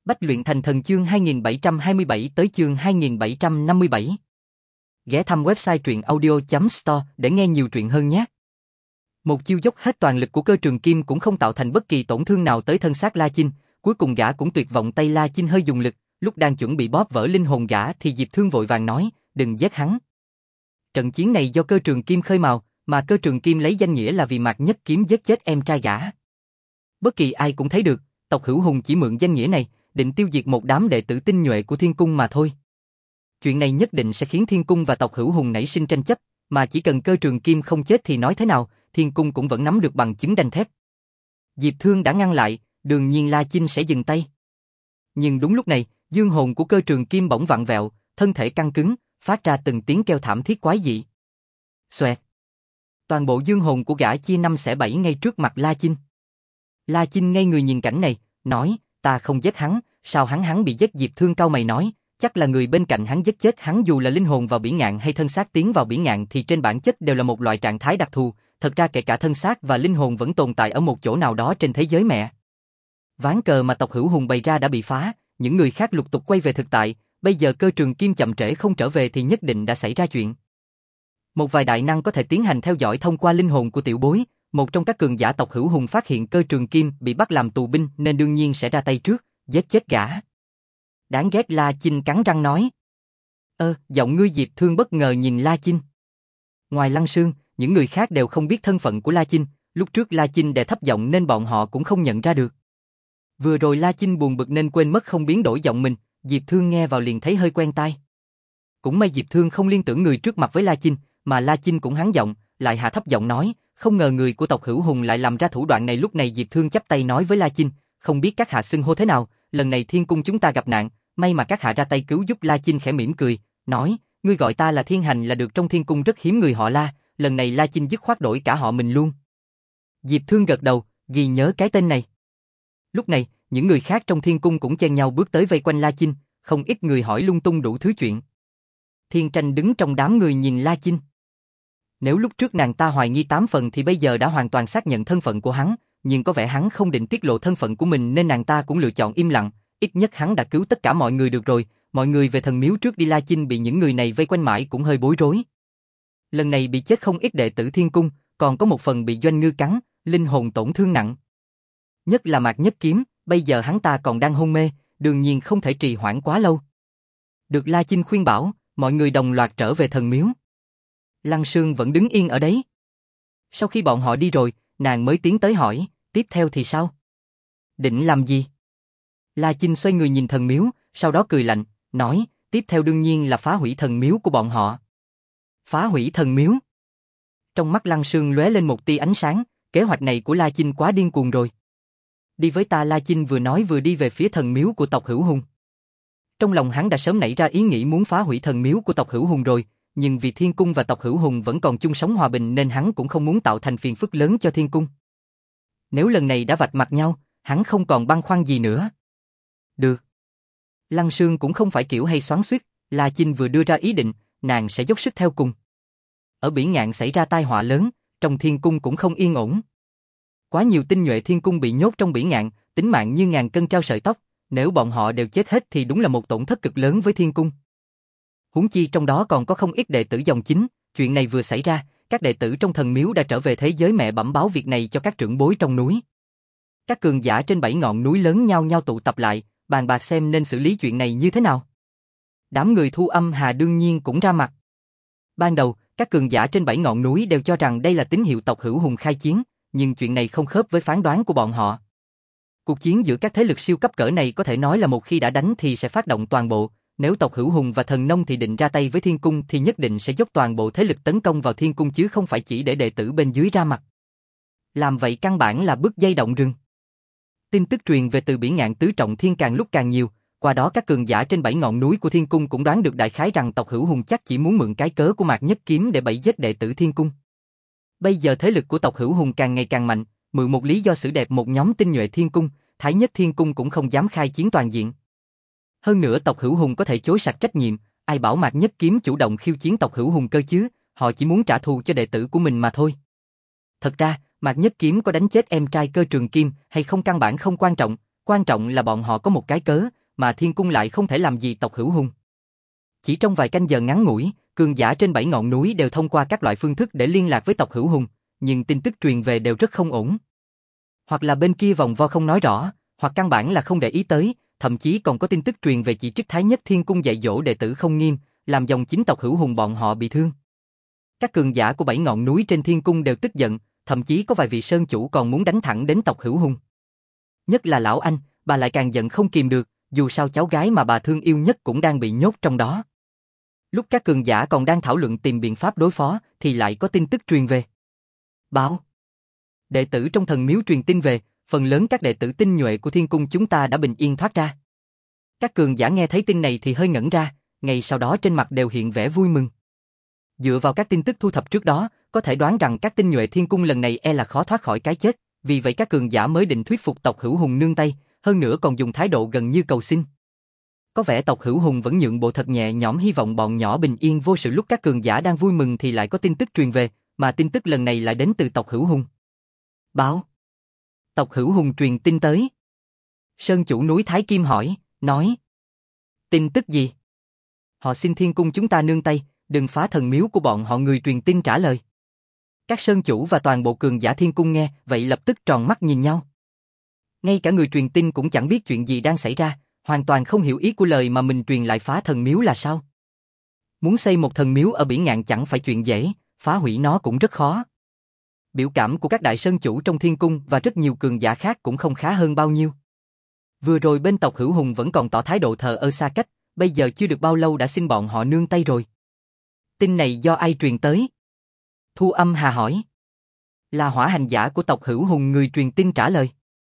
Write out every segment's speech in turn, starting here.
Bách luyện thành thần chương 2727 tới chương 2757. Ghé thăm website truyện audio.store để nghe nhiều truyện hơn nhé. Một chiêu dốc hết toàn lực của Cơ Trường Kim cũng không tạo thành bất kỳ tổn thương nào tới thân xác La Chinh, cuối cùng gã cũng tuyệt vọng, tay La Chinh hơi dùng lực, lúc đang chuẩn bị bóp vỡ linh hồn gã thì Diệp Thương vội vàng nói, đừng giết hắn. Trận chiến này do Cơ Trường Kim khơi mào, mà Cơ Trường Kim lấy danh nghĩa là vì Mạc Nhất Kiếm giết chết em trai gã. Bất kỳ ai cũng thấy được, tộc Hữu Hùng chỉ mượn danh nghĩa này, định tiêu diệt một đám đệ tử tinh nhuệ của Thiên Cung mà thôi. Chuyện này nhất định sẽ khiến Thiên Cung và tộc Hữu Hùng nảy sinh tranh chấp, mà chỉ cần Cơ Trường Kim không chết thì nói thế nào, Thiên Cung cũng vẫn nắm được bằng chứng đanh thép. Diệp Thương đã ngăn lại, đương nhiên La Chinh sẽ dừng tay. Nhưng đúng lúc này, dương hồn của Cơ Trường Kim bỗng vặn vẹo, thân thể căng cứng, phát ra từng tiếng kêu thảm thiết quái dị. Xoẹt. Toàn bộ dương hồn của gã chia 5 xẻ 7 ngay trước mặt La Chinh. La Chinh ngây người nhìn cảnh này, nói, ta không giết hắn, sao hắn bị giết? Diệp Thương cau mày nói, chắc là người bên cạnh hắn giết chết hắn. Dù là linh hồn vào bỉ ngạn hay thân xác tiến vào bỉ ngạn thì trên bản chất đều là một loại trạng thái đặc thù, thật ra kể cả thân xác và linh hồn vẫn tồn tại ở một chỗ nào đó trên thế giới mẹ. Ván cờ mà tộc Hữu Hùng bày ra đã bị phá, những người khác lục tục quay về thực tại, bây giờ Cơ Trường Kim chậm trễ không trở về thì nhất định đã xảy ra chuyện. Một vài đại năng có thể tiến hành theo dõi thông qua linh hồn của tiểu bối, một trong các cường giả tộc Hữu Hùng phát hiện Cơ Trường Kim bị bắt làm tù binh nên đương nhiên sẽ ra tay trước, giết chết gã. Đáng ghét, La Chinh cắn răng nói. Giọng ngươi. Diệp Thương bất ngờ nhìn La Chinh. Ngoài Lăng Sương, những người khác đều không biết thân phận của La Chinh, lúc trước La Chinh đè thấp giọng nên bọn họ cũng không nhận ra được. Vừa rồi La Chinh buồn bực nên quên mất không biến đổi giọng mình, Diệp Thương nghe vào liền thấy hơi quen tai. Cũng may Diệp Thương không liên tưởng người trước mặt với La Chinh, mà La Chinh cũng hắn giọng, lại hạ thấp giọng nói, không ngờ người của tộc Hữu Hùng lại làm ra thủ đoạn này. Lúc này Diệp Thương chắp tay nói với La Chinh, không biết các hạ xưng hô thế nào, lần này Thiên Cung chúng ta gặp nạn, may mà các hạ ra tay cứu giúp. La Chinh khẽ mỉm cười, nói, ngươi gọi ta là Thiên Hành là được, trong Thiên Cung rất hiếm người họ La, lần này La Chinh dứt khoát đổi cả họ mình luôn. Diệp Thương gật đầu, ghi nhớ cái tên này. Lúc này, những người khác trong Thiên Cung cũng chen nhau bước tới vây quanh La Chinh, không ít người hỏi lung tung đủ thứ chuyện. Thiên Tranh đứng trong đám người nhìn La Chinh. Nếu lúc trước nàng ta hoài nghi 8 phần thì bây giờ đã hoàn toàn xác nhận thân phận của hắn, nhưng có vẻ hắn không định tiết lộ thân phận của mình nên nàng ta cũng lựa chọn im lặng, ít nhất hắn đã cứu tất cả mọi người được rồi, mọi người về thần miếu trước đi. La Chinh bị những người này vây quanh mãi cũng hơi bối rối. Lần này bị chết không ít đệ tử Thiên Cung, còn có một phần bị doanh ngư cắn, linh hồn tổn thương nặng. Nhất là Mạc Nhất Kiếm, bây giờ hắn ta còn đang hôn mê, đương nhiên không thể trì hoãn quá lâu. Được La Chinh khuyên bảo, mọi người đồng loạt trở về thần miếu. Lăng Sương vẫn đứng yên ở đấy. Sau khi bọn họ đi rồi, nàng mới tiến tới hỏi, tiếp theo thì sao? Định làm gì? La Chinh xoay người nhìn thần miếu, sau đó cười lạnh, nói, tiếp theo đương nhiên là phá hủy thần miếu của bọn họ. Phá hủy thần miếu? Trong mắt Lăng Sương lóe lên một tia ánh sáng, kế hoạch này của La Chinh quá điên cuồng rồi. Đi với ta. La Chinh vừa nói vừa đi về phía thần miếu của tộc Hữu Hùng. Trong lòng hắn đã sớm nảy ra ý nghĩ muốn phá hủy thần miếu của tộc Hữu Hùng rồi, nhưng vì Thiên Cung và tộc Hữu Hùng vẫn còn chung sống hòa bình nên hắn cũng không muốn tạo thành phiền phức lớn cho Thiên Cung. Nếu lần này đã vạch mặt nhau, hắn không còn băn khoăn gì nữa. Được. Lăng Sương cũng không phải kiểu hay xoắn xuýt, La Chinh vừa đưa ra ý định, nàng sẽ dốc sức theo cùng. Ở Bỉ Ngạn xảy ra tai họa lớn, trong Thiên Cung cũng không yên ổn. Quá nhiều tinh nhuệ Thiên Cung bị nhốt trong Bỉ Ngạn, tính mạng như ngàn cân treo sợi tóc, nếu bọn họ đều chết hết thì đúng là một tổn thất cực lớn với Thiên Cung. Huống chi trong đó còn có không ít đệ tử dòng chính, chuyện này vừa xảy ra, các đệ tử trong thần miếu đã trở về thế giới mẹ bẩm báo việc này cho các trưởng bối trong núi. Các cường giả trên 7 ngọn núi lớn nhao nhao tụ tập lại, bàn bạc xem nên xử lý chuyện này như thế nào. Đám người Thu Âm Hà đương nhiên cũng ra mặt. Ban đầu, các cường giả trên 7 ngọn núi đều cho rằng đây là tín hiệu tộc Hữu Hùng khai chiến, nhưng chuyện này không khớp với phán đoán của bọn họ. Cuộc chiến giữa các thế lực siêu cấp cỡ này có thể nói là một khi đã đánh thì sẽ phát động toàn bộ, nếu tộc Hữu Hùng và Thần Nông thì định ra tay với Thiên Cung thì nhất định sẽ dốc toàn bộ thế lực tấn công vào Thiên Cung chứ không phải chỉ để đệ tử bên dưới ra mặt. Làm vậy căn bản là bứt dây động rừng. Tin tức truyền về từ Bỉ Ngạn tứ trọng thiên càng lúc càng nhiều, qua đó các cường giả trên 7 ngọn núi của Thiên Cung cũng đoán được đại khái rằng tộc Hữu Hùng chắc chỉ muốn mượn cái cớ của Mạc Nhất Kiếm để bẫy giết đệ tử Thiên Cung. Bây giờ thế lực của tộc Hữu Hùng càng ngày càng mạnh, mượn một lý do xử đẹp một nhóm tinh nhuệ Thiên Cung, Thái Nhất Thiên Cung cũng không dám khai chiến toàn diện. Hơn nữa tộc Hữu Hùng có thể chối sạch trách nhiệm, ai bảo Mạc Nhất Kiếm chủ động khiêu chiến tộc Hữu Hùng cơ chứ, họ chỉ muốn trả thù cho đệ tử của mình mà thôi. Thật ra, Mạc Nhất Kiếm có đánh chết em trai Cơ Trường Kim hay không căn bản không quan trọng, Quan trọng là bọn họ có một cái cớ, mà thiên cung lại không thể làm gì tộc Hữu Hùng. Chỉ trong vài canh giờ ngắn ngủi, cường giả trên 7 ngọn núi đều thông qua các loại phương thức để liên lạc với tộc Hữu Hùng, nhưng tin tức truyền về đều rất không ổn. Hoặc là bên kia vòng vo không nói rõ, hoặc căn bản là không để ý tới, thậm chí còn có tin tức truyền về chỉ trích Thái Nhất Thiên Cung dạy dỗ đệ tử không nghiêm, làm dòng chính tộc Hữu Hùng bọn họ bị thương. Các cường giả của 7 ngọn núi trên Thiên Cung đều tức giận, thậm chí có vài vị sơn chủ còn muốn đánh thẳng đến tộc Hữu Hùng. Nhất là lão anh, bà lại càng giận không kìm được, dù sao cháu gái mà bà thương yêu nhất cũng đang bị nhốt trong đó. Lúc các cường giả còn đang thảo luận tìm biện pháp đối phó, thì lại có tin tức truyền về. Báo. Đệ tử trong thần miếu truyền tin về, phần lớn các đệ tử tinh nhuệ của Thiên Cung chúng ta đã bình yên thoát ra. Các cường giả nghe thấy tin này thì hơi ngẩn ra, ngay sau đó trên mặt đều hiện vẻ vui mừng. Dựa vào các tin tức thu thập trước đó, có thể đoán rằng các tinh nhuệ Thiên Cung lần này e là khó thoát khỏi cái chết, vì vậy các cường giả mới định thuyết phục tộc Hữu Hùng nương tay, hơn nữa còn dùng thái độ gần như cầu xin. Có vẻ tộc Hữu Hùng vẫn nhượng bộ thật nhẹ nhõm, hy vọng bọn nhỏ bình yên vô sự. Lúc các cường giả đang vui mừng thì lại có tin tức truyền về, mà tin tức lần này lại đến từ tộc Hữu Hùng. Báo. Tộc Hữu Hùng truyền tin tới. Sơn chủ núi Thái Kim hỏi, nói. Tin tức gì? Họ xin Thiên Cung chúng ta nương tay, đừng phá thần miếu của bọn họ. Người truyền tin trả lời. Các sơn chủ và toàn bộ cường giả Thiên Cung nghe, vậy lập tức tròn mắt nhìn nhau. Ngay cả người truyền tin cũng chẳng biết chuyện gì đang xảy ra, hoàn toàn không hiểu ý của lời mà mình truyền lại. Phá thần miếu là sao? Muốn xây một thần miếu ở Bỉ Ngạn chẳng phải chuyện dễ, phá hủy nó cũng rất khó. Biểu cảm của các đại sơn chủ trong Thiên Cung và rất nhiều cường giả khác cũng không khá hơn bao nhiêu. Vừa rồi bên tộc Hữu Hùng vẫn còn tỏ thái độ thờ ơ xa cách, bây giờ chưa được bao lâu đã xin bọn họ nương tay rồi. Tin này do ai truyền tới? Thu Âm Hà hỏi. Là hỏa hành giả của tộc Hữu Hùng. Người truyền tin trả lời.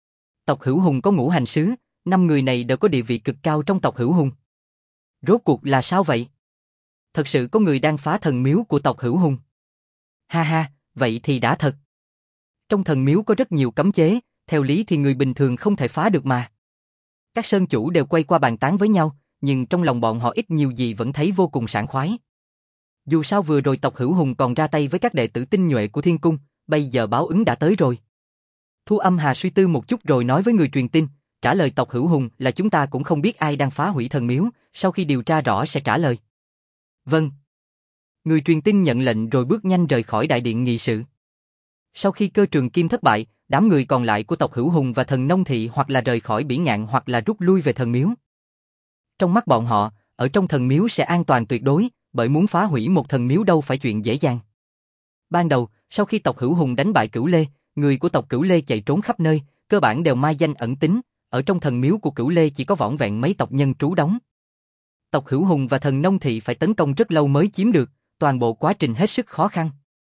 Tộc Hữu Hùng có ngũ hành sứ, 5 người này đều có địa vị cực cao trong tộc Hữu Hùng. Rốt cuộc là sao vậy? Thật sự có người đang phá thần miếu của tộc Hữu Hùng? Ha ha, vậy thì đã thật. Trong thần miếu có rất nhiều cấm chế, theo lý thì người bình thường không thể phá được mà. Các sơn chủ đều quay qua bàn tán với nhau, nhưng trong lòng bọn họ ít nhiều gì vẫn thấy vô cùng sảng khoái. Dù sao vừa rồi tộc Hữu Hùng còn ra tay với các đệ tử tinh nhuệ của Thiên Cung, bây giờ báo ứng đã tới rồi. Thu Âm Hà suy tư một chút rồi nói với người truyền tin, trả lời tộc Hữu Hùng là chúng ta cũng không biết ai đang phá hủy thần miếu, sau khi điều tra rõ sẽ trả lời. Vâng. Người truyền tin nhận lệnh rồi bước nhanh rời khỏi đại điện nghị sự. Sau khi Cơ Trường Kim thất bại, đám người còn lại của tộc Hữu Hùng và thần nông thị hoặc là rời khỏi Bỉ Ngạn hoặc là rút lui về thần miếu. Trong mắt bọn họ, ở trong thần miếu sẽ an toàn tuyệt đối, bởi muốn phá hủy một thần miếu đâu phải chuyện dễ dàng. Ban đầu, sau khi tộc Hữu Hùng đánh bại Cửu Lê, người của tộc Cửu Lê chạy trốn khắp nơi, cơ bản đều mai danh ẩn tính, ở trong thần miếu của Cửu Lê chỉ có vỏn vẹn mấy tộc nhân trú đóng. Tộc Hữu Hùng và thần nông thị phải tấn công rất lâu mới chiếm được, toàn bộ quá trình hết sức khó khăn.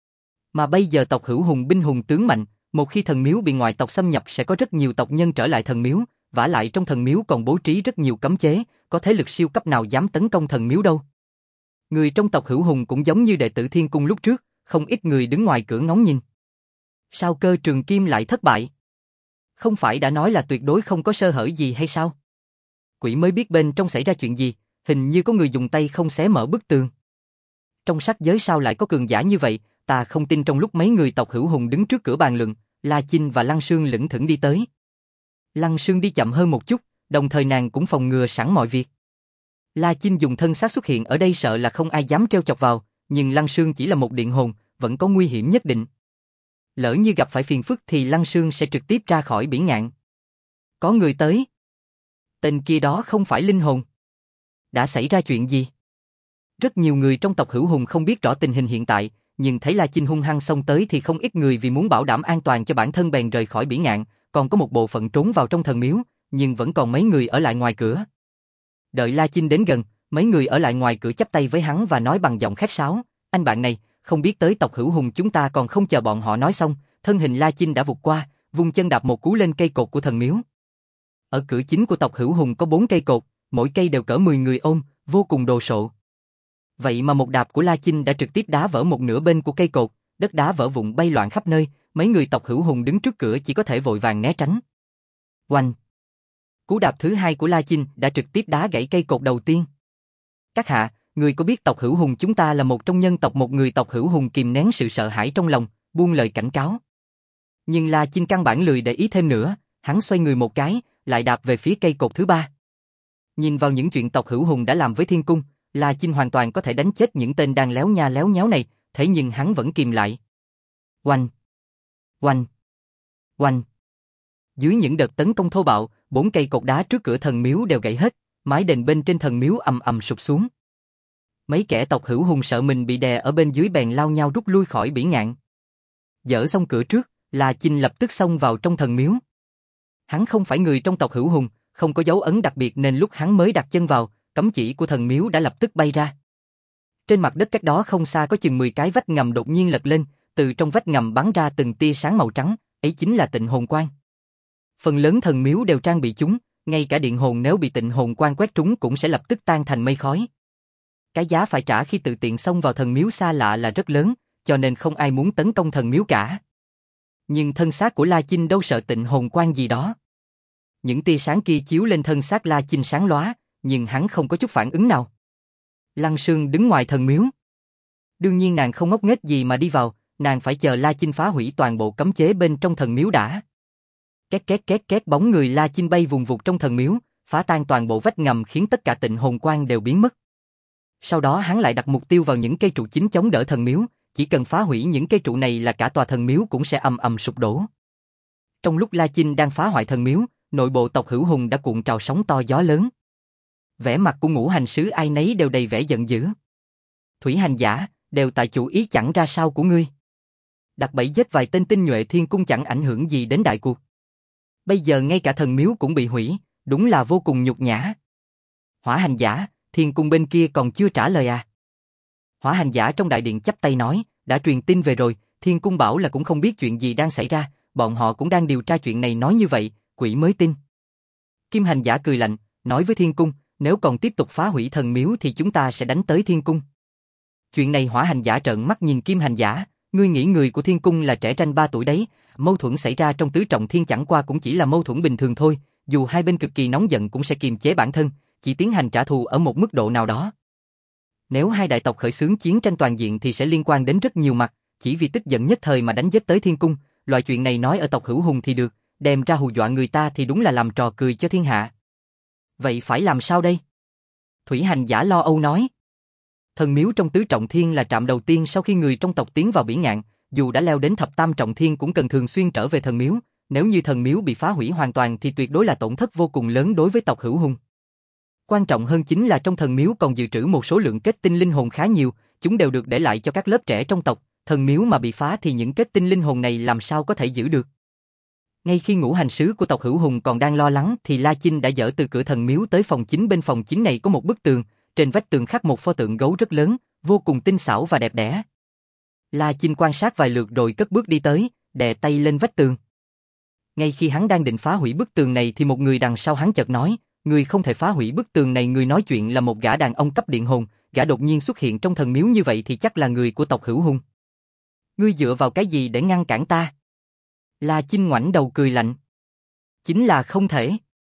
Mà bây giờ tộc Hữu Hùng binh hùng tướng mạnh, một khi thần miếu bị ngoại tộc xâm nhập sẽ có rất nhiều tộc nhân trở lại thần miếu, vả lại trong thần miếu còn bố trí rất nhiều cấm chế, có thế lực siêu cấp nào dám tấn công thần miếu đâu. Người trong tộc Hữu Hùng cũng giống như đệ tử Thiên Cung lúc trước, không ít người đứng ngoài cửa ngóng nhìn. Sao Cơ Trường Kim lại thất bại? Không phải đã nói là tuyệt đối không có sơ hở gì hay sao? Quỷ mới biết bên trong xảy ra chuyện gì, hình như có người dùng tay không xé mở bức tường. Trong sắc giới sao lại có cường giả như vậy, ta không tin. Trong lúc mấy người tộc Hữu Hùng đứng trước cửa bàn luận, La Chinh và Lăng Sương lững thững đi tới. Lăng Sương đi chậm hơn một chút, đồng thời nàng cũng phòng ngừa sẵn mọi việc. La Chinh dùng thân xác xuất hiện ở đây sợ là không ai dám trêu chọc vào, nhưng Lăng Sương chỉ là một điện hồn, vẫn có nguy hiểm nhất định. Lỡ như gặp phải phiền phức thì Lăng Sương sẽ trực tiếp ra khỏi Bỉ Ngạn. Có người tới. Tên kia đó không phải linh hồn. Đã xảy ra chuyện gì? Rất nhiều người trong tộc Hữu Hùng không biết rõ tình hình hiện tại, nhưng thấy La Chinh hung hăng xông tới thì không ít người vì muốn bảo đảm an toàn cho bản thân bèn rời khỏi Bỉ Ngạn, còn có một bộ phận trốn vào trong thần miếu, nhưng vẫn còn mấy người ở lại ngoài cửa. Đợi La Chinh đến gần, mấy người ở lại ngoài cửa chắp tay với hắn và nói bằng giọng khách sáo, anh bạn này, không biết tới tộc Hữu Hùng chúng ta. Còn không chờ bọn họ nói xong, thân hình La Chinh đã vụt qua, vung chân đạp một cú lên cây cột của thần miếu. Ở cửa chính của tộc Hữu Hùng có 4 cây cột, mỗi cây đều cỡ 10 người ôm, vô cùng đồ sộ. Vậy mà một đạp của La Chinh đã trực tiếp đá vỡ một nửa bên của cây cột, đất đá vỡ vụn bay loạn khắp nơi, mấy người tộc Hữu Hùng đứng trước cửa chỉ có thể vội vàng né tránh. Oanh! Cú đạp thứ hai của La Chinh đã trực tiếp đá gãy cây cột đầu tiên. Các hạ, người có biết tộc Hữu Hùng chúng ta là một trong nhân tộc? Một người tộc Hữu Hùng kìm nén sự sợ hãi trong lòng, buông lời cảnh cáo. Nhưng La Chinh căn bản lười để ý thêm nữa, hắn xoay người một cái, lại đạp về phía cây cột thứ ba. Nhìn vào những chuyện tộc Hữu Hùng đã làm với Thiên Cung, La Chinh hoàn toàn có thể đánh chết những tên đang léo nha léo nháo này, thế nhưng hắn vẫn kìm lại. Oanh! Oanh! Oanh! Dưới những đợt tấn công thô bạo, 4 cây cột đá trước cửa thần miếu đều gãy hết, mái đền bên trên thần miếu ầm ầm sụp xuống. Mấy kẻ tộc Hữu Hùng sợ mình bị đè ở bên dưới bèn lao nhau rút lui khỏi bỉ ngạn. Dỡ xong cửa trước, La Chinh lập tức xông vào trong thần miếu. Hắn không phải người trong tộc Hữu Hùng, không có dấu ấn đặc biệt nên lúc hắn mới đặt chân vào, cấm chỉ của thần miếu đã lập tức bay ra. Trên mặt đất cách đó không xa có chừng 10 cái vách ngầm đột nhiên lật lên, từ trong vách ngầm bắn ra từng tia sáng màu trắng, ấy chính là tịnh hồn quang. Phần lớn thần miếu đều trang bị chúng, ngay cả điện hồn nếu bị tịnh hồn quang quét trúng cũng sẽ lập tức tan thành mây khói. Cái giá phải trả khi tự tiện xông vào thần miếu xa lạ là rất lớn, cho nên không ai muốn tấn công thần miếu cả. Nhưng thân xác của La Chinh đâu sợ tịnh hồn quang gì đó. Những tia sáng kia chiếu lên thân xác La Chinh sáng lóa, nhưng hắn không có chút phản ứng nào. Lăng Sương đứng ngoài thần miếu. Đương nhiên nàng không ngốc nghếch gì mà đi vào, nàng phải chờ La Chinh phá hủy toàn bộ cấm chế bên trong thần miếu đã. Két két két két, bóng người La Chinh bay vùng vụt trong thần miếu, phá tan toàn bộ vách ngầm khiến tất cả tịnh hồn quang đều biến mất. Sau đó hắn lại đặt mục tiêu vào những cây trụ chính chống đỡ thần miếu, chỉ cần phá hủy những cây trụ này là cả tòa thần miếu cũng sẽ ầm ầm sụp đổ. Trong lúc La Chinh đang phá hoại thần miếu, nội bộ tộc Hữu Hùng đã cuộn trào sóng to gió lớn. Vẻ mặt của Ngũ Hành Sứ ai nấy đều đầy vẻ giận dữ. Thủy Hành Giả, đều tại chủ ý chẳng ra sao của ngươi. Đặt bẫy giết vài tên tinh nhuệ Thiên Cung chẳng ảnh hưởng gì đến đại cuộc. Bây giờ ngay cả thần miếu cũng bị hủy, đúng là vô cùng nhục nhã. Hỏa Hành Giả, Thiên Cung bên kia còn chưa trả lời à? Hỏa Hành Giả trong đại điện chắp tay nói, đã truyền tin về rồi, Thiên Cung bảo là cũng không biết chuyện gì đang xảy ra, bọn họ cũng đang điều tra chuyện này, nói như vậy, quỷ mới tin. Kim Hành Giả cười lạnh, nói với Thiên Cung, nếu còn tiếp tục phá hủy thần miếu thì chúng ta sẽ đánh tới Thiên Cung. Chuyện này Hỏa Hành Giả trợn mắt nhìn Kim Hành Giả, ngươi nghĩ người của Thiên Cung là trẻ ranh 3 tuổi đấy, mâu thuẫn xảy ra trong tứ trọng thiên chẳng qua cũng chỉ là mâu thuẫn bình thường thôi, dù hai bên cực kỳ nóng giận cũng sẽ kiềm chế bản thân, chỉ tiến hành trả thù ở một mức độ nào đó. Nếu hai đại tộc khởi xướng chiến tranh toàn diện thì sẽ liên quan đến rất nhiều mặt, chỉ vì tức giận nhất thời mà đánh giết tới Thiên Cung, loại chuyện này nói ở tộc Hữu Hùng thì được, đem ra hù dọa người ta thì đúng là làm trò cười cho thiên hạ. Vậy phải làm sao đây? Thủy Hành Giả lo âu nói. Thần miếu trong tứ trọng thiên là trạm đầu tiên sau khi người trong tộc tiến vào bỉ ngạn, dù đã leo đến thập tam trọng thiên cũng cần thường xuyên trở về thần miếu, nếu như thần miếu bị phá hủy hoàn toàn thì tuyệt đối là tổn thất vô cùng lớn đối với tộc Hữu Hùng. Quan trọng hơn chính là trong thần miếu còn dự trữ một số lượng kết tinh linh hồn khá nhiều, chúng đều được để lại cho các lớp trẻ trong tộc, thần miếu mà bị phá thì những kết tinh linh hồn này làm sao có thể giữ được. Ngay khi Ngũ Hành Sứ của tộc Hữu Hùng còn đang lo lắng thì La Chinh đã dỡ từ cửa thần miếu tới phòng chính, bên phòng chính này có một bức tường, trên vách tường khắc một pho tượng gấu rất lớn, vô cùng tinh xảo và đẹp đẽ. La Chinh quan sát vài lượt rồi cất bước đi tới, đè tay lên vách tường. Ngay khi hắn đang định phá hủy bức tường này thì một người đằng sau hắn chợt nói, ngươi không thể phá hủy bức tường này, người nói chuyện là một gã đàn ông cấp điện hồn, gã đột nhiên xuất hiện trong thần miếu như vậy thì chắc là người của tộc Hữu Hùng. Ngươi dựa vào cái gì để ngăn cản ta? La Chinh ngoảnh đầu cười lạnh. Chính là không thể.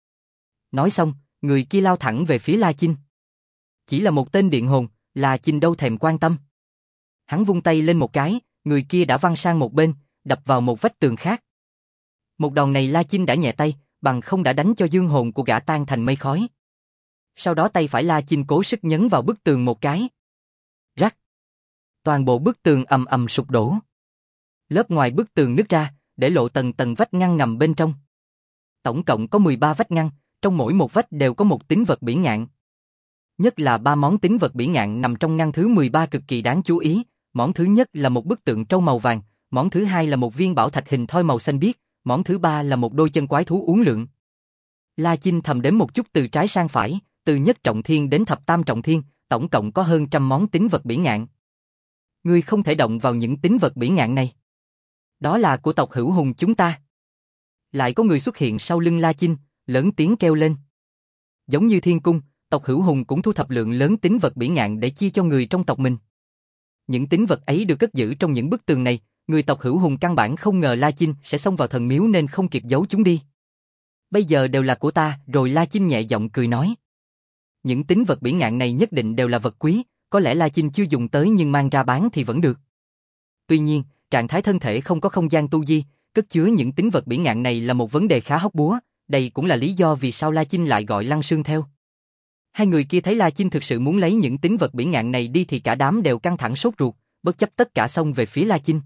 Nói xong, người kia lao thẳng về phía La Chinh. Chỉ là một tên điện hồn, La Chinh đâu thèm quan tâm. Hắn vung tay lên một cái, người kia đã văng sang một bên, đập vào một vách tường khác. Một đòn này La Chinh đã nhẹ tay, bằng không đã đánh cho dương hồn của gã tan thành mây khói. Sau đó tay phải La Chinh cố sức nhấn vào bức tường một cái. Rắc. Toàn bộ bức tường ầm ầm sụp đổ. Lớp ngoài bức tường nứt ra, để lộ tầng tầng vách ngăn ngầm bên trong. Tổng cộng có 13 vách ngăn, trong mỗi một vách đều có một tín vật bỉ ngạn. Nhất là 3 món tín vật bỉ ngạn nằm trong ngăn thứ 13 cực kỳ đáng chú ý. Món thứ nhất là một bức tượng trâu màu vàng, món thứ hai là một viên bảo thạch hình thoi màu xanh biếc, món thứ ba là một đôi chân quái thú uốn lượn. La Chinh thầm đếm một chút từ trái sang phải, từ nhất trọng thiên đến thập tam trọng thiên, tổng cộng có hơn 100 món tín vật bỉ ngạn. Ngươi không thể động vào những tín vật bỉ ngạn này. Đó là của tộc Hữu Hùng chúng ta. Lại có người xuất hiện sau lưng La Chinh, lớn tiếng kêu lên. Giống như Thiên Cung, tộc Hữu Hùng cũng thu thập lượng lớn tín vật bỉ ngạn để chia cho người trong tộc mình. Những tín vật ấy được cất giữ trong những bức tường này, người tộc Hữu Hùng căn bản không ngờ La Chinh sẽ xông vào thần miếu nên không kịp giấu chúng đi. Bây giờ đều là của ta, rồi La Chinh nhẹ giọng cười nói. Những tín vật bỉ ngạn này nhất định đều là vật quý, có lẽ La Chinh chưa dùng tới nhưng mang ra bán thì vẫn được. Tuy nhiên, trạng thái thân thể không có không gian tu di, cất chứa những tín vật bỉ ngạn này là một vấn đề khá hóc búa, đây cũng là lý do vì sao La Chinh lại gọi Lăng Sương theo. Hai người kia thấy La Chinh thực sự muốn lấy những tín vật bỉ ngạn này đi thì cả đám đều căng thẳng sốt ruột, bất chấp tất cả xông về phía La Chinh.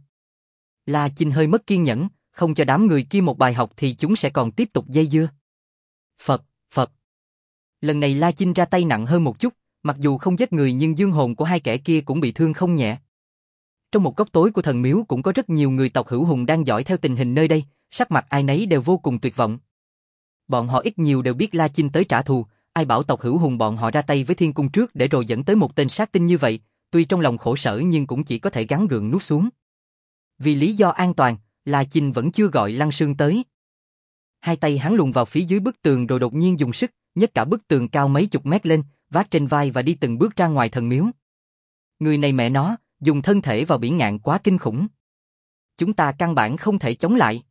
La Chinh hơi mất kiên nhẫn, không cho đám người kia một bài học thì chúng sẽ còn tiếp tục dây dưa. Phập, phập. Lần này La Chinh ra tay nặng hơn một chút, mặc dù không giết người nhưng dương hồn của hai kẻ kia cũng bị thương không nhẹ. Trong một góc tối của thần miếu cũng có rất nhiều người tộc Hữu Hùng đang dõi theo tình hình nơi đây, sắc mặt ai nấy đều vô cùng tuyệt vọng. Bọn họ ít nhiều đều biết La Chinh tới trả thù, ai bảo tộc Hữu Hùng bọn họ ra tay với Thiên Cung trước để rồi dẫn tới một tên sát tinh như vậy, tuy trong lòng khổ sở nhưng cũng chỉ có thể gắng gượng nuốt xuống. Vì lý do an toàn, La Chinh vẫn chưa gọi Lăng Sương tới. Hai tay hắn luồn vào phía dưới bức tường rồi đột nhiên dùng sức, nhấc cả bức tường cao mấy chục mét lên, vác trên vai và đi từng bước ra ngoài thần miếu. Người này mẹ nó, dùng thân thể vào bỉ ngạn quá kinh khủng. Chúng ta căn bản không thể chống lại.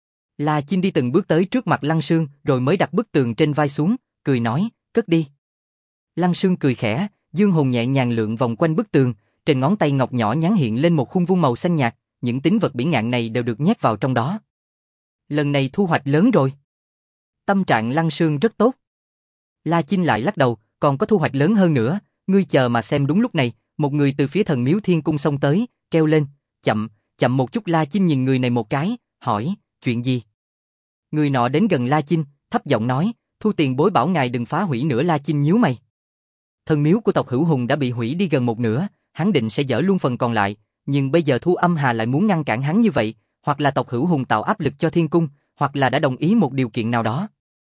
La Chinh đi từng bước tới trước mặt Lăng Sương rồi mới đặt bức tường trên vai xuống, cười nói, cất đi. Lăng Sương cười khẽ, dương hồn nhẹ nhàng lượn vòng quanh bức tường, trên ngón tay ngọc nhỏ nhắn hiện lên một khung vuông màu xanh nhạt, những tín vật bỉ ngạn này đều được nhét vào trong đó. Lần này thu hoạch lớn rồi. Tâm trạng Lăng Sương rất tốt. La Chinh lại lắc đầu, còn có thu hoạch lớn hơn nữa, ngươi chờ mà xem. Đúng lúc này, một người từ phía thần miếu Thiên Cung xông tới, kêu lên, chậm, chậm một chút. La Chinh nhìn người này một cái, hỏi, chuyện gì? Người nọ đến gần La Chinh, thấp giọng nói, thu tiền bối bảo ngài đừng phá hủy nữa. La Chinh nhíu mày. Thần miếu của tộc Hữu Hùng đã bị hủy đi gần một nửa, hắn định sẽ dỡ luôn phần còn lại, nhưng bây giờ Thu Âm Hà lại muốn ngăn cản hắn như vậy, hoặc là tộc Hữu Hùng tạo áp lực cho Thiên Cung, hoặc là đã đồng ý một điều kiện nào đó.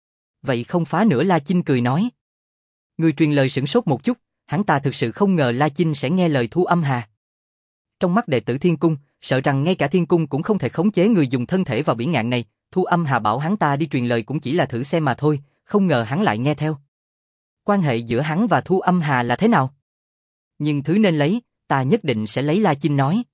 Vậy không phá nữa. La Chinh cười nói. Người truyền lời sửng sốt một chút, hắn ta thực sự không ngờ La Chinh sẽ nghe lời Thu Âm Hà. Trong mắt đệ tử Thiên Cung, sợ rằng ngay cả Thiên Cung cũng không thể khống chế người dùng thân thể vào bỉ ngạn này, Thu Âm Hà bảo hắn ta đi truyền lời cũng chỉ là thử xem mà thôi, không ngờ hắn lại nghe theo. Quan hệ giữa hắn và Thu Âm Hà là thế nào? Nhưng thứ nên lấy, ta nhất định sẽ lấy. La Chinh nói.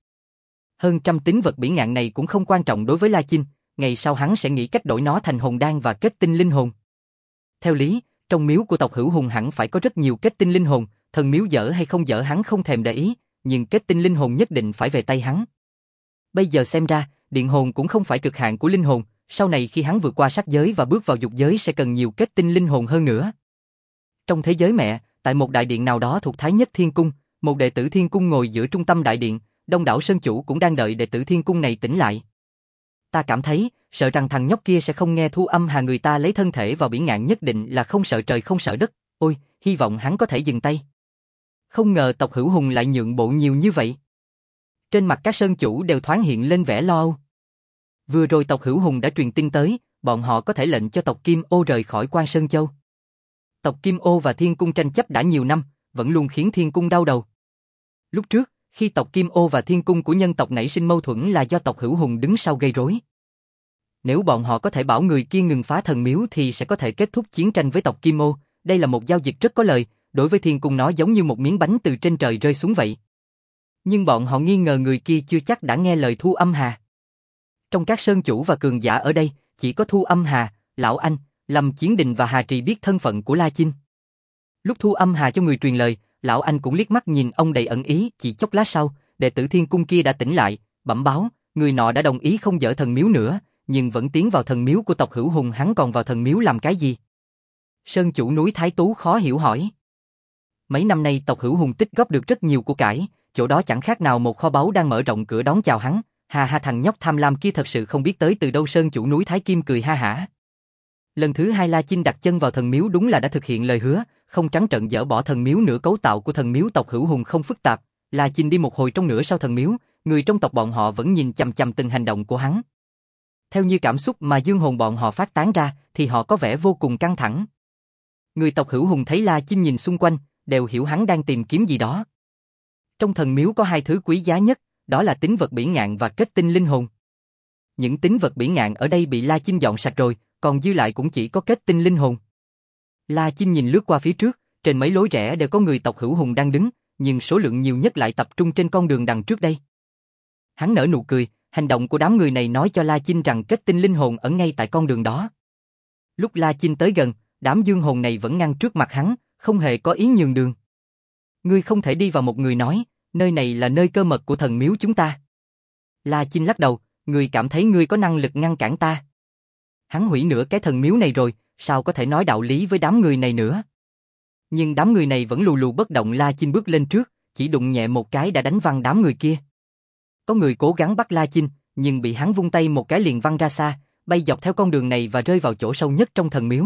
Hơn trăm tín vật bỉ ngạn này cũng không quan trọng đối với La Chinh, ngày sau hắn sẽ nghĩ cách đổi nó thành hồn đan và kết tinh linh hồn. Theo lý, trong miếu của tộc Hữu Hùng hẳn phải có rất nhiều kết tinh linh hồn, thần miếu dở hay không dở hắn không thèm để ý, nhưng kết tinh linh hồn nhất định phải về tay hắn. Bây giờ xem ra, điện hồn cũng không phải cực hạn của linh hồn, sau này khi hắn vượt qua sắc giới và bước vào dục giới sẽ cần nhiều kết tinh linh hồn hơn nữa. Trong thế giới mẹ, tại một đại điện nào đó thuộc Thái Nhất Thiên Cung, một đệ tử Thiên Cung ngồi giữa trung tâm đại điện, đông đảo sơn chủ cũng đang đợi đệ tử Thiên Cung này tỉnh lại. Ta cảm thấy, sợ rằng thằng nhóc kia sẽ không nghe Thu Âm Hà, người ta lấy thân thể vào bỉ ngạn nhất định là không sợ trời không sợ đất, ôi, hy vọng hắn có thể dừng tay. Không ngờ tộc Hữu Hùng lại nhượng bộ nhiều như vậy. Trên mặt các sơn chủ đều thoáng hiện lên vẻ lo âu. Vừa rồi tộc Hữu Hùng đã truyền tin tới, bọn họ có thể lệnh cho tộc Kim Ô rời khỏi Quan Sơn Châu. Tộc Kim Ô và Thiên Cung tranh chấp đã nhiều năm, vẫn luôn khiến Thiên Cung đau đầu. Lúc trước, khi tộc Kim Ô và Thiên Cung của nhân tộc nảy sinh mâu thuẫn là do tộc Hữu Hùng đứng sau gây rối. Nếu bọn họ có thể bảo người kia ngừng phá thần miếu thì sẽ có thể kết thúc chiến tranh với tộc Kim Ô, đây là một giao dịch rất có lời, đối với Thiên Cung nó giống như một miếng bánh từ trên trời rơi xuống vậy. Nhưng bọn họ nghi ngờ người kia chưa chắc đã nghe lời Thu Âm Hà. Trong các sơn chủ và cường giả ở đây, chỉ có Thu Âm Hà, Lão Anh, Lâm Chiến Đình và Hà Trì biết thân phận của La Chinh. Lúc Thu Âm Hà cho người truyền lời, Lão Anh cũng liếc mắt nhìn ông đầy ẩn ý. Chỉ chốc lát sau, đệ tử Thiên Cung kia đã tỉnh lại, bẩm báo, người nọ đã đồng ý không dỡ thần miếu nữa, nhưng vẫn tiến vào thần miếu của tộc Hữu Hùng. Hắn còn vào thần miếu làm cái gì? Sơn chủ núi Thái Tú khó hiểu hỏi. Mấy năm nay tộc Hữu Hùng tích góp được rất nhiều của cải, chỗ đó chẳng khác nào một kho báu đang mở rộng cửa đón chào hắn. Hà ha, thằng nhóc tham lam kia thật sự không biết tới từ đâu. Sơn chủ núi Thái Kim cười ha hả. Lần thứ hai La Chinh đặt chân vào thần miếu đúng là đã thực hiện lời hứa, không trắng trợn dỡ bỏ thần miếu nữa. Cấu tạo của thần miếu tộc Hữu Hùng không phức tạp, La Chinh đi một hồi trong nửa sau thần miếu, người trong tộc bọn họ vẫn nhìn chằm chằm từng hành động của hắn. Theo như cảm xúc mà dương hồn bọn họ phát tán ra, thì họ có vẻ vô cùng căng thẳng. Người tộc Hữu Hùng thấy La Chinh nhìn xung quanh, đều hiểu hắn đang tìm kiếm gì đó. Trong thần miếu có hai thứ quý giá nhất, đó là tín vật bỉ ngạn và kết tinh linh hồn. Những tín vật bỉ ngạn ở đây bị La Chinh dọn sạch rồi, còn dư lại cũng chỉ có kết tinh linh hồn. La Chinh nhìn lướt qua phía trước, trên mấy lối rẽ đều có người tộc Hữu Hùng đang đứng, nhưng số lượng nhiều nhất lại tập trung trên con đường đằng trước đây. Hắn nở nụ cười, hành động của đám người này nói cho La Chinh rằng kết tinh linh hồn ở ngay tại con đường đó. Lúc La Chinh tới gần, đám dương hồn này vẫn ngăn trước mặt hắn, không hề có ý nhường đường. Ngươi không thể đi vào. Một người nói, nơi này là nơi cơ mật của thần miếu chúng ta. La Chinh lắc đầu, ngươi cảm thấy ngươi có năng lực ngăn cản ta? Hắn hủy nửa cái thần miếu này rồi, sao có thể nói đạo lý với đám người này nữa? Nhưng đám người này vẫn lù lù bất động. La Chinh bước lên trước, chỉ đụng nhẹ một cái đã đánh văng đám người kia. Có người cố gắng bắt La Chinh, nhưng bị hắn vung tay một cái liền văng ra xa, bay dọc theo con đường này và rơi vào chỗ sâu nhất trong thần miếu.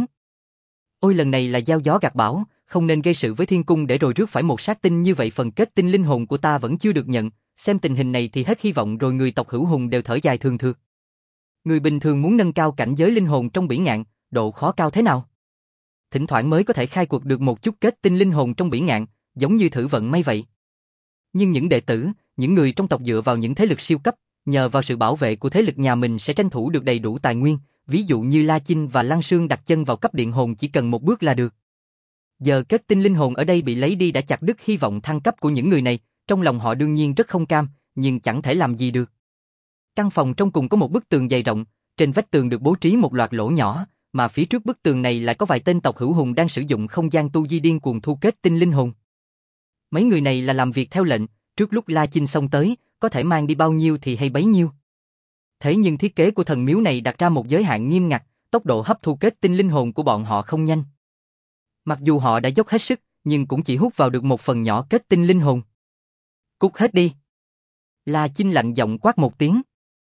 Ôi, lần này là gieo gió gặt bão, không nên gây sự với thiên cung để rồi rước phải một sát tinh như vậy. Phần kết tinh linh hồn của ta vẫn chưa được nhận, xem tình hình này thì hết hy vọng rồi. Người tộc Hữu Hùng đều thở dài thường thượt. Người bình thường muốn nâng cao cảnh giới linh hồn trong bỉ ngạn, độ khó cao thế nào? Thỉnh thoảng mới có thể khai quật được một chút kết tinh linh hồn trong bỉ ngạn, giống như thử vận may vậy. Nhưng những đệ tử, những người trong tộc dựa vào những thế lực siêu cấp, nhờ vào sự bảo vệ của thế lực nhà mình sẽ tranh thủ được đầy đủ tài nguyên, ví dụ như La Chinh và Lăng Sương đặt chân vào cấp điện hồn chỉ cần một bước là được. Giờ kết tinh linh hồn ở đây bị lấy đi đã chặt đứt hy vọng thăng cấp của những người này, trong lòng họ đương nhiên rất không cam, nhưng chẳng thể làm gì được. Căn phòng trong cùng có một bức tường dày rộng, trên vách tường được bố trí một loạt lỗ nhỏ, mà phía trước bức tường này lại có vài tên tộc Hữu Hùng đang sử dụng không gian tu di điên cuồng thu kết tinh linh hồn. Mấy người này là làm việc theo lệnh, trước lúc La Chinh xông tới, có thể mang đi bao nhiêu thì hay bấy nhiêu. Thế nhưng thiết kế của thần miếu này đặt ra một giới hạn nghiêm ngặt, tốc độ hấp thu kết tinh linh hồn của bọn họ không nhanh. Mặc dù họ đã dốc hết sức, nhưng cũng chỉ hút vào được một phần nhỏ kết tinh linh hồn. Cút hết đi. La Chinh lạnh giọng quát một tiếng.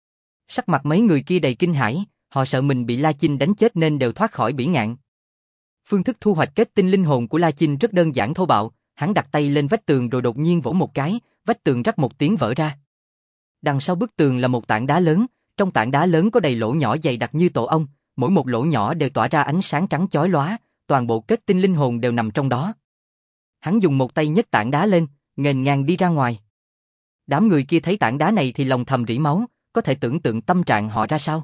Sắc mặt mấy người kia đầy kinh hãi, họ sợ mình bị La Chinh đánh chết nên đều thoát khỏi bỉ ngạn. Phương thức thu hoạch kết tinh linh hồn của La Chinh rất đơn giản thô bạo, hắn đặt tay lên vách tường rồi đột nhiên vỗ một cái, vách tường rắc một tiếng vỡ ra. Đằng sau bức tường là một tảng đá lớn, trong tảng đá lớn có đầy lỗ nhỏ dày đặc như tổ ong, mỗi một lỗ nhỏ đều tỏa ra ánh sáng trắng chói lóa, toàn bộ kết tinh linh hồn đều nằm trong đó. Hắn dùng một tay nhấc tảng đá lên, nghênh ngang đi ra ngoài. Đám người kia thấy tảng đá này thì lòng thầm rỉ máu, có thể tưởng tượng tâm trạng họ ra sao.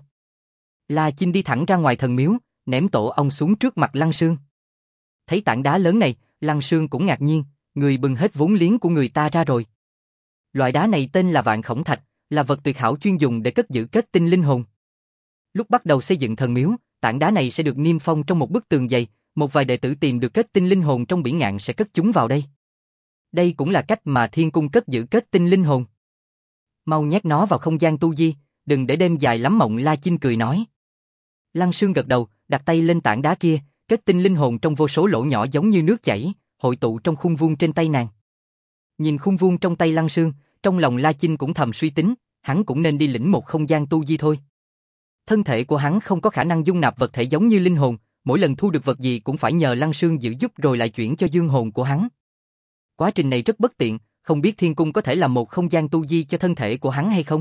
La Chinh đi thẳng ra ngoài thần miếu, ném tổ ong xuống trước mặt Lăng Sương. Thấy tảng đá lớn này, Lăng Sương cũng ngạc nhiên, người bừng hết vốn liếng của người ta ra rồi. Loại đá này tên là Vạn Khổng Thạch, là vật tuyệt hảo chuyên dùng để cất giữ kết tinh linh hồn. Lúc bắt đầu xây dựng thần miếu, tảng đá này sẽ được niêm phong trong một bức tường dày, một vài đệ tử tìm được kết tinh linh hồn trong bỉ ngạn sẽ cất chúng vào đây. Đây cũng là cách mà thiên cung cất giữ kết tinh linh hồn. Mau nhét nó vào không gian tu di, đừng để đêm dài lắm mộng. La Chinh cười nói. Lăng Sương gật đầu, đặt tay lên tảng đá kia, kết tinh linh hồn trong vô số lỗ nhỏ giống như nước chảy, hội tụ trong khung vuông trên tay nàng. Nhìn khung vuông trong tay Lăng Sương, trong lòng La Chinh cũng thầm suy tính, hắn cũng nên đi lĩnh một không gian tu di thôi. Thân thể của hắn không có khả năng dung nạp vật thể giống như linh hồn, mỗi lần thu được vật gì cũng phải nhờ Lăng Sương giữ giúp rồi lại chuyển cho dương hồn của hắn. Quá trình này rất bất tiện, không biết thiên cung có thể làm một không gian tu di cho thân thể của hắn hay không.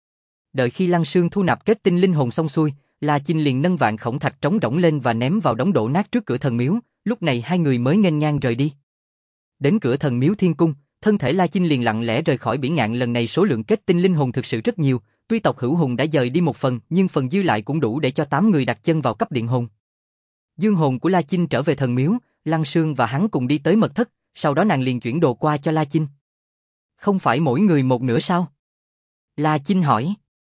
Đợi khi Lăng Sương thu nạp kết tinh linh hồn xong xuôi, La Chinh liền nâng Vạn Khổng Thạch trống rỗng lên và ném vào đống đổ nát trước cửa thần miếu, lúc này hai người mới nghênh ngang rời đi. Đến cửa thần miếu thiên cung, thân thể La Chinh liền lặng lẽ rời khỏi bỉ ngạn. Lần này số lượng kết tinh linh hồn thực sự rất nhiều, tuy tộc Hữu Hùng đã dời đi một phần, nhưng phần dư lại cũng đủ để cho 8 người đặt chân vào cấp điện hồn. Dương hồn của La Chinh trở về thần miếu, Lăng Sương và hắn cùng đi tới mật thất, sau đó nàng liền chuyển đồ qua cho La Chinh. Không phải mỗi người một nửa sao? La Chinh hỏi.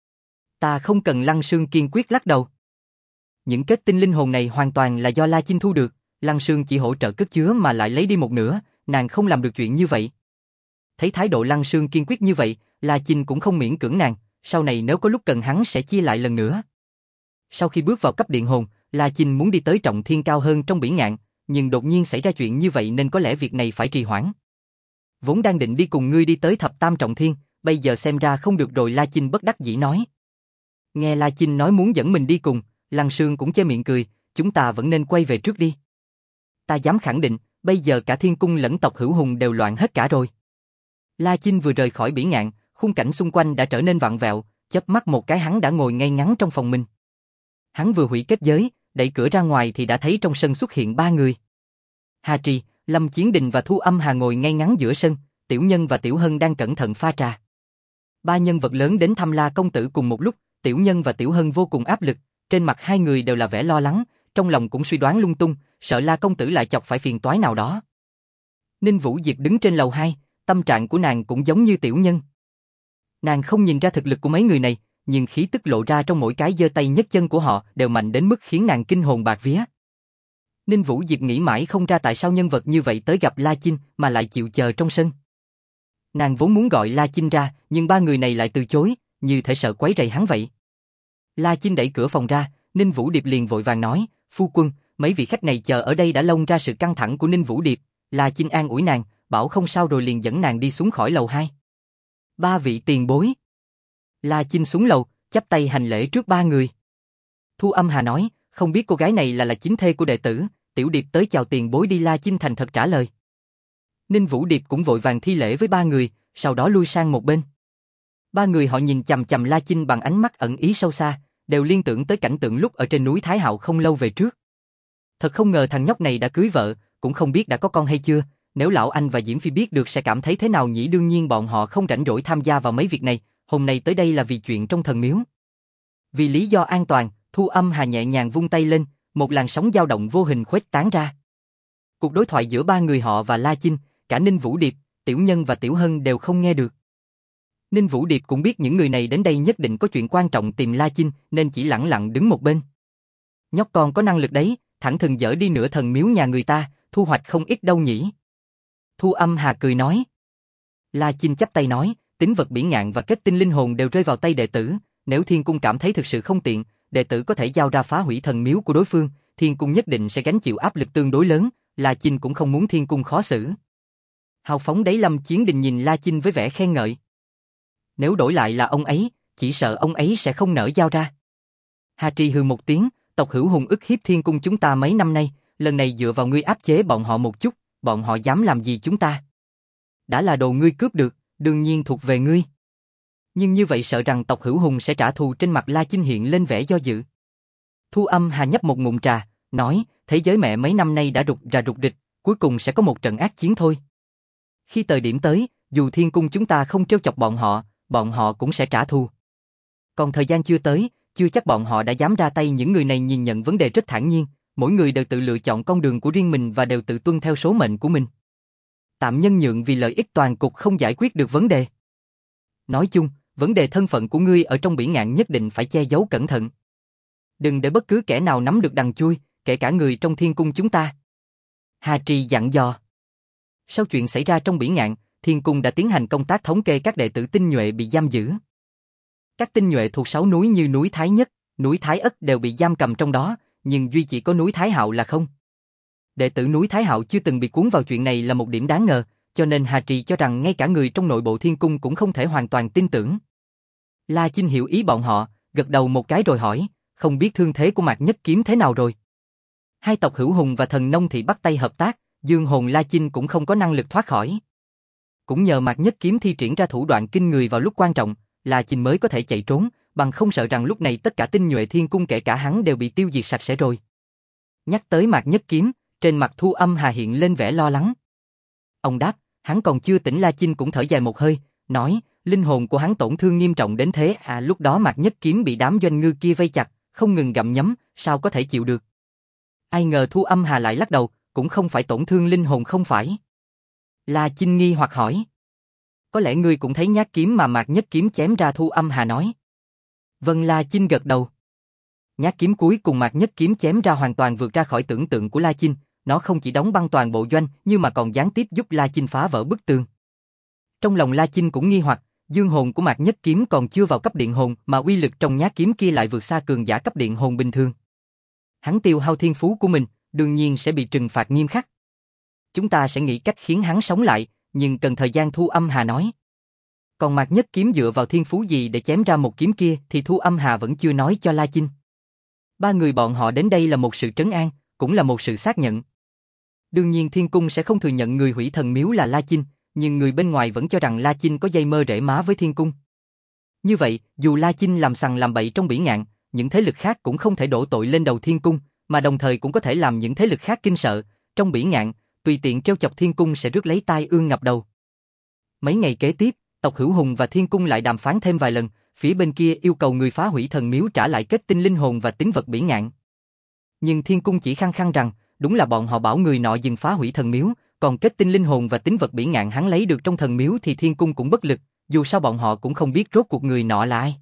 Ta không cần. Lăng Sương kiên quyết lắc đầu. Những kết tinh linh hồn này hoàn toàn là do La Chinh thu được, Lăng Sương chỉ hỗ trợ cất chứa mà lại lấy đi một nửa, nàng không làm được chuyện như vậy. Thấy thái độ Lăng Sương kiên quyết như vậy, La Chinh cũng không miễn cưỡng nàng, sau này nếu có lúc cần hắn sẽ chia lại lần nữa. Sau khi bước vào cấp điện hồn, La Chinh muốn đi tới trọng thiên cao hơn trong bỉ ngạn, nhưng đột nhiên xảy ra chuyện như vậy nên có lẽ việc này phải trì hoãn. Vốn đang định đi cùng ngươi đi tới thập tam trọng thiên, bây giờ xem ra không được rồi. La Chinh bất đắc dĩ nói. Nghe La Chinh nói muốn dẫn mình đi cùng, Lăng Sương cũng che miệng cười, chúng ta vẫn nên quay về trước đi. Ta dám khẳng định, bây giờ cả thiên cung lẫn tộc Hữu Hùng đều loạn hết cả rồi. La Chinh vừa rời khỏi bỉ ngạn, khung cảnh xung quanh đã trở nên vặn vẹo, chớp mắt một cái hắn đã ngồi ngay ngắn trong phòng mình. Hắn vừa hủy kết giới, đẩy cửa ra ngoài thì đã thấy trong sân xuất hiện 3 người. Hà Trì, Lâm Chiến Đình và Thu Âm Hà ngồi ngay ngắn giữa sân, Tiểu Nhân và Tiểu Hân đang cẩn thận pha trà. 3 nhân vật lớn đến thăm La công tử cùng một lúc, Tiểu Nhân và Tiểu Hân vô cùng áp lực, trên mặt hai người đều là vẻ lo lắng, trong lòng cũng suy đoán lung tung, sợ La công tử lại chọc phải phiền toái nào đó. Ninh Vũ Diệp đứng trên lầu 2, tâm trạng của nàng cũng giống như Tiểu Nhân. Nàng không nhìn ra thực lực của mấy người này, nhưng khí tức lộ ra trong mỗi cái giơ tay nhấc chân của họ đều mạnh đến mức khiến nàng kinh hồn bạt vía. Ninh Vũ Diệp nghĩ mãi không ra tại sao nhân vật như vậy tới gặp La Chinh mà lại chịu chờ trong sân. Nàng vốn muốn gọi La Chinh ra, nhưng 3 người này lại từ chối, như thể sợ quấy rầy hắn vậy. La Chinh đẩy cửa phòng ra, Ninh Vũ Điệp liền vội vàng nói, phu quân, mấy vị khách này chờ ở đây đã lông ra sự căng thẳng của Ninh Vũ Điệp, La Chinh an ủi nàng, bảo không sao rồi liền dẫn nàng đi xuống khỏi lầu 2. Ba vị tiền bối. La Chinh xuống lầu, chắp tay hành lễ trước ba người. Thu Âm Hà nói, không biết cô gái này là chính thê của đệ tử, Tiểu Điệp tới chào tiền bối đi. La Chinh thành thật trả lời. Ninh Vũ Điệp cũng vội vàng thi lễ với ba người, sau đó lui sang một bên. Ba người họ nhìn chằm chằm La Chinh bằng ánh mắt ẩn ý sâu xa, đều liên tưởng tới cảnh tượng lúc ở trên núi Thái Hạo không lâu về trước. Thật không ngờ thằng nhóc này đã cưới vợ, cũng không biết đã có con hay chưa, nếu lão anh và Diễm Phi biết được sẽ cảm thấy thế nào nhỉ. Đương nhiên bọn họ không rảnh rỗi tham gia vào mấy việc này, hôm nay tới đây là vì chuyện trong thần miếu. Vì lý do an toàn, Thu Âm Hà nhẹ nhàng vung tay lên, một làn sóng dao động vô hình khuếch tán ra. Cuộc đối thoại giữa ba người họ và La Chinh, cả Ninh Vũ Điệp, Tiểu Nhân và Tiểu Hân đều không nghe được. Ninh Vũ Điệp cũng biết những người này đến đây nhất định có chuyện quan trọng tìm La Chinh, nên chỉ lẳng lặng đứng một bên. Nhóc con có năng lực đấy, thẳng thừng dỡ đi nửa thần miếu nhà người ta, thu hoạch không ít đâu nhỉ. Thu Âm Hà cười nói. La Chinh chắp tay nói, tín vật bỉ ngạn và kết tinh linh hồn đều rơi vào tay đệ tử, nếu Thiên Cung cảm thấy thực sự không tiện, đệ tử có thể giao ra phá hủy thần miếu của đối phương, Thiên Cung nhất định sẽ gánh chịu áp lực tương đối lớn, La Chinh cũng không muốn Thiên Cung khó xử. Hào phóng đấy. Lâm Chiến Đình nhìn La Chinh với vẻ khen ngợi. Nếu đổi lại là ông ấy, chỉ sợ ông ấy sẽ không nỡ giao ra. Hà Trì hừ một tiếng, tộc Hữu Hùng ức hiếp Thiên Cung chúng ta mấy năm nay, lần này dựa vào ngươi áp chế bọn họ một chút, bọn họ dám làm gì chúng ta? Đã là đồ ngươi cướp được, đương nhiên thuộc về ngươi. Nhưng như vậy sợ rằng tộc Hữu Hùng sẽ trả thù. Trên mặt La Chinh hiện lên vẻ do dự. Thu Âm Hà nhấp một ngụm trà, nói, thế giới mẹ mấy năm nay đã rục rà rục rịch, cuối cùng sẽ có một trận ác chiến thôi. Khi thời điểm tới, dù Thiên Cung chúng ta không trêu chọc bọn họ cũng sẽ trả thù. Còn thời gian chưa tới, chưa chắc bọn họ đã dám ra tay. Những người này nhìn nhận vấn đề rất thản nhiên, mỗi người đều tự lựa chọn con đường của riêng mình và đều tự tuân theo số mệnh của mình. Tạm nhân nhượng vì lợi ích toàn cục không giải quyết được vấn đề. Nói chung, vấn đề thân phận của ngươi ở trong bỉ ngạn nhất định phải che giấu cẩn thận. Đừng để bất cứ kẻ nào nắm được đằng chui, kể cả người trong Thiên Cung chúng ta. Hà Trì dặn dò. Sau chuyện xảy ra trong bỉ ngạn, Thiên Cung đã tiến hành công tác thống kê các đệ tử tinh nhuệ bị giam giữ. Các tinh nhuệ thuộc 6 núi như núi Thái Nhất, núi Thái Ất đều bị giam cầm trong đó, nhưng duy chỉ có núi Thái Hạo là không. Đệ tử núi Thái Hạo chưa từng bị cuốn vào chuyện này là một điểm đáng ngờ, cho nên Hà Trì cho rằng ngay cả người trong nội bộ Thiên Cung cũng không thể hoàn toàn tin tưởng. La Chinh hiểu ý bọn họ, gật đầu một cái rồi hỏi, không biết thương thế của Mạc Nhất Kiếm thế nào rồi? Hai tộc Hữu Hùng và Thần Nông thì bắt tay hợp tác, dương hồn La Chinh cũng không có năng lực thoát khỏi. Cũng nhờ Mạc Nhất Kiếm thi triển ra thủ đoạn kinh người vào lúc quan trọng, La Chinh mới có thể chạy trốn, bằng không sợ rằng lúc này tất cả tinh nhuệ Thiên Cung kể cả hắn đều bị tiêu diệt sạch sẽ rồi. Nhắc tới Mạc Nhất Kiếm, trên mặt Thu Âm Hà hiện lên vẻ lo lắng. Ông đáp, hắn còn chưa tỉnh. La Chinh cũng thở dài một hơi, nói, linh hồn của hắn tổn thương nghiêm trọng đến thế à? Lúc đó Mạc Nhất Kiếm bị đám doanh ngư kia vây chặt, không ngừng gặm nhấm, sao có thể chịu được? Ai ngờ Thu Âm Hà lại lắc đầu, cũng không phải tổn thương linh hồn không phải. La Chinh nghi hoặc hỏi. Có lẽ ngươi cũng thấy nhát kiếm mà Mạc Nhất Kiếm chém ra. Thu Âm Hà nói. Vâng. La Chinh gật đầu. Nhát kiếm cuối cùng Mạc Nhất Kiếm chém ra hoàn toàn vượt ra khỏi tưởng tượng của La Chinh, nó không chỉ đóng băng toàn bộ doanh, nhưng mà còn gián tiếp giúp La Chinh phá vỡ bức tường. Trong lòng La Chinh cũng nghi hoặc, dương hồn của Mạc Nhất Kiếm còn chưa vào cấp điện hồn, mà uy lực trong nhát kiếm kia lại vượt xa cường giả cấp điện hồn bình thường. Hắn tiêu hao thiên phú của mình, đương nhiên sẽ bị trừng phạt nghiêm khắc. Chúng ta sẽ nghĩ cách khiến hắn sống lại, nhưng cần thời gian. Thu Âm Hà nói. Còn Mạc Nhất Kiếm dựa vào thiên phú gì để chém ra một kiếm kia thì Thu Âm Hà vẫn chưa nói cho La Chinh. Ba người bọn họ đến đây là một sự trấn an, cũng là một sự xác nhận. Đương nhiên Thiên Cung sẽ không thừa nhận người hủy thần miếu là La Chinh, nhưng người bên ngoài vẫn cho rằng La Chinh có dây mơ rễ má với Thiên Cung. Như vậy, dù La Chinh làm sằng làm bậy trong bỉ ngạn, những thế lực khác cũng không thể đổ tội lên đầu Thiên Cung, mà đồng thời cũng có thể làm những thế lực khác kinh sợ. Trong bỉ ngạn, tùy tiện trêu chọc Thiên Cung sẽ rước lấy tai ương ngập đầu. Mấy ngày kế tiếp, tộc Hữu Hùng và Thiên Cung lại đàm phán thêm vài lần, phía bên kia yêu cầu người phá hủy thần miếu trả lại kết tinh linh hồn và tín vật bỉ ngạn. Nhưng Thiên Cung chỉ khăng khăng rằng, đúng là bọn họ bảo người nọ dừng phá hủy thần miếu, còn kết tinh linh hồn và tín vật bỉ ngạn hắn lấy được trong thần miếu thì Thiên Cung cũng bất lực, dù sao bọn họ cũng không biết rốt cuộc người nọ là ai.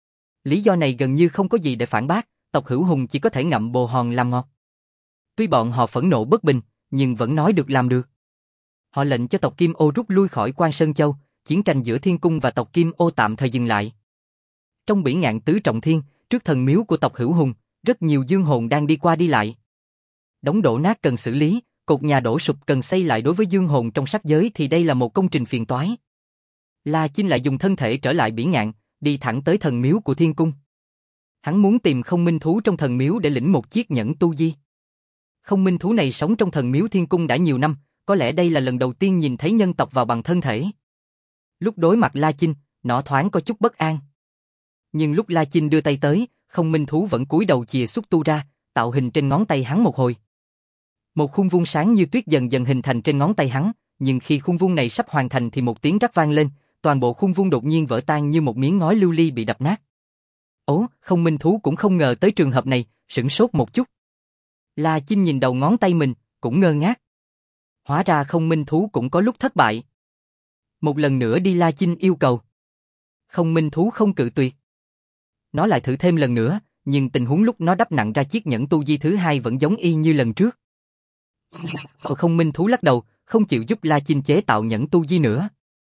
Lý do này gần như không có gì để phản bác, tộc Hữu Hùng chỉ có thể ngậm bồ hòn làm ngọt. Tuy bọn họ phẫn nộ bất bình, nhưng vẫn nói được làm được. Họ lệnh cho tộc Kim Ô rút lui khỏi Quan Sơn Châu, chiến tranh giữa Thiên Cung và tộc Kim Ô tạm thời dừng lại. Trong bỉ ngạn tứ trọng thiên, trước thần miếu của tộc Hữu Hùng, rất nhiều dương hồn đang đi qua đi lại. Đống đổ nát cần xử lý, cột nhà đổ sụp cần xây lại, đối với dương hồn trong sắc giới thì đây là một công trình phiền toái. La Chinh lại dùng thân thể trở lại Bỉ Ngạn, đi thẳng tới thần miếu của Thiên Cung. Hắn muốn tìm không minh thú trong thần miếu để lĩnh một chiếc nhẫn tu di. Không minh thú này sống trong thần miếu Thiên Cung đã nhiều năm, có lẽ đây là lần đầu tiên nhìn thấy nhân tộc vào bằng thân thể. Lúc đối mặt La Chinh, nó thoáng có chút bất an. Nhưng lúc La Chinh đưa tay tới, không minh thú vẫn cúi đầu chìa xúc tu ra, tạo hình trên ngón tay hắn một hồi. Một khung vuông sáng như tuyết dần dần hình thành trên ngón tay hắn, nhưng khi khung vuông này sắp hoàn thành thì một tiếng rắc vang lên, toàn bộ khung vuông đột nhiên vỡ tan như một miếng ngói lưu ly bị đập nát. Ố, không minh thú cũng không ngờ tới trường hợp này, sửng sốt một chút. La Chinh nhìn đầu ngón tay mình, cũng ngơ ngác. Hóa ra không minh thú cũng có lúc thất bại. Một lần nữa đi, La Chinh yêu cầu. Không minh thú không cự tuyệt. Nó lại thử thêm lần nữa, nhưng tình huống lúc nó đắp nặng ra chiếc nhẫn tu di thứ hai vẫn giống y như lần trước. Không minh thú lắc đầu, không chịu giúp La Chinh chế tạo nhẫn tu di nữa.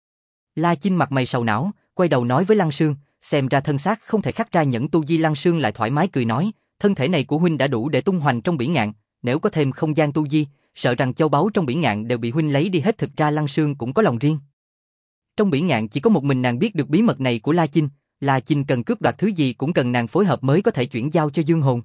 La Chinh mặt mày sầu não, quay đầu nói với Lăng Sương, xem ra thân xác không thể khắc ra nhẫn tu di. Lăng Sương lại thoải mái cười nói, thân thể này của huynh đã đủ để tung hoành trong Bỉ Ngạn, nếu có thêm không gian tu di, sợ rằng châu báu trong Bỉ Ngạn đều bị huynh lấy đi hết. Thực ra Lăng Sương cũng có lòng riêng. Trong Bỉ Ngạn chỉ có một mình nàng biết được bí mật này của La Chinh, La Chinh cần cướp đoạt thứ gì cũng cần nàng phối hợp mới có thể chuyển giao cho dương hồn.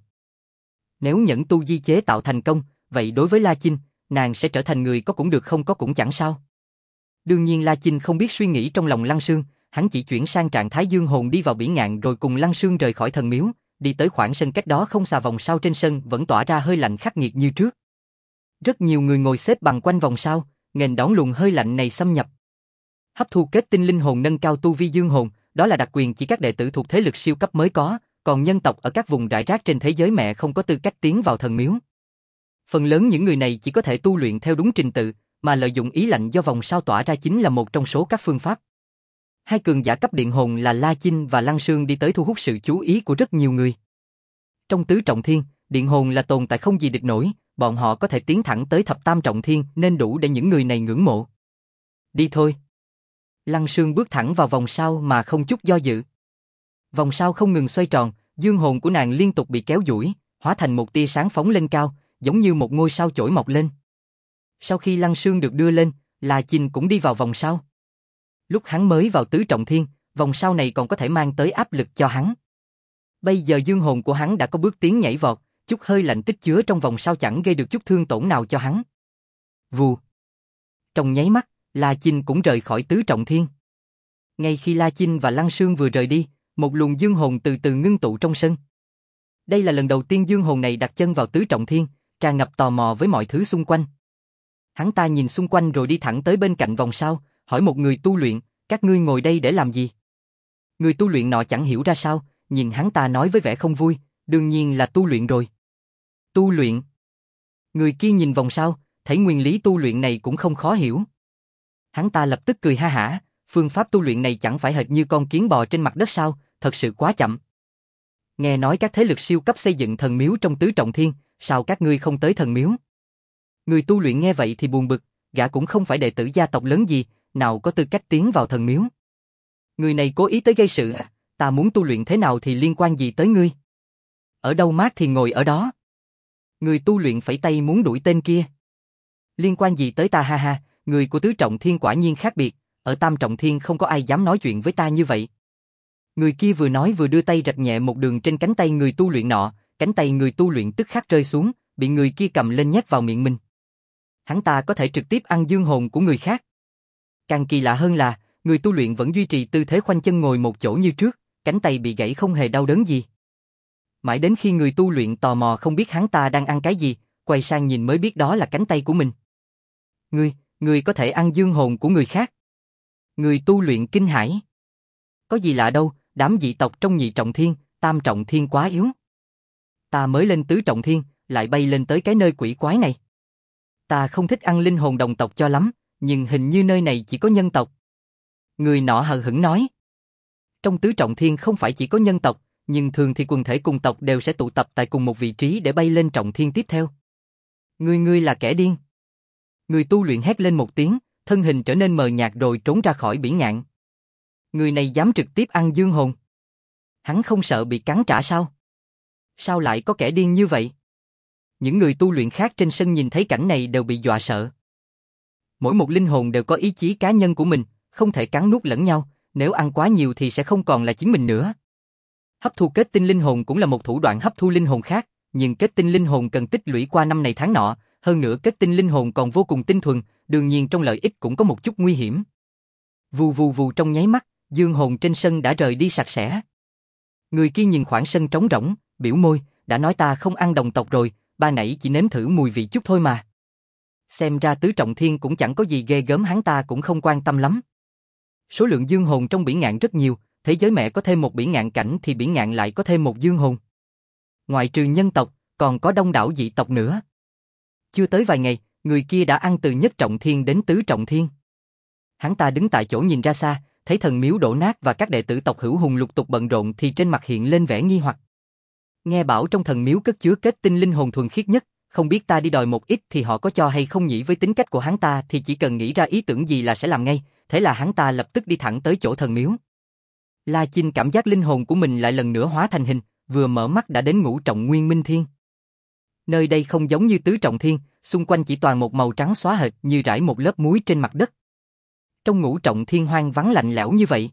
Nếu nhẫn tu di chế tạo thành công, vậy đối với La Chinh, nàng sẽ trở thành người có cũng được không có cũng chẳng sao. Đương nhiên La Chinh không biết suy nghĩ trong lòng Lăng Sương, hắn chỉ chuyển sang trạng thái dương hồn đi vào Bỉ Ngạn rồi cùng Lăng Sương rời khỏi thần miếu, đi tới khoảng sân cách đó không xa. Vòng sao trên sân vẫn tỏa ra hơi lạnh khắc nghiệt như trước. Rất nhiều người ngồi xếp bằng quanh vòng sao, nghênh đón luồng hơi lạnh này xâm nhập. Hấp thu kết tinh linh hồn nâng cao tu vi dương hồn, đó là đặc quyền chỉ các đệ tử thuộc thế lực siêu cấp mới có, còn nhân tộc ở các vùng rải rác trên thế giới mẹ không có tư cách tiến vào thần miếu. Phần lớn những người này chỉ có thể tu luyện theo đúng trình tự, mà lợi dụng ý lạnh do vòng sao tỏa ra chính là một trong số các phương pháp. Hai cường giả cấp điện hồn là La Chinh và Lăng Sương đi tới thu hút sự chú ý của rất nhiều người. Trong tứ trọng thiên, điện hồn là tồn tại không gì địch nổi, bọn họ có thể tiến thẳng tới thập tam trọng thiên nên đủ để những người này ngưỡng mộ. Đi thôi. Lăng Sương bước thẳng vào vòng sao mà không chút do dự. Vòng sao không ngừng xoay tròn, dương hồn của nàng liên tục bị kéo duỗi, hóa thành một tia sáng phóng lên cao, giống như một ngôi sao chổi mọc lên. Sau khi Lăng Sương được đưa lên, La Chinh cũng đi vào vòng sao. Lúc hắn mới vào tứ trọng thiên, vòng sao này còn có thể mang tới áp lực cho hắn. Bây giờ dương hồn của hắn đã có bước tiến nhảy vọt, chút hơi lạnh tích chứa trong vòng sao chẳng gây được chút thương tổn nào cho hắn. Vù. Trong nháy mắt, La Chinh cũng rời khỏi tứ trọng thiên. Ngay khi La Chinh và Lăng Sương vừa rời đi, một luồng dương hồn từ từ ngưng tụ trong sân. Đây là lần đầu tiên dương hồn này đặt chân vào tứ trọng thiên, tràn ngập tò mò với mọi thứ xung quanh. Hắn ta nhìn xung quanh rồi đi thẳng tới bên cạnh vòng sao, hỏi một người tu luyện, các ngươi ngồi đây để làm gì? Người tu luyện nọ chẳng hiểu ra sao, nhìn hắn ta nói với vẻ không vui, đương nhiên là tu luyện rồi. Tu luyện? Người kia nhìn vòng sao, thấy nguyên lý tu luyện này cũng không khó hiểu. Hắn ta lập tức cười ha hả, phương pháp tu luyện này chẳng phải hệt như con kiến bò trên mặt đất sao, thật sự quá chậm. Nghe nói các thế lực siêu cấp xây dựng thần miếu trong tứ trọng thiên, sao các ngươi không tới thần miếu? Người tu luyện nghe vậy thì buồn bực, gã cũng không phải đệ tử gia tộc lớn gì, nào có tư cách tiến vào thần miếu. Người này cố ý tới gây sự à? Ta muốn tu luyện thế nào thì liên quan gì tới ngươi? Ở đâu mát thì ngồi ở đó. Người tu luyện phẩy tay muốn đuổi tên kia. Liên quan gì tới ta ha ha, người của tứ trọng thiên quả nhiên khác biệt, ở tam trọng thiên không có ai dám nói chuyện với ta như vậy. Người kia vừa nói vừa đưa tay rạch nhẹ một đường trên cánh tay người tu luyện nọ, cánh tay người tu luyện tức khắc rơi xuống, bị người kia cầm lên nhét vào miệng mình. Hắn ta có thể trực tiếp ăn dương hồn của người khác. Càng kỳ lạ hơn là, người tu luyện vẫn duy trì tư thế khoanh chân ngồi một chỗ như trước, cánh tay bị gãy không hề đau đớn gì. Mãi đến khi người tu luyện tò mò không biết hắn ta đang ăn cái gì, quay sang nhìn mới biết đó là cánh tay của mình. Ngươi có thể ăn dương hồn của người khác. Người tu luyện kinh hãi. Có gì lạ đâu, đám dị tộc trong nhị trọng thiên, tam trọng thiên quá yếu. Ta mới lên tứ trọng thiên, lại bay lên tới cái nơi quỷ quái này. Ta không thích ăn linh hồn đồng tộc cho lắm, nhưng hình như nơi này chỉ có nhân tộc. Người nọ hờ hững nói. Trong tứ trọng thiên không phải chỉ có nhân tộc, nhưng thường thì quần thể cùng tộc đều sẽ tụ tập tại cùng một vị trí để bay lên trọng thiên tiếp theo. Ngươi là kẻ điên. Người tu luyện hét lên một tiếng, thân hình trở nên mờ nhạt rồi trốn ra khỏi Bỉ Ngạn. Người này dám trực tiếp ăn dương hồn. Hắn không sợ bị cắn trả sao? Sao lại có kẻ điên như vậy? Những người tu luyện khác trên sân nhìn thấy cảnh này đều bị dọa sợ. Mỗi một linh hồn đều có ý chí cá nhân của mình, không thể cắn nuốt lẫn nhau, nếu ăn quá nhiều thì sẽ không còn là chính mình nữa. Hấp thu kết tinh linh hồn cũng là một thủ đoạn hấp thu linh hồn khác, nhưng kết tinh linh hồn cần tích lũy qua năm này tháng nọ, hơn nữa kết tinh linh hồn còn vô cùng tinh thuần, đương nhiên trong lợi ích cũng có một chút nguy hiểm. Vù vù vù, trong nháy mắt, dương hồn trên sân đã rời đi sạch sẽ. Người kia nhìn khoảng sân trống rỗng, biểu môi, đã nói ta không ăn đồng tộc rồi, ban nãy chỉ nếm thử mùi vị chút thôi mà. Xem ra tứ trọng thiên cũng chẳng có gì ghê gớm, hắn ta cũng không quan tâm lắm. Số lượng dương hồn trong biển ngạn rất nhiều, thế giới mẹ có thêm một biển ngạn cảnh thì biển ngạn lại có thêm một dương hồn. Ngoại trừ nhân tộc, còn có đông đảo dị tộc nữa. Chưa tới vài ngày, người kia đã ăn từ nhất trọng thiên đến tứ trọng thiên. Hắn ta đứng tại chỗ nhìn ra xa, thấy thần miếu đổ nát và các đệ tử tộc Hữu Hùng lục tục bận rộn thì trên mặt hiện lên vẻ nghi hoặc. Nghe bảo trong thần miếu cất chứa kết tinh linh hồn thuần khiết nhất, không biết ta đi đòi một ít thì họ có cho hay không nhỉ? Với tính cách của hắn ta thì chỉ cần nghĩ ra ý tưởng gì là sẽ làm ngay, thế là hắn ta lập tức đi thẳng tới chỗ thần miếu. La Chinh cảm giác linh hồn của mình lại lần nữa hóa thành hình, vừa mở mắt đã đến ngũ trọng nguyên minh thiên. Nơi đây không giống như tứ trọng thiên, xung quanh chỉ toàn một màu trắng xóa hệt như rải một lớp muối trên mặt đất. Trong ngũ trọng thiên hoang vắng lạnh lẽo như vậy.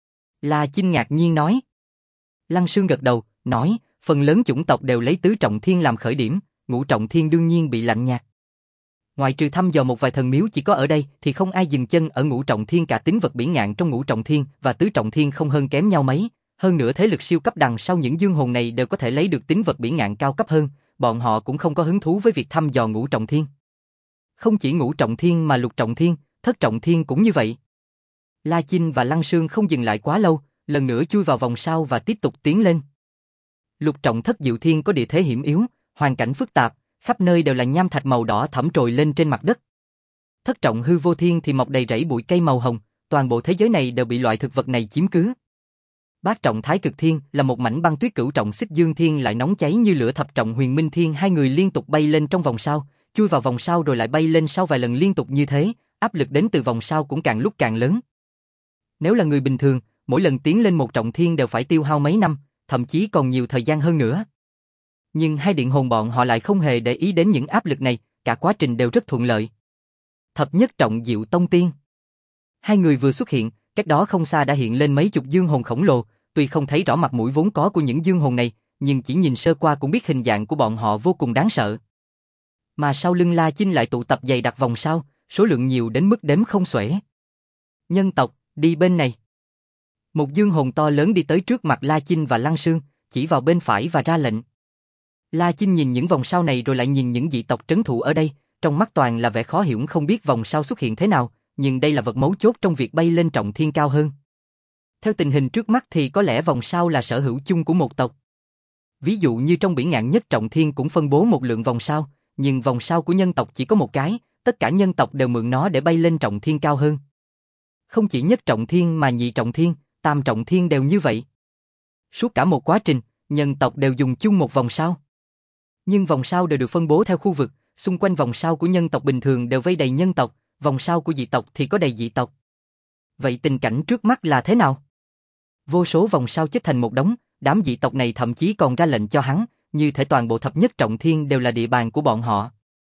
La Chinh ngạc nhiên nói. Lăng Sương gật đầu, nói, phần lớn chủng tộc đều lấy tứ trọng thiên làm khởi điểm, ngũ trọng thiên đương nhiên bị lạnh nhạt. Ngoài trừ thăm dò một vài thần miếu chỉ có ở đây thì không ai dừng chân ở ngũ trọng thiên cả. Tính vật biển ngạn trong ngũ trọng thiên và tứ trọng thiên không hơn kém nhau mấy, hơn nữa thế lực siêu cấp đằng sau những dương hồn này đều có thể lấy được tính vật biển ngạn cao cấp hơn, bọn họ cũng không có hứng thú với việc thăm dò ngũ trọng thiên. Không chỉ ngũ trọng thiên mà lục trọng thiên, thất trọng thiên cũng như vậy. La Chinh và Lăng Sương không dừng lại quá lâu, lần nữa chui vào vòng sau và tiếp tục tiến lên. Lục trọng thất diệu thiên có địa thế hiểm yếu, hoàn cảnh phức tạp, khắp nơi đều là nham thạch màu đỏ thẫm trồi lên trên mặt đất. Thất trọng hư vô thiên thì mọc đầy rẫy bụi cây màu hồng, toàn bộ thế giới này đều bị loại thực vật này chiếm cứ. Bát trọng thái cực thiên là một mảnh băng tuyết. Cửu trọng xích dương thiên lại nóng cháy như lửa. Thập trọng huyền minh thiên, hai người liên tục bay lên trong vòng sau, chui vào vòng sau rồi lại bay lên sau vài lần liên tục như thế, áp lực đến từ vòng sau cũng càng lúc càng lớn. Nếu là người bình thường, mỗi lần tiến lên một trọng thiên đều phải tiêu hao mấy năm, thậm chí còn nhiều thời gian hơn nữa. Nhưng hai điện hồn bọn họ lại không hề để ý đến những áp lực này, cả quá trình đều rất thuận lợi. Thập nhất trọng Diệu Tông Tiên. Hai người vừa xuất hiện, cách đó không xa đã hiện lên mấy chục dương hồn khổng lồ, tuy không thấy rõ mặt mũi vốn có của những dương hồn này, nhưng chỉ nhìn sơ qua cũng biết hình dạng của bọn họ vô cùng đáng sợ. Mà sau lưng La Chinh lại tụ tập dày đặc vòng sau, số lượng nhiều đến mức đếm không xuể. Nhân tộc, đi bên này. Một dương hồn to lớn đi tới trước mặt La Chinh và Lăng Sương, chỉ vào bên phải và ra lệnh. La Chinh nhìn những vòng sau này rồi lại nhìn những dị tộc trấn thủ ở đây, trong mắt toàn là vẻ khó hiểu, không biết vòng sau xuất hiện thế nào, nhưng đây là vật mấu chốt trong việc bay lên trọng thiên cao hơn. Theo tình hình trước mắt thì có lẽ vòng sau là sở hữu chung của một tộc. Ví dụ như trong biển ngạn nhất trọng thiên cũng phân bố một lượng vòng sau, nhưng vòng sau của nhân tộc chỉ có một cái, tất cả nhân tộc đều mượn nó để bay lên trọng thiên cao hơn. Không chỉ nhất trọng thiên mà nhị trọng thiên, tam trọng thiên đều như vậy. Suốt cả một quá trình, nhân tộc đều dùng chung một vòng sau. Nhưng vòng sau đều được phân bố theo khu vực, xung quanh vòng sau của nhân tộc bình thường đều vây đầy nhân tộc, vòng sau của dị tộc thì có đầy dị tộc. Vậy tình cảnh trước mắt là thế nào? Vô số vòng sau chết thành một đống, đám dị tộc này thậm chí còn ra lệnh cho hắn, như thể toàn bộ thập nhất trọng thiên đều là địa bàn của bọn họ.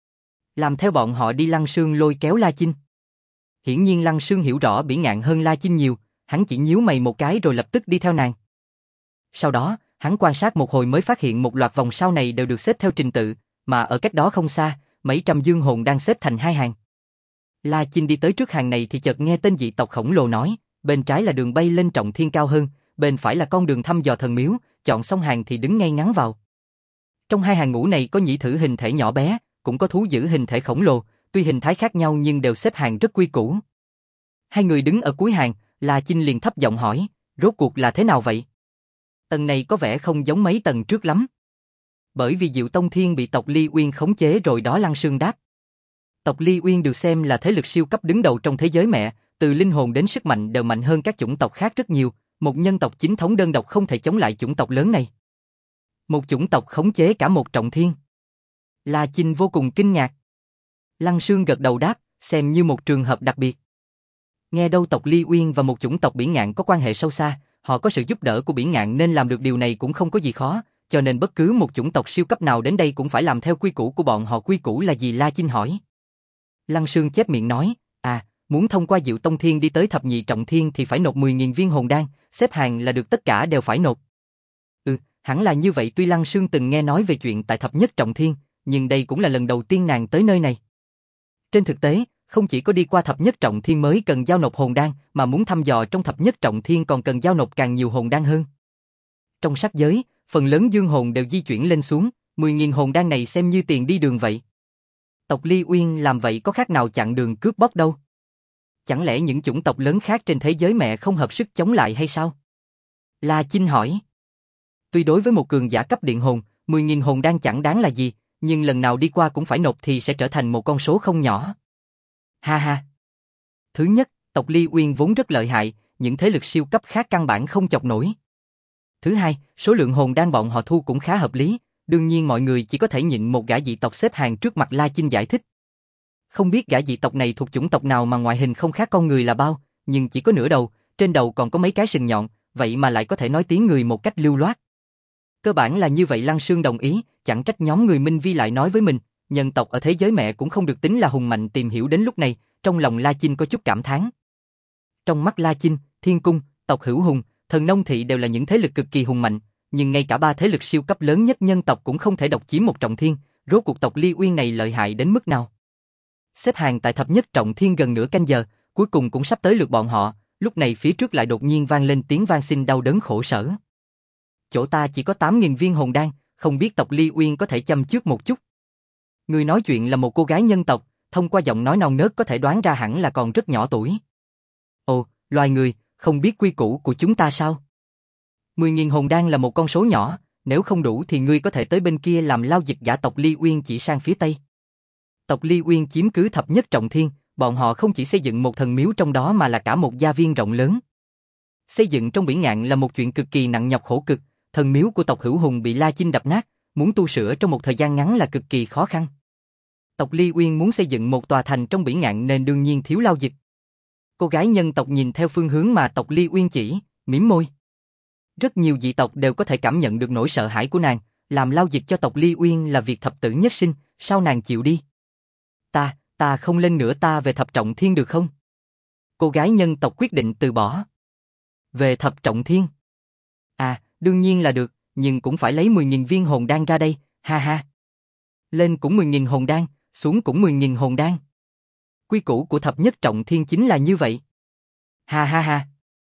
Làm theo bọn họ đi. Lăng Sương lôi kéo La Chinh. Hiển nhiên Lăng Sương hiểu rõ biển ngạn hơn La Chinh nhiều, hắn chỉ nhíu mày một cái rồi lập tức đi theo nàng. Sau đó, hắn quan sát một hồi mới phát hiện một loạt vòng sau này đều được xếp theo trình tự, mà ở cách đó không xa, mấy trăm dương hồn đang xếp thành hai hàng. La Chinh đi tới trước hàng này thì chợt nghe tên dị tộc khổng lồ nói, bên trái là đường bay lên trọng thiên cao hơn, bên phải là con đường thăm dò thần miếu, chọn xong hàng thì đứng ngay ngắn vào. Trong hai hàng ngũ này có nhĩ thử hình thể nhỏ bé, cũng có thú dữ hình thể khổng lồ, tuy hình thái khác nhau nhưng đều xếp hàng rất quy củ. Hai người đứng ở cuối hàng, La Chinh liền thấp giọng hỏi, rốt cuộc là thế nào vậy? Tầng này có vẻ không giống mấy tầng trước lắm. Bởi vì Diệu Tông Thiên bị tộc Ly Uyên khống chế rồi đó. Lăng Sương đáp. Tộc Ly Uyên được xem là thế lực siêu cấp đứng đầu trong thế giới mẹ, từ linh hồn đến sức mạnh đều mạnh hơn các chủng tộc khác rất nhiều, một nhân tộc chính thống đơn độc không thể chống lại chủng tộc lớn này. Một chủng tộc khống chế cả một trọng thiên. La Chinh vô cùng kinh ngạc. Lăng Sương gật đầu đáp, xem như một trường hợp đặc biệt. Nghe đâu tộc Ly Uyên và một chủng tộc biển ngạn có quan hệ sâu xa, họ có sự giúp đỡ của biển ngạn nên làm được điều này cũng không có gì khó, cho nên bất cứ một chủng tộc siêu cấp nào đến đây cũng phải làm theo quy củ của bọn họ. Quy củ là gì? La Chinh hỏi. Lăng Sương chép miệng nói, muốn thông qua Diệu Tông Thiên đi tới thập nhị trọng thiên thì phải nộp 10.000 viên hồn đan, xếp hàng là được, tất cả đều phải nộp. Hẳn là như vậy. Tuy Lăng Sương từng nghe nói về chuyện tại thập nhất trọng thiên, nhưng đây cũng là lần đầu tiên nàng tới nơi này. Trên thực tế, không chỉ có đi qua thập nhất trọng thiên mới cần giao nộp hồn đan, mà muốn thăm dò trong thập nhất trọng thiên còn cần giao nộp càng nhiều hồn đan hơn. Trong sắc giới, phần lớn dương hồn đều di chuyển lên xuống, 10.000 hồn đan này xem như tiền đi đường vậy. Tộc Ly Uyên làm vậy có khác nào chặn đường cướp bóc đâu. Chẳng lẽ những chủng tộc lớn khác trên thế giới mẹ không hợp sức chống lại hay sao? La Chinh hỏi. Tuy đối với một cường giả cấp điện hồn, 10.000 hồn đan chẳng đáng là gì, nhưng lần nào đi qua cũng phải nộp thì sẽ trở thành một con số không nhỏ. Ha ha. Thứ nhất, tộc Ly Uyên vốn rất lợi hại, những thế lực siêu cấp khác căn bản không chọc nổi. Thứ hai, số lượng hồn đan bọn họ thu cũng khá hợp lý, đương nhiên mọi người chỉ có thể nhịn một gã dị tộc xếp hàng trước mặt. La Chinh giải thích. Không biết gã dị tộc này thuộc chủng tộc nào mà ngoại hình không khác con người là bao, nhưng chỉ có nửa đầu, trên đầu còn có mấy cái sừng nhọn, vậy mà lại có thể nói tiếng người một cách lưu loát. Cơ bản là như vậy. Lăng Sương đồng ý, chẳng trách nhóm người Minh Vi lại nói với mình, nhân tộc ở thế giới mẹ cũng không được tính là hùng mạnh. Tìm hiểu đến lúc này, trong lòng La Chinh có chút cảm thán. Trong mắt La Chinh, Thiên Cung, tộc Hữu Hùng, Thần Nông Thị đều là những thế lực cực kỳ hùng mạnh, nhưng ngay cả ba thế lực siêu cấp lớn nhất nhân tộc cũng không thể độc chiếm một trọng thiên, rốt cuộc tộc Ly Uyên này lợi hại đến mức nào? Xếp hàng tại thập nhất trọng thiên gần nửa canh giờ, cuối cùng cũng sắp tới lượt bọn họ, lúc này phía trước lại đột nhiên vang lên tiếng van xin đau đớn khổ sở. Chỗ ta chỉ có 8.000 viên hồn đan, không biết tộc Ly Uyên có thể châm trước một chút. Người nói chuyện là một cô gái nhân tộc, thông qua giọng nói non nớt có thể đoán ra hẳn là còn rất nhỏ tuổi. Ồ, loài người, không biết quy củ của chúng ta sao? 10.000 hồn đan là một con số nhỏ, nếu không đủ thì ngươi có thể tới bên kia làm lao dịch. Gã tộc Ly Uyên chỉ sang phía tây. Tộc Ly Uyên chiếm cứ thập nhất trọng thiên, bọn họ không chỉ xây dựng một thần miếu trong đó mà là cả một gia viên rộng lớn. Xây dựng trong biển ngạn là một chuyện cực kỳ nặng nhọc khổ cực, thần miếu của tộc Hữu Hùng bị La Chinh đập nát, muốn tu sửa trong một thời gian ngắn là cực kỳ khó khăn. Tộc Ly Uyên muốn xây dựng một tòa thành trong biển ngạn nên đương nhiên thiếu lao dịch. Cô gái nhân tộc nhìn theo phương hướng mà tộc Ly Uyên chỉ, mỉm môi. Rất nhiều dị tộc đều có thể cảm nhận được nỗi sợ hãi của nàng, làm lao dịch cho tộc Ly Uyên là việc thập tử nhất sinh, sao nàng chịu đi? Ta không lên nữa, ta về thập trọng thiên được không? Cô gái nhân tộc quyết định từ bỏ. Về thập trọng thiên? Đương nhiên là được, nhưng cũng phải lấy 10.000 viên hồn đan ra đây, ha ha. Lên cũng 10.000 hồn đan, xuống cũng 10.000 hồn đan. Quy củ của thập nhất trọng thiên chính là như vậy. Ha ha ha.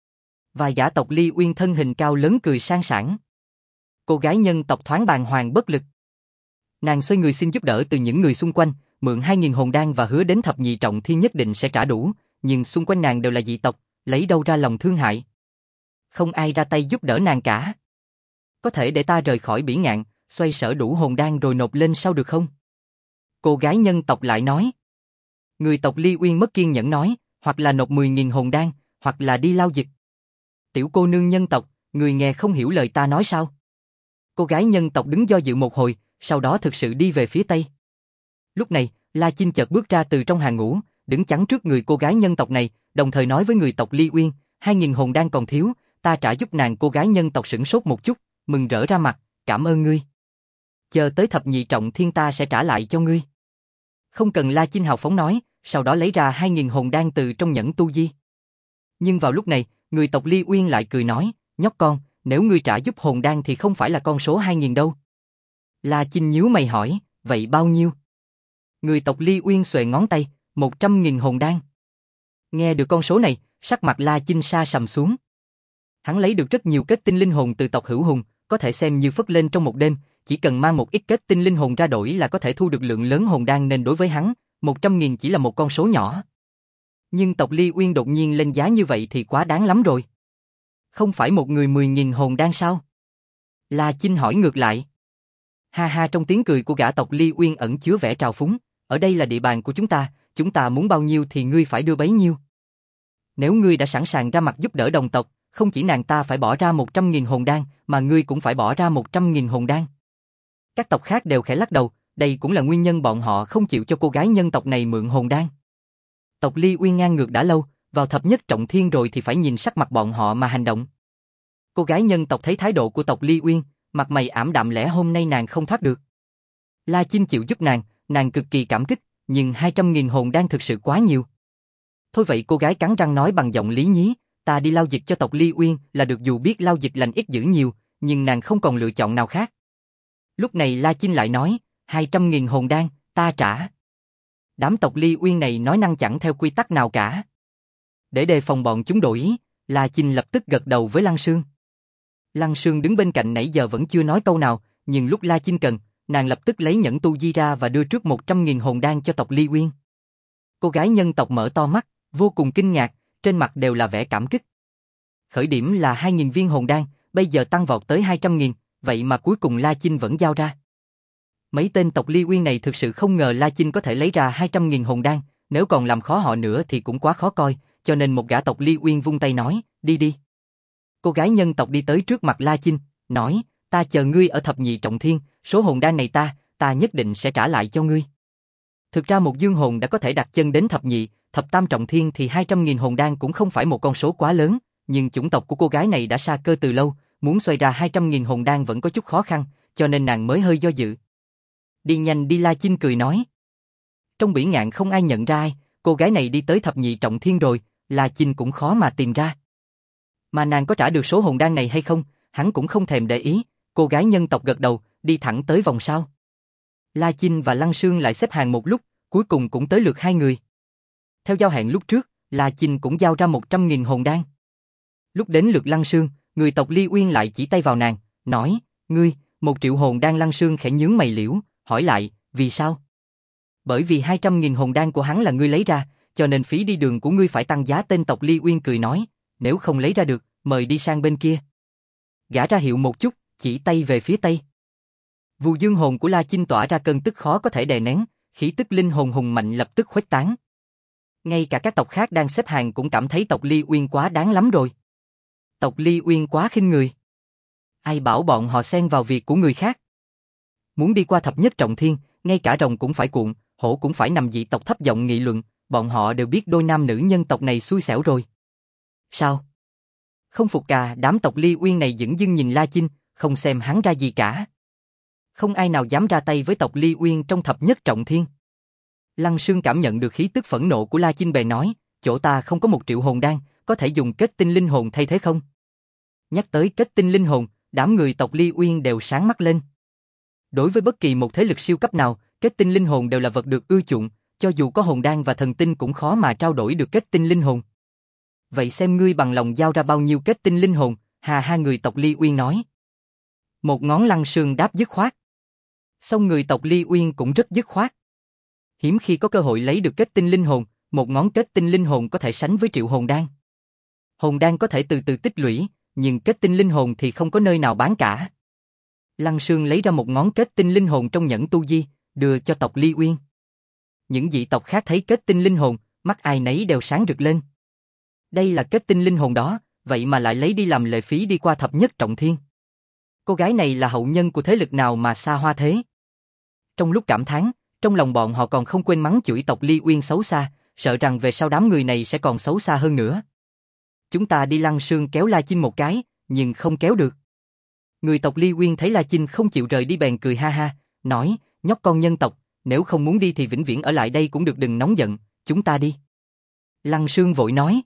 Vài gã tộc Ly Uyên thân hình cao lớn cười sang sảng. Cô gái nhân tộc thoáng bàng hoàng bất lực. Nàng xoay người xin giúp đỡ từ những người xung quanh, mượn 2.000 hồn đan và hứa đến thập nhị trọng thiên nhất định sẽ trả đủ, nhưng xung quanh nàng đều là dị tộc, lấy đâu ra lòng thương hại. Không ai ra tay giúp đỡ nàng cả. Có thể để ta rời khỏi biển ngạn, xoay sở đủ hồn đan rồi nộp lên sau được không? Cô gái nhân tộc lại nói. Người tộc Ly Uyên mất kiên nhẫn nói, hoặc là nộp 10.000 hồn đan, hoặc là đi lao dịch. Tiểu cô nương nhân tộc, người nghe không hiểu lời ta nói sao? Cô gái nhân tộc đứng do dự một hồi, sau đó thực sự đi về phía tây. Lúc này, La Chinh chợt bước ra từ trong hàng ngũ, đứng chắn trước người cô gái nhân tộc này, đồng thời nói với người tộc Ly Uyên, 2.000 hồn đan còn thiếu, ta trả giúp nàng. Cô gái nhân tộc sửng sốt một chút, mừng rỡ ra mặt, cảm ơn ngươi. Chờ tới thập nhị trọng thiên ta sẽ trả lại cho ngươi. Không cần. La Chinh hào phóng nói, sau đó lấy ra 2.000 hồn đan từ trong nhẫn tu di. Nhưng vào lúc này, người tộc Ly Uyên lại cười nói, nhóc con, nếu ngươi trả giúp hồn đan thì không phải là con số 2.000 đâu. La Chinh nhíu mày hỏi, vậy bao nhiêu? Người tộc Ly Uyên xuề ngón tay, 100.000 hồn đan. Nghe được con số này, sắc mặt La Chinh sa sầm xuống. Hắn lấy được rất nhiều kết tinh linh hồn từ tộc Hữu Hùng, có thể xem như phất lên trong một đêm, chỉ cần mang một ít kết tinh linh hồn ra đổi là có thể thu được lượng lớn hồn đan, nên đối với hắn, 100.000 chỉ là một con số nhỏ. Nhưng tộc Ly Uyên đột nhiên lên giá như vậy thì quá đáng lắm rồi. Không phải một người 10.000 hồn đan sao? La Chinh hỏi ngược lại. Ha ha, trong tiếng cười của gã tộc Ly Uyên ẩn chứa vẻ trào phúng, ở đây là địa bàn của chúng ta muốn bao nhiêu thì ngươi phải đưa bấy nhiêu. Nếu ngươi đã sẵn sàng ra mặt giúp đỡ đồng tộc, không chỉ nàng ta phải bỏ ra 100.000 hồn đan, mà ngươi cũng phải bỏ ra 100.000 hồn đan. Các tộc khác đều khẽ lắc đầu, đây cũng là nguyên nhân bọn họ không chịu cho cô gái nhân tộc này mượn hồn đan. Tộc Ly Uyên ngang ngược đã lâu, vào thập nhất trọng thiên rồi thì phải nhìn sắc mặt bọn họ mà hành động. Cô gái nhân tộc thấy thái độ của tộc Ly Uyên, mặt mày ảm đạm lẽ hôm nay nàng không thoát được. La Chinh chịu giúp nàng cực kỳ cảm kích, nhưng 200.000 hồn đan thực sự quá nhiều. Thôi vậy cô gái cắn răng nói bằng giọng lý nhí, ta đi lao dịch cho tộc Ly Uyên là được, dù biết lao dịch lành ít dữ nhiều, nhưng nàng không còn lựa chọn nào khác. Lúc này La Chinh lại nói, 200.000 hồn đan, ta trả. Đám tộc Ly Uyên này nói năng chẳng theo quy tắc nào cả. Để đề phòng bọn chúng đổi ý, La Chinh lập tức gật đầu với Lăng Sương. Lăng Sương đứng bên cạnh nãy giờ vẫn chưa nói câu nào, nhưng lúc La Chinh cần, nàng lập tức lấy nhẫn tu di ra và đưa trước 100.000 hồn đan cho tộc Ly Uyên. Cô gái nhân tộc mở to mắt, vô cùng kinh ngạc, trên mặt đều là vẻ cảm kích. Khởi điểm là 2.000 viên hồn đan, bây giờ tăng vọt tới 200.000, vậy mà cuối cùng La Chinh vẫn giao ra. Mấy tên tộc Ly Uyên này thực sự không ngờ La Chinh có thể lấy ra 200.000 hồn đan, nếu còn làm khó họ nữa thì cũng quá khó coi, cho nên một gã tộc Ly Uyên vung tay nói, đi đi. Cô gái nhân tộc đi tới trước mặt La Chinh, nói, ta chờ ngươi ở thập nhị trọng thiên, số hồn đan này ta nhất định sẽ trả lại cho ngươi. Thực ra một dương hồn đã có thể đặt chân đến thập nhị, thập tam trọng thiên thì 200.000 hồn đan cũng không phải một con số quá lớn, nhưng chủng tộc của cô gái này đã sa cơ từ lâu, muốn xoay ra 200.000 hồn đan vẫn có chút khó khăn, cho nên nàng mới hơi do dự. Đi nhanh đi, La Chinh cười nói. Trong bỉ ngạn không ai nhận ra ai, cô gái này đi tới thập nhị trọng thiên rồi, La Chinh cũng khó mà tìm ra. Mà nàng có trả được số hồn đan này hay không, hắn cũng không thèm để ý, cô gái nhân tộc gật đầu, đi thẳng tới vòng sau. La Chinh và Lăng Sương lại xếp hàng một lúc, cuối cùng cũng tới lượt hai người. Theo giao hẹn lúc trước, La Chinh cũng giao ra 100.000 hồn đan. Lúc đến lượt Lăng Sương, người tộc Ly Uyên lại chỉ tay vào nàng, nói, ngươi, 1 triệu hồn đan. Lăng Sương khẽ nhướng mày liễu, hỏi lại, vì sao? Bởi vì 200.000 hồn đan của hắn là ngươi lấy ra, cho nên phí đi đường của ngươi phải tăng giá. Tên tộc Ly Uyên cười nói, nếu không lấy ra được, mời đi sang bên kia. Gã ra hiệu một chút, chỉ tay về phía tây. Vù dương hồn của La Chinh tỏa ra cơn tức khó có thể đè nén, khí tức linh hồn hùng mạnh lập tức khuếch tán. Ngay cả các tộc khác đang xếp hàng cũng cảm thấy tộc Ly Uyên quá đáng lắm rồi. Tộc Ly Uyên quá khinh người. Ai bảo bọn họ xen vào việc của người khác. Muốn đi qua thập nhất trọng thiên, ngay cả rồng cũng phải cuộn, hổ cũng phải nằm. Dị tộc thấp giọng nghị luận, bọn họ đều biết đôi nam nữ nhân tộc này xui xẻo rồi. Sao? Không phục à? Đám tộc Ly Uyên này dửng dưng nhìn La Chinh, không xem hắn ra gì cả. Không ai nào dám ra tay với tộc Ly Uyên trong thập nhất trọng thiên. Lăng Sương cảm nhận được khí tức phẫn nộ của La Chinh bèn nói, chỗ ta không có 1 triệu hồn đan, có thể dùng kết tinh linh hồn thay thế không? Nhắc tới kết tinh linh hồn, đám người tộc Ly Uyên đều sáng mắt lên. Đối với bất kỳ một thế lực siêu cấp nào, kết tinh linh hồn đều là vật được ưa chuộng, cho dù có hồn đan và thần tinh cũng khó mà trao đổi được kết tinh linh hồn. Vậy xem ngươi bằng lòng giao ra bao nhiêu kết tinh linh hồn? Hà ha, người tộc Ly Uyên nói. Một ngón. Lăng Sương đáp dứt khoát. Xong người tộc Ly Uyên cũng rất dứt khoát. Hiếm khi có cơ hội lấy được kết tinh linh hồn, một ngón kết tinh linh hồn có thể sánh với triệu hồn đan. Hồn đan có thể từ từ tích lũy, nhưng kết tinh linh hồn thì không có nơi nào bán cả. Lăng Sương lấy ra một ngón kết tinh linh hồn trong nhẫn tu di, đưa cho tộc Ly Uyên. Những dị tộc khác thấy kết tinh linh hồn, mắt ai nấy đều sáng rực lên. Đây là kết tinh linh hồn đó, vậy mà lại lấy đi làm lệ phí đi qua thập nhất trọng thiên. Cô gái này là hậu nhân của thế lực nào mà xa hoa thế? Trong lúc cảm thán, trong lòng bọn họ còn không quên mắng chửi tộc Ly Uyên xấu xa, sợ rằng về sau đám người này sẽ còn xấu xa hơn nữa. Chúng ta đi. Lăng Sương kéo La Chinh một cái, nhưng không kéo được. Người tộc Ly Uyên thấy La Chinh không chịu rời đi bèn cười ha ha, nói, nhóc con nhân tộc, nếu không muốn đi thì vĩnh viễn ở lại đây cũng được, đừng nóng giận, chúng ta đi. Lăng Sương vội nói,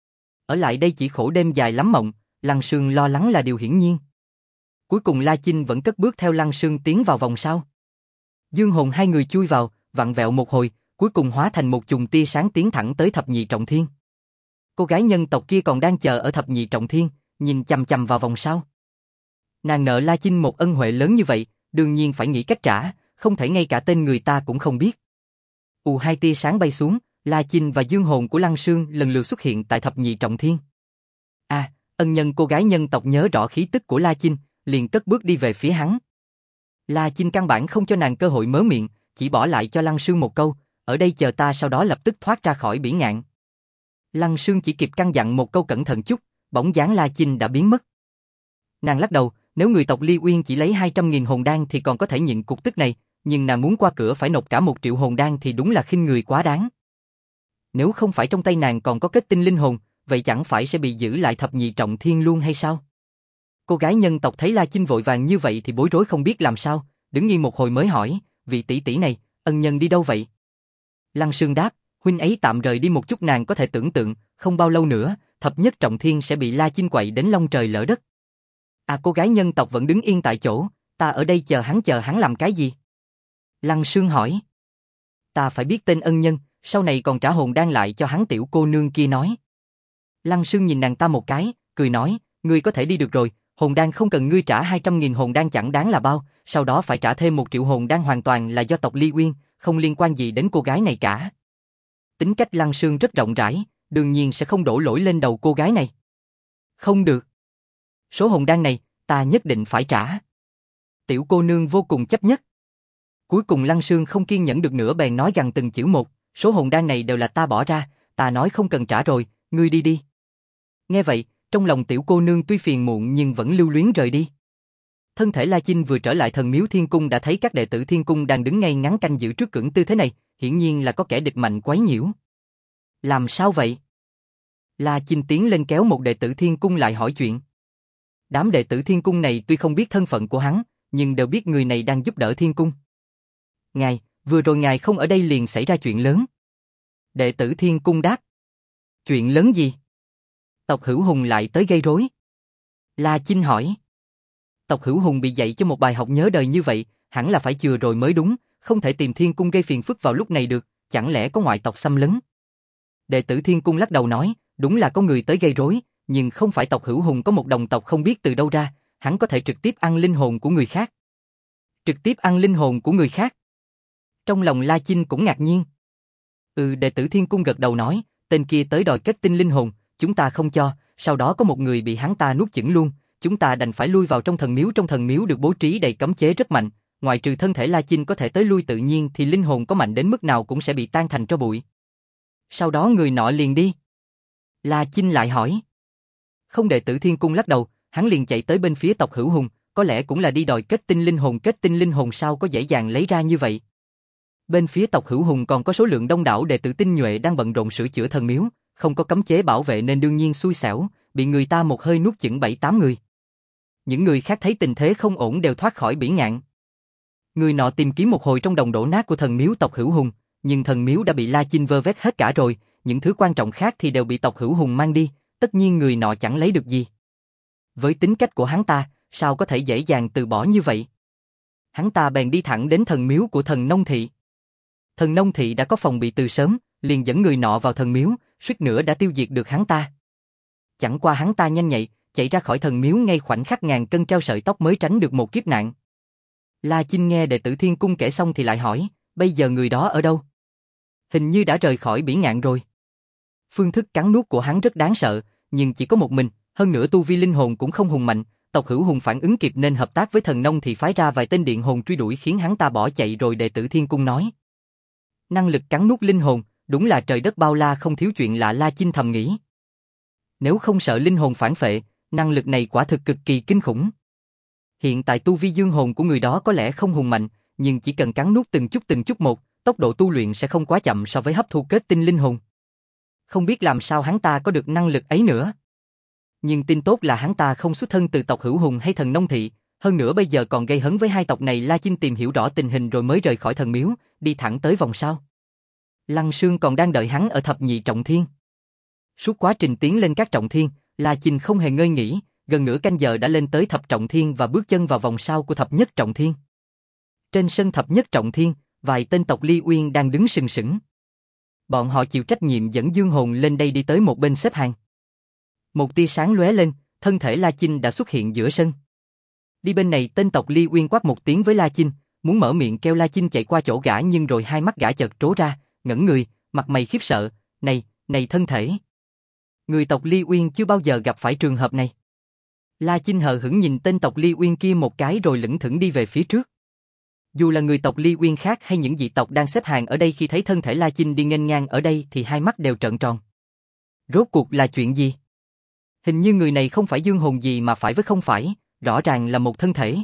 ở lại đây chỉ khổ đêm dài lắm mộng. Lăng Sương lo lắng là điều hiển nhiên. Cuối cùng La Chinh vẫn cất bước theo Lăng Sương tiến vào vòng sau. Dương hồn hai người chui vào, vặn vẹo một hồi, cuối cùng hóa thành một chùm tia sáng tiến thẳng tới thập nhị trọng thiên. Cô gái nhân tộc kia còn đang chờ ở thập nhị trọng thiên, nhìn chằm chằm vào vòng sau. Nàng nợ La Chinh một ân huệ lớn như vậy, đương nhiên phải nghĩ cách trả, không thể ngay cả tên người ta cũng không biết. Hai tia sáng bay xuống, La Chinh và dương hồn của Lăng Sương lần lượt xuất hiện tại thập nhị trọng thiên. Ân nhân cô gái nhân tộc nhớ rõ khí tức của La Chinh, liền cất bước đi về phía hắn. La Chinh căn bản không cho nàng cơ hội mớ miệng, chỉ bỏ lại cho Lăng Sương một câu, ở đây chờ ta, sau đó lập tức thoát ra khỏi bỉ ngạn. Lăng Sương chỉ kịp căn dặn một câu cẩn thận chút, bóng dáng La Chinh đã biến mất. Nàng lắc đầu, nếu người tộc Ly Uyên chỉ lấy 200.000 hồn đan thì còn có thể nhịn cục tức này, nhưng nàng muốn qua cửa phải nộp cả 1 triệu hồn đan thì đúng là khinh người quá đáng. Nếu không phải trong tay nàng còn có kết tinh linh hồn, vậy chẳng phải sẽ bị giữ lại thập nhị trọng thiên luôn hay sao? Cô gái nhân tộc thấy La Chinh vội vàng như vậy thì bối rối không biết làm sao, đứng yên một hồi mới hỏi, vị tỷ tỷ này, ân nhân đi đâu vậy? Lăng Sương đáp, huynh ấy tạm rời đi một chút, nàng có thể tưởng tượng, không bao lâu nữa, thập nhất trọng thiên sẽ bị La Chinh quậy đến long trời lỡ đất. À, cô gái nhân tộc vẫn đứng yên tại chỗ, ta ở đây chờ hắn làm cái gì? Lăng Sương hỏi. Ta phải biết tên ân nhân, sau này còn trả hồn đan lại cho hắn, tiểu cô nương kia nói. Lăng Sương nhìn nàng ta một cái, cười nói, ngươi có thể đi được rồi, hồn đan không cần ngươi trả, 200.000 hồn đan chẳng đáng là bao, sau đó phải trả thêm 1 triệu hồn đan hoàn toàn là do tộc Ly Uyên, không liên quan gì đến cô gái này cả. Tính cách Lăng Sương rất rộng rãi, đương nhiên sẽ không đổ lỗi lên đầu cô gái này. Không được. Số hồn đan này, ta nhất định phải trả. Tiểu cô nương vô cùng chấp nhất. Cuối cùng Lăng Sương không kiên nhẫn được nữa bèn nói gằn từng chữ một, số hồn đan này đều là ta bỏ ra, ta nói không cần trả rồi, ngươi đi đi. Nghe vậy, trong lòng tiểu cô nương tuy phiền muộn nhưng vẫn lưu luyến rời đi. Thân thể La Chinh vừa trở lại thần miếu thiên cung đã thấy các đệ tử thiên cung đang đứng ngay ngắn canh giữ trước cổng tư thế này, hiển nhiên là có kẻ địch mạnh quấy nhiễu. Làm sao vậy? La Chinh tiến lên kéo một đệ tử thiên cung lại hỏi chuyện. Đám đệ tử thiên cung này tuy không biết thân phận của hắn, nhưng đều biết người này đang giúp đỡ thiên cung. Ngài, vừa rồi ngài không ở đây liền xảy ra chuyện lớn. Đệ tử thiên cung đáp. Chuyện lớn gì? Tộc Hữu Hùng lại tới gây rối. La Chinh hỏi. Tộc Hữu Hùng bị dạy cho một bài học nhớ đời như vậy, hẳn là phải chừa rồi mới đúng, không thể tìm thiên cung gây phiền phức vào lúc này được, chẳng lẽ có ngoại tộc xâm lấn? Đệ tử thiên cung lắc đầu nói, đúng là có người tới gây rối, nhưng không phải tộc Hữu Hùng có một đồng tộc không biết từ đâu ra, hắn có thể trực tiếp ăn linh hồn của người khác. Trực tiếp ăn linh hồn của người khác? Trong lòng La Chinh cũng ngạc nhiên. Đệ tử thiên cung gật đầu nói, tên kia tới đòi kết tinh linh hồn, chúng ta không cho, sau đó có một người bị hắn ta nuốt chửng luôn, chúng ta đành phải lui vào trong thần miếu được bố trí đầy cấm chế rất mạnh, ngoại trừ thân thể La Chinh có thể tới lui tự nhiên thì linh hồn có mạnh đến mức nào cũng sẽ bị tan thành tro bụi. Sau đó người nọ liền đi. La Chinh lại hỏi. Không, đệ tử thiên cung lắc đầu, hắn liền chạy tới bên phía tộc Hữu Hùng, có lẽ cũng là đi đòi kết tinh linh hồn sao có dễ dàng lấy ra như vậy. Bên phía tộc Hữu Hùng còn có số lượng đông đảo đệ tử tinh nhuệ đang bận rộn sửa chữa thần miếu, không có cấm chế bảo vệ nên đương nhiên xui xẻo, bị người ta một hơi nuốt chửng 7-8 người. Những người khác thấy tình thế không ổn đều thoát khỏi bỉ ngạn. Người nọ tìm kiếm một hồi trong đồng đổ nát của thần miếu tộc Hữu Hùng, nhưng thần miếu đã bị La Chinh vơ vét hết cả rồi, những thứ quan trọng khác thì đều bị tộc Hữu Hùng mang đi, tất nhiên người nọ chẳng lấy được gì. Với tính cách của hắn ta, sao có thể dễ dàng từ bỏ như vậy? Hắn ta bèn đi thẳng đến thần miếu của thần nông thị. Thần nông thị đã có phòng bị từ sớm, liền dẫn người nọ vào thần miếu, suýt nữa đã tiêu diệt được hắn ta. Chẳng qua hắn ta nhanh nhạy, chạy ra khỏi thần miếu ngay khoảnh khắc ngàn cân treo sợi tóc mới tránh được một kiếp nạn. La Chinh nghe đệ tử thiên cung kể xong thì lại hỏi, bây giờ người đó ở đâu? Hình như đã rời khỏi bỉ ngạn rồi. Phương thức cắn nuốt của hắn rất đáng sợ, nhưng chỉ có một mình, hơn nữa tu vi linh hồn cũng không hùng mạnh, tộc Hữu Hùng phản ứng kịp nên hợp tác với thần nông thì phái ra vài tên điện hồn truy đuổi khiến hắn ta bỏ chạy rồi. Đệ tử thiên cung nói. Năng lực cắn nuốt linh hồn, đúng là trời đất bao la không thiếu chuyện lạ. La Chinh thầm nghĩ. Nếu không sợ linh hồn phản phệ, năng lực này quả thực cực kỳ kinh khủng. Hiện tại tu vi dương hồn của người đó có lẽ không hùng mạnh, nhưng chỉ cần cắn nuốt từng chút một, tốc độ tu luyện sẽ không quá chậm so với hấp thu kết tinh linh hồn. Không biết làm sao hắn ta có được năng lực ấy nữa. Nhưng tin tốt là hắn ta không xuất thân từ tộc Hữu Hùng hay thần nông thị, hơn nữa bây giờ còn gây hấn với hai tộc này. La Chinh tìm hiểu rõ tình hình rồi mới rời khỏi thần miếu, đi thẳng tới vòng sau. Lăng Sương còn đang đợi hắn ở thập nhị trọng thiên. Suốt quá trình tiến lên các trọng thiên, La Chinh không hề ngơi nghỉ, gần nửa canh giờ đã lên tới thập trọng thiên và bước chân vào vòng sau của thập nhất trọng thiên. Trên sân thập nhất trọng thiên, vài tên tộc Ly Uyên đang đứng sừng sững. Bọn họ chịu trách nhiệm dẫn dương hồn lên đây đi tới một bên xếp hàng. Một tia sáng lóe lên, thân thể La Chinh đã xuất hiện giữa sân. Đi bên này, tên tộc Ly Uyên quát một tiếng với La Chinh, muốn mở miệng kêu La Chinh chạy qua chỗ gã nhưng rồi hai mắt gã chợt trố ra, ngẩn người, mặt mày khiếp sợ, này thân thể. Người tộc Ly Uyên chưa bao giờ gặp phải trường hợp này. La Chinh hờ hững nhìn tên tộc Ly Uyên kia một cái rồi lững thững đi về phía trước. Dù là người tộc Ly Uyên khác hay những dị tộc đang xếp hàng ở đây khi thấy thân thể La Chinh đi nghênh ngang ở đây thì hai mắt đều trợn tròn. Rốt cuộc là chuyện gì? Hình như người này không phải dương hồn gì mà phải với không phải, rõ ràng là một thân thể.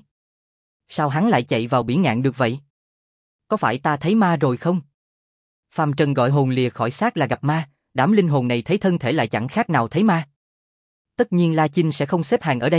Sao hắn lại chạy vào bỉ ngạn được vậy? Có phải ta thấy ma rồi không? Phàm trần gọi hồn lìa khỏi xác là gặp ma, đám linh hồn này thấy thân thể lại chẳng khác nào thấy ma. Tất nhiên La Chinh sẽ không xếp hàng ở đây,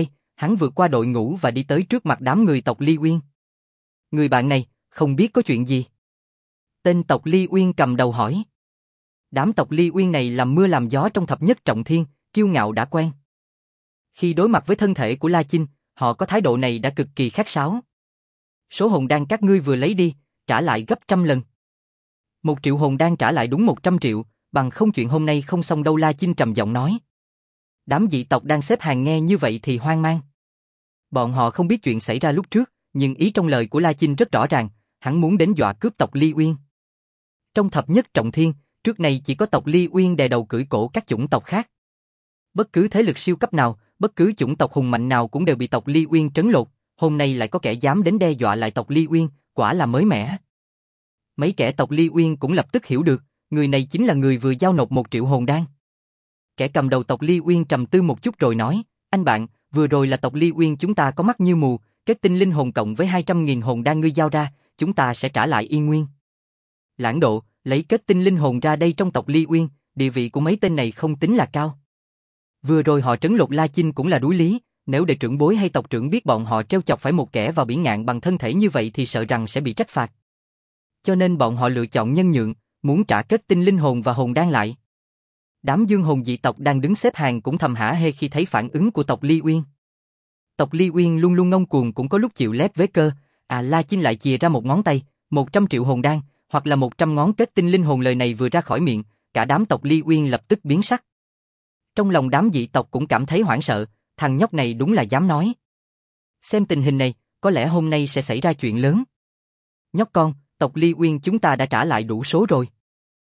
Hắn vượt qua đội ngũ và đi tới trước mặt đám người tộc Ly Uyên. Người bạn này, không biết có chuyện gì? Tên tộc Ly Uyên cầm đầu hỏi. Đám tộc Ly Uyên này làm mưa làm gió trong thập nhất trọng thiên, kiêu ngạo đã quen. Khi đối mặt với thân thể của La Chinh, họ có thái độ này đã cực kỳ khách sáo. Số hồn đan các ngươi vừa lấy đi, trả lại gấp trăm lần. 1 triệu hồn đan trả lại đúng 100 triệu, bằng không chuyện hôm nay không xong đâu, La Chinh trầm giọng nói. Đám dị tộc đang xếp hàng nghe như vậy thì hoang mang. Bọn họ không biết chuyện xảy ra lúc trước, nhưng ý trong lời của La Chinh rất rõ ràng, hắn muốn đến dọa cướp tộc Ly Uyên. Trong thập nhất trọng thiên, trước này chỉ có tộc Ly Uyên đè đầu cưỡi cổ các chủng tộc khác. Bất cứ thế lực siêu cấp nào, bất cứ chủng tộc hùng mạnh nào cũng đều bị tộc Ly Uyên trấn lột, hôm nay lại có kẻ dám đến đe dọa lại tộc Ly Uyên, quả là mới mẻ. Mấy kẻ tộc Ly Uyên cũng lập tức hiểu được, người này chính là người vừa giao nộp 1 triệu hồn đan. Kẻ cầm đầu tộc Ly Uyên trầm tư một chút rồi nói, anh bạn, vừa rồi là tộc Ly Uyên chúng ta có mắt như mù, kết tinh linh hồn cộng với 200.000 hồn đan ngươi giao ra, chúng ta sẽ trả lại Yên Nguyên. Lãng Độ, lấy kết tinh linh hồn ra đây, trong tộc Ly Uyên, địa vị của mấy tên này không tính là cao. Vừa rồi họ trấn lột La Chinh cũng là đối lý, nếu để trưởng bối hay tộc trưởng biết bọn họ trêu chọc phải một kẻ vào biển ngạn bằng thân thể như vậy thì sợ rằng sẽ bị trách phạt. Cho nên bọn họ lựa chọn nhân nhượng, muốn trả kết tinh linh hồn và hồn đan lại. Đám dương hồn dị tộc đang đứng xếp hàng cũng thầm hả hê khi thấy phản ứng của tộc Ly Uyên. Tộc Ly Uyên luôn luôn ngông cuồng cũng có lúc chịu lép vế cơ, La Chinh lại chìa ra một ngón tay, 100 triệu hồn đan, hoặc là 100 ngón kết tinh linh hồn, lời này vừa ra khỏi miệng, cả đám tộc Ly Uyên lập tức biến sắc. Trong lòng đám dị tộc cũng cảm thấy hoảng sợ, thằng nhóc này đúng là dám nói. Xem tình hình này, có lẽ hôm nay sẽ xảy ra chuyện lớn. Nhóc con, tộc Ly Uyên chúng ta đã trả lại đủ số rồi.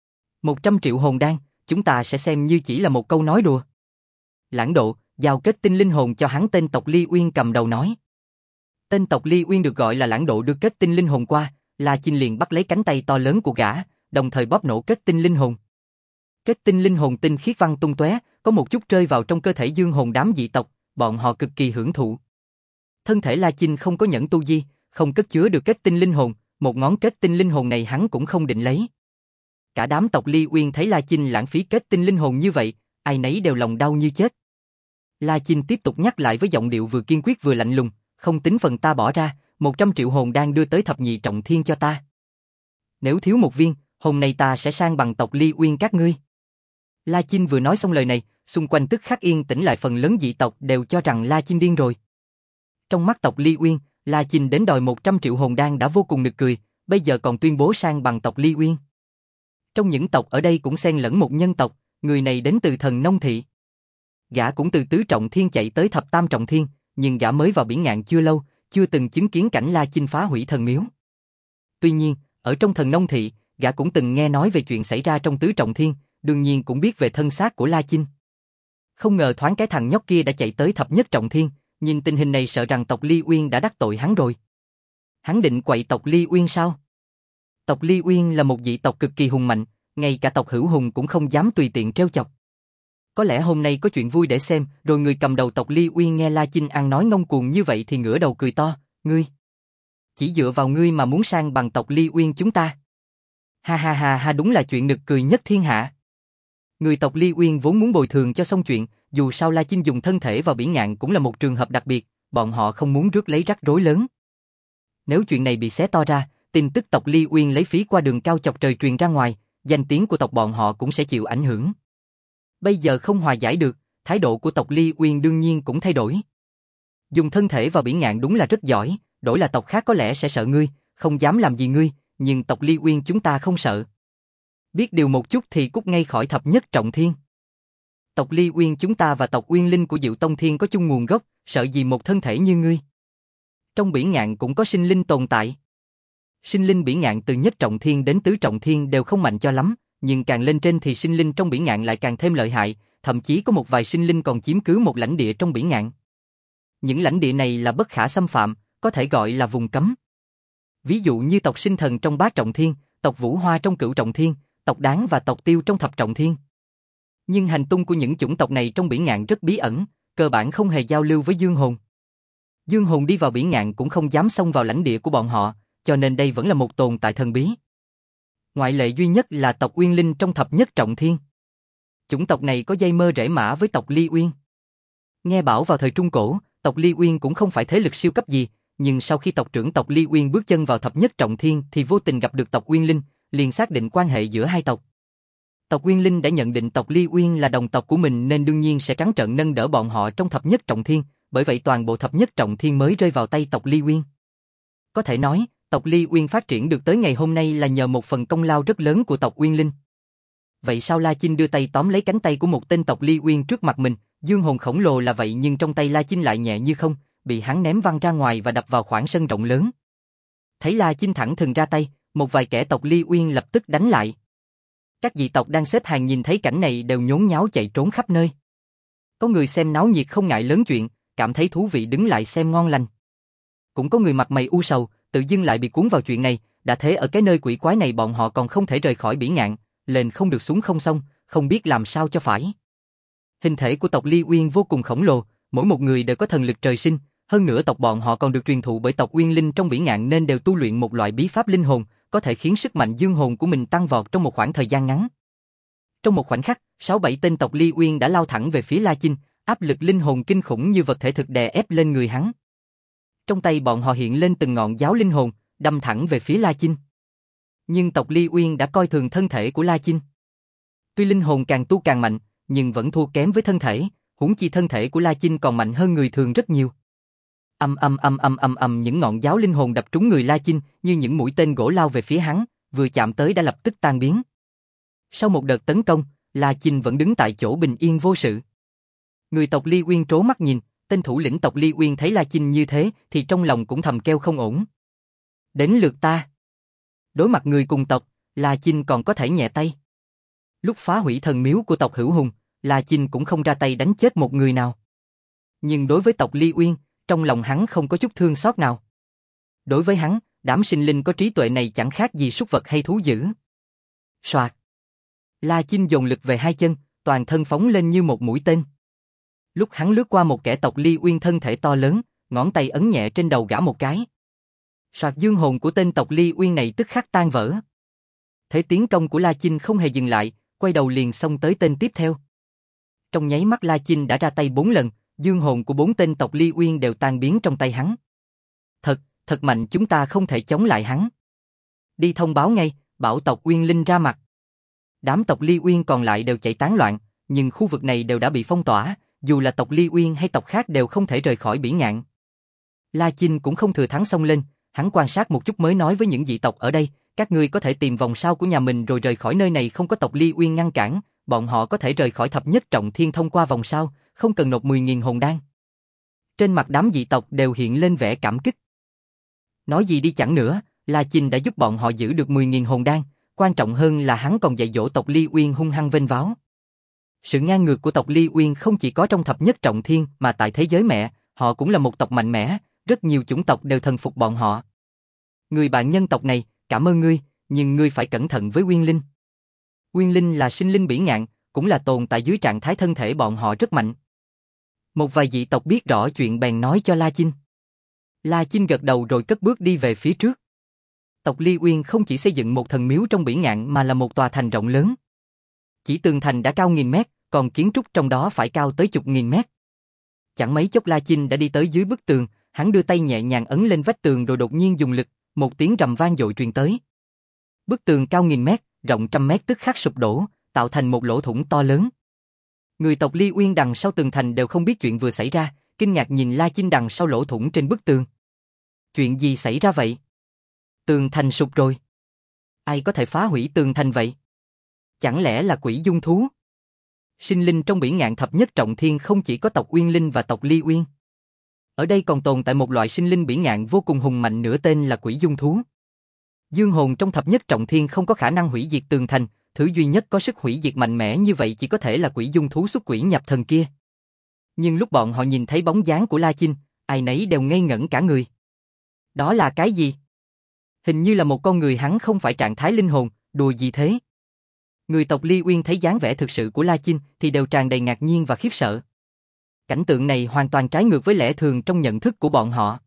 100 triệu hồn đan, chúng ta sẽ xem như chỉ là một câu nói đùa. Lãng Độ, giao kết tinh linh hồn cho hắn, tên tộc Ly Uyên cầm đầu nói. Tên tộc Ly Uyên được gọi là Lãng Độ đưa kết tinh linh hồn qua, La Chinh liền bắt lấy cánh tay to lớn của gã, đồng thời bóp nổ kết tinh linh hồn. Kết tinh linh hồn tinh khiết văng tung tóe, có một chút rơi vào trong cơ thể dương hồn đám dị tộc, bọn họ cực kỳ hưởng thụ. Thân thể La Chinh không có nhẫn tu di, không cất chứa được kết tinh linh hồn, một ngón kết tinh linh hồn này hắn cũng không định lấy. Cả đám tộc Ly Uyên thấy La Chinh lãng phí kết tinh linh hồn như vậy, ai nấy đều lòng đau như chết. La Chinh tiếp tục nhắc lại với giọng điệu vừa kiên quyết vừa lạnh lùng, không tính phần ta bỏ ra, 100 triệu hồn đan đưa tới thập nhị trọng thiên cho ta. Nếu thiếu một viên, hôm nay ta sẽ sang bằng tộc Ly Uyên các ngươi. La Chinh vừa nói xong lời này, xung quanh tức khắc yên tĩnh lại, phần lớn dị tộc đều cho rằng La Chinh điên rồi. Trong mắt tộc Ly Uyên, La Chinh đến đòi 100 triệu hồn đan đã vô cùng nực cười, bây giờ còn tuyên bố sang bằng tộc Ly Uyên. Trong những tộc ở đây cũng xen lẫn một nhân tộc, người này đến từ Thần Nông Thị. Gã cũng từ tứ trọng thiên chạy tới thập tam trọng thiên, nhưng gã mới vào biển ngạn chưa lâu, chưa từng chứng kiến cảnh La Chinh phá hủy thần miếu. Tuy nhiên, ở trong Thần Nông Thị, gã cũng từng nghe nói về chuyện xảy ra trong tứ trọng thiên, đương nhiên cũng biết về thân xác của La Chinh. Không ngờ thoáng cái thằng nhóc kia đã chạy tới thập nhất trọng thiên, nhìn tình hình này sợ rằng tộc Ly Uyên đã đắc tội hắn rồi. Hắn định quậy tộc Ly Uyên sao? Tộc Ly Uyên là một dị tộc cực kỳ hùng mạnh, ngay cả tộc Hữu Hùng cũng không dám tùy tiện trêu chọc. Có lẽ hôm nay có chuyện vui để xem, rồi người cầm đầu tộc Ly Uyên nghe La Chinh ăn nói ngông cuồng như vậy thì ngửa đầu cười to, ngươi. Chỉ dựa vào ngươi mà muốn sang bằng tộc Ly Uyên chúng ta. Ha ha ha ha, đúng là chuyện nực cười nhất thiên hạ. Người tộc Ly Uyên vốn muốn bồi thường cho xong chuyện, dù sao La Chinh dùng thân thể vào biển ngạn cũng là một trường hợp đặc biệt, bọn họ không muốn rước lấy rắc rối lớn. Nếu chuyện này bị xé to ra, tin tức tộc Ly Uyên lấy phí qua đường cao chọc trời truyền ra ngoài, danh tiếng của tộc bọn họ cũng sẽ chịu ảnh hưởng. Bây giờ không hòa giải được, thái độ của tộc Ly Uyên đương nhiên cũng thay đổi. Dùng thân thể vào biển ngạn đúng là rất giỏi, đổi là tộc khác có lẽ sẽ sợ ngươi, không dám làm gì ngươi, nhưng tộc Ly Uyên chúng ta không sợ. Biết điều một chút thì cút ngay khỏi thập nhất trọng thiên. Tộc Ly Uyên chúng ta và tộc Uyên Linh của Diệu Tông Thiên có chung nguồn gốc, sợ gì một thân thể như ngươi. Trong biển ngạn cũng có sinh linh tồn tại. Sinh linh biển ngạn từ nhất trọng thiên đến tứ trọng thiên đều không mạnh cho lắm, nhưng càng lên trên thì sinh linh trong biển ngạn lại càng thêm lợi hại, thậm chí có một vài sinh linh còn chiếm cứ một lãnh địa trong biển ngạn. Những lãnh địa này là bất khả xâm phạm, có thể gọi là vùng cấm. Ví dụ như tộc Sinh Thần trong bát trọng thiên, tộc Vũ Hoa trong cửu trọng thiên, tộc Đáng và tộc Tiêu trong thập trọng thiên. Nhưng hành tung của những chủng tộc này trong biển ngạn rất bí ẩn, cơ bản không hề giao lưu với dương hồn. Dương hồn đi vào biển ngạn cũng không dám xông vào lãnh địa của bọn họ, cho nên đây vẫn là một tồn tại thần bí. Ngoại lệ duy nhất là tộc Uyên Linh trong thập nhất trọng thiên. Chủng tộc này có dây mơ rễ mã với tộc Ly Uyên. Nghe bảo vào thời Trung Cổ, Tộc Ly Uyên cũng không phải thế lực siêu cấp gì, nhưng sau khi tộc trưởng tộc Ly Uyên bước chân vào thập nhất trọng thiên thì vô tình gặp được tộc Uyên Linh, liền xác định quan hệ giữa hai tộc. Tộc Uyên Linh đã nhận định tộc Ly Uyên là đồng tộc của mình nên đương nhiên sẽ trắng trợn nâng đỡ bọn họ trong thập nhất trọng thiên, bởi vậy toàn bộ thập nhất trọng thiên mới rơi vào tay tộc Ly Uyên. Có thể nói, tộc Ly Uyên phát triển được tới ngày hôm nay là nhờ một phần công lao rất lớn của tộc Uyên Linh. Vậy sao La Chinh đưa tay tóm lấy cánh tay của một tên tộc Ly Uyên trước mặt mình, dương hồn khổng lồ là vậy nhưng trong tay La Chinh lại nhẹ như không, bị hắn ném văng ra ngoài và đập vào khoảng sân rộng lớn. Thấy La Chinh thẳng thừng ra tay, một vài kẻ tộc Ly Uyên lập tức đánh lại. Các dị tộc đang xếp hàng nhìn thấy cảnh này đều nhốn nháo chạy trốn khắp nơi. Có người xem náo nhiệt không ngại lớn chuyện, cảm thấy thú vị đứng lại xem ngon lành. Cũng có người mặt mày u sầu, tự dưng lại bị cuốn vào chuyện này, đã thế ở cái nơi quỷ quái này bọn họ còn không thể rời khỏi Bỉ Ngạn, lên không được xuống không xong, không biết làm sao cho phải. Hình thể của tộc Ly Uyên vô cùng khổng lồ, mỗi một người đều có thần lực trời sinh, hơn nữa tộc bọn họ còn được truyền thụ bởi tộc Uyên Linh trong Bỉ Ngạn nên đều tu luyện một loại bí pháp linh hồn, có thể khiến sức mạnh dương hồn của mình tăng vọt trong một khoảng thời gian ngắn. Trong một khoảnh khắc, 6-7 tên tộc Ly Uyên đã lao thẳng về phía La Chinh, áp lực linh hồn kinh khủng như vật thể thực đè ép lên người hắn. Trong tay bọn họ hiện lên từng ngọn giáo linh hồn, đâm thẳng về phía La Chinh. Nhưng tộc Ly Uyên đã coi thường thân thể của La Chinh. Tuy linh hồn càng tu càng mạnh, nhưng vẫn thua kém với thân thể, huống chi thân thể của La Chinh còn mạnh hơn người thường rất nhiều. Những ngọn giáo linh hồn đập trúng người La Chinh như những mũi tên gỗ lao về phía hắn, vừa chạm tới đã lập tức tan biến. Sau một đợt tấn công, La Chinh vẫn đứng tại chỗ bình yên vô sự. Người tộc Ly Uyên trố mắt nhìn, tên thủ lĩnh tộc Ly Uyên thấy La Chinh như thế thì trong lòng cũng thầm kêu không ổn. Đến lượt ta. Đối mặt người cùng tộc, La Chinh còn có thể nhẹ tay. Lúc phá hủy thần miếu của tộc Hữu Hùng, La Chinh cũng không ra tay đánh chết một người nào. Nhưng đối với tộc Ly Uyên, trong lòng hắn không có chút thương xót nào. Đối với hắn, đám sinh linh có trí tuệ này chẳng khác gì súc vật hay thú dữ. Soạt. La Chinh dồn lực về hai chân, toàn thân phóng lên như một mũi tên. Lúc hắn lướt qua một kẻ tộc Ly Uyên thân thể to lớn, ngón tay ấn nhẹ trên đầu gã một cái. Soạt, dương hồn của tên tộc Ly Uyên này tức khắc tan vỡ. Thế tiến công của La Chinh không hề dừng lại, quay đầu liền xông tới tên tiếp theo. Trong nháy mắt La Chinh đã ra tay 4 lần, dương hồn của 4 tên tộc Ly Uyên đều tan biến trong tay hắn. Thật mạnh, chúng ta không thể chống lại hắn. Đi thông báo ngay, bảo tộc Uyên Linh ra mặt. Đám tộc Ly Uyên còn lại đều chạy tán loạn, nhưng khu vực này đều đã bị phong tỏa, dù là tộc Ly Uyên hay tộc khác đều không thể rời khỏi Bỉ Ngạn. La Chinh cũng không thừa thắng xông lên, hắn quan sát một chút mới nói với những dị tộc ở đây, các ngươi có thể tìm vòng sau của nhà mình rồi rời khỏi nơi này, không có tộc Ly Uyên ngăn cản, bọn họ có thể rời khỏi thập nhất trọng thiên thông qua vòng sau, không cần nộp 10.000 hồn đan. Trên mặt đám dị tộc đều hiện lên vẻ cảm kích. Nói gì đi chăng nữa, La Chinh đã giúp bọn họ giữ được 10.000 hồn đan, quan trọng hơn là hắn còn dạy dỗ tộc Ly Uyên hung hăng vênh váo. Sự ngang ngược của tộc Ly Uyên không chỉ có trong thập nhất trọng thiên mà tại thế giới mẹ, họ cũng là một tộc mạnh mẽ, rất nhiều chủng tộc đều thần phục bọn họ. Người bạn nhân tộc này, cảm ơn ngươi, nhưng ngươi phải cẩn thận với Uyên Linh. Uyên Linh là sinh linh Bỉ Ngạn, cũng là tồn tại dưới trạng thái thân thể bọn họ rất mạnh. Một vài dị tộc biết rõ chuyện bèn nói cho La Chinh. La Chinh gật đầu rồi cất bước đi về phía trước. Tộc Ly Uyên không chỉ xây dựng một thần miếu trong Bỉ Ngạn mà là một tòa thành rộng lớn. Chỉ tường thành đã cao 1000 mét, còn kiến trúc trong đó phải cao tới chục nghìn mét. Chẳng mấy chốc La Chinh đã đi tới dưới bức tường, hắn đưa tay nhẹ nhàng ấn lên vách tường rồi đột nhiên dùng lực, một tiếng rầm vang dội truyền tới. Bức tường cao 1000 mét, rộng 100 mét tức khắc sụp đổ, tạo thành một lỗ thủng to lớn. Người tộc Ly Uyên đằng sau tường thành đều không biết chuyện vừa xảy ra, kinh ngạc nhìn La Chinh đằng sau lỗ thủng trên bức tường. Chuyện gì xảy ra vậy? Tường thành sụp rồi. Ai có thể phá hủy tường thành vậy? Chẳng lẽ là quỷ dung thú? Sinh linh trong Bỉ Ngạn thập nhất trọng thiên không chỉ có tộc Uyên Linh và tộc Ly Uyên. Ở đây còn tồn tại một loại sinh linh Bỉ Ngạn vô cùng hùng mạnh nữa tên là quỷ dung thú. Dương hồn trong thập nhất trọng thiên không có khả năng hủy diệt tường thành, thứ duy nhất có sức hủy diệt mạnh mẽ như vậy chỉ có thể là quỷ dung thú xuất quỷ nhập thần kia. Nhưng lúc bọn họ nhìn thấy bóng dáng của La Chinh, ai nấy đều ngây ngẩn cả người. Đó là cái gì? Hình như là một con người, hắn không phải trạng thái linh hồn, đùa gì thế? Người tộc Ly Uyên thấy dáng vẻ thực sự của La Chinh thì đều tràn đầy ngạc nhiên và khiếp sợ. Cảnh tượng này hoàn toàn trái ngược với lẽ thường trong nhận thức của bọn họ.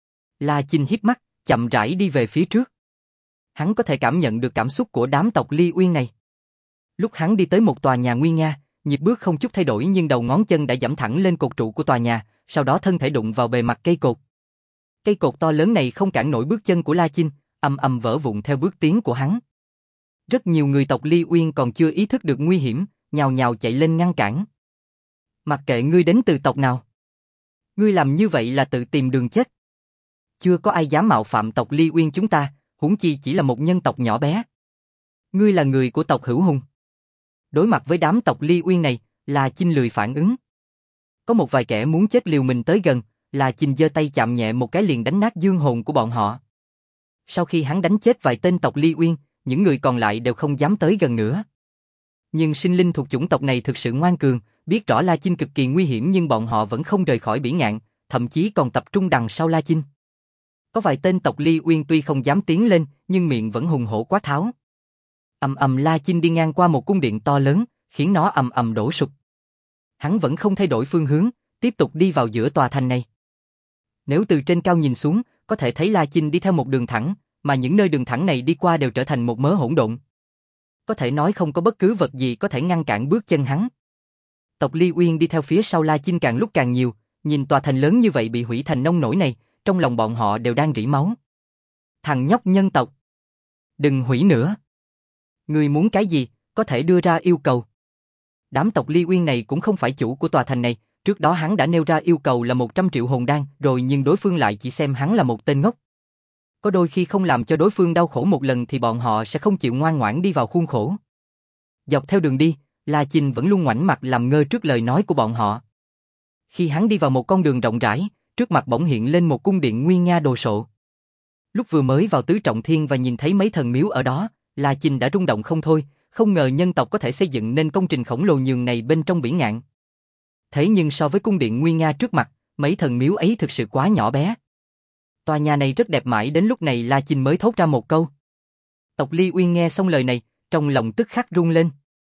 La Chinh híp mắt, chậm rãi đi về phía trước. Hắn có thể cảm nhận được cảm xúc của đám tộc Ly Uyên này. Lúc hắn đi tới một tòa nhà nguy nga, Nhịp bước không chút thay đổi nhưng đầu ngón chân đã giẫm thẳng lên cột trụ của tòa nhà, sau đó thân thể đụng vào bề mặt cây cột. Cây cột to lớn này không cản nổi bước chân của La Chinh, ầm ầm vỡ vụn theo bước tiến của hắn. Rất nhiều người tộc Ly Uyên còn chưa ý thức được nguy hiểm, nhào nhào chạy lên ngăn cản. Mặc kệ ngươi đến từ tộc nào, ngươi làm như vậy là tự tìm đường chết. Chưa có ai dám mạo phạm tộc Ly Uyên chúng ta, huống chi chỉ là một nhân tộc nhỏ bé. Ngươi là người của tộc Hữu Hùng. Đối mặt với đám tộc Ly Uyên này, La Chinh lười phản ứng. Có một vài kẻ muốn chết liều mình tới gần, La Chinh giơ tay chạm nhẹ một cái liền đánh nát dương hồn của bọn họ. Sau khi hắn đánh chết vài tên tộc Ly Uyên, những người còn lại đều không dám tới gần nữa. Nhưng sinh linh thuộc chủng tộc này thực sự ngoan cường, biết rõ La Chinh cực kỳ nguy hiểm nhưng bọn họ vẫn không rời khỏi bỉ ngạn, thậm chí còn tập trung đằng sau La Chinh. Có vài tên tộc Ly Uyên tuy không dám tiến lên, nhưng miệng vẫn hùng hổ quát tháo. Ầm ầm La Chinh đi ngang qua một cung điện to lớn, khiến nó ầm ầm đổ sụp. Hắn vẫn không thay đổi phương hướng, tiếp tục đi vào giữa tòa thành này. Nếu từ trên cao nhìn xuống, có thể thấy La Chinh đi theo một đường thẳng, mà những nơi đường thẳng này đi qua đều trở thành một mớ hỗn độn. Có thể nói không có bất cứ vật gì có thể ngăn cản bước chân hắn. Tộc Ly Uyên đi theo phía sau La Chinh càng lúc càng nhiều, nhìn tòa thành lớn như vậy bị hủy thành nông nổi này, trong lòng bọn họ đều đang rỉ máu. Thằng nhóc nhân tộc! Đừng hủy nữa! Ngươi muốn cái gì, có thể đưa ra yêu cầu. Đám tộc Ly Uyên này cũng không phải chủ của tòa thành này, trước đó hắn đã nêu ra yêu cầu là 100 triệu hồn đan rồi nhưng đối phương lại chỉ xem hắn là một tên ngốc. Có đôi khi không làm cho đối phương đau khổ một lần thì bọn họ sẽ không chịu ngoan ngoãn đi vào khuôn khổ. Dọc theo đường đi, La Chinh vẫn luôn ngoảnh mặt làm ngơ trước lời nói của bọn họ. Khi hắn đi vào một con đường rộng rãi, trước mặt bỗng hiện lên một cung điện nguy nga đồ sộ. Lúc vừa mới vào tứ trọng thiên và nhìn thấy mấy thần miếu ở đó, La Chinh đã rung động không thôi, không ngờ nhân tộc có thể xây dựng nên công trình khổng lồ nhường này bên trong bỉ ngạn. Thế nhưng so với cung điện nguy nga trước mặt, mấy thần miếu ấy thực sự quá nhỏ bé. Tòa nhà này rất đẹp mãi đến lúc này La Chinh mới thốt ra một câu. Tộc Ly Uyên nghe xong lời này, trong lòng tức khắc run lên.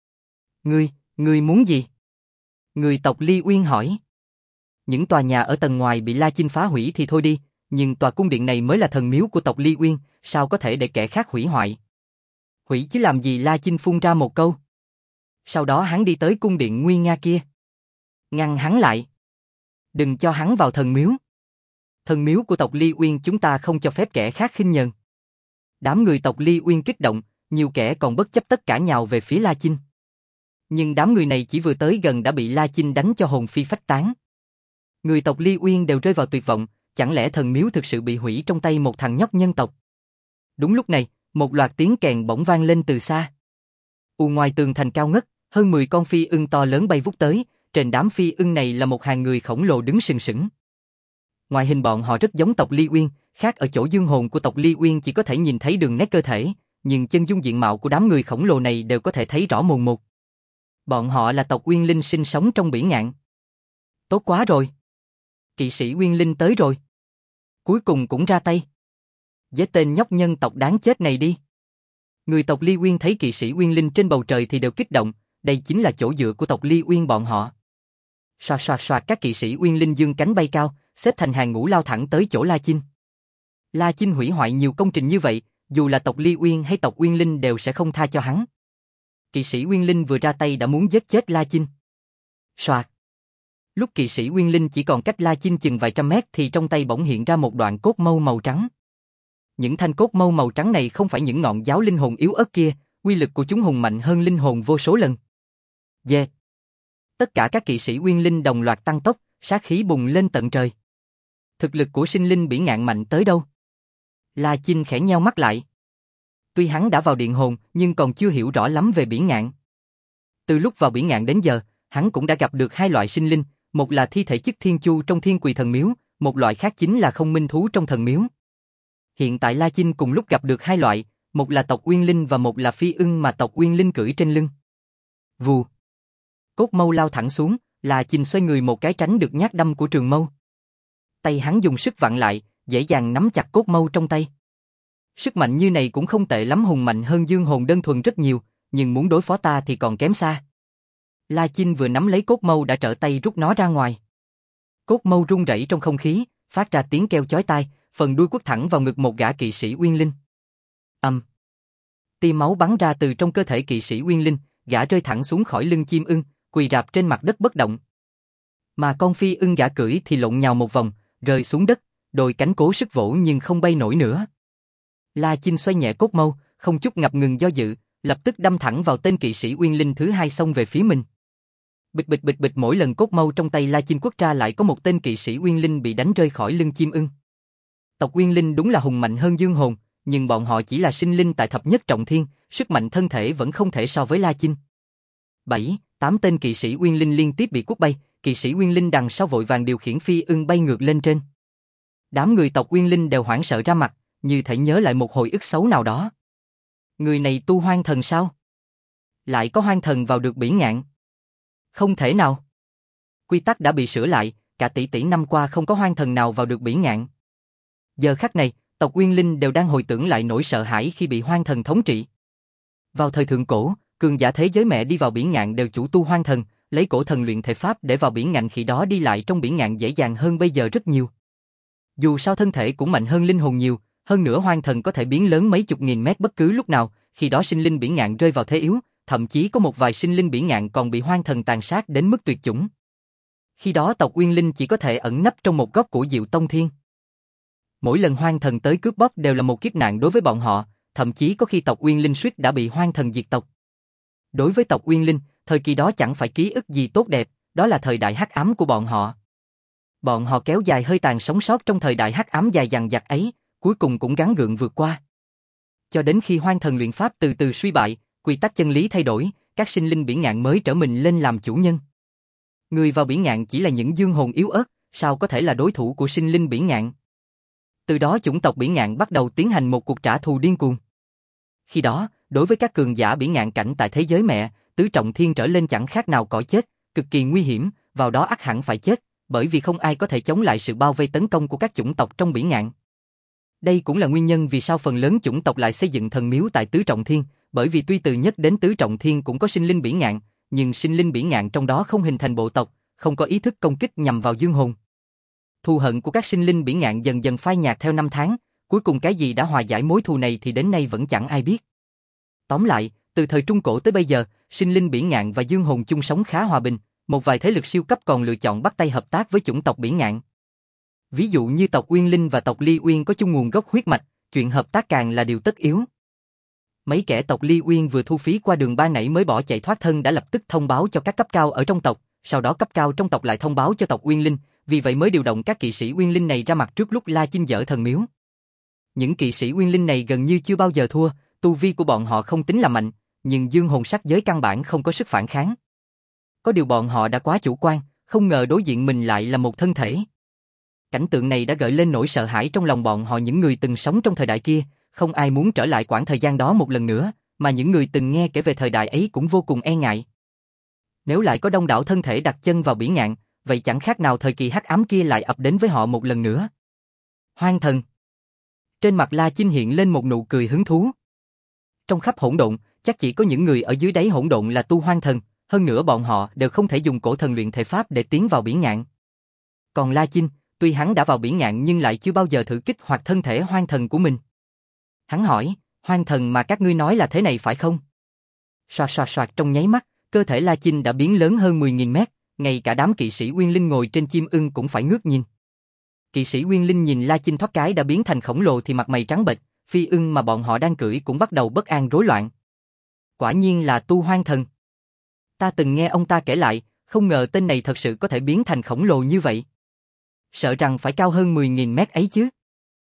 Ngươi muốn gì? Người tộc Ly Uyên hỏi. Những tòa nhà ở tầng ngoài bị La Chinh phá hủy thì thôi đi, nhưng tòa cung điện này mới là thần miếu của tộc Ly Uyên, sao có thể để kẻ khác hủy hoại? Hủy chứ làm gì? La Chinh phun ra một câu. Sau đó hắn đi tới cung điện nguy nga kia. Ngăn hắn lại. Đừng cho hắn vào thần miếu. Thần miếu của tộc Ly Uyên chúng ta không cho phép kẻ khác khinh nhờn. Đám người tộc Ly Uyên kích động, nhiều kẻ còn bất chấp tất cả nhào về phía La Chinh. Nhưng đám người này chỉ vừa tới gần đã bị La Chinh đánh cho hồn phi phách tán. Người tộc Ly Uyên đều rơi vào tuyệt vọng, chẳng lẽ thần miếu thực sự bị hủy trong tay một thằng nhóc nhân tộc? Đúng lúc này, một loạt tiếng kèn bỗng vang lên từ xa. Ngoài tường thành cao ngất, hơn 10 con phi ưng to lớn bay vút tới, trên đám phi ưng này là một hàng người khổng lồ đứng sừng sững. Ngoại hình bọn họ rất giống tộc Ly Uyên, khác ở chỗ dương hồn của tộc Ly Uyên chỉ có thể nhìn thấy đường nét cơ thể, nhưng chân dung diện mạo của đám người khổng lồ này đều có thể thấy rõ mồn một. Bọn họ là tộc Uyên Linh sinh sống trong bỉ ngạn. Tốt quá rồi. Kỵ sĩ Uyên Linh tới rồi. Cuối cùng cũng ra tay. Giết tên nhóc nhân tộc đáng chết này đi. Người tộc Ly Uyên thấy kỵ sĩ Uyên Linh trên bầu trời thì đều kích động, đây chính là chỗ dựa của tộc Ly Uyên bọn họ. Xoạt xoạt xoạt các kỵ sĩ Uyên Linh dương cánh bay cao, xếp thành hàng ngũ lao thẳng tới chỗ La Chinh. La Chinh hủy hoại nhiều công trình như vậy, dù là tộc Ly Uyên hay tộc Uyên Linh đều sẽ không tha cho hắn. Kỵ sĩ Uyên Linh vừa ra tay đã muốn giết chết La Chinh. Soạt. Lúc kỵ sĩ Uyên Linh chỉ còn cách La Chinh chừng vài trăm mét thì trong tay bỗng hiện ra một đoạn cốt mâu màu trắng. Những thanh cốt mâu màu trắng này không phải những ngọn giáo linh hồn yếu ớt kia, uy lực của chúng hùng mạnh hơn linh hồn vô số lần. Yeah. Tất cả các kỵ sĩ Uyên Linh đồng loạt tăng tốc, sát khí bùng lên tận trời. Thực lực của sinh linh bỉ ngạn mạnh tới đâu? La Chinh khẽ nheo mắt lại. Tuy hắn đã vào điện hồn, nhưng còn chưa hiểu rõ lắm về bỉ ngạn. Từ lúc vào bỉ ngạn đến giờ, hắn cũng đã gặp được hai loại sinh linh, một là thi thể chức thiên chu trong thiên quỳ thần miếu, một loại khác chính là không minh thú trong thần miếu. Hiện tại La Chinh cùng lúc gặp được hai loại, một là tộc Uyên Linh và một là phi ưng mà tộc Uyên Linh cưỡi trên lưng. Vù. Cốt mâu lao thẳng xuống, La Chinh xoay người một cái tránh được nhát đâm của trường mâu. Tay hắn dùng sức vặn lại, dễ dàng nắm chặt cốt mâu trong tay. Sức mạnh như này cũng không tệ lắm, hùng mạnh hơn dương hồn đơn thuần rất nhiều, nhưng muốn đối phó ta thì còn kém xa. La Chinh vừa nắm lấy cốt mâu đã trở tay rút nó ra ngoài. Cốt mâu rung rẩy trong không khí, phát ra tiếng kêu chói tai, phần đuôi quất thẳng vào ngực một gã kỵ sĩ Uyên Linh. Tia máu bắn ra từ trong cơ thể kỵ sĩ Uyên Linh, gã rơi thẳng xuống khỏi lưng chim ưng, quỳ rạp trên mặt đất bất động. Mà con phi ưng gã cưỡi thì lộn nhào một vòng, rơi xuống đất, đôi cánh cố sức vỗ nhưng không bay nổi nữa. La Chinh xoay nhẹ cốt mâu, không chút ngập ngừng do dự, lập tức đâm thẳng vào tên kỵ sĩ Uyên Linh thứ hai xông về phía mình. Bịch bịch bịch bịch, mỗi lần cốt mâu trong tay La Chinh quất ra lại có một tên kỵ sĩ Uyên Linh bị đánh rơi khỏi lưng chim ưng. Tộc Uyên Linh đúng là hùng mạnh hơn Dương Hồn, nhưng bọn họ chỉ là sinh linh tại thập nhất trọng thiên, sức mạnh thân thể vẫn không thể so với La Chinh. 7, 8 tên kỵ sĩ Uyên Linh liên tiếp bị quất bay, kỵ sĩ Uyên Linh đằng sau vội vàng điều khiển phi ưng bay ngược lên trên. Đám người tộc Uyên Linh đều hoảng sợ ra mặt, như thể nhớ lại một hồi ức xấu nào đó. Người này tu hoang thần sao? Lại có hoang thần vào được Bỉ Ngạn? Không thể nào. Quy tắc đã bị sửa lại, cả tỷ tỷ năm qua không có hoang thần nào vào được Bỉ Ngạn. Giờ khắc này, tộc Uyên Linh đều đang hồi tưởng lại nỗi sợ hãi khi bị hoang thần thống trị. Vào thời thượng cổ, cường giả thế giới mẹ đi vào Bỉ Ngạn đều chủ tu hoang thần, lấy cổ thần luyện thể pháp để vào Bỉ Ngạn, khi đó đi lại trong Bỉ Ngạn dễ dàng hơn bây giờ rất nhiều. Dù sao thân thể cũng mạnh hơn linh hồn nhiều, hơn nữa hoang thần có thể biến lớn mấy chục nghìn mét bất cứ lúc nào, khi đó sinh linh Bỉ Ngạn rơi vào thế yếu, thậm chí có một vài sinh linh Bỉ Ngạn còn bị hoang thần tàn sát đến mức tuyệt chủng. Khi đó tộc Uyên Linh chỉ có thể ẩn nấp trong một góc của Diệu Tông Thiên. Mỗi lần hoang thần tới cướp bóc đều là một kiếp nạn đối với bọn họ, thậm chí có khi tộc Uyên Linh suýt đã bị hoang thần diệt tộc. Đối với tộc Uyên Linh, thời kỳ đó chẳng phải ký ức gì tốt đẹp, đó là thời đại hắc ám của bọn họ. Bọn họ kéo dài hơi tàn sống sót trong thời đại hắc ám dài dằng dặc ấy, cuối cùng cũng gắng gượng vượt qua. Cho đến khi hoang thần luyện pháp từ từ suy bại, quy tắc chân lý thay đổi, các sinh linh Bỉ Ngạn mới trở mình lên làm chủ nhân. Người vào Bỉ Ngạn chỉ là những dương hồn yếu ớt, sao có thể là đối thủ của sinh linh Bỉ Ngạn? Từ đó chủng tộc Bỉ Ngạn bắt đầu tiến hành một cuộc trả thù điên cuồng. Khi đó, đối với các cường giả Bỉ Ngạn cảnh tại thế giới mẹ, tứ trọng thiên trở lên chẳng khác nào cõi chết, cực kỳ nguy hiểm, vào đó ắt hẳn phải chết, bởi vì không ai có thể chống lại sự bao vây tấn công của các chủng tộc trong Bỉ Ngạn. Đây cũng là nguyên nhân vì sao phần lớn chủng tộc lại xây dựng thần miếu tại tứ trọng thiên, bởi vì tuy từ nhất đến tứ trọng thiên cũng có sinh linh Bỉ Ngạn, nhưng sinh linh Bỉ Ngạn trong đó không hình thành bộ tộc, không có ý thức công kích nhằm vào dương hồn. Thù hận của các sinh linh Bỉ Ngạn dần dần phai nhạt theo năm tháng, cuối cùng cái gì đã hòa giải mối thù này thì đến nay vẫn chẳng ai biết. Tóm lại, từ thời Trung Cổ tới bây giờ, sinh linh Bỉ Ngạn và dương hồn chung sống khá hòa bình, một vài thế lực siêu cấp còn lựa chọn bắt tay hợp tác với chủng tộc Bỉ Ngạn. Ví dụ như tộc Uyên Linh và tộc Ly Uyên có chung nguồn gốc huyết mạch, chuyện hợp tác càng là điều tất yếu. Mấy kẻ tộc Ly Uyên vừa thu phí qua đường ba nãy mới bỏ chạy thoát thân đã lập tức thông báo cho các cấp cao ở trong tộc, sau đó cấp cao trong tộc lại thông báo cho tộc Uyên Linh, vì vậy mới điều động các kỵ sĩ Uyên Linh này ra mặt trước lúc La Chinh dỡ thần miếu. Những kỵ sĩ Uyên Linh này gần như chưa bao giờ thua, tu vi của bọn họ không tính là mạnh, nhưng dương hồn sắc giới căn bản không có sức phản kháng. Có điều bọn họ đã quá chủ quan, không ngờ đối diện mình lại là một thân thể. Cảnh tượng này đã gợi lên nỗi sợ hãi trong lòng bọn họ, những người từng sống trong thời đại kia, không ai muốn trở lại quãng thời gian đó một lần nữa, mà những người từng nghe kể về thời đại ấy cũng vô cùng e ngại. Nếu lại có đông đảo thân thể đặt chân vào Bỉ Ngạn, vậy chẳng khác nào thời kỳ hắc ám kia lại ập đến với họ một lần nữa. Hoang thần. Trên mặt La Chinh hiện lên một nụ cười hứng thú. Trong khắp hỗn độn, chắc chỉ có những người ở dưới đáy hỗn độn là tu hoang thần, hơn nữa bọn họ đều không thể dùng cổ thần luyện thể pháp để tiến vào Bỉ Ngạn. Còn La Chinh, tuy hắn đã vào Bỉ Ngạn nhưng lại chưa bao giờ thử kích hoạt thân thể hoang thần của mình. Hắn hỏi, hoang thần mà các ngươi nói là thế này phải không? Soạt soạt soạt, trong nháy mắt, cơ thể La Chinh đã biến lớn hơn 10.000 mét, ngay cả đám kỵ sĩ Uyên Linh ngồi trên chim ưng cũng phải ngước nhìn. Kỵ sĩ Uyên Linh nhìn La Chinh thoát cái đã biến thành khổng lồ thì mặt mày trắng bệch, phi ưng mà bọn họ đang cưỡi cũng bắt đầu bất an rối loạn. Quả nhiên là tu hoang thần. Ta từng nghe ông ta kể lại, không ngờ tên này thật sự có thể biến thành khổng lồ như vậy. Sợ rằng phải cao hơn 10.000 mét ấy chứ.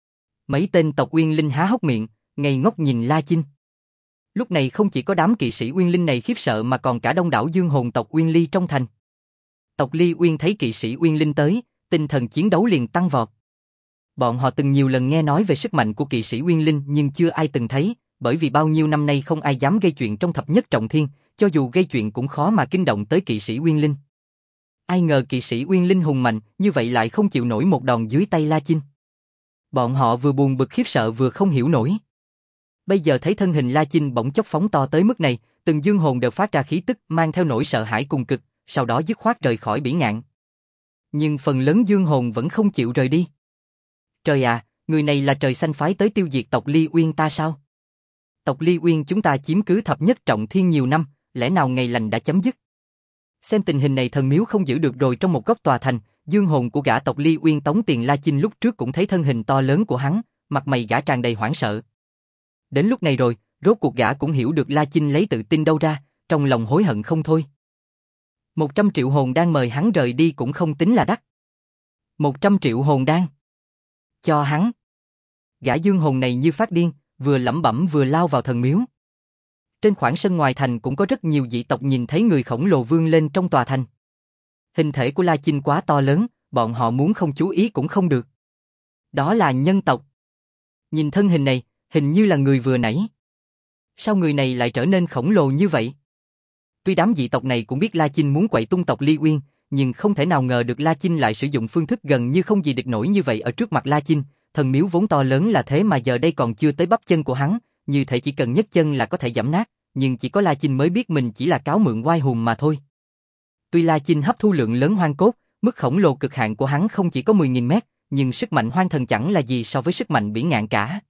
Mấy tên tộc Uyên Linh há hốc miệng, ngây ngốc nhìn La Chinh. Lúc này không chỉ có đám kỵ sĩ Uyên Linh này khiếp sợ mà còn cả đông đảo dương hồn tộc Uyên Ly trong thành. Tộc Ly Uyên thấy kỵ sĩ Uyên Linh tới, tinh thần chiến đấu liền tăng vọt. Bọn họ từng nhiều lần nghe nói về sức mạnh của kỵ sĩ Uyên Linh nhưng chưa ai từng thấy, bởi vì bao nhiêu năm nay không ai dám gây chuyện trong thập nhất trọng thiên, cho dù gây chuyện cũng khó mà kinh động tới kỵ sĩ Uyên Linh. Ai ngờ kỵ sĩ Uyên Linh hùng mạnh, như vậy lại không chịu nổi một đòn dưới tay La Chinh. Bọn họ vừa buồn bực khiếp sợ vừa không hiểu nổi. Bây giờ thấy thân hình La Chinh bỗng chốc phóng to tới mức này, từng dương hồn đều phát ra khí tức mang theo nỗi sợ hãi cùng cực, sau đó dứt khoát rời khỏi Bỉ Ngạn. Nhưng phần lớn dương hồn vẫn không chịu rời đi. Trời à, người này là trời xanh phái tới tiêu diệt tộc Ly Uyên ta sao? Tộc Ly Uyên chúng ta chiếm cứ thập nhất trọng thiên nhiều năm, lẽ nào ngày lành đã chấm dứt? Xem tình hình này thần miếu không giữ được rồi, trong một góc tòa thành, dương hồn của gã tộc Ly Uyên tống tiền La Chinh lúc trước cũng thấy thân hình to lớn của hắn, mặt mày gã tràn đầy hoảng sợ. Đến lúc này rồi, rốt cuộc gã cũng hiểu được La Chinh lấy tự tin đâu ra, trong lòng hối hận không thôi. 100 triệu hồn đan mời hắn rời đi cũng không tính là đắt. 100 triệu hồn đan. Cho hắn. Gã dương hồn này như phát điên, vừa lẩm bẩm vừa lao vào thần miếu. Trên khoảng sân ngoài thành cũng có rất nhiều dị tộc nhìn thấy người khổng lồ vươn lên trong tòa thành. Hình thể của La Chinh quá to lớn, bọn họ muốn không chú ý cũng không được. Đó là nhân tộc. Nhìn thân hình này, hình như là người vừa nãy. Sao người này lại trở nên khổng lồ như vậy? Tuy đám dị tộc này cũng biết La Chinh muốn quậy tung tộc Ly Uyên, nhưng không thể nào ngờ được La Chinh lại sử dụng phương thức gần như không gì địch nổi như vậy ở trước mặt La Chinh. Thần miếu vốn to lớn là thế mà giờ đây còn chưa tới bắp chân của hắn, như thể chỉ cần nhấc chân là có thể giẫm nát, nhưng chỉ có La Chinh mới biết mình chỉ là cáo mượn oai hùng mà thôi. Tuy La Chinh hấp thu lượng lớn hoang cốt, mức khổng lồ cực hạn của hắn không chỉ có 10.000 mét, nhưng sức mạnh hoang thần chẳng là gì so với sức mạnh biển ngạn cả.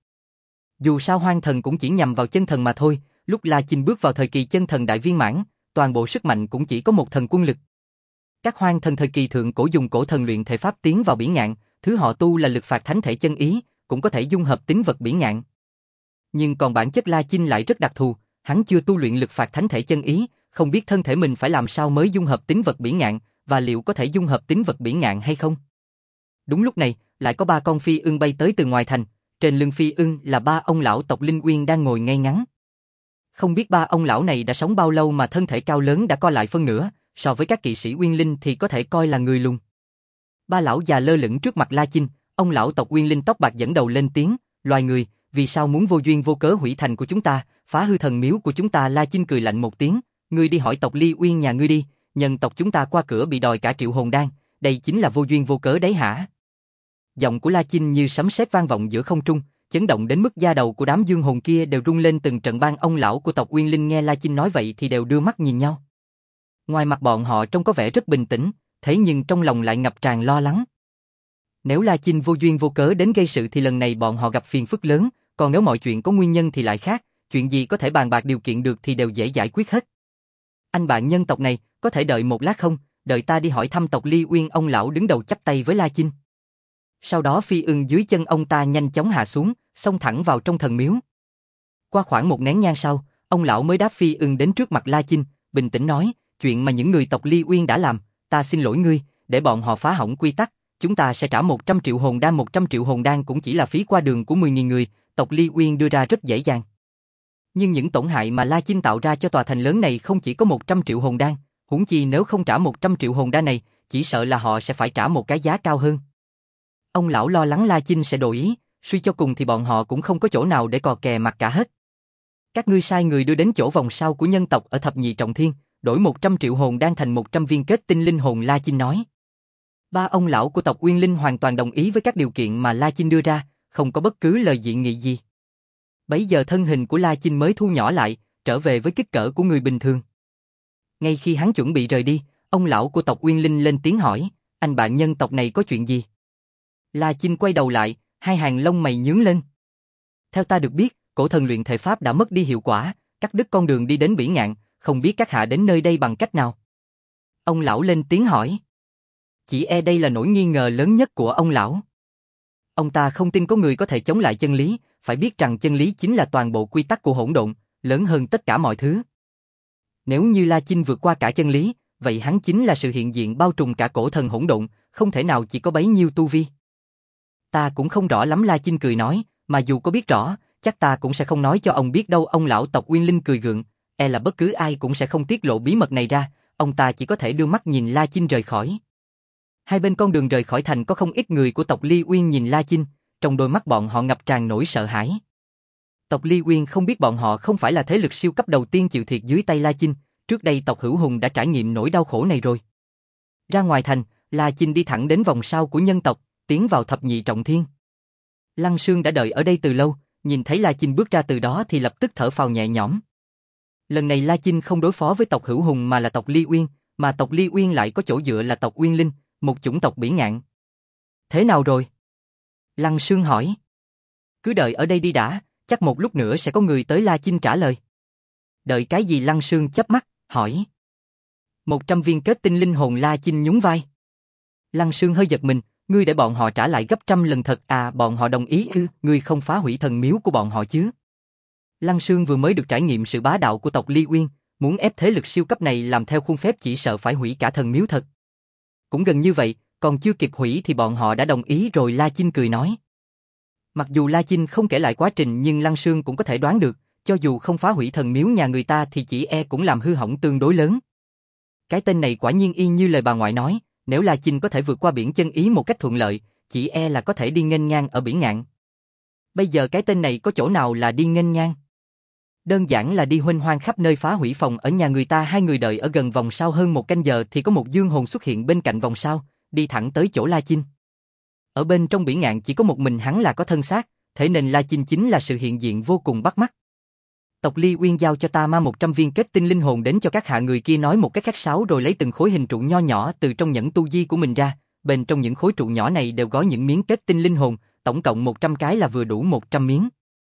Dù sao hoang thần cũng chỉ nhằm vào chân thần mà thôi, lúc La Chinh bước vào thời kỳ chân thần đại viên mãn, toàn bộ sức mạnh cũng chỉ có một thần quân lực. Các hoang thần thời kỳ thượng cổ dùng cổ thần luyện thể pháp tiến vào biển ngạn, thứ họ tu là lực phạt thánh thể chân ý, cũng có thể dung hợp tính vật biển ngạn. Nhưng còn bản chất La Chinh lại rất đặc thù, hắn chưa tu luyện lực phạt thánh thể chân ý, không biết thân thể mình phải làm sao mới dung hợp tính vật biển ngạn, và liệu có thể dung hợp tính vật biển ngạn hay không. Đúng lúc này, lại có 3 con phi ưng bay tới từ ngoài thành, trên lưng phi ưng là 3 ông lão tộc Linh Uyên đang ngồi ngay ngắn. Không biết 3 ông lão này đã sống bao lâu mà thân thể cao lớn đã co lại phân nửa, so với các kỵ sĩ Uyên Linh thì có thể coi là người lùn. 3 lão già lơ lửng trước mặt La Chinh, ông lão tộc Uyên Linh tóc bạc dẫn đầu lên tiếng, loài người, vì sao muốn vô duyên vô cớ hủy thành của chúng ta, phá hư thần miếu của chúng ta? La Chinh cười lạnh một tiếng, ngươi đi hỏi tộc Ly Uyên nhà ngươi đi, nhân tộc chúng ta qua cửa bị đòi cả triệu hồn đan, đây chính là vô duyên vô cớ đấy hả? Giọng của La Chinh như sấm sét vang vọng giữa không trung, chấn động đến mức da đầu của đám dương hồn kia đều rung lên từng trận. Ban ông lão của tộc Uyên Linh nghe La Chinh nói vậy thì đều đưa mắt nhìn nhau. Ngoài mặt bọn họ trông có vẻ rất bình tĩnh, thế nhưng trong lòng lại ngập tràn lo lắng. Nếu La Chinh vô duyên vô cớ đến gây sự thì lần này bọn họ gặp phiền phức lớn, còn nếu mọi chuyện có nguyên nhân thì lại khác, chuyện gì có thể bàn bạc điều kiện được thì đều dễ giải quyết hết. Anh bạn nhân tộc này, có thể đợi một lát không, đợi ta đi hỏi thăm tộc Ly Uyên. Ông lão đứng đầu chắp tay với La Chinh. Sau đó phi ưng dưới chân ông ta nhanh chóng hạ xuống, xông thẳng vào trong thần miếu. Qua khoảng một nén nhang sau, ông lão mới đáp phi ưng đến trước mặt La Chinh, bình tĩnh nói, chuyện mà những người tộc Ly Uyên đã làm, ta xin lỗi ngươi, để bọn họ phá hỏng quy tắc, chúng ta sẽ trả 100 triệu hồn đan. 100 triệu hồn đan cũng chỉ là phí qua đường của 10.000 người, tộc Ly Uyên đưa ra rất dễ dàng. Nhưng những tổn hại mà La Chinh tạo ra cho tòa thành lớn này không chỉ có 100 triệu hồn đan, huống chi nếu không trả 100 triệu hồn đan này, chỉ sợ là họ sẽ phải trả một cái giá cao hơn. Ông lão lo lắng La Chinh sẽ đổi ý, suy cho cùng thì bọn họ cũng không có chỗ nào để cò kè mặt cả hết. Các ngươi sai người đưa đến chỗ vòng sau của nhân tộc ở thập nhị trọng thiên, đổi 100 triệu hồn đan thành 100 viên kết tinh linh hồn. La Chinh nói. 3 ông lão của tộc Uyên Linh hoàn toàn đồng ý với các điều kiện mà La Chinh đưa ra, không có bất cứ lời dị nghị gì. Bấy giờ thân hình của La Chinh mới thu nhỏ lại, trở về với kích cỡ của người bình thường. Ngay khi hắn chuẩn bị rời đi, ông lão của tộc Uyên Linh lên tiếng hỏi, anh bạn nhân tộc này có chuyện gì? La Chinh quay đầu lại, hai hàng lông mày nhướng lên. Theo ta được biết, cổ thần luyện thể pháp đã mất đi hiệu quả, cắt đứt con đường đi đến Bỉ Ngạn, không biết các hạ đến nơi đây bằng cách nào? Ông lão lên tiếng hỏi. Chỉ e đây là nỗi nghi ngờ lớn nhất của ông lão. Ông ta không tin có người có thể chống lại chân lý, phải biết rằng chân lý chính là toàn bộ quy tắc của hỗn độn, lớn hơn tất cả mọi thứ. Nếu như La Chinh vượt qua cả chân lý, vậy hắn chính là sự hiện diện bao trùm cả cổ thần hỗn độn, không thể nào chỉ có bấy nhiêu tu vi. Ta cũng không rõ lắm. La Chinh cười nói, mà dù có biết rõ, chắc ta cũng sẽ không nói cho ông biết đâu. Ông lão tộc Uyên Linh cười gượng, e là bất cứ ai cũng sẽ không tiết lộ bí mật này ra, ông ta chỉ có thể đưa mắt nhìn La Chinh rời khỏi. Hai bên con đường rời khỏi thành có không ít người của tộc Ly Uyên nhìn La Chinh, trong đôi mắt bọn họ ngập tràn nỗi sợ hãi. Tộc Ly Uyên không biết bọn họ không phải là thế lực siêu cấp đầu tiên chịu thiệt dưới tay La Chinh, trước đây tộc Hữu Hùng đã trải nghiệm nỗi đau khổ này rồi. Ra ngoài thành, La Chinh đi thẳng đến vòng sau của nhân tộc, tiến vào thập nhị trọng thiên. Lăng Sương đã đợi ở đây từ lâu, nhìn thấy La Chinh bước ra từ đó thì lập tức thở phào nhẹ nhõm. Lần này La Chinh không đối phó với tộc Hữu Hùng mà là tộc Ly Uyên, mà tộc Ly Uyên lại có chỗ dựa là tộc Uyên Linh, một chủng tộc bỉ ngạn. Thế nào rồi? Lăng Sương hỏi. Cứ đợi ở đây đi đã, chắc một lúc nữa sẽ có người tới. La Chinh trả lời. Đợi cái gì? Lăng Sương chớp mắt, hỏi. 100 viên kết tinh linh hồn. La Chinh nhún vai. Lăng Sương hơi giật mình, ngươi để bọn họ trả lại gấp trăm lần thật à? Bọn họ đồng ý ư? Ngươi không phá hủy thần miếu của bọn họ chứ? Lăng Sương vừa mới được trải nghiệm sự bá đạo của tộc Ly Uyên, muốn ép thế lực siêu cấp này làm theo khuôn phép chỉ sợ phải hủy cả thần miếu thật. Cũng gần như vậy, còn chưa kịp hủy thì bọn họ đã đồng ý rồi. La Chinh cười nói. Mặc dù La Chinh không kể lại quá trình nhưng Lăng Sương cũng có thể đoán được, cho dù không phá hủy thần miếu nhà người ta thì chỉ e cũng làm hư hỏng tương đối lớn. Cái tên này quả nhiên y như lời bà ngoại nói, nếu La Chinh có thể vượt qua biển chân ý một cách thuận lợi, chỉ e là có thể đi nghênh ngang ở biển ngạn. Bây giờ cái tên này có chỗ nào là đi nghênh ngang? Đơn giản là đi huênh hoang khắp nơi phá hủy phòng ở nhà người ta. Hai người đợi ở gần vòng sau hơn một canh giờ thì có một dương hồn xuất hiện bên cạnh vòng sau, đi thẳng tới chỗ La Chinh. Ở bên trong biển ngạn chỉ có một mình hắn là có thân xác, thế nên La Chinh chính là sự hiện diện vô cùng bắt mắt. Tộc Ly Uyên giao cho ta ma 100 viên kết tinh linh hồn đến cho các hạ. Người kia nói một cách khách sáo rồi lấy từng khối hình trụ nho nhỏ từ trong nhẫn tu di của mình ra, bên trong những khối trụ nhỏ này đều gói những miếng kết tinh linh hồn, tổng cộng 100 cái là vừa đủ 100 miếng.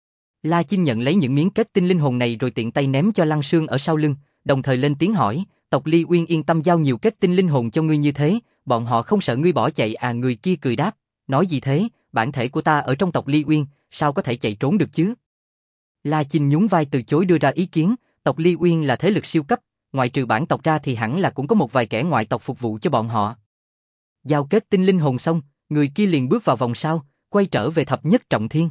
La Chinh nhận lấy những miếng kết tinh linh hồn này rồi tiện tay ném cho Lăng Sương ở sau lưng, đồng thời lên tiếng hỏi, tộc Ly Uyên yên tâm giao nhiều kết tinh linh hồn cho ngươi như thế, bọn họ không sợ ngươi bỏ chạy à? Người kia cười đáp, nói gì thế, bản thể của ta ở trong tộc Ly Uyên, sao có thể chạy trốn được chứ? La Chinh nhún vai từ chối đưa ra ý kiến, tộc Ly Uyên là thế lực siêu cấp, ngoại trừ bản tộc ra thì hẳn là cũng có một vài kẻ ngoại tộc phục vụ cho bọn họ. Giao kết tinh linh hồn xong, người kia liền bước vào vòng sau, quay trở về thập nhất trọng thiên.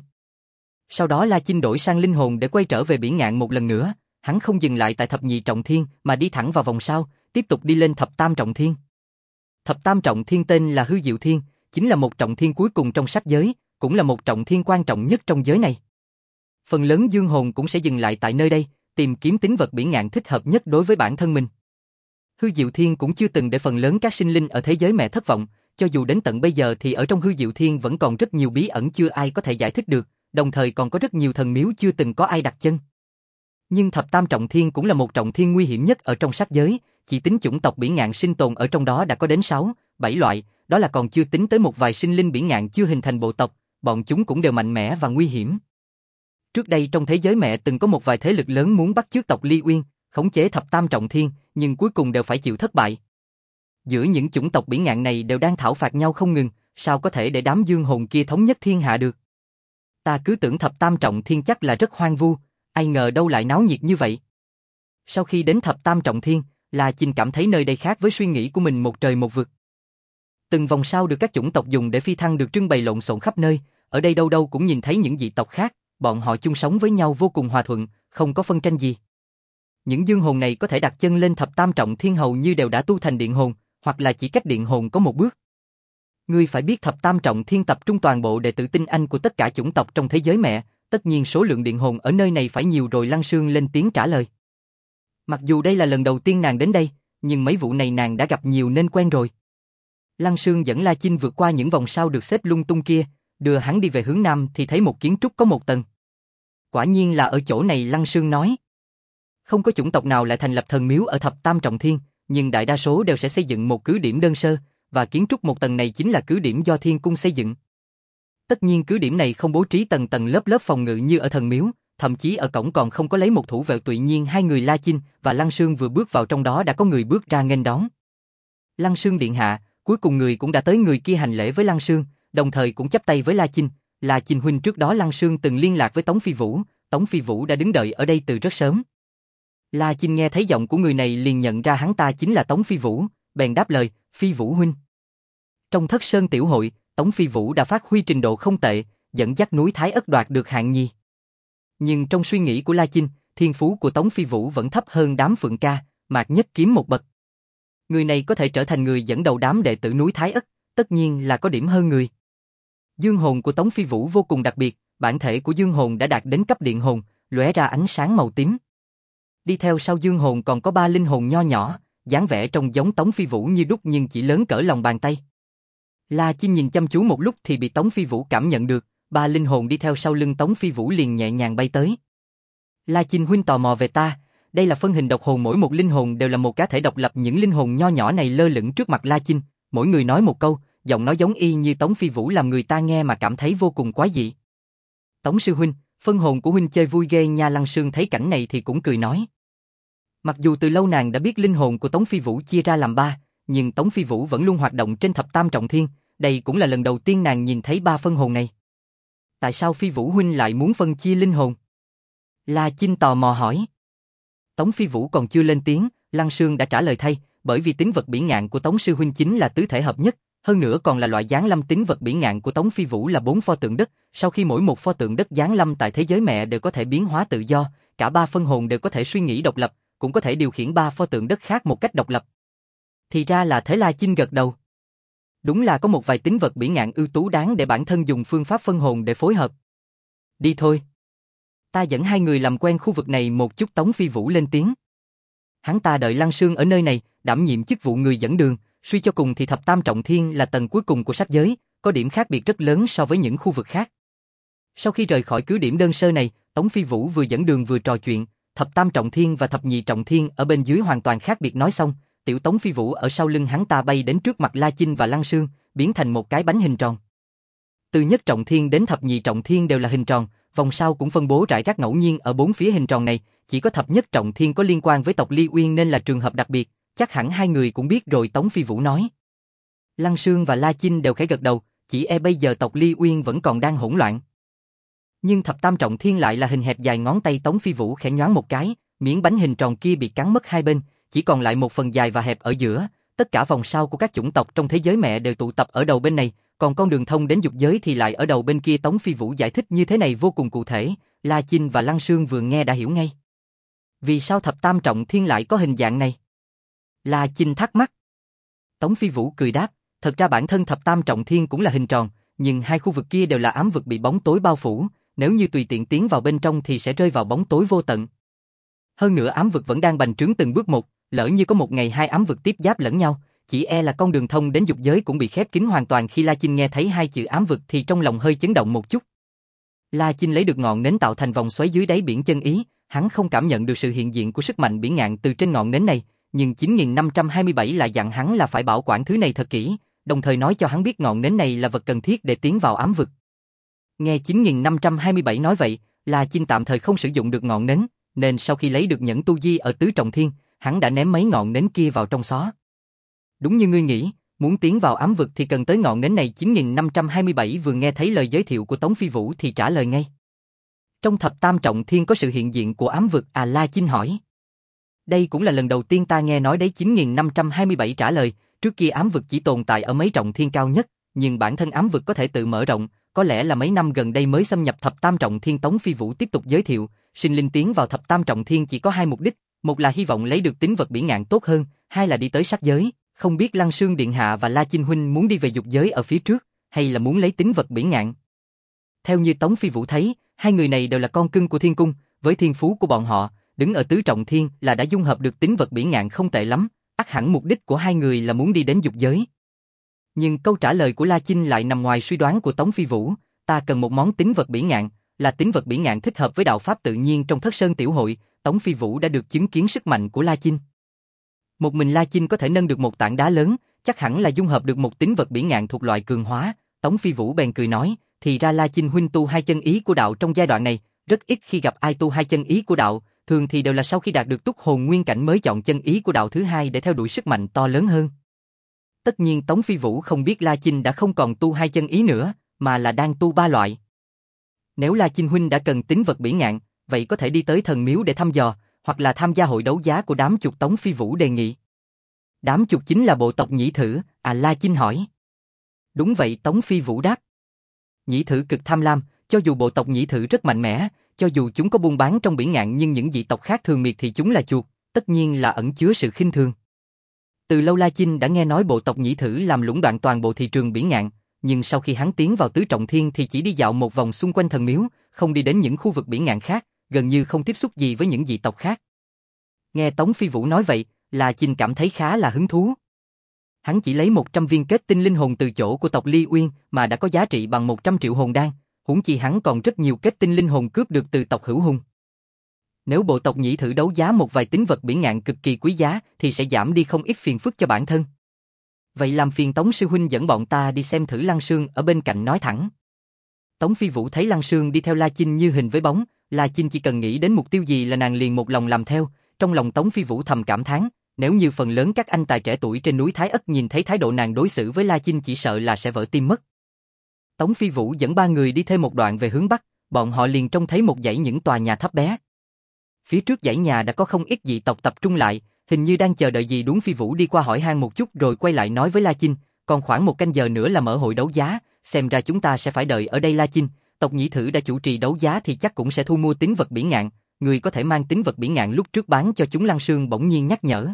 Sau đó La Chinh đổi sang linh hồn để quay trở về biển ngạn một lần nữa, hắn không dừng lại tại thập nhị trọng thiên mà đi thẳng vào vòng sau, tiếp tục đi lên thập tam trọng thiên. Thập tam trọng thiên tên là Hư Diệu Thiên, chính là một trọng thiên cuối cùng trong sắc giới, cũng là một trọng thiên quan trọng nhất trong giới này. Phần lớn dương hồn cũng sẽ dừng lại tại nơi đây, tìm kiếm tín vật biển ngạn thích hợp nhất đối với bản thân mình. Hư Diệu Thiên cũng chưa từng để phần lớn các sinh linh ở thế giới mẹ thất vọng, cho dù đến tận bây giờ thì ở trong Hư Diệu Thiên vẫn còn rất nhiều bí ẩn chưa ai có thể giải thích được, đồng thời còn có rất nhiều thần miếu chưa từng có ai đặt chân. Nhưng thập tam trọng thiên cũng là một trọng thiên nguy hiểm nhất ở trong sắc giới, chỉ tính chủng tộc biển ngạn sinh tồn ở trong đó đã có đến 6, 7 loại, đó là còn chưa tính tới một vài sinh linh biển ngạn chưa hình thành bộ tộc, bọn chúng cũng đều mạnh mẽ và nguy hiểm. Trước đây trong thế giới mẹ từng có một vài thế lực lớn muốn bắt chước tộc Ly Uyên, khống chế thập tam trọng thiên, nhưng cuối cùng đều phải chịu thất bại. Giữa những chủng tộc biển ngạn này đều đang thảo phạt nhau không ngừng, sao có thể để đám dương hồn kia thống nhất thiên hạ được? Ta cứ tưởng thập tam trọng thiên chắc là rất hoang vu, ai ngờ đâu lại náo nhiệt như vậy. Sau khi đến thập tam trọng thiên, La Chinh cảm thấy nơi đây khác với suy nghĩ của mình một trời một vực. Từng vòng sao được các chủng tộc dùng để phi thăng được trưng bày lộn xộn khắp nơi, ở đây đâu đâu cũng nhìn thấy những dị tộc khác, bọn họ chung sống với nhau vô cùng hòa thuận, không có phân tranh gì. Những dương hồn này có thể đặt chân lên thập tam trọng thiên hầu như đều đã tu thành điện hồn, hoặc là chỉ cách điện hồn có một bước. Ngươi phải biết thập tam trọng thiên tập trung toàn bộ đệ tử tinh anh của tất cả chủng tộc trong thế giới mẹ, tất nhiên số lượng điện hồn ở nơi này phải nhiều rồi. Lăng Sương lên tiếng trả lời. Mặc dù đây là lần đầu tiên nàng đến đây, nhưng mấy vụ này nàng đã gặp nhiều nên quen rồi. Lăng Sương dẫn La Chinh vượt qua những vòng sao được xếp lung tung kia, đưa hắn đi về hướng nam thì thấy một kiến trúc có một tầng. Quả nhiên là ở chỗ này. Lăng Sương nói. Không có chủng tộc nào lại thành lập thần miếu ở thập tam trọng thiên, nhưng đại đa số đều sẽ xây dựng một cứ điểm đơn sơ, và kiến trúc một tầng này chính là cứ điểm do thiên cung xây dựng. Tất nhiên cứ điểm này không bố trí tầng tầng lớp lớp phòng ngự như ở thần miếu, thậm chí ở cổng còn không có lấy một thủ vệ. Tuy nhiên hai người La Chinh và Lăng Sương vừa bước vào trong đó đã có người bước ra nghênh đón. Lăng Sương điện hạ, cuối cùng người cũng đã tới. Người kia hành lễ với Lăng Sương, đồng thời cũng chắp tay với La Chinh. La Chinh huynh, trước đó Lăng Sương từng liên lạc với Tống Phi Vũ, Tống Phi Vũ đã đứng đợi ở đây từ rất sớm. La Chinh nghe thấy giọng của người này liền nhận ra hắn ta chính là Tống Phi Vũ, bèn đáp lời, Phi Vũ huynh. Trong Thất Sơn tiểu hội, Tống Phi Vũ đã phát huy trình độ không tệ, dẫn dắt núi Thái Ất đoạt được hạng nhì. Nhưng trong suy nghĩ của La Chinh, thiên phú của Tống Phi Vũ vẫn thấp hơn đám Phượng Ca, Mạc Nhất Kiếm một bậc. Người này có thể trở thành người dẫn đầu đám đệ tử núi Thái Ất, tất nhiên là có điểm hơn người. Dương hồn của Tống Phi Vũ vô cùng đặc biệt, bản thể của dương hồn đã đạt đến cấp điện hồn, lóe ra ánh sáng màu tím. Đi theo sau dương hồn còn có 3 linh hồn nho nhỏ, dáng vẻ trông giống Tống Phi Vũ như đúc nhưng chỉ lớn cỡ lòng bàn tay. La Chinh nhìn chăm chú một lúc thì bị Tống Phi Vũ cảm nhận được, 3 linh hồn đi theo sau lưng Tống Phi Vũ liền nhẹ nhàng bay tới. La Chinh huynh tò mò về ta, đây là phân hình độc hồn, mỗi một linh hồn đều là một cá thể độc lập. Những linh hồn nho nhỏ này lơ lửng trước mặt La Chinh, mỗi người nói một câu, giọng nói giống y như Tống Phi Vũ làm người ta nghe mà cảm thấy vô cùng quái dị. Tống sư huynh, phân hồn của huynh chơi vui ghê nha. Lăng Sương thấy cảnh này thì cũng cười nói. Mặc dù từ lâu nàng đã biết linh hồn của Tống Phi Vũ chia ra làm ba, nhưng Tống Phi Vũ vẫn luôn hoạt động trên thập tam trọng thiên, đây cũng là lần đầu tiên nàng nhìn thấy ba phân hồn này. Tại sao Phi Vũ huynh lại muốn phân chia linh hồn? La Chinh tò mò hỏi. Tống Phi Vũ còn chưa lên tiếng, Lăng Sương đã trả lời thay, bởi vì tính vật bỉ ngạn của Tống sư huynh chính là tứ thể hợp nhất, hơn nữa còn là loại giáng lâm. Tính vật bỉ ngạn của Tống Phi Vũ là 4 pho tượng đất, sau khi mỗi một pho tượng đất giáng lâm tại thế giới mẹ đều có thể biến hóa tự do, cả ba phân hồn đều có thể suy nghĩ độc lập, cũng có thể điều khiển ba pho tượng đất khác một cách độc lập. Thì ra là thế. La Chinh gật đầu. Đúng là có một vài tính vật bỉ ngạn ưu tú đáng để bản thân dùng phương pháp phân hồn để phối hợp. Đi thôi. Ta dẫn hai người làm quen khu vực này một chút. Tống Phi Vũ lên tiếng. Hắn ta đợi Lăng Sương ở nơi này, đảm nhiệm chức vụ người dẫn đường, suy cho cùng thì thập tam trọng thiên là tầng cuối cùng của sắc giới, có điểm khác biệt rất lớn so với những khu vực khác. Sau khi rời khỏi cứ điểm đơn sơ này, Tống Phi Vũ vừa dẫn đường vừa trò chuyện, thập tam trọng thiên và thập nhị trọng thiên ở bên dưới hoàn toàn khác biệt. Nói xong, tiểu Tống Phi Vũ ở sau lưng hắn ta bay đến trước mặt La Chinh và Lăng Sương, biến thành một cái bánh hình tròn. Từ nhất trọng thiên đến thập nhị trọng thiên đều là hình tròn, vòng sau cũng phân bố rải rác ngẫu nhiên ở bốn phía hình tròn này, chỉ có thập nhất trọng thiên có liên quan với tộc Ly Uyên nên là trường hợp đặc biệt, chắc hẳn hai người cũng biết rồi. Tống Phi Vũ nói. Lăng Sương và La Chinh đều khẽ gật đầu, chỉ bây giờ tộc Ly Uyên vẫn còn đang hỗn loạn. Nhưng thập tam trọng thiên lại là hình hẹp dài ngón tay. Tống Phi Vũ khẽ nhoáng một cái, miếng bánh hình tròn kia bị cắn mất hai bên, chỉ còn lại một phần dài và hẹp ở giữa, tất cả vòng sau của các chủng tộc trong thế giới mẹ đều tụ tập ở đầu bên này, còn con đường thông đến dục giới thì lại ở đầu bên kia. Tống Phi Vũ giải thích như thế này vô cùng cụ thể, La Chinh và Lăng Sương vừa nghe đã hiểu ngay. Vì sao thập tam trọng thiên lại có hình dạng này? La Chinh thắc mắc. Tống Phi Vũ cười đáp, thật ra bản thân thập tam trọng thiên cũng là hình tròn, nhưng hai khu vực kia đều là ám vực bị bóng tối bao phủ, nếu như tùy tiện tiến vào bên trong thì sẽ rơi vào bóng tối vô tận. Hơn nữa ám vực vẫn đang bành trướng từng bước một, lỡ như có một ngày hai ám vực tiếp giáp lẫn nhau, chỉ là con đường thông đến dục giới cũng bị khép kín hoàn toàn. Khi La Chinh nghe thấy hai chữ ám vực thì trong lòng hơi chấn động một chút. La Chinh lấy được ngọn nến tạo thành vòng xoáy dưới đáy biển chân ý, hắn không cảm nhận được sự hiện diện của sức mạnh bỉ ngạn từ trên ngọn nến này, nhưng 9527 lại dặn hắn là phải bảo quản thứ này thật kỹ, đồng thời nói cho hắn biết ngọn nến này là vật cần thiết để tiến vào ám vực. Nghe 9527 nói vậy, La Chinh tạm thời không sử dụng được ngọn nến, nên sau khi lấy được nhẫn tu di ở tứ trọng thiên, hắn đã ném mấy ngọn nến kia vào trong xó. Đúng như ngươi nghĩ, muốn tiến vào ám vực thì cần tới ngọn nến này. 9527 vừa nghe thấy lời giới thiệu của Tống Phi Vũ thì trả lời ngay. Trong thập tam trọng thiên có sự hiện diện của ám vực à? La Chinh hỏi. Đây cũng là lần đầu tiên ta nghe nói đấy. 9527 trả lời, trước kia ám vực chỉ tồn tại ở mấy trọng thiên cao nhất, nhưng bản thân ám vực có thể tự mở rộng, có lẽ là mấy năm gần đây mới xâm nhập thập tam trọng thiên. Tống Phi Vũ tiếp tục giới thiệu, sinh linh tiến vào thập tam trọng thiên chỉ có hai mục đích, một là hy vọng lấy được tính vật bỉ ngạn tốt hơn, hai là đi tới sắc giới. Không biết Lăng Sương điện hạ và La Chinh huynh muốn đi về dục giới ở phía trước, hay là muốn lấy tính vật bỉ ngạn? Theo như Tống Phi Vũ thấy, hai người này đều là con cưng của thiên cung, với thiên phú của bọn họ, đứng ở tứ trọng thiên là đã dung hợp được tính vật bỉ ngạn không tệ lắm, ắt hẳn mục đích của hai người là muốn đi đến dục giới. Nhưng câu trả lời của La Chinh lại nằm ngoài suy đoán của Tống Phi Vũ, ta cần một món tính vật bỉ ngạn, là tính vật bỉ ngạn thích hợp với đạo pháp tự nhiên trong Thất Sơn Tiểu Hội. Tống Phi Vũ đã được chứng kiến sức mạnh của La Chinh. Một mình La Chinh có thể nâng được một tảng đá lớn, chắc hẳn là dung hợp được một tính vật bỉ ngạn thuộc loại cường hóa. Tống Phi Vũ bèn cười nói, thì ra La Chinh huynh tu hai chân ý của đạo trong giai đoạn này, rất ít khi gặp ai tu hai chân ý của đạo, thường thì đều là sau khi đạt được túc hồn nguyên cảnh mới chọn chân ý của đạo thứ hai để theo đuổi sức mạnh to lớn hơn. Tất nhiên Tống Phi Vũ không biết La Chinh đã không còn tu hai chân ý nữa, mà là đang tu ba loại. Nếu La Chinh huynh đã cần tính vật bỉ ngạn, vậy có thể đi tới thần miếu để thăm dò, hoặc là tham gia hội đấu giá của đám chuột. Tống Phi Vũ đề nghị. Đám chuột chính là bộ tộc Nhĩ Thử, à? La Chinh hỏi. Đúng vậy, Tống Phi Vũ đáp. Nhĩ Thử cực tham lam, cho dù bộ tộc Nhĩ Thử rất mạnh mẽ, cho dù chúng có buôn bán trong bỉ ngạn, nhưng những dị tộc khác thường miệt thì chúng là chuột, tất nhiên là ẩn chứa sự khinh thường. Từ lâu La Chinh đã nghe nói bộ tộc Nhĩ Thử làm lũng đoạn toàn bộ thị trường bỉ ngạn, nhưng sau khi hắn tiến vào tứ trọng thiên thì chỉ đi dạo một vòng xung quanh thần miếu, không đi đến những khu vực bỉ ngạn khác, gần như không tiếp xúc gì với những dị tộc khác. Nghe Tống Phi Vũ nói vậy, La Chinh cảm thấy khá là hứng thú. Hắn chỉ lấy 100 viên kết tinh linh hồn từ chỗ của tộc Ly Uyên mà đã có giá trị bằng 100 triệu hồn đan, huống chi hắn còn rất nhiều kết tinh linh hồn cướp được từ tộc Hữu Hùng. Nếu bộ tộc Nhĩ Thử đấu giá một vài tính vật bỉ ngạn cực kỳ quý giá thì sẽ giảm đi không ít phiền phức cho bản thân. Vậy làm phiền Tống sư huynh dẫn bọn ta đi xem thử. Lăng Sương ở bên cạnh nói thẳng. Tống Phi Vũ thấy Lăng Sương đi theo La Chinh như hình với bóng, La Chinh chỉ cần nghĩ đến mục tiêu gì là nàng liền một lòng làm theo, Trong lòng Tống Phi Vũ thầm cảm thán, nếu như phần lớn các anh tài trẻ tuổi trên núi Thái Ất nhìn thấy thái độ nàng đối xử với La Chinh chỉ sợ là sẽ vỡ tim mất. Tống Phi Vũ dẫn ba người đi thêm một đoạn về hướng Bắc, bọn họ liền trông thấy một dãy những tòa nhà thấp bé. Phía trước dãy nhà đã có không ít dị tộc tập trung lại, hình như đang chờ đợi gì. Đuống Phi Vũ đi qua hỏi han một chút rồi quay lại nói với La Chinh, còn khoảng 1 canh giờ nữa là mở hội đấu giá, xem ra chúng ta sẽ phải đợi ở đây. La Chinh, tộc Nhĩ Thử đã chủ trì đấu giá thì chắc cũng sẽ thu mua tín vật bỉ ngạn, người có thể mang tín vật bỉ ngạn lúc trước bán cho chúng. Lăng Sương bỗng nhiên nhắc nhở.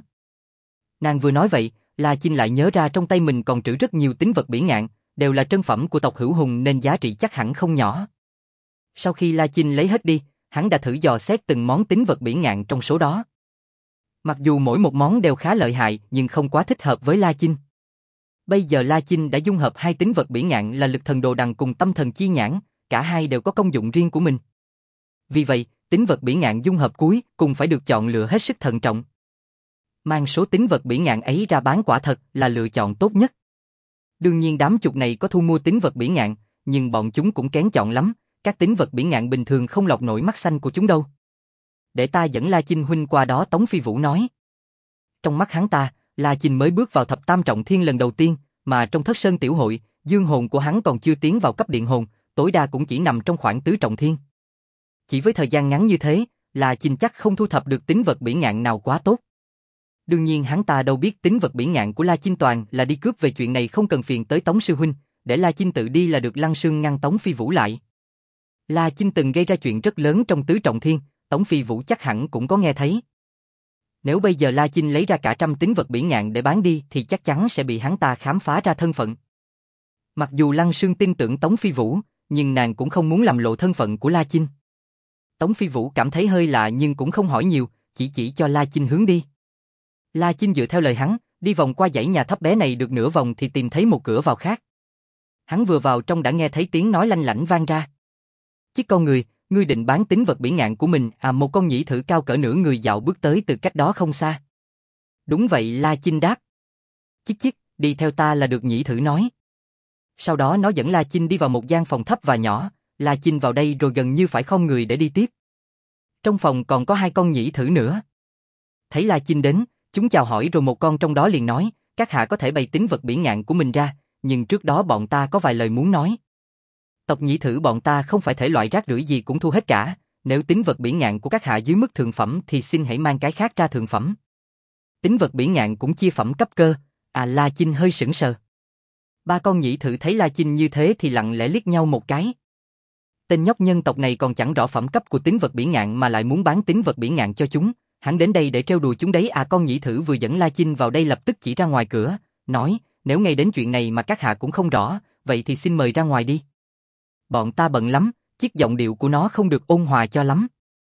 Nàng vừa nói vậy, La Chinh lại nhớ ra trong tay mình còn trữ rất nhiều tín vật bỉ ngạn, đều là trân phẩm của tộc Hữu Hùng nên giá trị chắc hẳn không nhỏ. Sau khi La Chinh lấy hết đi, hắn đã thử dò xét từng món tín vật bỉ ngạn trong số đó. Mặc dù mỗi một món đều khá lợi hại nhưng không quá thích hợp với La Chinh. Bây giờ La Chinh đã dung hợp hai tín vật bỉ ngạn là Lực Thần Đồ Đằng cùng Tâm Thần Chi Nhãn, cả hai đều có công dụng riêng của mình. Vì vậy, tín vật bỉ ngạn dung hợp cuối cùng phải được chọn lựa hết sức thận trọng. Mang số tín vật bỉ ngạn ấy ra bán quả thật là lựa chọn tốt nhất. Đương nhiên đám chuột này có thu mua tín vật bỉ ngạn, nhưng bọn chúng cũng kén chọn lắm, các tín vật bỉ ngạn bình thường không lọt nổi mắt xanh của chúng đâu. Để ta dẫn La Chinh huynh qua đó. Tống Phi Vũ nói. Trong mắt hắn ta, La Chinh mới bước vào thập tam trọng thiên lần đầu tiên, mà trong Thất Sơn tiểu hội, dương hồn của hắn còn chưa tiến vào cấp điện hồn, tối đa cũng chỉ nằm trong khoảng tứ trọng thiên. Chỉ với thời gian ngắn như thế, La Chinh chắc không thu thập được tín vật bỉ ngạn nào quá tốt. Đương nhiên hắn ta đâu biết tín vật bỉ ngạn của La Chinh toàn là đi cướp. Về chuyện này không cần phiền tới Tống sư huynh, để La Chinh tự đi là được. Lăng Sương ngăn Tống Phi Vũ lại. La Chinh từng gây ra chuyện rất lớn trong tứ trọng thiên, Tống Phi Vũ chắc hẳn cũng có nghe thấy. Nếu bây giờ La Chinh lấy ra cả 100 tín vật bỉ ngạn để bán đi thì chắc chắn sẽ bị hắn ta khám phá ra thân phận. Mặc dù Lăng Sương tin tưởng Tống Phi Vũ, nhưng nàng cũng không muốn làm lộ thân phận của La Chinh. Tống Phi Vũ cảm thấy hơi lạ nhưng cũng không hỏi nhiều, chỉ cho La Chinh hướng đi. La Chinh dựa theo lời hắn, đi vòng qua dãy nhà thấp bé này được nửa vòng thì tìm thấy một cửa vào khác. Hắn vừa vào trong đã nghe thấy tiếng nói lanh lảnh vang ra. Chứ con người, ngươi định bán tín vật bỉ ngạn của mình à? Một con nhĩ thử cao cỡ nửa người dạo bước tới từ cách đó không xa. Đúng vậy, La Chinh đáp. Chích chích, đi theo ta là được, nhĩ thử nói. Sau đó nó dẫn La Chinh đi vào một gian phòng thấp và nhỏ, La Chinh vào đây rồi gần như phải khom người để đi tiếp. Trong phòng còn có 2 con nhĩ thử nữa. Thấy La Chinh đến, chúng chào hỏi rồi một con trong đó liền nói, các hạ có thể bày tín vật bỉ ngạn của mình ra, nhưng trước đó bọn ta có vài lời muốn nói. Tộc nhĩ thử bọn ta không phải thể loại rác rưởi gì cũng thu hết cả, nếu tín vật bỉ ngạn của các hạ dưới mức thượng phẩm thì xin hãy mang cái khác ra thượng phẩm. Tín vật bỉ ngạn cũng chia phẩm cấp cơ. À, La Chinh hơi sững sờ. 3 con nhĩ thử thấy La Chinh như thế thì lặng lẽ liếc nhau một cái. Tên nhóc nhân tộc này còn chẳng rõ phẩm cấp của tín vật bỉ ngạn mà lại muốn bán tín vật bỉ ngạn cho chúng, hắn đến đây để trêu đùa chúng đấy à? Con nhĩ thử vừa dẫn La Chinh vào đây lập tức chỉ ra ngoài cửa, nói, nếu ngay đến chuyện này mà các hạ cũng không rõ, vậy thì xin mời ra ngoài đi. Bọn ta bận lắm. Chiếc giọng điệu của nó không được ôn hòa cho lắm.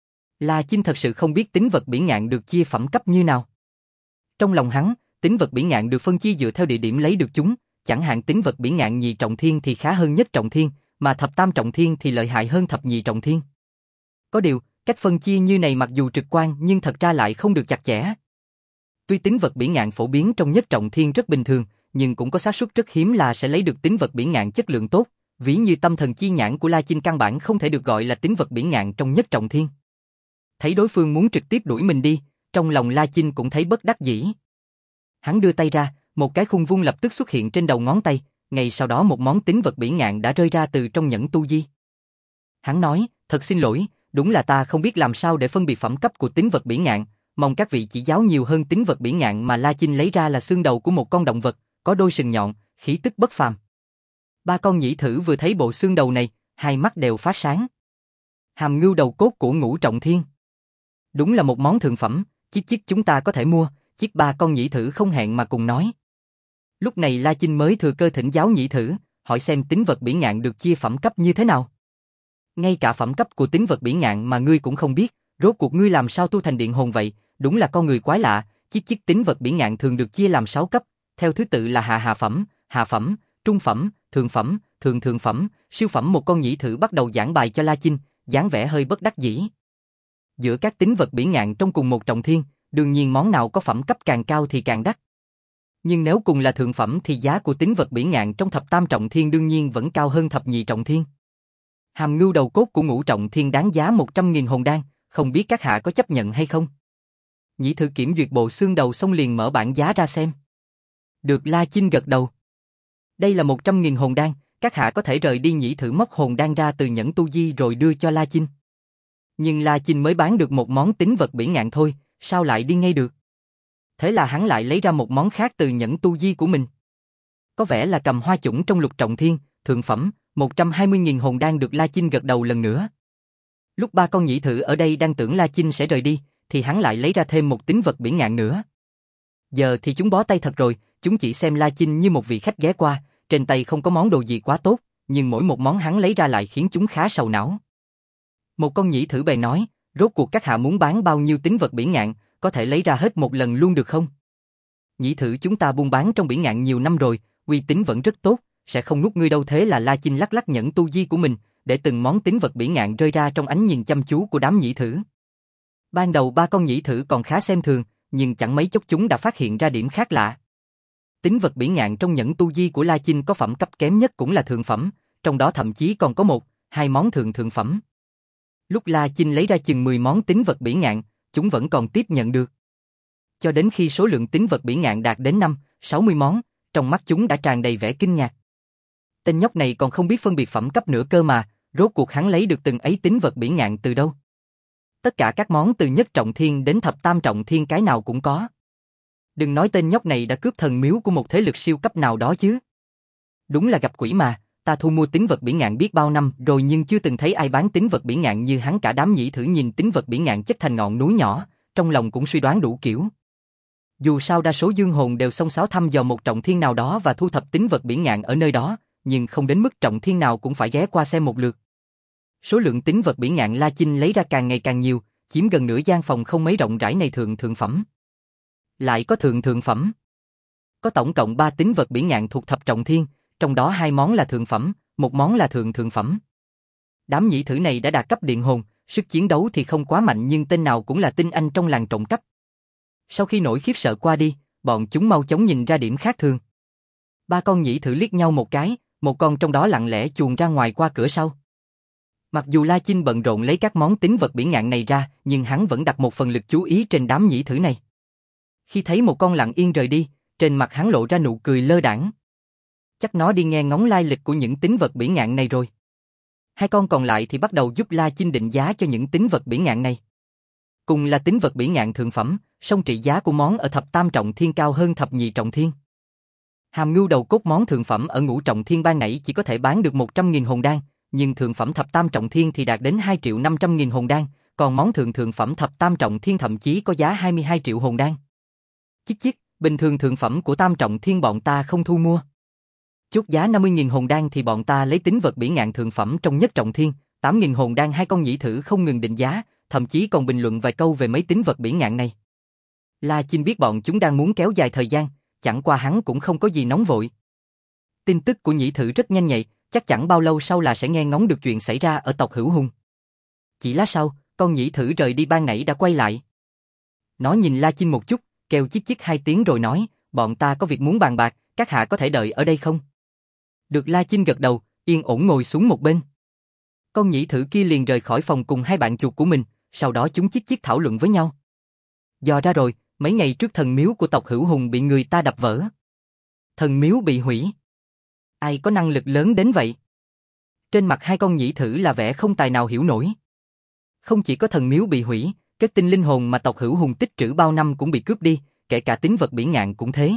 La Chinh thật sự không biết tín vật bỉ ngạn được chia phẩm cấp như nào. Trong lòng hắn, tín vật bỉ ngạn được phân chia dựa theo địa điểm lấy được chúng, chẳng hạn tín vật bỉ ngạn nhị trọng thiên thì khá hơn nhất trọng thiên, mà thập tam trọng thiên thì lợi hại hơn thập nhị trọng thiên. Có điều, cách phân chia như này mặc dù trực quan nhưng thật ra lại không được chặt chẽ. Tuy tín vật bỉ ngạn phổ biến trong nhất trọng thiên rất bình thường, nhưng cũng có xác suất rất hiếm là sẽ lấy được tín vật bỉ ngạn chất lượng tốt. Ví như Tâm Thần Chi Nhãn của La Chinh căn bản không thể được gọi là tín vật bỉ ngạn trong nhất trọng thiên. Thấy đối phương muốn trực tiếp đuổi mình đi, trong lòng La Chinh cũng thấy bất đắc dĩ. Hắn đưa tay ra, một cái khung vuông lập tức xuất hiện trên đầu ngón tay, ngay sau đó một món tín vật bỉ ngạn đã rơi ra từ trong nhẫn tu di. Hắn nói, thật xin lỗi, đúng là ta không biết làm sao để phân biệt phẩm cấp của tín vật bỉ ngạn, mong các vị chỉ giáo nhiều hơn. Tín vật bỉ ngạn mà La Chinh lấy ra là xương đầu của một con động vật, có đôi sừng nhọn, khí tức bất phàm. 3 con nhĩ thử vừa thấy bộ xương đầu này, hai mắt đều phát sáng. Hàm ngưu đầu cốt của ngũ trọng thiên. Đúng là một món thượng phẩm, chiếc chúng ta có thể mua. 3 con nhĩ thử không hẹn mà cùng nói. Lúc này La Chinh mới thừa cơ thỉnh giáo nhĩ thử, hỏi xem tín vật bỉ ngạn được chia phẩm cấp như thế nào. Ngay cả phẩm cấp của tín vật bỉ ngạn mà ngươi cũng không biết, rốt cuộc ngươi làm sao tu thành điện hồn vậy? Đúng là con người quái lạ. Tín vật bỉ ngạn thường được chia làm 6 cấp, theo thứ tự là hạ phẩm, trung phẩm, thượng phẩm, thượng phẩm, siêu phẩm. Một con nhĩ thử bắt đầu giảng bài cho La Chinh, dáng vẻ hơi bất đắc dĩ. Giữa các tín vật bỉ ngạn trong cùng một trọng thiên, đương nhiên món nào có phẩm cấp càng cao thì càng đắt. Nhưng nếu cùng là thượng phẩm thì giá của tín vật bỉ ngạn trong thập tam trọng thiên đương nhiên vẫn cao hơn thập nhị trọng thiên. Hàm ngưu đầu cốt của ngũ trọng thiên đáng giá 100.000 hồn đan, không biết các hạ có chấp nhận hay không? Nhĩ Thử kiểm duyệt bộ xương đầu xong liền mở bảng giá ra xem. Được, La Chinh gật đầu. Đây là 100.000 hồn đan, các hạ có thể rời đi. Nhĩ Thử móc hồn đan ra từ nhẫn tu di rồi đưa cho La Chinh. Nhưng La Chinh mới bán được một món tín vật bỉ ngạn thôi, sao lại đi ngay được? Thế là hắn lại lấy ra một món khác từ nhẫn tu di của mình. Có vẻ là cầm hoa chủng trong lục trọng thiên, thượng phẩm, 120.000 hồn đan. Được, La Chinh gật đầu lần nữa. Lúc ba con Nhĩ Thử ở đây đang tưởng La Chinh sẽ rời đi, thì hắn lại lấy ra thêm một tín vật bỉ ngạn nữa. Giờ thì chúng bó tay thật rồi, chúng chỉ xem La Chinh như một vị khách ghé qua, trên tay không có món đồ gì quá tốt, nhưng mỗi một món hắn lấy ra lại khiến chúng khá sầu não. Một con Nhĩ Thử bèn nói, rốt cuộc các hạ muốn bán bao nhiêu tín vật bỉ ngạn, có thể lấy ra hết một lần luôn được không? Nhĩ Thử, chúng ta buôn bán trong bỉ ngạn nhiều năm rồi, uy tín vẫn rất tốt, sẽ không nuốt ngươi đâu. Thế là La Chinh lắc lắc nhẫn tu di của mình, để từng món tín vật bỉ ngạn rơi ra trong ánh nhìn chăm chú của đám Nhĩ Thử. Ban đầu ba con Nhĩ Thử còn khá xem thường, nhưng chẳng mấy chốc chúng đã phát hiện ra điểm khác lạ. Tín vật bỉ ngạn trong nhẫn tu di của La Chinh có phẩm cấp kém nhất cũng là thượng phẩm, trong đó thậm chí còn có hai món thượng phẩm. Lúc La Chinh lấy ra chừng 10 món tín vật bỉ ngạn, chúng vẫn còn tiếp nhận được. Cho đến khi số lượng tín vật bỉ ngạn đạt đến 60 món, trong mắt chúng đã tràn đầy vẻ kinh ngạc. Tên nhóc này còn không biết phân biệt phẩm cấp nữa cơ mà, rốt cuộc hắn lấy được từng ấy tín vật bỉ ngạn từ đâu? Tất cả các món từ nhất trọng thiên đến thập tam trọng thiên cái nào cũng có. Đừng nói tên nhóc này đã cướp thần miếu của một thế lực siêu cấp nào đó chứ. Đúng là gặp quỷ mà, ta thu mua tín vật bỉ ngạn biết bao năm rồi nhưng chưa từng thấy ai bán tín vật bỉ ngạn như hắn cả. Đám Nhĩ Thử nhìn tín vật bỉ ngạn chất thành ngọn núi nhỏ, trong lòng cũng suy đoán đủ kiểu. Dù sao đa số dương hồn đều xông xáo thăm dò một trọng thiên nào đó và thu thập tín vật bỉ ngạn ở nơi đó, nhưng không đến mức trọng thiên nào cũng phải ghé qua xem một lượt. Số lượng tín vật bỉ ngạn La Chinh lấy ra càng ngày càng nhiều, chiếm gần nửa gian phòng không mấy rộng rãi này. Thượng phẩm. Lại có thượng phẩm. Có tổng cộng 3 tín vật bỉ ngạn thuộc thập trọng thiên, trong đó 2 món là thượng phẩm, một món là thượng phẩm. Đám Nhĩ Thử này đã đạt cấp điện hồn, sức chiến đấu thì không quá mạnh nhưng tên nào cũng là tinh anh trong làng trộm cắp. Sau khi nỗi khiếp sợ qua đi, bọn chúng mau chóng nhìn ra điểm khác thường. Ba con Nhĩ Thử liếc nhau một cái, một con trong đó lặng lẽ chuồn ra ngoài qua cửa sau. Mặc dù La Chinh bận rộn lấy các món tín vật bỉ ngạn này ra, nhưng hắn vẫn đặt một phần lực chú ý trên đám Nhĩ Thử này. Khi thấy một con lặng yên rời đi, trên mặt hắn lộ ra nụ cười lơ đãng. Chắc nó đi nghe ngóng lai lịch của những tín vật bỉ ngạn này rồi. 2 con còn lại thì bắt đầu giúp La Chinh định giá cho những tín vật bỉ ngạn này. Cùng là tín vật bỉ ngạn thượng phẩm, song trị giá của món ở thập tam trọng thiên cao hơn thập nhị trọng thiên. Hàm ngưu đầu cốt món thượng phẩm ở ngũ trọng thiên ban nãy chỉ có thể bán được 100.000 hồn đan, nhưng thượng phẩm thập tam trọng thiên thì đạt đến 2.500.000 hồn đan, còn món thượng phẩm thập tam trọng thiên thậm chí có giá 22 triệu hồn đan. Chích, bình thường thượng phẩm của tam trọng thiên bọn ta không thu mua. Chốt giá 50.000 hồn đan thì bọn ta lấy tín vật bỉ ngạn thượng phẩm trong nhất trọng thiên, 8.000 hồn đan. 2 con Nhĩ Thử không ngừng định giá, thậm chí còn bình luận vài câu về mấy tín vật bỉ ngạn này. La Chinh biết bọn chúng đang muốn kéo dài thời gian, chẳng qua hắn cũng không có gì nóng vội. Tin tức của Nhĩ Thử rất nhanh nhạy, chắc chẳng bao lâu sau là sẽ nghe ngóng được chuyện xảy ra ở tộc Hữu Hùng. Chỉ lát sau, con Nhĩ Thử rời đi ban nãy đã quay lại. Nó nhìn La Chinh một chút, kêu chích 2 tiếng rồi nói, bọn ta có việc muốn bàn bạc, các hạ có thể đợi ở đây không? Được, La Chinh gật đầu, yên ổn ngồi xuống một bên. Con Nhĩ Thử kia liền rời khỏi phòng cùng 2 bạn chuột của mình, sau đó chúng chích thảo luận với nhau. Dò ra rồi, mấy ngày trước thần miếu của tộc Hữu Hùng bị người ta đập vỡ. Thần miếu bị hủy. Ai có năng lực lớn đến vậy? Trên mặt 2 con Nhĩ Thử là vẻ không tài nào hiểu nổi. Không chỉ có thần miếu bị hủy, kết tinh linh hồn mà tộc Hữu Hùng tích trữ bao năm cũng bị cướp đi, kể cả tín vật bỉ ngạn cũng thế.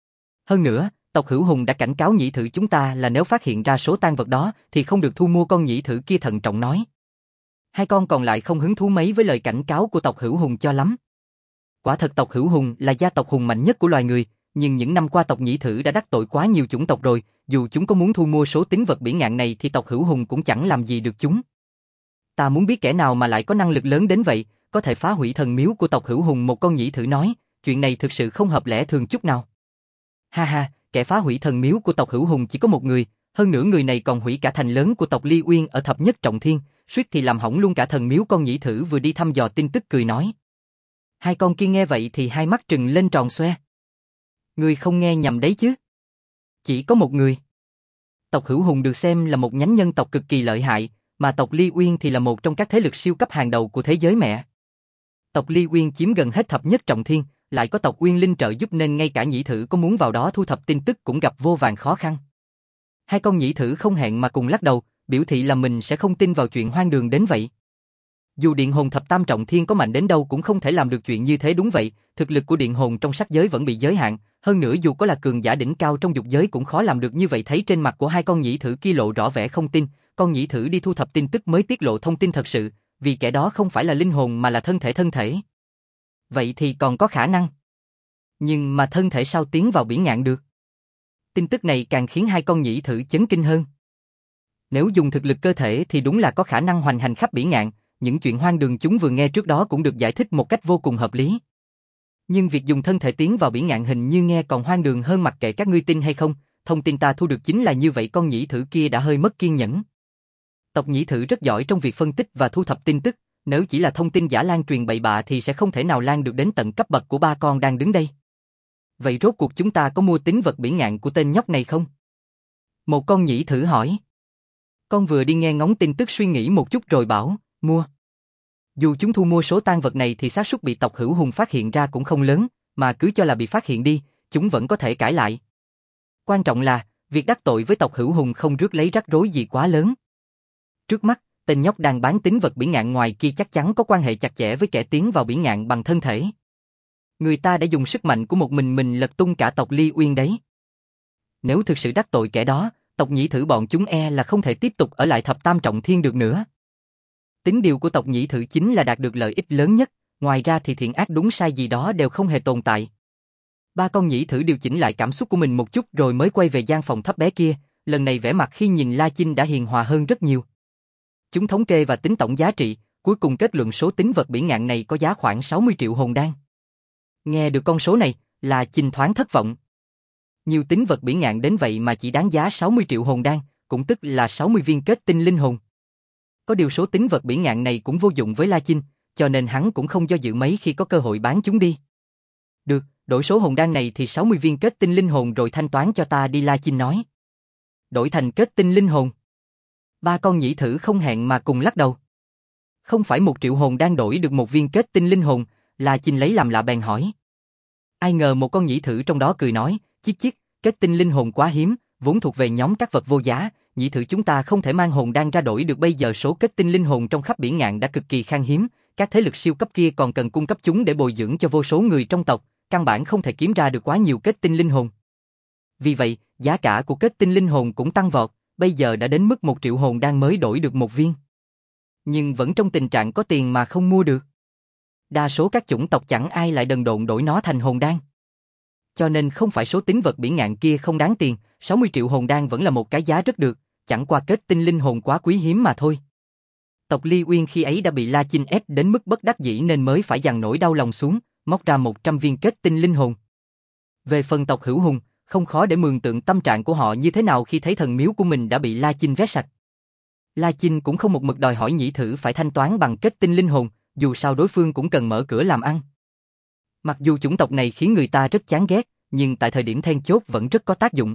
Hơn nữa, tộc Hữu Hùng đã cảnh cáo Nhĩ Thử chúng ta là nếu phát hiện ra số tang vật đó thì không được thu mua. Con Nhĩ Thử kia thận trọng nói. 2 con còn lại không hứng thú mấy với lời cảnh cáo của tộc Hữu Hùng cho lắm. Quả thật tộc Hữu Hùng là gia tộc hùng mạnh nhất của loài người, nhưng những năm qua tộc Nhĩ Thử đã đắc tội quá nhiều chủng tộc rồi, dù chúng có muốn thu mua số tín vật bỉ ngạn này thì tộc Hữu Hùng cũng chẳng làm gì được chúng. Ta muốn biết kẻ nào mà lại có năng lực lớn đến vậy, có thể phá hủy thần miếu của tộc Hữu Hùng. Một con Nhĩ Thử nói, chuyện này thực sự không hợp lẽ thường chút nào. Ha ha, kẻ phá hủy thần miếu của tộc Hữu Hùng chỉ có một người, hơn nữa người này còn hủy cả thành lớn của tộc Ly Uyên ở thập nhất trọng thiên, suýt thì làm hỏng luôn cả thần miếu. Con Nhĩ Thử vừa đi thăm dò tin tức cười nói. 2 con kia nghe vậy thì hai mắt trừng lên tròn xoe. Ngươi không nghe nhầm đấy chứ? Chỉ có một người. Tộc Hữu Hùng được xem là một nhánh nhân tộc cực kỳ lợi hại, mà tộc Ly Uyên thì là một trong các thế lực siêu cấp hàng đầu của thế giới mẹ. Tộc Ly Uyên chiếm gần hết thập nhất trọng thiên, lại có tộc Uyên Linh trợ giúp nên ngay cả nhĩ thử có muốn vào đó thu thập tin tức cũng gặp vô vàn khó khăn. Hai con nhĩ thử không hẹn mà cùng lắc đầu, biểu thị là mình sẽ không tin vào chuyện hoang đường đến vậy. Dù điện hồn thập tam trọng thiên có mạnh đến đâu cũng không thể làm được chuyện như thế. Đúng vậy, thực lực của điện hồn trong sắc giới vẫn bị giới hạn, hơn nữa dù có là cường giả đỉnh cao trong dục giới cũng khó làm được như vậy. Thấy trên mặt của hai con nhĩ thử kia lộ rõ vẻ không tin, con nhĩ thử đi thu thập tin tức mới tiết lộ thông tin thật sự, vì kẻ đó không phải là linh hồn mà là thân thể. Vậy thì còn có khả năng. Nhưng mà thân thể sao tiến vào biển ngạn được? Tin tức này càng khiến hai con nhĩ thử chấn kinh hơn. Nếu dùng thực lực cơ thể thì đúng là có khả năng hoành hành khắp biển ngạn, những chuyện hoang đường chúng vừa nghe trước đó cũng được giải thích một cách vô cùng hợp lý. Nhưng việc dùng thân thể tiến vào biển ngạn hình như nghe còn hoang đường hơn. Mặc kệ các ngươi tin hay không, thông tin ta thu được chính là như vậy. Con nhĩ thử kia đã hơi mất kiên nhẫn. Tộc nhĩ thử rất giỏi trong việc phân tích và thu thập tin tức, nếu chỉ là thông tin giả lan truyền bậy bạ thì sẽ không thể nào lan được đến tận cấp bậc của ba con đang đứng đây. Vậy rốt cuộc chúng ta có mua tín vật biển ngạn của tên nhóc này không? Một con nhĩ thử hỏi. Con vừa đi nghe ngóng tin tức suy nghĩ một chút rồi bảo, mua. Dù chúng thu mua số tang vật này thì xác suất bị tộc Hữu Hùng phát hiện ra cũng không lớn, mà cứ cho là bị phát hiện đi, chúng vẫn có thể cãi lại. Quan trọng là, việc đắc tội với tộc Hữu Hùng không rước lấy rắc rối gì quá lớn. Trước mắt, tên nhóc đang bán tín vật biển ngạn ngoài kia chắc chắn có quan hệ chặt chẽ với kẻ tiến vào biển ngạn bằng thân thể. Người ta đã dùng sức mạnh của một mình lật tung cả tộc Ly Uyên đấy. Nếu thực sự đắc tội kẻ đó, tộc nhĩ thử bọn chúng là không thể tiếp tục ở lại thập tam trọng thiên được nữa. Tính điều của tộc nhĩ thử chính là đạt được lợi ích lớn nhất, ngoài ra thì thiện ác đúng sai gì đó đều không hề tồn tại. Ba con nhĩ thử điều chỉnh lại cảm xúc của mình một chút rồi mới quay về gian phòng thấp bé kia, lần này vẻ mặt khi nhìn La Chinh đã hiền hòa hơn rất nhiều. Chúng thống kê và tính tổng giá trị, cuối cùng kết luận số tín vật biển ngạn này có giá khoảng 60 triệu hồn đan. Nghe được con số này, La Chinh thoáng thất vọng. Nhiều tín vật biển ngạn đến vậy mà chỉ đáng giá 60 triệu hồn đan, cũng tức là 60 viên kết tinh linh hồn. Có điều số tín vật biển ngạn này cũng vô dụng với La Chinh, cho nên hắn cũng không do dự mấy khi có cơ hội bán chúng đi. Được, đổi số hồn đan này thì 60 viên kết tinh linh hồn rồi thanh toán cho ta đi, La Chinh nói. Đổi thành kết tinh linh hồn. Ba con nhĩ thử không hẹn mà cùng lắc đầu. Không phải 1 triệu hồn đan đổi được một viên kết tinh linh hồn, La Chinh lấy làm lạ bèn hỏi. Ai ngờ một con nhĩ thử trong đó cười nói, chít chít, kết tinh linh hồn quá hiếm, vốn thuộc về nhóm các vật vô giá, nhĩ thử chúng ta không thể mang hồn đan ra đổi được. Bây giờ số kết tinh linh hồn trong khắp biển ngạn đã cực kỳ khan hiếm, các thế lực siêu cấp kia còn cần cung cấp chúng để bồi dưỡng cho vô số người trong tộc, căn bản không thể kiếm ra được quá nhiều kết tinh linh hồn. Vì vậy, giá cả của kết tinh linh hồn cũng tăng vọt, bây giờ đã đến mức 1 triệu hồn đan mới đổi được một viên. Nhưng vẫn trong tình trạng có tiền mà không mua được. Đa số các chủng tộc chẳng ai lại đần độn đổi nó thành hồn đan. Cho nên không phải số tín vật biển ngạn kia không đáng tiền, 60 triệu hồn đan vẫn là một cái giá rất được, chẳng qua kết tinh linh hồn quá quý hiếm mà thôi. Tộc Ly Uyên khi ấy đã bị La Chinh ép đến mức bất đắc dĩ nên mới phải dằn nỗi đau lòng xuống, móc ra 100 viên kết tinh linh hồn. Về phần tộc Hữu Hùng, không khó để mường tượng tâm trạng của họ như thế nào khi thấy thần miếu của mình đã bị La Chinh vét sạch. La Chinh cũng không một mực đòi hỏi nhĩ thử phải thanh toán bằng kết tinh linh hồn, dù sao đối phương cũng cần mở cửa làm ăn. Mặc dù chủng tộc này khiến người ta rất chán ghét, nhưng tại thời điểm then chốt vẫn rất có tác dụng.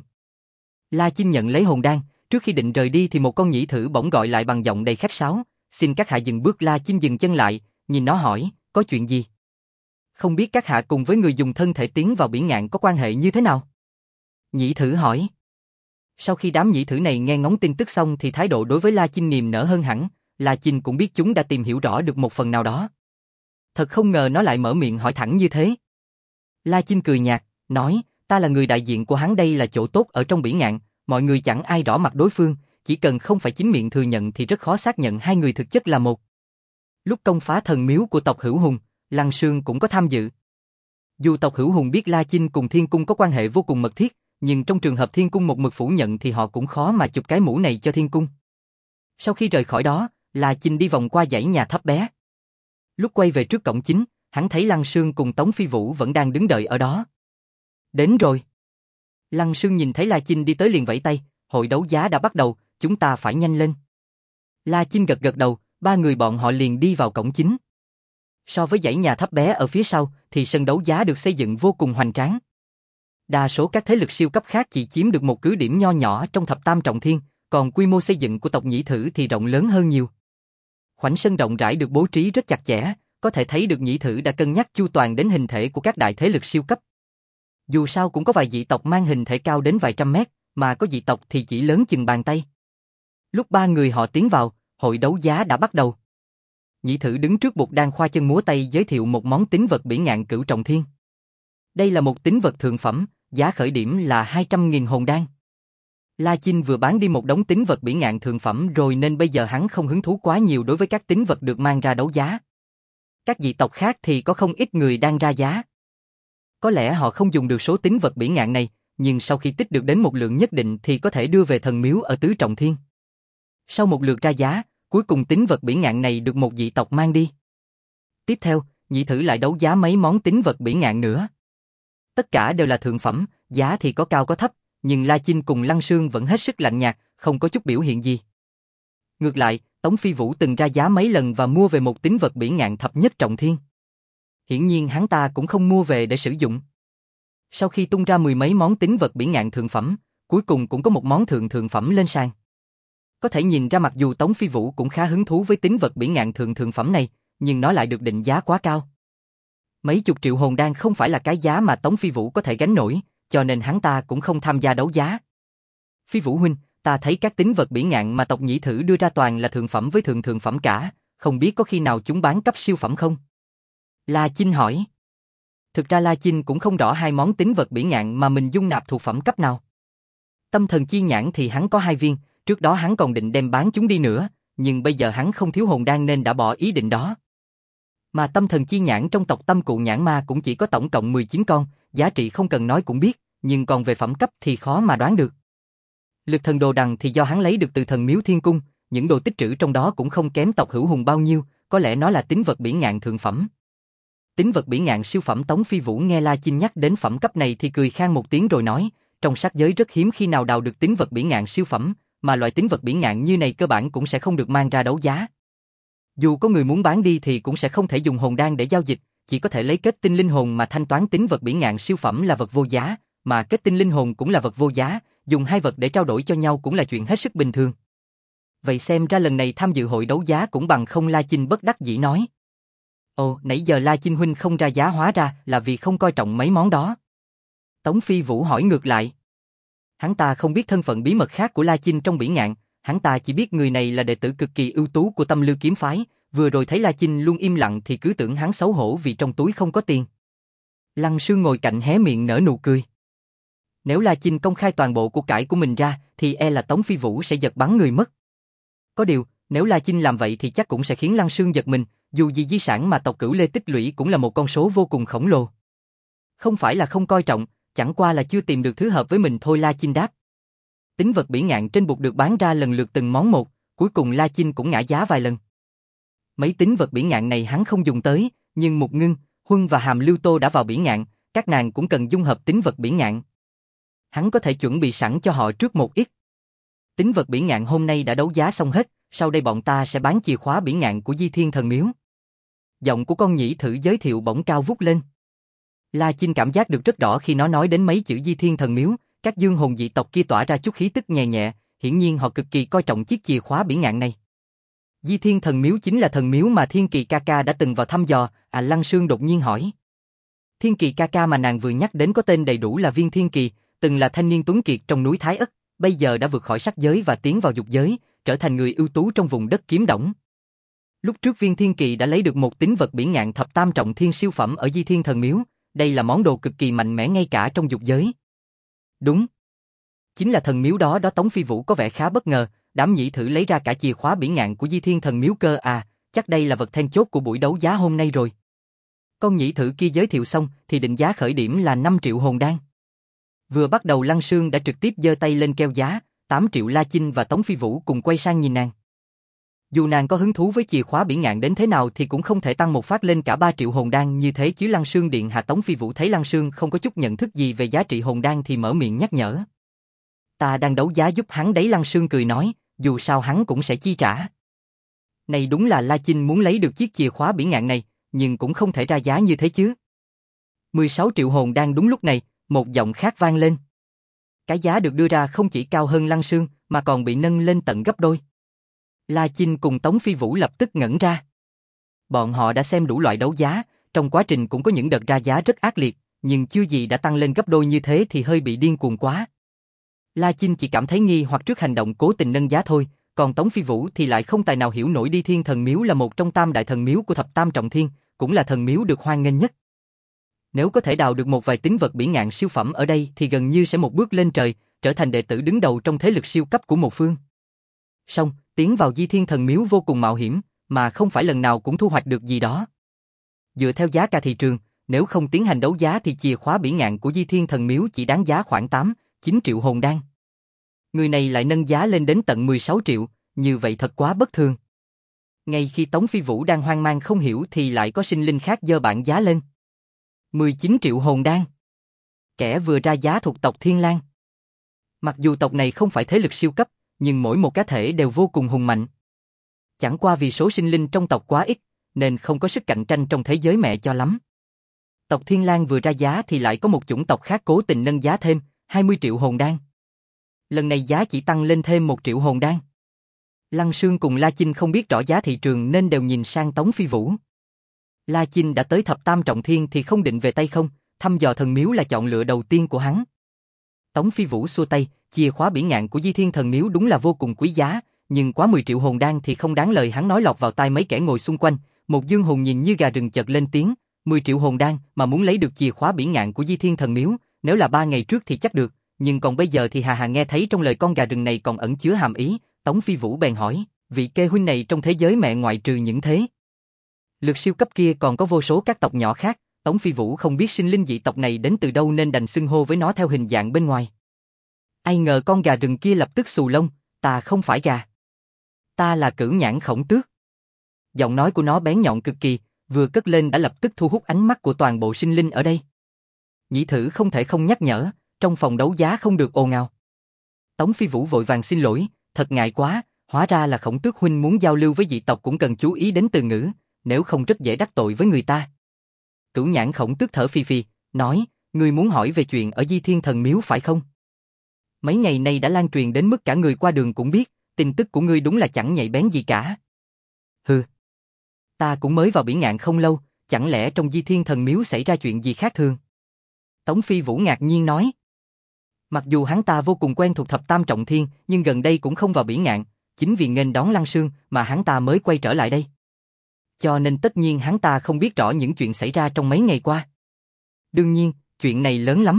La Chinh nhận lấy hồn đan, trước khi định rời đi thì một con nhĩ thử bỗng gọi lại bằng giọng đầy khách sáo, xin các hạ dừng bước. La Chinh dừng chân lại, nhìn nó hỏi, có chuyện gì? Không biết các hạ cùng với người dùng thân thể tiến vào biển ngạn có quan hệ như thế nào? Nhĩ thử hỏi. Sau khi đám nhĩ thử này nghe ngóng tin tức xong thì thái độ đối với La Chinh niềm nở hơn hẳn, La Chinh cũng biết chúng đã tìm hiểu rõ được một phần nào đó. Thật không ngờ nó lại mở miệng hỏi thẳng như thế. La Chinh cười nhạt, nói, ta là người đại diện của hắn, đây là chỗ tốt ở trong biển ngạn, mọi người chẳng ai rõ mặt đối phương, chỉ cần không phải chính miệng thừa nhận thì rất khó xác nhận hai người thực chất là một. Lúc công phá thần miếu của tộc Hữu Hùng, Lăng Sương cũng có tham dự. Dù tộc Hữu Hùng biết La Chinh cùng Thiên Cung có quan hệ vô cùng mật thiết, nhưng trong trường hợp Thiên Cung một mực phủ nhận thì họ cũng khó mà chụp cái mũ này cho Thiên Cung. Sau khi rời khỏi đó, La Chinh đi vòng qua dãy nhà thấp bé. Lúc quay về trước cổng chính, hắn thấy Lăng Sương cùng Tống Phi Vũ vẫn đang đứng đợi ở đó. Đến rồi. Lăng Sương nhìn thấy La Chinh đi tới liền vẫy tay, hội đấu giá đã bắt đầu, chúng ta phải nhanh lên. La Chinh gật gật đầu, ba người bọn họ liền đi vào cổng chính. So với dãy nhà thấp bé ở phía sau, thì sân đấu giá được xây dựng vô cùng hoành tráng. Đa số các thế lực siêu cấp khác chỉ chiếm được một cứ điểm nho nhỏ trong thập tam trọng thiên, còn quy mô xây dựng của tộc nhĩ thử thì rộng lớn hơn nhiều. Khoảnh sân rộng rãi được bố trí rất chặt chẽ, có thể thấy được Nhĩ Thử đã cân nhắc chu toàn đến hình thể của các đại thế lực siêu cấp. Dù sao cũng có vài dị tộc mang hình thể cao đến vài trăm mét, mà có dị tộc thì chỉ lớn chừng bàn tay. Lúc ba người họ tiến vào, hội đấu giá đã bắt đầu. Nhĩ Thử đứng trước bục đang khoa chân múa tay giới thiệu một món tín vật bỉ ngạn cửu trọng thiên. Đây là một tín vật thượng phẩm, giá khởi điểm là 200.000 hồn đan. La Chinh vừa bán đi một đống tín vật bỉ ngạn thượng phẩm rồi nên bây giờ hắn không hứng thú quá nhiều đối với các tín vật được mang ra đấu giá. Các dị tộc khác thì có không ít người đang ra giá. Có lẽ họ không dùng được số tín vật bỉ ngạn này, nhưng sau khi tích được đến một lượng nhất định thì có thể đưa về thần miếu ở tứ trọng thiên. Sau một lượt ra giá, cuối cùng tín vật bỉ ngạn này được một dị tộc mang đi. Tiếp theo, Nhĩ Thử lại đấu giá mấy món tín vật bỉ ngạn nữa. Tất cả đều là thượng phẩm, giá thì có cao có thấp, nhưng La Chinh cùng Lăng Sương vẫn hết sức lạnh nhạt, không có chút biểu hiện gì. Ngược lại, Tống Phi Vũ từng ra giá mấy lần và mua về một tín vật bỉ ngạn thập nhất trọng thiên. Hiển nhiên hắn ta cũng không mua về để sử dụng. Sau khi tung ra mười mấy món tín vật bỉ ngạn thượng phẩm, cuối cùng cũng có một món thượng phẩm lên sàn. Có thể nhìn ra mặc dù Tống Phi Vũ cũng khá hứng thú với tín vật bỉ ngạn thượng phẩm này, nhưng nó lại được định giá quá cao. Mấy chục triệu hồn đan không phải là cái giá mà Tống Phi Vũ có thể gánh nổi, cho nên hắn ta cũng không tham gia đấu giá. Phi Vũ huynh, ta thấy các tín vật bỉ ngạn mà tộc Nhĩ Thử đưa ra toàn là thượng phẩm với thượng phẩm cả, không biết có khi nào chúng bán cấp siêu phẩm không? La Chinh hỏi. Thực ra La Chinh cũng không rõ hai món tín vật bỉ ngạn mà mình dung nạp thuộc phẩm cấp nào. Tâm thần chi nhãn thì hắn có 2 viên, trước đó hắn còn định đem bán chúng đi nữa, nhưng bây giờ hắn không thiếu hồn đan nên đã bỏ ý định đó. Mà tâm thần chi nhãn trong tộc Tâm Cụ Nhãn Ma cũng chỉ có tổng cộng 19 con, giá trị không cần nói cũng biết, nhưng còn về phẩm cấp thì khó mà đoán được. Lực thần đồ đằng thì do hắn lấy được từ thần miếu thiên cung, những đồ tích trữ trong đó cũng không kém tộc Hữu Hùng bao nhiêu, có lẽ nó là tín vật bỉ ngạn thượng phẩm. Tín vật bỉ ngạn siêu phẩm. Tống Phi Vũ nghe La Chinh nhắc đến phẩm cấp này thì cười khan một tiếng rồi nói, trong sát giới rất hiếm khi nào đào được tín vật bỉ ngạn siêu phẩm, mà loại tín vật bỉ ngạn như này cơ bản cũng sẽ không được mang ra đấu giá. Dù có người muốn bán đi thì cũng sẽ không thể dùng hồn đan để giao dịch, chỉ có thể lấy kết tinh linh hồn mà thanh toán. Tín vật bỉ ngạn siêu phẩm là vật vô giá, mà kết tinh linh hồn cũng là vật vô giá, dùng hai vật để trao đổi cho nhau cũng là chuyện hết sức bình thường. Vậy xem ra lần này tham dự hội đấu giá cũng bằng không. La Chinh bất đắc dĩ nói. Ồ, nãy giờ La Chinh huynh không ra giá hóa ra là vì không coi trọng mấy món đó. Tống Phi Vũ hỏi ngược lại. Hắn ta không biết thân phận bí mật khác của La Chinh trong bỉ ngạn, hắn ta chỉ biết người này là đệ tử cực kỳ ưu tú của Tâm Lư kiếm phái, vừa rồi thấy La Chinh luôn im lặng thì cứ tưởng hắn xấu hổ vì trong túi không có tiền. Lăng Sương ngồi cạnh hé miệng nở nụ cười. Nếu La Chinh công khai toàn bộ của cải của mình ra thì e là Tống Phi Vũ sẽ giật bắn người mất. Có điều, nếu La Chinh làm vậy thì chắc cũng sẽ khiến Lăng Sương giật mình, dù gì di sản mà tộc Cửu Lê tích lũy cũng là một con số vô cùng khổng lồ. Không phải là không coi trọng, chẳng qua là chưa tìm được thứ hợp với mình thôi. La Chinh đáp. Tín vật bỉ ngạn trên bục được bán ra lần lượt từng món một, cuối cùng La Chinh cũng ngã giá vài lần. Mấy tín vật bỉ ngạn này hắn không dùng tới, nhưng Mục Ngưng, Huân và Hàm Lưu Tô đã vào bỉ ngạn, các nàng cũng cần dung hợp tín vật bỉ ngạn. Hắn có thể chuẩn bị sẵn cho họ trước một ít. Tín vật bỉ ngạn hôm nay đã đấu giá xong hết, sau đây bọn ta sẽ bán chìa khóa bỉ ngạn của Di Thiên Thần Miếu. Giọng của con Nhĩ Thử giới thiệu bỗng cao vút lên. La Chinh cảm giác được rất rõ khi nó nói đến mấy chữ Di Thiên Thần Miếu, các dương hồn dị tộc kia tỏa ra chút khí tức nhẹ nhẹ, hiển nhiên họ cực kỳ coi trọng chiếc chìa khóa bỉ ngạn này. Di Thiên Thần Miếu chính là thần miếu mà Thiên Kỳ ca ca đã từng vào thăm dò. Lăng Sương đột nhiên hỏi. Thiên Kỳ ca ca mà nàng vừa nhắc đến có tên đầy đủ là Viên Thiên Kỳ, từng là thanh niên tuấn kiệt trong núi Thái Ất, bây giờ đã vượt khỏi sắc giới và tiến vào dục giới, trở thành người ưu tú trong vùng đất Kiếm Đổng. Lúc trước Viên Thiên Kỳ đã lấy được một tín vật bỉ ngạn thập tam trọng thiên siêu phẩm ở Di Thiên Thần Miếu, đây là món đồ cực kỳ mạnh mẽ ngay cả trong dục giới. Đúng, chính là thần miếu đó. Tống Phi Vũ có vẻ khá bất ngờ, đám Nhĩ Thử lấy ra cả chìa khóa bỉ ngạn của Di Thiên Thần Miếu cơ à, chắc đây là vật then chốt của buổi đấu giá hôm nay rồi. Con Nhĩ Thử kia giới thiệu xong thì định giá khởi điểm là 5 triệu hồn đan. Vừa bắt đầu Lăng Sương đã trực tiếp giơ tay lên kêu giá, 8 triệu. La Chinh và Tống Phi Vũ cùng quay sang nhìn nàng. Dù nàng có hứng thú với chìa khóa bỉ ngạn đến thế nào thì cũng không thể tăng một phát lên cả 3 triệu hồn đan như thế chứ. Lăng Sương điện hạ. Tống Phi Vũ thấy Lăng Sương không có chút nhận thức gì về giá trị hồn đan thì mở miệng nhắc nhở. Ta đang đấu giá giúp hắn đấy. Lăng Sương cười nói, dù sao hắn cũng sẽ chi trả. Này đúng là La Chinh muốn lấy được chiếc chìa khóa bỉ ngạn này, nhưng cũng không thể ra giá như thế chứ. 16 triệu hồn đan. Đúng lúc này, một giọng khác vang lên. Cái giá được đưa ra không chỉ cao hơn Lăng Sương mà còn bị nâng lên tận gấp đôi. La Chinh cùng Tống Phi Vũ lập tức ngẩn ra. Bọn họ đã xem đủ loại đấu giá, trong quá trình cũng có những đợt ra giá rất ác liệt, nhưng chưa gì đã tăng lên gấp đôi như thế thì hơi bị điên cuồng quá. La Chinh chỉ cảm thấy nghi hoặc trước hành động cố tình nâng giá thôi, còn Tống Phi Vũ thì lại không tài nào hiểu nổi Đi Thiên Thần Miếu là một trong tam đại thần miếu của thập tam trọng thiên, cũng là thần miếu được hoan nghênh nhất. Nếu có thể đào được một vài tín vật bỉ ngạn siêu phẩm ở đây thì gần như sẽ một bước lên trời, trở thành đệ tử đứng đầu trong thế lực siêu cấp của một phương. Song, tiến vào Di Thiên Thần Miếu vô cùng mạo hiểm, mà không phải lần nào cũng thu hoạch được gì đó. Dựa theo giá cả thị trường, nếu không tiến hành đấu giá thì chìa khóa bỉ ngạn của Di Thiên Thần Miếu chỉ đáng giá khoảng 8-9 triệu hồn đan. Người này lại nâng giá lên đến tận 16 triệu, như vậy thật quá bất thường. Ngay khi Tống Phi Vũ đang hoang mang không hiểu thì lại có sinh linh khác giơ bảng giá lên. 19 triệu hồn đan. Kẻ vừa ra giá thuộc tộc Thiên Lang. Mặc dù tộc này không phải thế lực siêu cấp, nhưng mỗi một cá thể đều vô cùng hùng mạnh. Chẳng qua vì số sinh linh trong tộc quá ít, nên không có sức cạnh tranh trong thế giới mẹ cho lắm. Tộc Thiên Lang vừa ra giá thì lại có một chủng tộc khác cố tình nâng giá thêm, 20 triệu hồn đan. Lần này giá chỉ tăng lên thêm 1 triệu hồn đan. Lăng Sương cùng La Chinh không biết rõ giá thị trường nên đều nhìn sang Tống Phi Vũ. La Chinh đã tới thập tam trọng thiên thì không định về tay không, thăm dò thần miếu là chọn lựa đầu tiên của hắn. Tống Phi Vũ xua tay, chìa khóa bỉ ngạn của Di Thiên Thần Miếu đúng là vô cùng quý giá, nhưng quá 10 triệu hồn đan thì không đáng lời. Hắn nói lọt vào tai mấy kẻ ngồi xung quanh, một dương hồn nhìn như gà rừng chợt lên tiếng, 10 triệu hồn đan mà muốn lấy được chìa khóa bỉ ngạn của Di Thiên Thần Miếu, nếu là 3 ngày trước thì chắc được, nhưng còn bây giờ thì hà nghe thấy trong lời con gà rừng này còn ẩn chứa hàm ý. Tống Phi Vũ bèn hỏi, vị kê huynh này trong thế giới mẹ ngoại trừ những thế lực siêu cấp kia còn có vô số các tộc nhỏ khác. Tống Phi Vũ không biết sinh linh dị tộc này đến từ đâu nên đành xưng hô với nó theo hình dạng bên ngoài. Ai ngờ con gà rừng kia lập tức xù lông, ta không phải gà. Ta là Cửu Nhãn Khổng Tước. Giọng nói của nó bén nhọn cực kỳ, vừa cất lên đã lập tức thu hút ánh mắt của toàn bộ sinh linh ở đây. Nhĩ Thử không thể không nhắc nhở, trong phòng đấu giá không được ồn ào. Tống Phi Vũ vội vàng xin lỗi, thật ngại quá, hóa ra là Khổng Tước huynh muốn giao lưu với dị tộc cũng cần chú ý đến từ ngữ, nếu không rất dễ đắc tội với người ta. Cửu Nhãn Khổng Tước thở phì phì, nói, ngươi muốn hỏi về chuyện ở Di Thiên Thần Miếu phải không? Mấy ngày nay đã lan truyền đến mức cả người qua đường cũng biết, tin tức của ngươi đúng là chẳng nhạy bén gì cả. Hừ, ta cũng mới vào bỉ ngạn không lâu, chẳng lẽ trong Di Thiên Thần Miếu xảy ra chuyện gì khác thường? Tống Phi Vũ ngạc nhiên nói. Mặc dù hắn ta vô cùng quen thuộc thập tam trọng thiên, nhưng gần đây cũng không vào bỉ ngạn, chính vì nghênh đón Lăng Sương mà hắn ta mới quay trở lại đây. Cho nên tất nhiên hắn ta không biết rõ những chuyện xảy ra trong mấy ngày qua. Đương nhiên, chuyện này lớn lắm.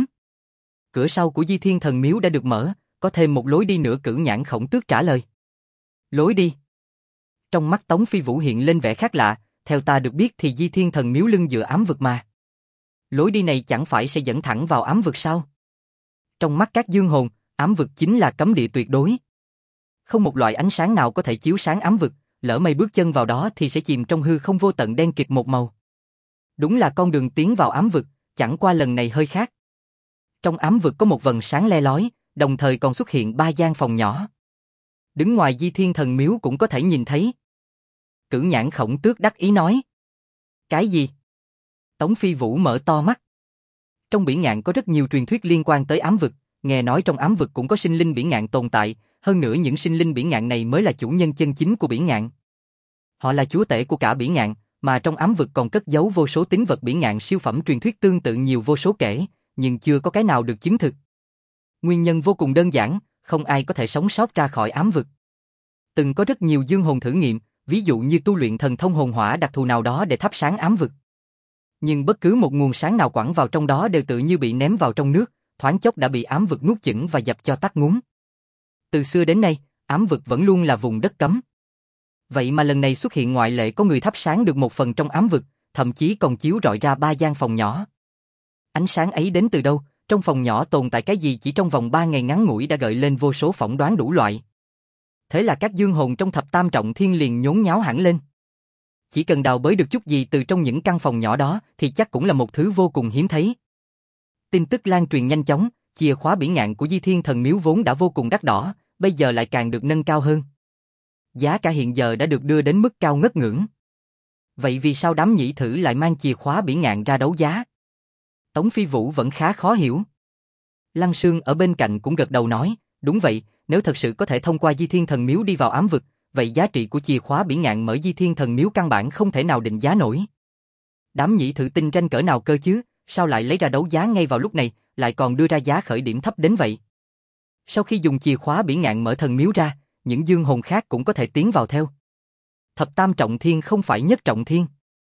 Cửa sau của Di Thiên Thần Miếu đã được mở, có thêm một lối đi nữa. Cửu Nhãn Khổng Tước trả lời. Lối đi? Trong mắt Tống Phi Vũ hiện lên vẻ khác lạ, theo ta được biết thì Di Thiên Thần Miếu lưng dựa ám vực mà. Lối đi này chẳng phải sẽ dẫn thẳng vào ám vực sao? Trong mắt các dương hồn, ám vực chính là cấm địa tuyệt đối. Không một loại ánh sáng nào có thể chiếu sáng ám vực, lỡ may bước chân vào đó thì sẽ chìm trong hư không vô tận đen kịt một màu. Đúng là con đường tiến vào ám vực, chẳng qua lần này hơi khác. Trong ám vực có một vầng sáng le lói, đồng thời còn xuất hiện 3 gian phòng nhỏ. Đứng ngoài Di Thiên Thần Miếu cũng có thể nhìn thấy. Cửu Nhãn Khổng Tước đắc ý nói. Cái gì? Tống Phi Vũ mở to mắt. Trong bỉ ngạn có rất nhiều truyền thuyết liên quan tới ám vực, nghe nói trong ám vực cũng có sinh linh bỉ ngạn tồn tại, hơn nữa những sinh linh bỉ ngạn này mới là chủ nhân chân chính của bỉ ngạn. Họ là chúa tể của cả bỉ ngạn, mà trong ám vực còn cất giấu vô số tín vật bỉ ngạn siêu phẩm truyền thuyết tương tự nhiều vô số kể, nhưng chưa có cái nào được chứng thực. Nguyên nhân vô cùng đơn giản, không ai có thể sống sót ra khỏi ám vực. Từng có rất nhiều dương hồn thử nghiệm, ví dụ như tu luyện thần thông hồn hỏa đặc thù nào đó để thắp sáng ám vực. Nhưng bất cứ một nguồn sáng nào quẳng vào trong đó đều tự như bị ném vào trong nước, thoáng chốc đã bị ám vực nuốt chửng và dập cho tắt ngúm. Từ xưa đến nay, ám vực vẫn luôn là vùng đất cấm. Vậy mà lần này xuất hiện ngoại lệ, có người thắp sáng được một phần trong ám vực, thậm chí còn chiếu rọi ra 3 gian phòng nhỏ. Ánh sáng ấy đến từ đâu, trong phòng nhỏ tồn tại cái gì, chỉ trong vòng 3 ngày ngắn ngủi đã gợi lên vô số phỏng đoán đủ loại. Thế là các dương hồn trong thập tam trọng thiên liền nhốn nháo hẳn lên. Chỉ cần đào bới được chút gì từ trong những căn phòng nhỏ đó thì chắc cũng là một thứ vô cùng hiếm thấy. Tin tức lan truyền nhanh chóng, chìa khóa bỉ ngạn của Di Thiên Thần Miếu vốn đã vô cùng đắt đỏ, bây giờ lại càng được nâng cao hơn. Giá cả hiện giờ đã được đưa đến mức cao ngất ngưỡng. Vậy vì sao đám nhĩ thử lại mang chìa khóa bỉ ngạn ra đấu giá? Tống Phi Vũ vẫn khá khó hiểu. Lăng Sương ở bên cạnh cũng gật đầu nói, đúng vậy, nếu thật sự có thể thông qua Di Thiên Thần Miếu đi vào ám vực, vậy giá trị của chìa khóa bỉ ngạn mở Di Thiên Thần Miếu căn bản không thể nào định giá nổi. Đám nhị thự tinh tranh cỡ nào cơ chứ, sao lại lấy ra đấu giá ngay vào lúc này, lại còn đưa ra giá khởi điểm thấp đến vậy. Sau khi dùng chìa khóa bỉ ngạn mở thần miếu ra, những dương hồn khác cũng có thể tiến vào theo. Thập tam trọng thiên không phải nhất trọng thiên.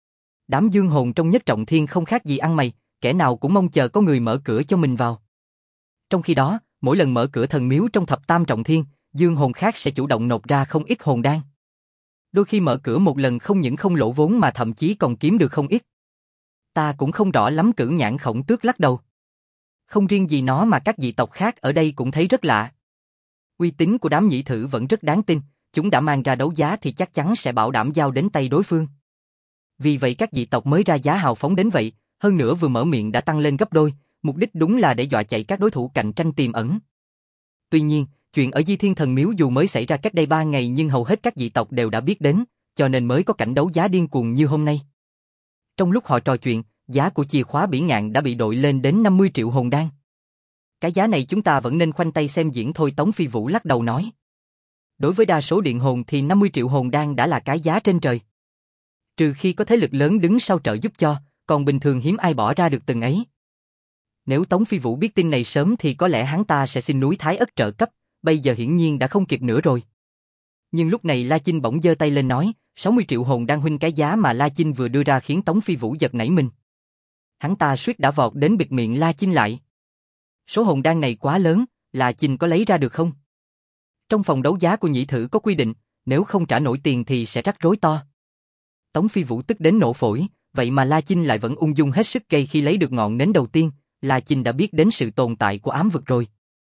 Đám dương hồn trong nhất trọng thiên không khác gì ăn mày, kẻ nào cũng mong chờ có người mở cửa cho mình vào. Trong khi đó, mỗi lần mở cửa thần miếu trong thập tam trọng thiên, dương hồn khác sẽ chủ động nộp ra không ít hồn đan. Đôi khi mở cửa một lần không những không lỗ vốn mà thậm chí còn kiếm được không ít. Ta cũng không rõ lắm. Cửu Nhãn Khổng Tước lắc đầu. Không riêng gì nó mà các dị tộc khác ở đây cũng thấy rất lạ. Uy tín của đám nhị thử vẫn rất đáng tin, chúng đã mang ra đấu giá thì chắc chắn sẽ bảo đảm giao đến tay đối phương. Vì vậy các dị tộc mới ra giá hào phóng đến vậy, hơn nữa vừa mở miệng đã tăng lên gấp đôi, mục đích đúng là để dọa chạy các đối thủ cạnh tranh tiềm ẩn. Tuy nhiên, chuyện ở Di Thiên Thần Miếu dù mới xảy ra cách đây 3 ngày nhưng hầu hết các dị tộc đều đã biết đến, cho nên mới có cảnh đấu giá điên cuồng như hôm nay. Trong lúc họ trò chuyện, giá của chìa khóa bỉ ngạn đã bị đội lên đến 50 triệu hồn đan. Cái giá này chúng ta vẫn nên khoanh tay xem diễn thôi. Tống Phi Vũ lắc đầu nói. Đối với đa số điện hồn thì 50 triệu hồn đan đã là cái giá trên trời. Trừ khi có thế lực lớn đứng sau trợ giúp cho, còn bình thường hiếm ai bỏ ra được từng ấy. Nếu Tống Phi Vũ biết tin này sớm thì có lẽ hắn ta sẽ xin núi Thái Ất trợ cấp, bây giờ hiển nhiên đã không kịp nữa rồi. Nhưng lúc này La Chinh bỗng giơ tay lên nói, 60 triệu hồn đan huynh. Cái giá mà La Chinh vừa đưa ra khiến Tống Phi Vũ giật nảy mình. Hắn ta suýt đã vọt đến bịt miệng La Chinh lại. Số hồn đan này quá lớn, La Chinh có lấy ra được không? Trong phòng đấu giá của nhị thử có quy định, nếu không trả nổi tiền thì sẽ rắc rối to. Tống Phi Vũ tức đến nổ phổi, vậy mà La Chinh lại vẫn ung dung hết sức gây. Khi lấy được ngọn nến đầu tiên, La Chinh đã biết đến sự tồn tại của ám vực rồi.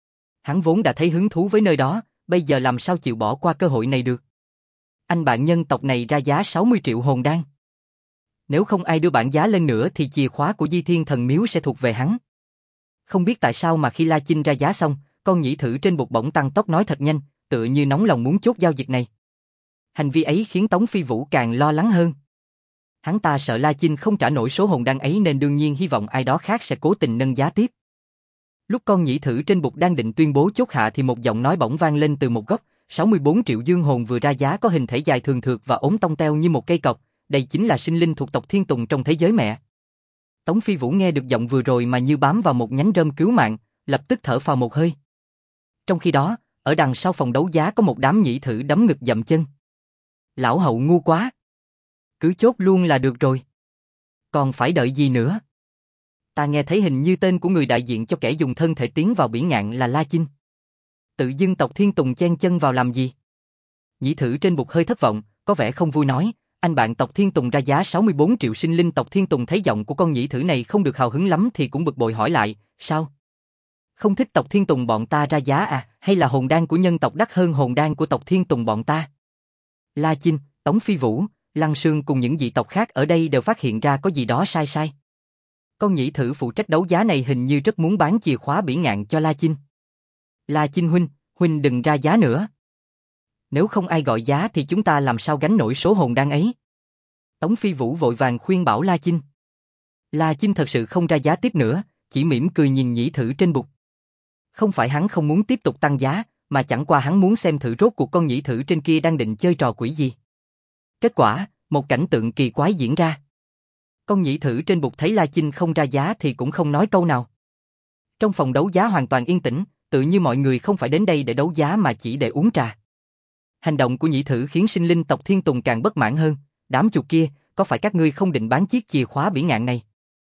Hắn vốn đã thấy hứng thú với nơi đó, bây giờ làm sao chịu bỏ qua cơ hội này được. Anh bạn nhân tộc này ra giá 60 triệu hồn đan. Nếu không ai đưa bảng giá lên nữa thì chìa khóa của Di Thiên Thần Miếu sẽ thuộc về hắn. Không biết tại sao mà khi La Chinh ra giá xong, con nhị thử trên bục bỗng tăng tốc nói thật nhanh, tựa như nóng lòng muốn chốt giao dịch này. Hành vi ấy khiến Tống Phi Vũ càng lo lắng hơn. Hắn ta sợ La Chinh không trả nổi số hồn đan ấy nên đương nhiên hy vọng ai đó khác sẽ cố tình nâng giá tiếp. Lúc con nhị thử trên bục đang định tuyên bố chốt hạ thì một giọng nói bỗng vang lên từ một góc, 64 triệu dương hồn vừa ra giá có hình thể dài thường thượt và ốm tông teo như một cây cọc, đây chính là sinh linh thuộc tộc Thiên Tùng trong thế giới mẹ. Tống Phi Vũ nghe được giọng vừa rồi mà như bám vào một nhánh rơm cứu mạng, lập tức thở phào một hơi. Trong khi đó, ở đằng sau phòng đấu giá có một đám nhị thử đấm ngực dậm chân. Lão hậu ngu quá. Cứ chốt luôn là được rồi. Còn phải đợi gì nữa? Ta nghe thấy hình như tên của người đại diện cho kẻ dùng thân thể tiến vào bỉ ngạn là La Chinh. Tự dưng tộc Thiên Tùng chen chân vào làm gì? Nhị thử trên bục hơi thất vọng, có vẻ không vui nói, anh bạn tộc Thiên Tùng ra giá 64 triệu. Sinh linh tộc Thiên Tùng thấy giọng của con nhị thử này không được hào hứng lắm thì cũng bực bội hỏi lại, sao? Không thích tộc Thiên Tùng bọn ta ra giá à, hay là hồn đan của nhân tộc đắt hơn hồn đan của tộc Thiên Tùng bọn ta? La Chinh, Tống Phi Vũ, Lăng Sương cùng những dị tộc khác ở đây đều phát hiện ra có gì đó sai sai. Con nhị thử phụ trách đấu giá này hình như rất muốn bán chìa khóa bỉ ngạn cho La Chinh. La Chinh huynh đừng ra giá nữa. Nếu không ai gọi giá thì chúng ta làm sao gánh nổi số hồn đan ấy. Tống Phi Vũ vội vàng khuyên bảo La Chinh. La Chinh thật sự không ra giá tiếp nữa, chỉ mỉm cười nhìn nhị thử trên bục. Không phải hắn không muốn tiếp tục tăng giá, mà chẳng qua hắn muốn xem thử rốt cuộc con nhị thử trên kia đang định chơi trò quỷ gì. Kết quả, một cảnh tượng kỳ quái diễn ra. Con nhị thử trên bục thấy La Chinh không ra giá thì cũng không nói câu nào. Trong phòng đấu giá hoàn toàn yên tĩnh, tự như mọi người không phải đến đây để đấu giá mà chỉ để uống trà. Hành động của nhị thử khiến sinh linh tộc Thiên Tùng càng bất mãn hơn. Đám chuột kia, có phải các ngươi không định bán chiếc chìa khóa bỉ ngạn này?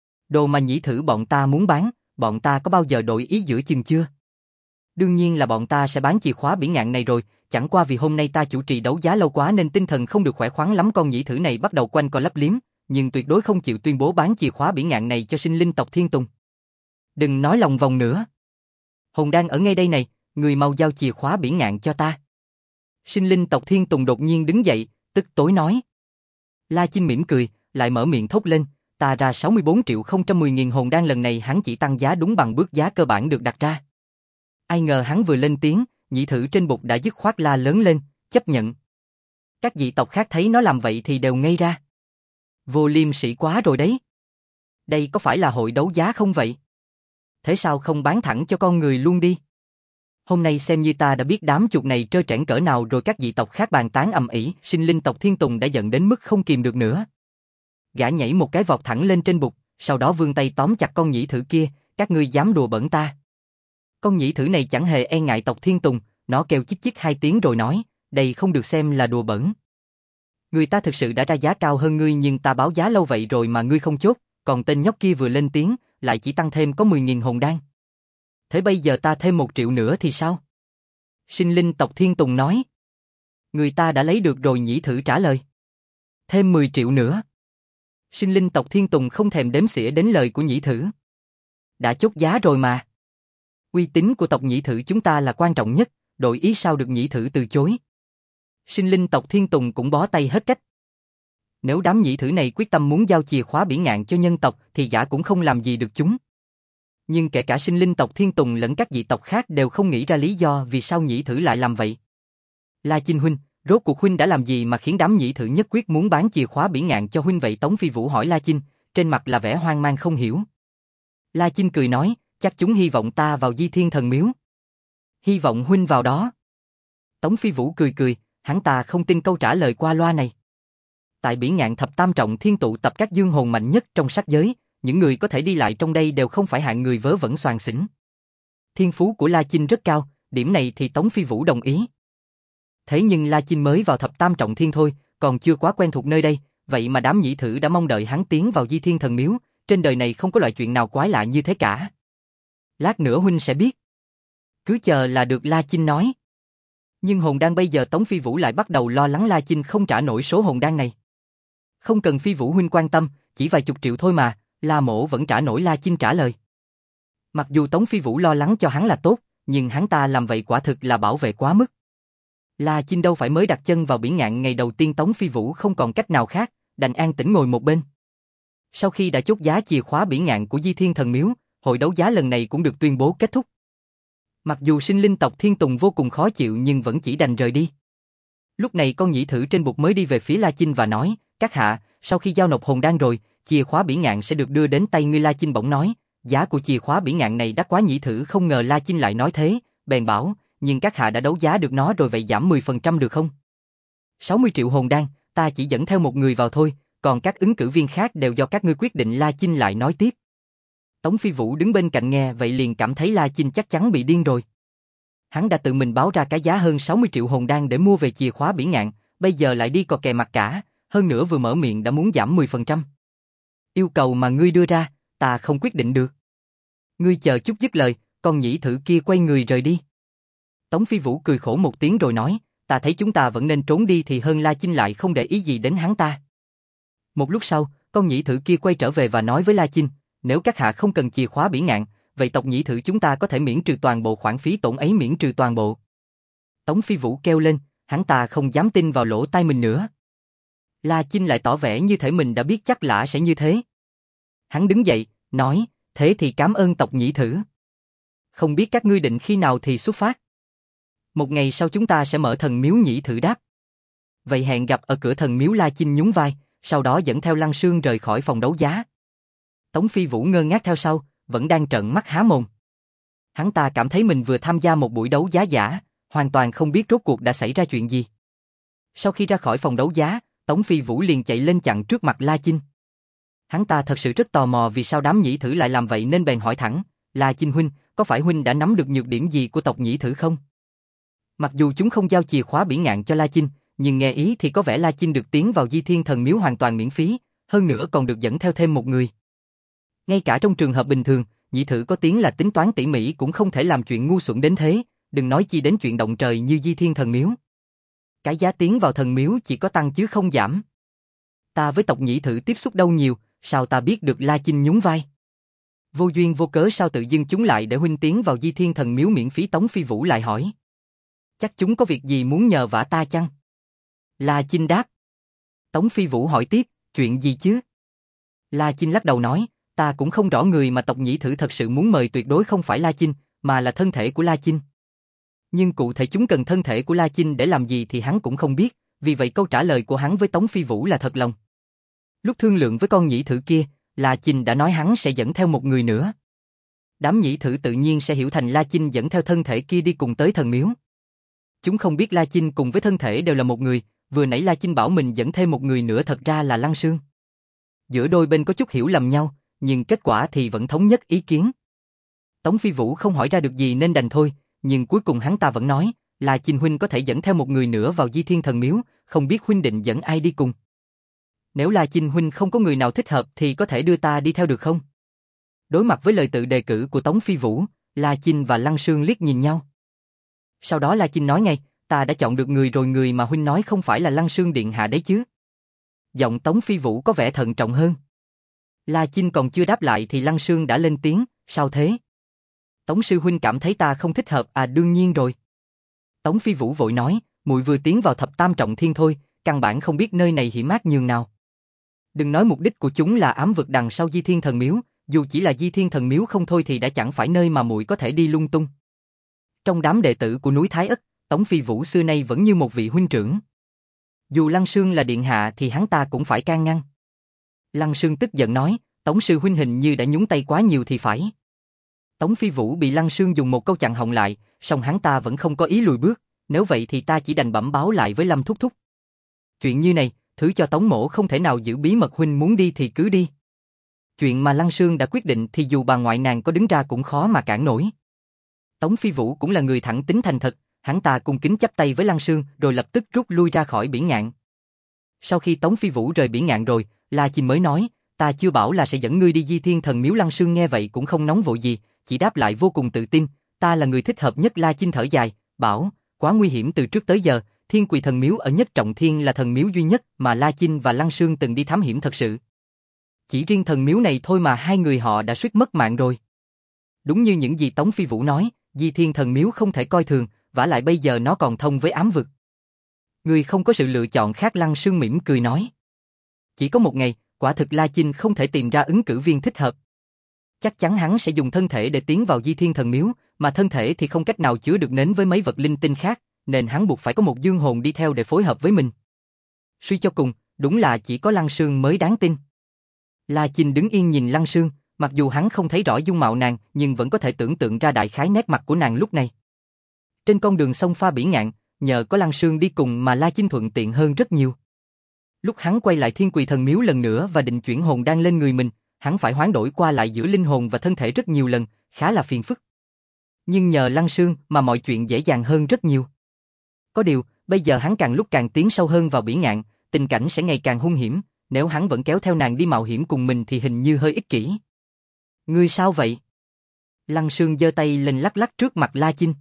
Đồ mà nhị thử bọn ta muốn bán, bọn ta có bao giờ đổi ý giữa chừng chưa? Đương nhiên là bọn ta sẽ bán chìa khóa bỉ ngạn này rồi, chẳng qua vì hôm nay ta chủ trì đấu giá lâu quá nên tinh thần không được khỏe khoắn lắm. Con nhị thử này bắt đầu quanh co lấp liếm, nhưng tuyệt đối không chịu tuyên bố bán chìa khóa bỉ ngạn này cho sinh linh tộc Thiên Tùng. Đừng nói lòng vòng nữa. Hồn đan ở ngay đây này, người mau giao chìa khóa bỉ ngạn cho ta. Sinh linh tộc Thiên Tùng đột nhiên đứng dậy, tức tối nói. La Chinh mỉm cười, lại mở miệng thốt lên, ta ra 64 triệu 010 nghìn hồn đan. Lần này hắn chỉ tăng giá đúng bằng bước giá cơ bản được đặt ra. Ai ngờ hắn vừa lên tiếng, nhị thử trên bục đã dứt khoát la lớn lên, chấp nhận. Các dị tộc khác thấy nó làm vậy thì đều ngây ra. Vô liêm sỉ quá rồi đấy. Đây có phải là hội đấu giá không vậy? Thế sao không bán thẳng cho con người luôn đi? Hôm nay xem như ta đã biết đám chuột này trơ trẽn cỡ nào rồi. Các dị tộc khác bàn tán ầm ĩ, sinh linh tộc Thiên Tùng đã giận đến mức không kìm được nữa. Gã nhảy một cái vọt thẳng lên trên bục, sau đó vươn tay tóm chặt con nhĩ thử kia, các ngươi dám đùa bỡn ta. Con nhĩ thử này chẳng hề e ngại tộc Thiên Tùng, nó kêu chích chích 2 tiếng rồi nói, đây không được xem là đùa bỡn. Người ta thực sự đã ra giá cao hơn ngươi nhưng ta báo giá lâu vậy rồi mà ngươi không chốt, còn tên nhóc kia vừa lên tiếng, lại chỉ tăng thêm có 10.000 hồn đan. Thế bây giờ ta thêm 1 triệu nữa thì sao? Sinh linh tộc Thiên Tùng nói. Người ta đã lấy được rồi, nhĩ thử trả lời. Thêm 10 triệu nữa. Sinh linh tộc Thiên Tùng không thèm đếm xỉa đến lời của nhĩ thử. Đã chốt giá rồi mà. Uy tín của tộc nhĩ thử chúng ta là quan trọng nhất, đổi ý sao được nhĩ thử từ chối. Sinh linh tộc Thiên Tùng cũng bó tay hết cách. Nếu đám nhĩ thử này quyết tâm muốn giao chìa khóa bỉ ngạn cho nhân tộc thì gã cũng không làm gì được chúng. Nhưng kể cả sinh linh tộc Thiên Tùng lẫn các dị tộc khác đều không nghĩ ra lý do vì sao nhĩ thử lại làm vậy. La Chinh huynh, rốt cuộc huynh đã làm gì mà khiến đám nhĩ thử nhất quyết muốn bán chìa khóa bỉ ngạn cho huynh vậy? Tống Phi Vũ hỏi La Chinh, trên mặt là vẻ hoang mang không hiểu. La Chinh cười nói, chắc chúng hy vọng ta vào Di Thiên Thần Miếu. Hy vọng huynh vào đó. Tống Phi Vũ cười cười, hắn ta không tin câu trả lời qua loa này. Tại bỉ ngạn thập tam trọng thiên tụ tập các dương hồn mạnh nhất trong sát giới, những người có thể đi lại trong đây đều không phải hạng người vớ vẩn soàn xỉn. Thiên phú của La Chinh rất cao, điểm này thì Tống Phi Vũ đồng ý. Thế nhưng La Chinh mới vào thập tam trọng thiên thôi, còn chưa quá quen thuộc nơi đây, vậy mà đám nhĩ thử đã mong đợi hắn tiến vào Di Thiên Thần Miếu, trên đời này không có loại chuyện nào quái lạ như thế cả. Lát nữa huynh sẽ biết. Cứ chờ là được, La Chinh nói. Nhưng hồn đan bây giờ Tống Phi Vũ lại bắt đầu lo lắng La Chinh không trả nổi số hồn đan này. Không cần Phi Vũ huynh quan tâm, chỉ vài chục triệu thôi mà, La Mỗ vẫn trả nổi, La Chinh trả lời. Mặc dù Tống Phi Vũ lo lắng cho hắn là tốt, nhưng hắn ta làm vậy quả thực là bảo vệ quá mức. La Chinh đâu phải mới đặt chân vào bỉ ngạn ngày đầu tiên, Tống Phi Vũ không còn cách nào khác, đành an tĩnh ngồi một bên. Sau khi đã chốt giá chìa khóa bỉ ngạn của Di Thiên Thần Miếu, hội đấu giá lần này cũng được tuyên bố kết thúc. Mặc dù sinh linh tộc Thiên Tùng vô cùng khó chịu nhưng vẫn chỉ đành rời đi. Lúc này con nhĩ thử trên bục mới đi về phía La Chinh và nói, các hạ, sau khi giao nộp hồn đan rồi, chìa khóa bỉ ngạn sẽ được đưa đến tay ngươi. La Chinh bỗng nói, giá của chìa khóa bỉ ngạn này đắt quá. Nhĩ thử không ngờ La Chinh lại nói thế, bèn bảo, nhưng các hạ đã đấu giá được nó rồi vậy giảm 10% được không? 60 triệu hồn đan, ta chỉ dẫn theo một người vào thôi, còn các ứng cử viên khác đều do các ngươi quyết định. La Chinh lại nói tiếp. Tống Phi Vũ đứng bên cạnh nghe vậy liền cảm thấy La Chinh chắc chắn bị điên rồi. Hắn đã tự mình báo ra cái giá hơn 60 triệu hồn đan để mua về chìa khóa bỉ ngạn, bây giờ lại đi cò kè mặt cả, hơn nữa vừa mở miệng đã muốn giảm 10%. Yêu cầu mà ngươi đưa ra, ta không quyết định được. Ngươi chờ chút. Dứt lời, con nhĩ thử kia quay người rời đi. Tống Phi Vũ cười khổ một tiếng rồi nói, ta thấy chúng ta vẫn nên trốn đi thì hơn. La Chinh lại không để ý gì đến hắn ta. Một lúc sau, con nhĩ thử kia quay trở về và nói với La Chinh, nếu các hạ không cần chìa khóa bỉ ngạn, vậy tộc nhĩ thử chúng ta có thể miễn trừ toàn bộ khoản phí tổn ấy. Miễn trừ toàn bộ. Tống Phi Vũ kêu lên, hắn ta không dám tin vào lỗ tai mình nữa. La Chinh lại tỏ vẻ như thể mình đã biết chắc lã sẽ như thế. Hắn đứng dậy, nói, thế thì cảm ơn tộc nhĩ thử. Không biết các ngươi định khi nào thì xuất phát? Một ngày sau chúng ta sẽ mở thần miếu. Nhĩ thử đáp. Vậy hẹn gặp ở cửa thần miếu. La Chinh nhún vai, sau đó dẫn theo Lăng Sương rời khỏi phòng đấu giá. Tống Phi Vũ ngơ ngác theo sau, vẫn đang trợn mắt há mồm. Hắn ta cảm thấy mình vừa tham gia một buổi đấu giá giả, hoàn toàn không biết rốt cuộc đã xảy ra chuyện gì. Sau khi ra khỏi phòng đấu giá, Tống Phi Vũ liền chạy lên chặn trước mặt La Chinh. Hắn ta thật sự rất tò mò vì sao đám nhĩ thử lại làm vậy nên bèn hỏi thẳng, La Chinh huynh, có phải huynh đã nắm được nhược điểm gì của tộc nhĩ thử không? Mặc dù chúng không giao chìa khóa bỉ ngạn cho La Chinh, nhưng nghe ý thì có vẻ La Chinh được tiến vào Di Thiên Thần Miếu hoàn toàn miễn phí, hơn nữa còn được dẫn theo thêm một người. Ngay cả trong trường hợp bình thường, nhĩ thử có tiếng là tính toán tỉ mỉ cũng không thể làm chuyện ngu xuẩn đến thế, đừng nói chi đến chuyện động trời như Di Thiên Thần Miếu. Cái giá tiến vào thần miếu chỉ có tăng chứ không giảm. Ta với tộc nhĩ thử tiếp xúc đâu nhiều, sao ta biết được? La Chinh nhún vai. Vô duyên vô cớ sao tự dưng chúng lại để huynh tiến vào Di Thiên Thần Miếu miễn phí? Tống Phi Vũ lại hỏi. Chắc chúng có việc gì muốn nhờ vả ta chăng? La Chinh đáp. Tống Phi Vũ hỏi tiếp, chuyện gì chứ? La Chinh lắc đầu nói, ta cũng không rõ. Người mà tộc nhĩ thử thật sự muốn mời tuyệt đối không phải La Chinh, mà là thân thể của La Chinh. Nhưng cụ thể chúng cần thân thể của La Chinh để làm gì thì hắn cũng không biết, vì vậy câu trả lời của hắn với Tống Phi Vũ là thật lòng. Lúc thương lượng với con nhĩ thử kia, La Chinh đã nói hắn sẽ dẫn theo một người nữa. Đám nhĩ thử tự nhiên sẽ hiểu thành La Chinh dẫn theo thân thể kia đi cùng tới thần miếu. Chúng không biết La Chinh cùng với thân thể đều là một người, vừa nãy La Chinh bảo mình dẫn thêm một người nữa thật ra là Lăng Sương. Giữa đôi bên có chút hiểu lầm nhau, nhưng kết quả thì vẫn thống nhất ý kiến. Tống Phi Vũ không hỏi ra được gì nên đành thôi, nhưng cuối cùng hắn ta vẫn nói, La Chinh huynh có thể dẫn theo một người nữa vào Di Thiên Thần Miếu, không biết huynh định dẫn ai đi cùng. Nếu La Chinh huynh không có người nào thích hợp thì có thể đưa ta đi theo được không? Đối mặt với lời tự đề cử của Tống Phi Vũ, La Chinh và Lăng Sương liếc nhìn nhau. Sau đó La Chinh nói ngay, ta đã chọn được người rồi, người mà huynh nói không phải là Lăng Sương điện hạ đấy chứ? Giọng Tống Phi Vũ có vẻ thận trọng hơn. La Chinh còn chưa đáp lại thì Lăng Sương đã lên tiếng, sao thế? Tống sư huynh cảm thấy ta không thích hợp à? Đương nhiên rồi. Tống Phi Vũ vội nói, muội vừa tiến vào thập tam trọng thiên thôi, căn bản không biết nơi này hiểm ác nhường nào. Đừng nói mục đích của chúng là ám vực đằng sau Di Thiên Thần Miếu, dù chỉ là Di Thiên Thần Miếu không thôi thì đã chẳng phải nơi mà muội có thể đi lung tung. Trong đám đệ tử của núi Thái Ất, Tống Phi Vũ xưa nay vẫn như một vị huynh trưởng. Dù Lăng Sương là điện hạ thì hắn ta cũng phải can ngăn. Lăng Sương tức giận nói, Tống sư huynh hình như đã nhúng tay quá nhiều thì phải. Tống Phi Vũ bị Lăng Sương dùng một câu chặn họng lại, song hắn ta vẫn không có ý lùi bước, nếu vậy thì ta chỉ đành bẩm báo lại với Lâm thúc thúc. Chuyện như này, thứ cho Tống mỗ không thể nào giữ bí mật, huynh muốn đi thì cứ đi. Chuyện mà Lăng Sương đã quyết định thì dù bà ngoại nàng có đứng ra cũng khó mà cản nổi. Tống Phi Vũ cũng là người thẳng tính thành thật, hắn ta cung kính chắp tay với Lăng Sương rồi lập tức rút lui ra khỏi Bỉ Ngạn. Sau khi Tống Phi Vũ rời Bỉ Ngạn rồi, La Chinh mới nói, ta chưa bảo là sẽ dẫn ngươi đi Di Thiên Thần Miếu. Lăng Sương nghe vậy cũng không nóng vội gì, chỉ đáp lại vô cùng tự tin, ta là người thích hợp nhất. La Chinh thở dài, bảo, quá nguy hiểm. Từ trước tới giờ, Thiên Quỳ Thần Miếu ở Nhất Trọng Thiên là thần miếu duy nhất mà La Chinh và Lăng Sương từng đi thám hiểm thật sự. Chỉ riêng thần miếu này thôi mà hai người họ đã suýt mất mạng rồi. Đúng như những gì Tống Phi Vũ nói, Di Thiên Thần Miếu không thể coi thường, vả lại bây giờ nó còn thông với ám vực. Người không có sự lựa chọn khác. Lăng Sương mỉm cười nói. Chỉ có một ngày, quả thực La Chinh không thể tìm ra ứng cử viên thích hợp. Chắc chắn hắn sẽ dùng thân thể để tiến vào Di Thiên Thần Miếu, mà thân thể thì không cách nào chứa được nến với mấy vật linh tinh khác, nên hắn buộc phải có một dương hồn đi theo để phối hợp với mình. Suy cho cùng, đúng là chỉ có Lăng Sương mới đáng tin. La Chinh đứng yên nhìn Lăng Sương, mặc dù hắn không thấy rõ dung mạo nàng, nhưng vẫn có thể tưởng tượng ra đại khái nét mặt của nàng lúc này. Trên con đường sông pha Bỉ Ngạn, nhờ có Lăng Sương đi cùng mà La Chinh thuận tiện hơn rất nhiều. Lúc hắn quay lại Thiên Quỳ Thần Miếu lần nữa và định chuyển hồn đang lên người mình, hắn phải hoán đổi qua lại giữa linh hồn và thân thể rất nhiều lần, khá là phiền phức. Nhưng nhờ Lăng Sương mà mọi chuyện dễ dàng hơn rất nhiều. Có điều, bây giờ hắn càng lúc càng tiến sâu hơn vào Bỉ Ngạn, tình cảnh sẽ ngày càng hung hiểm, nếu hắn vẫn kéo theo nàng đi mạo hiểm cùng mình thì hình như hơi ích kỷ. Ngươi sao vậy? Lăng Sương giơ tay lên lắc lắc trước mặt La Chinh.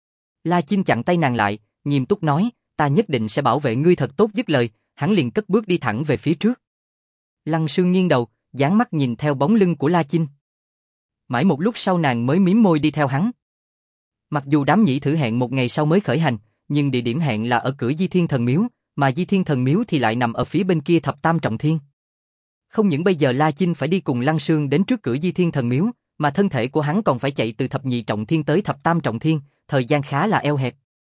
La Chinh chặn tay nàng lại, nghiêm túc nói, ta nhất định sẽ bảo vệ ngươi thật tốt. Dứt lời, hắn liền cất bước đi thẳng về phía trước. Lăng Sương nghiêng đầu, dán mắt nhìn theo bóng lưng của La Chinh. Mãi một lúc sau nàng mới mím môi đi theo hắn. Mặc dù đám nhĩ thử hẹn một ngày sau mới khởi hành, nhưng địa điểm hẹn là ở cửa Di Thiên Thần Miếu, mà Di Thiên Thần Miếu thì lại nằm ở phía bên kia thập tam trọng thiên. Không những bây giờ La Chinh phải đi cùng Lăng Sương đến trước cửa Di Thiên Thần Miếu, mà thân thể của hắn còn phải chạy từ thập nhị trọng thiên tới thập tam trọng thiên, thời gian khá là eo hẹp.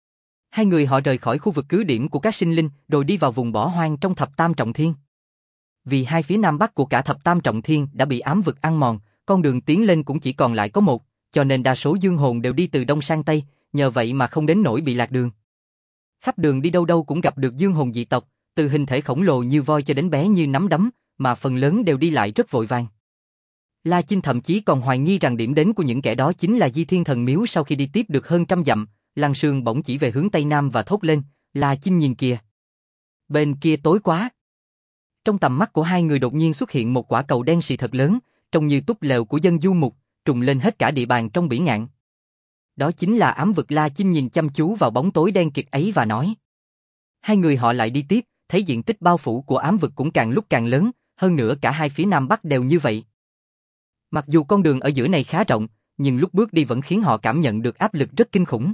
Hai người họ rời khỏi khu vực cứ điểm của các sinh linh, rồi đi vào vùng bỏ hoang trong thập tam trọng thiên. Vì hai phía nam bắc của cả thập tam trọng thiên đã bị ám vực ăn mòn, con đường tiến lên cũng chỉ còn lại có một, cho nên đa số dương hồn đều đi từ đông sang tây, nhờ vậy mà không đến nỗi bị lạc đường. Khắp đường đi đâu đâu cũng gặp được dương hồn dị tộc, từ hình thể khổng lồ như voi cho đến bé như nắm đấm, mà phần lớn đều đi lại rất vội vàng. La Chinh thậm chí còn hoài nghi rằng điểm đến của những kẻ đó chính là Di Thiên Thần Miếu. Sau khi đi tiếp được hơn trăm dặm, Lăng Sương bỗng chỉ về hướng tây nam và thốt lên, La Chinh nhìn kìa. Bên kia tối quá. Trong tầm mắt của hai người đột nhiên xuất hiện một quả cầu đen sì thật lớn, trông như túp lều của dân du mục, trùng lên hết cả địa bàn trong Bỉ Ngạn. Đó chính là ám vực. La Chinh nhìn chăm chú vào bóng tối đen kịt ấy và nói. Hai người họ lại đi tiếp, thấy diện tích bao phủ của ám vực cũng càng lúc càng lớn, hơn nữa cả hai phía nam bắc đều như vậy. Mặc dù con đường ở giữa này khá rộng, nhưng lúc bước đi vẫn khiến họ cảm nhận được áp lực rất kinh khủng.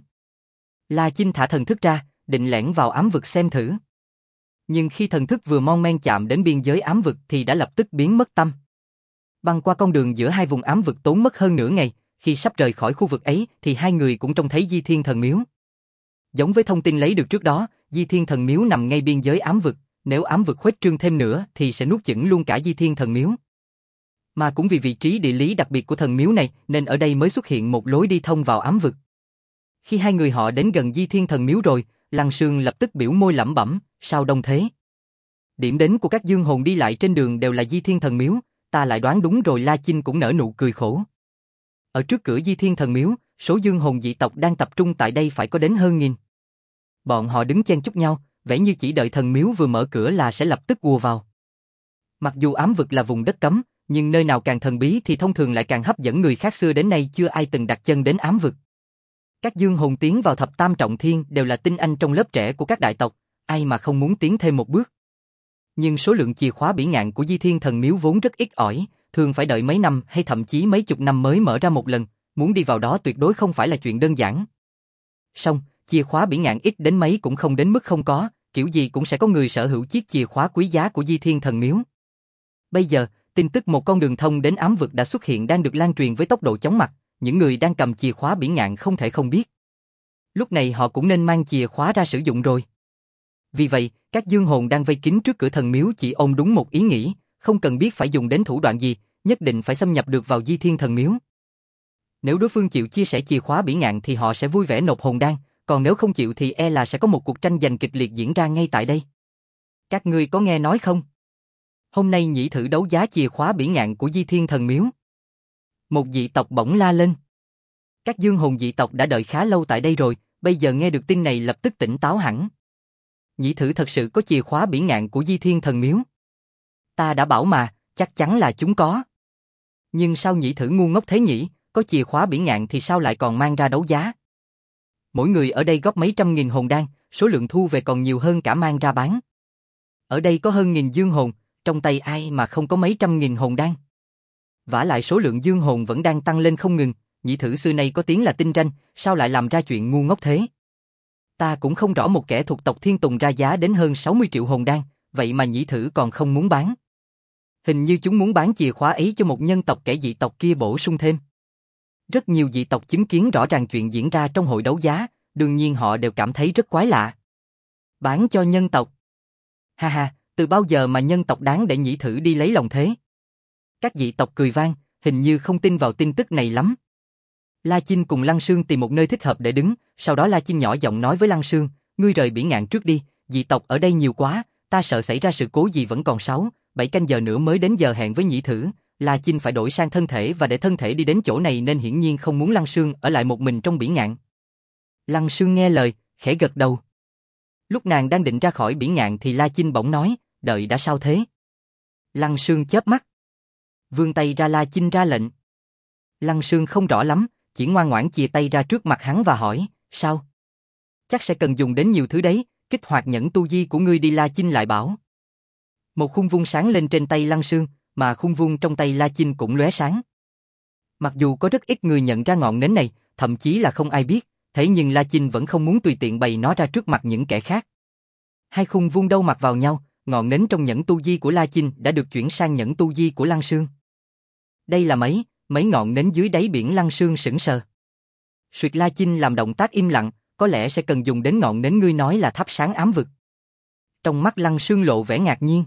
La Chinh thả thần thức ra, định lẻn vào ám vực xem thử. Nhưng khi thần thức vừa mon men chạm đến biên giới ám vực thì đã lập tức biến mất tâm. Băng qua con đường giữa hai vùng ám vực tốn mất hơn nửa ngày, khi sắp rời khỏi khu vực ấy thì hai người cũng trông thấy Di Thiên Thần Miếu. Giống với thông tin lấy được trước đó, Di Thiên Thần Miếu nằm ngay biên giới ám vực, nếu ám vực khuếch trương thêm nữa thì sẽ nuốt chửng luôn cả Di Thiên Thần Miếu. Mà cũng vì vị trí địa lý đặc biệt của thần miếu này nên ở đây mới xuất hiện một lối đi thông vào ám vực. Khi hai người họ đến gần Di Thiên Thần Miếu rồi, Lăng Sương lập tức biểu môi lẩm bẩm, sao đông thế? Điểm đến của các dương hồn đi lại trên đường đều là Di Thiên Thần Miếu, ta lại đoán đúng rồi. La Chinh cũng nở nụ cười khổ. Ở trước cửa Di Thiên Thần Miếu, số dương hồn dị tộc đang tập trung tại đây phải có đến hơn 1000. Bọn họ đứng chen chúc nhau, vẻ như chỉ đợi thần miếu vừa mở cửa là sẽ lập tức ùa vào. Mặc dù ám vực là vùng đất cấm, nhưng nơi nào càng thần bí thì thông thường lại càng hấp dẫn người khác. Xưa đến nay chưa ai từng đặt chân đến ám vực. Các dương hồn tiến vào thập tam trọng thiên đều là tinh anh trong lớp trẻ của các đại tộc, ai mà không muốn tiến thêm một bước. Nhưng số lượng chìa khóa bỉ ngạn của Di Thiên Thần Miếu vốn rất ít ỏi, thường phải đợi mấy năm hay thậm chí mấy chục năm mới mở ra một lần, muốn đi vào đó tuyệt đối không phải là chuyện đơn giản. Song, chìa khóa bỉ ngạn ít đến mấy cũng không đến mức không có, kiểu gì cũng sẽ có người sở hữu chiếc chìa khóa quý giá của Di Thiên Thần Miếu. Bây giờ, tin tức một con đường thông đến ám vực đã xuất hiện đang được lan truyền với tốc độ chóng mặt, những người đang cầm chìa khóa bỉ ngạn không thể không biết. Lúc này họ cũng nên mang chìa khóa ra sử dụng rồi. Vì vậy, các dương hồn đang vây kín trước cửa thần miếu chỉ ôm đúng một ý nghĩ, không cần biết phải dùng đến thủ đoạn gì, nhất định phải xâm nhập được vào Di Thiên Thần Miếu. Nếu đối phương chịu chia sẻ chìa khóa bỉ ngạn thì họ sẽ vui vẻ nộp hồn đan, còn nếu không chịu thì e là sẽ có một cuộc tranh giành kịch liệt diễn ra ngay tại đây. Các ngươi có nghe nói không? Hôm nay nhĩ thử đấu giá chìa khóa bỉ ngạn của Di Thiên Thần Miếu. Một dị tộc bỗng la lên. Các dương hồn dị tộc đã đợi khá lâu tại đây rồi, bây giờ nghe được tin này lập tức tỉnh táo hẳn. Nhĩ thử thật sự có chìa khóa bỉ ngạn của Di Thiên Thần Miếu. Ta đã bảo mà, chắc chắn là chúng có. Nhưng sao nhĩ thử ngu ngốc thế nhỉ, có chìa khóa bỉ ngạn thì sao lại còn mang ra đấu giá? Mỗi người ở đây góp mấy trăm nghìn hồn đan, số lượng thu về còn nhiều hơn cả mang ra bán. Ở đây có hơn 1000 dương hồn, trong tay ai mà không có mấy trăm nghìn hồn đan. Vả lại số lượng dương hồn vẫn đang tăng lên không ngừng, nhĩ thử xưa nay có tiếng là tinh ranh, sao lại làm ra chuyện ngu ngốc thế? Ta cũng không rõ một kẻ thuộc tộc Thiên Tùng ra giá đến hơn 60 triệu hồn đan, vậy mà nhĩ thử còn không muốn bán. Hình như chúng muốn bán chìa khóa ấy cho một nhân tộc kẻ dị tộc kia bổ sung thêm. Rất nhiều dị tộc chứng kiến rõ ràng chuyện diễn ra trong hội đấu giá, đương nhiên họ đều cảm thấy rất quái lạ. Bán cho nhân tộc? Ha ha, từ bao giờ mà nhân tộc đáng để nhĩ thử đi lấy lòng thế? Các dị tộc cười vang, hình như không tin vào tin tức này lắm. La Chinh cùng Lăng Sương tìm một nơi thích hợp để đứng, sau đó La Chinh nhỏ giọng nói với Lăng Sương, ngươi rời bỉ ngạn trước đi, dị tộc ở đây nhiều quá, ta sợ xảy ra sự cố gì vẫn còn 6-7 canh giờ nữa mới đến giờ hẹn với nhĩ thử. La Chinh phải đổi sang thân thể và để thân thể đi đến chỗ này nên hiển nhiên không muốn Lăng Sương ở lại một mình trong bỉ ngạn. Lăng Sương nghe lời, khẽ gật đầu. Lúc nàng đang định ra khỏi bỉ ngạn thì La Chinh bỗng nói, đợi đã sao thế? Lăng Sương chớp mắt. Vươn tay ra La Chinh ra lệnh. Lăng Sương không rõ lắm, chỉ ngoan ngoãn chìa tay ra trước mặt hắn và hỏi, sao? Chắc sẽ cần dùng đến nhiều thứ đấy, kích hoạt nhẫn tu di của ngươi đi. La Chinh lại bảo. Một khung vuông sáng lên trên tay Lăng Sương, mà khung vuông trong tay La Chinh cũng lóe sáng. Mặc dù có rất ít người nhận ra ngọn nến này, thậm chí là không ai biết, thế nhưng La Chinh vẫn không muốn tùy tiện bày nó ra trước mặt những kẻ khác. Hai khung vuông đâu mặt vào nhau, ngọn nến trong nhẫn tu di của La Chinh đã được chuyển sang nhẫn tu di của Lăng Sương. Đây là mấy ngọn nến dưới đáy biển. Lăng Sương sững sờ. Suyệt. La Chinh làm động tác im lặng, có lẽ sẽ cần dùng đến ngọn nến ngươi nói là thắp sáng ám vực. Trong mắt Lăng Sương lộ vẻ ngạc nhiên.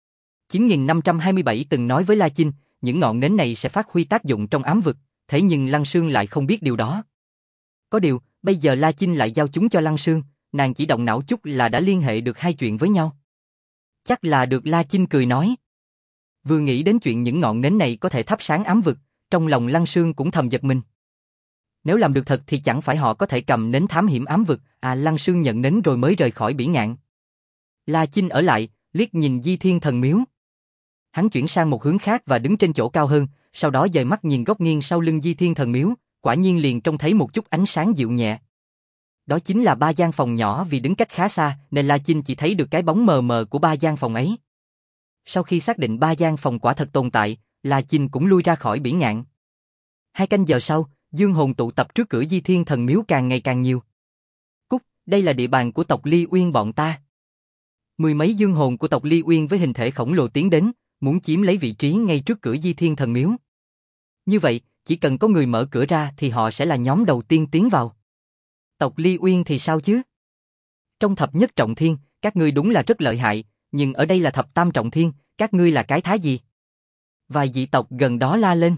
9527 từng nói với La Chinh, những ngọn nến này sẽ phát huy tác dụng trong ám vực, thế nhưng Lăng Sương lại không biết điều đó. Có điều, bây giờ La Chinh lại giao chúng cho Lăng Sương, nàng chỉ động não chút là đã liên hệ được hai chuyện với nhau. Chắc là được. La Chinh cười nói. Vừa nghĩ đến chuyện những ngọn nến này có thể thắp sáng ám vực, trong lòng Lăng Sương cũng thầm giật mình. Nếu làm được thật thì chẳng phải họ có thể cầm nến thám hiểm ám vực, Lăng Sương nhận nến rồi mới rời khỏi bỉ ngạn. La Chinh ở lại, liếc nhìn Di Thiên Thần Miếu. Hắn chuyển sang một hướng khác và đứng trên chỗ cao hơn, sau đó dời mắt nhìn góc nghiêng sau lưng Di Thiên Thần Miếu, quả nhiên liền trông thấy một chút ánh sáng dịu nhẹ. Đó chính là 3 gian phòng nhỏ, vì đứng cách khá xa nên La Chinh chỉ thấy được cái bóng mờ mờ của 3 gian phòng ấy. Sau khi xác định 3 gian phòng quả thật tồn tại, La Chinh cũng lui ra khỏi bỉ ngạn. 2 canh giờ sau, dương hồn tụ tập trước cửa Di Thiên Thần Miếu càng ngày càng nhiều. Cút, đây là địa bàn của tộc Ly Uyên bọn ta. 10 mấy dương hồn của tộc Ly Uyên với hình thể khổng lồ tiến đến, muốn chiếm lấy vị trí ngay trước cửa Di Thiên Thần Miếu. Như vậy, chỉ cần có người mở cửa ra thì họ sẽ là nhóm đầu tiên tiến vào. Tộc Ly Uyên thì sao chứ? Trong thập nhất trọng thiên, các ngươi đúng là rất lợi hại, nhưng ở đây là thập tam trọng thiên, các ngươi là cái thá gì? Vài dị tộc gần đó la lên.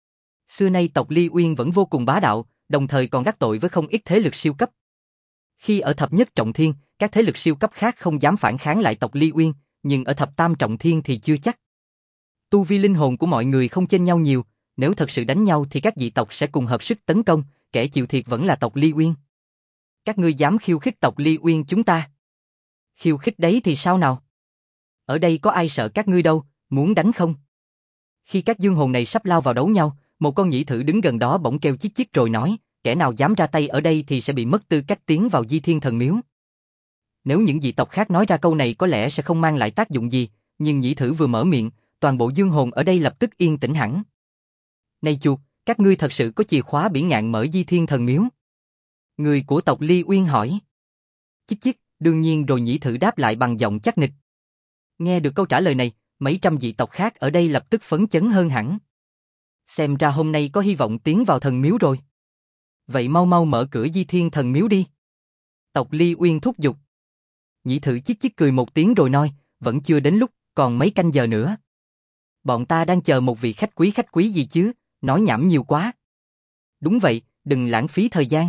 Xưa nay tộc Ly Uyên vẫn vô cùng bá đạo, đồng thời còn đắc tội với không ít thế lực siêu cấp. Khi ở thập nhất trọng thiên, các thế lực siêu cấp khác không dám phản kháng lại tộc Ly Uyên, nhưng ở thập tam trọng thiên thì chưa chắc. Tu vi linh hồn của mọi người không chênh nhau nhiều, nếu thật sự đánh nhau thì các dị tộc sẽ cùng hợp sức tấn công, kẻ chịu thiệt vẫn là tộc Ly Uyên. Các ngươi dám khiêu khích tộc Ly Uyên chúng ta? Khiêu khích đấy thì sao nào? Ở đây có ai sợ các ngươi đâu, muốn đánh không? Khi các dương hồn này sắp lao vào đấu nhau, một con nhĩ thử đứng gần đó bỗng kêu chít chít rồi nói, kẻ nào dám ra tay ở đây thì sẽ bị mất tư cách tiến vào Di Thiên Thần Miếu. Nếu những dị tộc khác nói ra câu này có lẽ sẽ không mang lại tác dụng gì, nhưng nhĩ thử vừa mở miệng, toàn bộ dương hồn ở đây lập tức yên tĩnh hẳn. Này chuột, các ngươi thật sự có chìa khóa bỉ ngạn mở Di Thiên Thần Miếu? Người của tộc Ly Uyên hỏi. Chít chít, đương nhiên rồi, nhĩ thử đáp lại bằng giọng chắc nịch. Nghe được câu trả lời này, mấy trăm dị tộc khác ở đây lập tức phấn chấn hơn hẳn. Xem ra hôm nay có hy vọng tiến vào thần miếu rồi. Vậy mau mau mở cửa Di Thiên Thần Miếu đi. Tộc Ly Uyên thúc giục. Nhĩ thử chít chít cười một tiếng rồi nói, vẫn chưa đến lúc, còn mấy canh giờ nữa. Bọn ta đang chờ một vị khách quý gì chứ, nói nhảm nhiều quá. Đúng vậy, đừng lãng phí thời gian.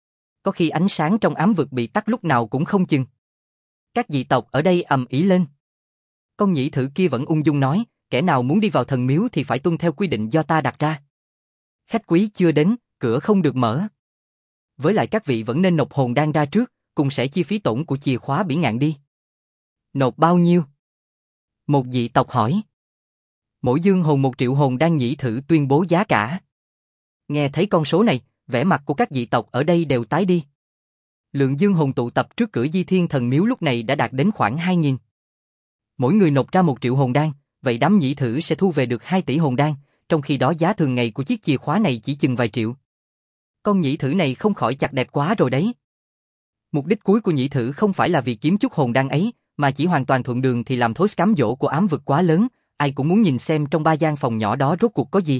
Có khi ánh sáng trong ám vực bị tắt lúc nào cũng không chừng. Các dị tộc ở đây ầm ĩ lên. Con nhĩ thử kia vẫn ung dung nói, kẻ nào muốn đi vào thần miếu thì phải tuân theo quy định do ta đặt ra. Khách quý chưa đến, cửa không được mở. Với lại các vị vẫn nên nộp hồn đan ra trước, cùng sẽ chi phí tổn của chìa khóa bỉ ngạn đi. Nộp bao nhiêu? Một dị tộc hỏi. Mỗi dương hồn 1 triệu hồn đan, nhĩ thử tuyên bố giá cả. Nghe thấy con số này, vẻ mặt của các dị tộc ở đây đều tái đi. Lượng dương hồn tụ tập trước cửa Di Thiên Thần Miếu lúc này đã đạt đến khoảng 2.000. Mỗi người nộp ra 1 triệu hồn đan, vậy đám nhĩ thử sẽ thu về được 2 tỷ hồn đan, trong khi đó giá thường ngày của chiếc chìa khóa này chỉ chừng vài triệu. Con nhĩ thử này không khỏi chặt đẹp quá rồi đấy. Mục đích cuối của nhĩ thử không phải là vì kiếm chút hồn đan ấy, mà chỉ hoàn toàn thuận đường thì làm thối cám dỗ của ám vực quá lớn, ai cũng muốn nhìn xem trong 3 gian phòng nhỏ đó rốt cuộc có gì.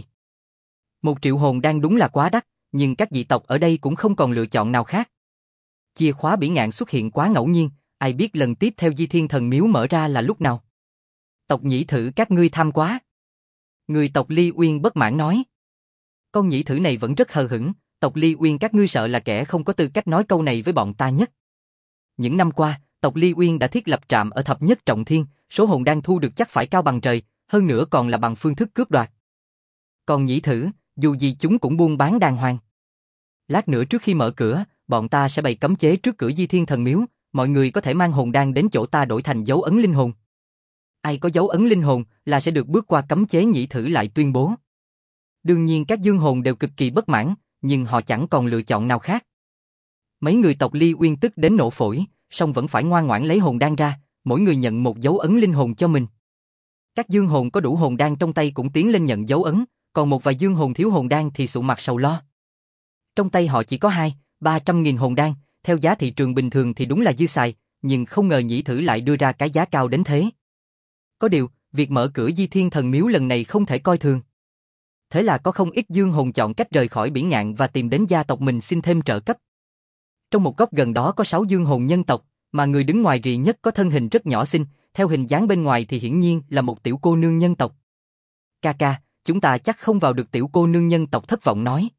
1 triệu hồn đan đúng là quá đắt, nhưng các dị tộc ở đây cũng không còn lựa chọn nào khác. Chìa khóa bỉ ngạn xuất hiện quá ngẫu nhiên, ai biết lần tiếp theo Di Thiên Thần Miếu mở ra là lúc nào. Tộc nhĩ thử các ngươi tham quá. Người tộc Ly Uyên bất mãn nói. Con nhĩ thử này vẫn rất hờ hững, tộc Ly Uyên các ngươi sợ là kẻ không có tư cách nói câu này với bọn ta nhất. Những năm qua, tộc Ly Uyên đã thiết lập trạm ở thập nhất trọng thiên, số hồn đan thu được chắc phải cao bằng trời, hơn nữa còn là bằng phương thức cướp đoạt. Còn nhĩ thử, dù gì chúng cũng buôn bán đàng hoàng. Lát nữa trước khi mở cửa, bọn ta sẽ bày cấm chế trước cửa Di Thiên Thần Miếu, mọi người có thể mang hồn đan đến chỗ ta đổi thành dấu ấn linh hồn. Ai có dấu ấn linh hồn là sẽ được bước qua cấm chế, nhĩ thử lại tuyên bố. Đương nhiên các dương hồn đều cực kỳ bất mãn, nhưng họ chẳng còn lựa chọn nào khác. Mấy người tộc Ly Uyên tức đến nổ phổi, song vẫn phải ngoan ngoãn lấy hồn đan ra, mỗi người nhận một dấu ấn linh hồn cho mình. Các dương hồn có đủ hồn đan trong tay cũng tiến lên nhận dấu ấn, còn một vài dương hồn thiếu hồn đan thì sụ mặt sầu lo. Trong tay họ chỉ có 200-300 nghìn hồn đan, theo giá thị trường bình thường thì đúng là dư xài, nhưng không ngờ nhĩ thử lại đưa ra cái giá cao đến thế. Có điều, việc mở cửa Di Thiên Thần Miếu lần này không thể coi thường. Thế là có không ít dương hồn chọn cách rời khỏi bỉ ngạn và tìm đến gia tộc mình xin thêm trợ cấp. Trong một góc gần đó có 6 dương hồn nhân tộc, mà người đứng ngoài rì nhất có thân hình rất nhỏ xinh, theo hình dáng bên ngoài thì hiển nhiên là một tiểu cô nương nhân tộc. Ca, chúng ta chắc không vào được, tiểu cô nương nhân tộc thất vọng nói.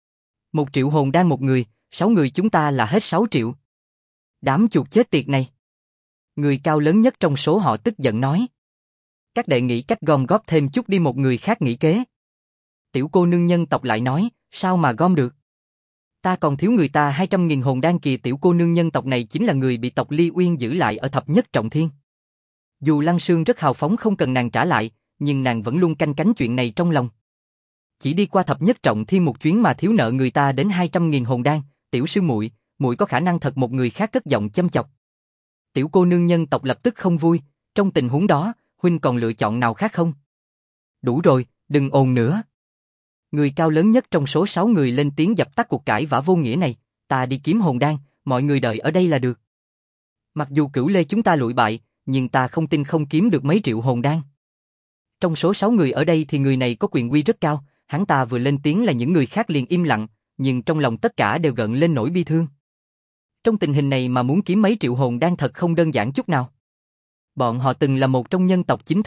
1 triệu hồn đan một người, 6 người chúng ta là hết 6 triệu. Đám chuột chết tiệt này. Người cao lớn nhất trong số họ tức giận nói. Các đệ nghĩ cách gom góp thêm chút đi, một người khác nghĩ kế. Tiểu cô nương nhân tộc lại nói, sao mà gom được? Ta còn thiếu người ta 200.000 hồn đan kìa. Tiểu cô nương nhân tộc này chính là người bị tộc Ly Uyên giữ lại ở thập nhất trọng thiên. Dù Lăng Sương rất hào phóng không cần nàng trả lại, nhưng nàng vẫn luôn canh cánh chuyện này trong lòng. Chỉ đi qua thập nhất trọng thiên một chuyến mà thiếu nợ người ta đến 200.000 hồn đan, tiểu sư muội, muội có khả năng thật? Một người khác cất giọng châm chọc. Tiểu cô nương nhân tộc lập tức không vui, trong tình huống đó, huynh còn lựa chọn nào khác không? Đủ rồi, đừng ồn nữa. Người cao lớn nhất trong số 6 người lên tiếng dập tắt cuộc cãi vã vô nghĩa này, ta đi kiếm hồn đan, mọi người đợi ở đây là được. Mặc dù Cửu Lê chúng ta lụi bại, nhưng ta không tin không kiếm được mấy triệu hồn đan. Trong số 6 người ở đây thì người này có quyền uy rất cao, hắn ta vừa lên tiếng là những người khác liền im lặng, nhưng trong lòng tất cả đều gợn lên nỗi bi thương. Trong tình hình này mà muốn kiếm mấy triệu hồn đan thật không đơn giản chút nào. Bọn họ từng là một trong nhân tộc chính thống,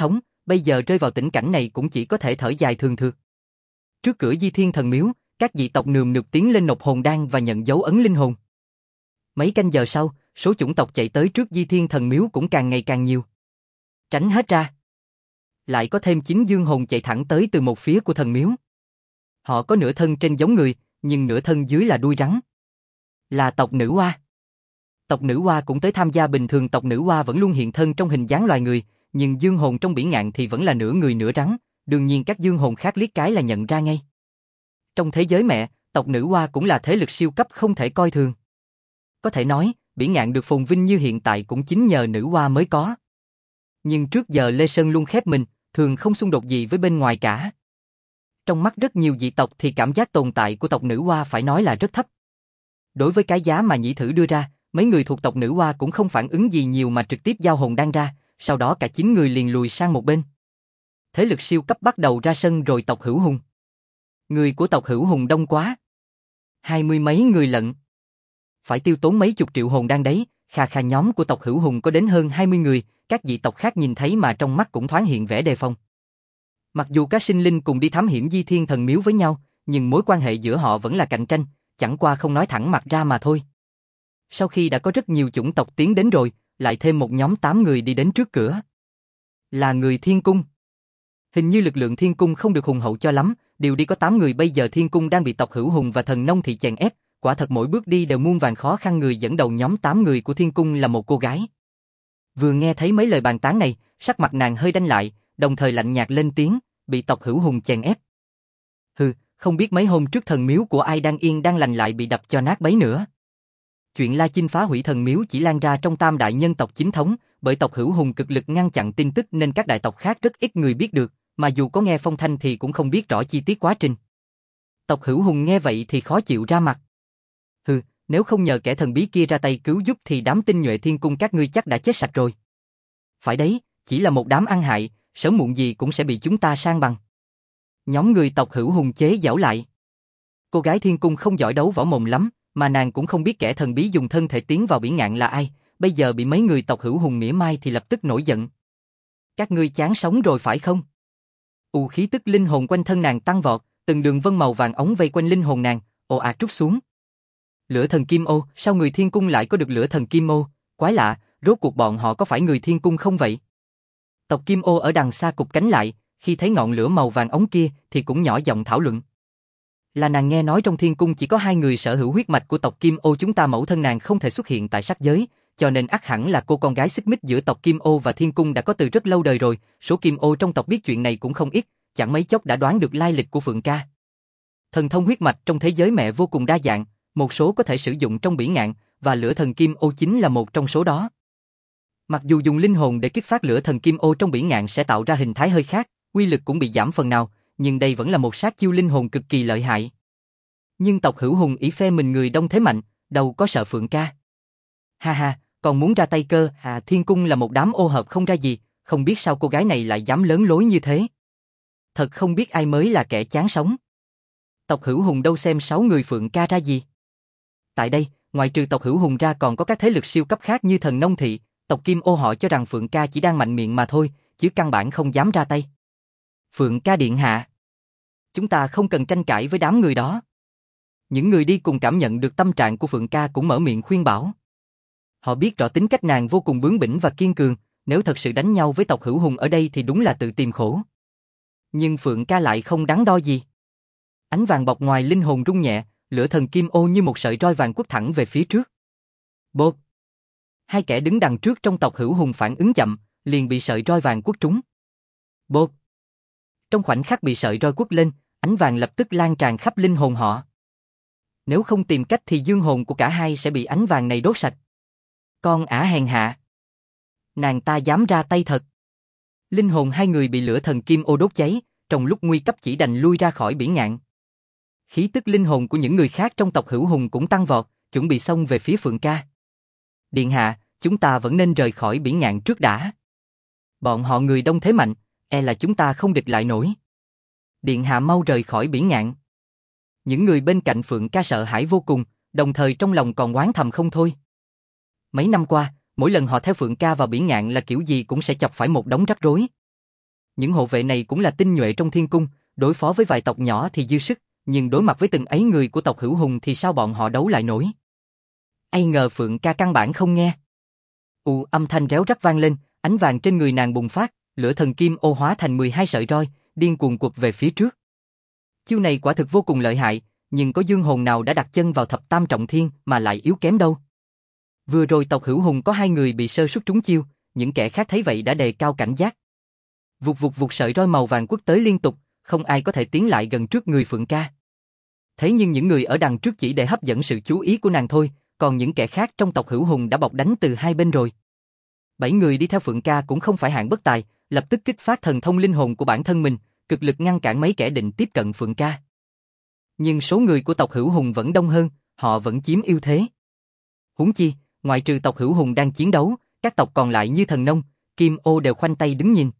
bây giờ rơi vào tình cảnh này cũng chỉ có thể thở dài thường thượt. Trước cửa Di Thiên Thần Miếu, các dị tộc nườm nượp tiến lên nộp hồn đan và nhận dấu ấn linh hồn. Mấy canh giờ sau, số chủng tộc chạy tới trước Di Thiên Thần Miếu cũng càng ngày càng nhiều. Tránh hết ra. Lại có thêm 9 dương hồn chạy thẳng tới từ một phía của thần miếu. Họ có nửa thân trên giống người, nhưng nửa thân dưới là đuôi rắn. Là tộc nữ oa. Tộc nữ oa cũng tới tham gia. Bình thường tộc nữ oa vẫn luôn hiện thân trong hình dáng loài người, nhưng dương hồn trong bỉ ngạn thì vẫn là nửa người nửa rắn, đương nhiên các dương hồn khác liếc cái là nhận ra ngay. Trong thế giới mẹ, tộc nữ oa cũng là thế lực siêu cấp không thể coi thường. Có thể nói, bỉ ngạn được phồn vinh như hiện tại cũng chính nhờ nữ oa mới có. Nhưng trước giờ Lê Sơn luôn khép mình, thường không xung đột gì với bên ngoài cả. Trong mắt rất nhiều dị tộc thì cảm giác tồn tại của tộc nữ oa phải nói là rất thấp. Đối với cái giá mà Nhĩ Thử đưa ra, mấy người thuộc tộc nữ oa cũng không phản ứng gì nhiều mà trực tiếp giao hồn đan ra, sau đó cả 9 người liền lùi sang một bên. Thế lực siêu cấp bắt đầu ra sân rồi. Tộc Hữu Hùng. Người của tộc Hữu Hùng đông quá. 20 mấy người lận. Phải tiêu tốn mấy chục triệu hồn đan đấy. Khà nhóm của tộc Hữu Hùng có đến hơn 20 người, các dị tộc khác nhìn thấy mà trong mắt cũng thoáng hiện vẻ đề phòng. Mặc dù các sinh linh cùng đi thám hiểm Di Thiên Thần Miếu với nhau, nhưng mối quan hệ giữa họ vẫn là cạnh tranh, chẳng qua không nói thẳng mặt ra mà thôi. Sau khi đã có rất nhiều chủng tộc tiến đến rồi, lại thêm một nhóm 8 người đi đến trước cửa. Là người Thiên Cung. Hình như lực lượng Thiên Cung không được hùng hậu cho lắm, điều đi có 8 người. Bây giờ Thiên Cung đang bị tộc Hữu Hùng và Thần Nông Thị chèn ép, quả thật mỗi bước đi đều muôn vàn khó khăn. Người dẫn đầu nhóm 8 người của Thiên Cung là một cô gái. Vừa nghe thấy mấy lời bàn tán này, sắc mặt nàng hơi đanh lại, đồng thời lạnh nhạt lên tiếng, bị tộc Hữu Hùng chèn ép. Hừ, không biết mấy hôm trước thần miếu của ai đang yên đang lành lại bị đập cho nát bấy nữa. Chuyện La Chinh phá hủy thần miếu chỉ lan ra trong tam đại nhân tộc chính thống, bởi tộc Hữu Hùng cực lực ngăn chặn tin tức nên các đại tộc khác rất ít người biết được, mà dù có nghe phong thanh thì cũng không biết rõ chi tiết quá trình. Tộc Hữu Hùng nghe vậy thì khó chịu ra mặt. Hừ, nếu không nhờ kẻ thần bí kia ra tay cứu giúp thì đám tinh nhuệ Thiên Cung các ngươi chắc đã chết sạch rồi. Phải đấy, chỉ là một đám ăn hại, sớm muộn gì cũng sẽ bị chúng ta san bằng. Nhóm người tộc Hữu Hùng chế giễu lại. Cô gái Thiên Cung không giỏi đấu võ mồm lắm, mà nàng cũng không biết kẻ thần bí dùng thân thể tiến vào bỉ ngạn là ai, bây giờ bị mấy người tộc Hữu Hùng mỉa mai thì lập tức nổi giận. Các ngươi chán sống rồi phải không? Khí tức linh hồn quanh thân nàng tăng vọt, từng đường vân màu vàng ống vây quanh linh hồn nàng, ồ ạt trút xuống. Lửa thần Kim Ô, sao người Thiên Cung lại có được lửa thần Kim Ô? Quái lạ, rốt cuộc bọn họ có phải người Thiên Cung không vậy? Tộc Kim Ô ở đằng xa cụp cánh lại, khi thấy ngọn lửa màu vàng ống kia thì cũng nhỏ giọng thảo luận. Là nàng nghe nói trong Thiên Cung chỉ có 2 người sở hữu huyết mạch của tộc Kim Ô, chúng ta mẫu thân nàng không thể xuất hiện tại sắc giới, cho nên ắt hẳn là cô con gái xích mích giữa tộc Kim Ô và Thiên Cung đã có từ rất lâu đời rồi, số Kim Ô trong tộc biết chuyện này cũng không ít, chẳng mấy chốc đã đoán được lai lịch của Phượng Ca. Thần thông huyết mạch trong thế giới mẹ vô cùng đa dạng, một số có thể sử dụng trong bỉ ngạn, và lửa thần Kim Ô chính là một trong số đó. Mặc dù dùng linh hồn để kích phát lửa thần Kim Ô trong bỉ ngạn sẽ tạo ra hình thái hơi khác, uy lực cũng bị giảm phần nào, nhưng đây vẫn là một sát chiêu linh hồn cực kỳ lợi hại. Nhưng tộc Hữu Hùng ỷ phe mình người đông thế mạnh, đâu có sợ Phượng Ca. Ha ha, còn muốn ra tay cơ, Thiên Cung là một đám ô hợp không ra gì, không biết sao cô gái này lại dám lớn lối như thế. Thật không biết ai mới là kẻ chán sống. Tộc Hữu Hùng đâu xem 6 người Phượng Ca ra gì. Tại đây, ngoại trừ tộc Hữu Hùng ra còn có các thế lực siêu cấp khác như Thần Nông Thị, tộc Kim Ô họ cho rằng Phượng Ca chỉ đang mạnh miệng mà thôi, chứ căn bản không dám ra tay. Phượng Ca điện hạ, chúng ta không cần tranh cãi với đám người đó. Những người đi cùng cảm nhận được tâm trạng của Phượng Ca cũng mở miệng khuyên bảo. Họ biết rõ tính cách nàng vô cùng bướng bỉnh và kiên cường, nếu thật sự đánh nhau với tộc Hữu Hùng ở đây thì đúng là tự tìm khổ. Nhưng Phượng Ca lại không đắn đo gì. Ánh vàng bọc ngoài linh hồn rung nhẹ, lửa thần Kim Ô như một sợi roi vàng quất thẳng về phía trước. Bột! 2 kẻ đứng đằng trước trong tộc Hữu Hùng phản ứng chậm, liền bị sợi roi vàng quất trúng. Bột! Trong khoảnh khắc bị sợi roi quất lên, ánh vàng lập tức lan tràn khắp linh hồn họ. Nếu không tìm cách thì dương hồn của cả hai sẽ bị ánh vàng này đốt sạch. Con ả hèn hạ! Nàng ta dám ra tay thật! Linh hồn 2 người bị lửa thần Kim Ô đốt cháy, trong lúc nguy cấp chỉ đành lui ra khỏi bỉ ngạn. Khí tức linh hồn của những người khác trong tộc Hữu Hùng cũng tăng vọt, chuẩn bị xông về phía Phượng Ca. Điện hạ, chúng ta vẫn nên rời khỏi bỉ ngạn trước đã. Bọn họ người đông thế mạnh, e là chúng ta không địch lại nổi. Điện hạ mau rời khỏi bỉ ngạn. Những người bên cạnh Phượng Ca sợ hãi vô cùng, đồng thời trong lòng còn oán thầm không thôi. Mấy năm qua, mỗi lần họ theo Phượng Ca vào bỉ ngạn là kiểu gì cũng sẽ chọc phải một đống rắc rối. những hộ vệ này cũng là tinh nhuệ trong thiên cung, đối phó với vài tộc nhỏ thì dư sức, nhưng đối mặt với từng ấy người của tộc Hữu Hùng thì sao bọn họ đấu lại nổi. Ai ngờ Phượng Ca căn bản không nghe. Âm thanh réo rắt vang lên, ánh vàng trên người nàng bùng phát, lửa thần kim ô hóa thành 12 sợi roi, điên cuồng quật về phía trước. Chiêu này quả thực vô cùng lợi hại, nhưng có dương hồn nào đã đặt chân vào thập tam trọng thiên mà lại yếu kém đâu. Vừa rồi tộc Hữu Hùng có 2 người bị sơ suất trúng chiêu, những kẻ khác thấy vậy đã đề cao cảnh giác. Vụt vụt vụt sợi roi màu vàng quất tới liên tục, không ai có thể tiến lại gần trước người Phượng Ca. Thế nhưng những người ở đằng trước chỉ để hấp dẫn sự chú ý của nàng thôi, còn những kẻ khác trong tộc Hữu Hùng đã bọc đánh từ hai bên rồi. 7 người đi theo Phượng Ca cũng không phải hạng bất tài, lập tức kích phát thần thông linh hồn của bản thân mình, cực lực ngăn cản mấy kẻ định tiếp cận Phượng Ca. Nhưng số người của tộc Hữu Hùng vẫn đông hơn, họ vẫn chiếm ưu thế. Huống chi, ngoại trừ tộc Hữu Hùng đang chiến đấu, các tộc còn lại như Thần Nông, Kim Ô đều khoanh tay đứng nhìn.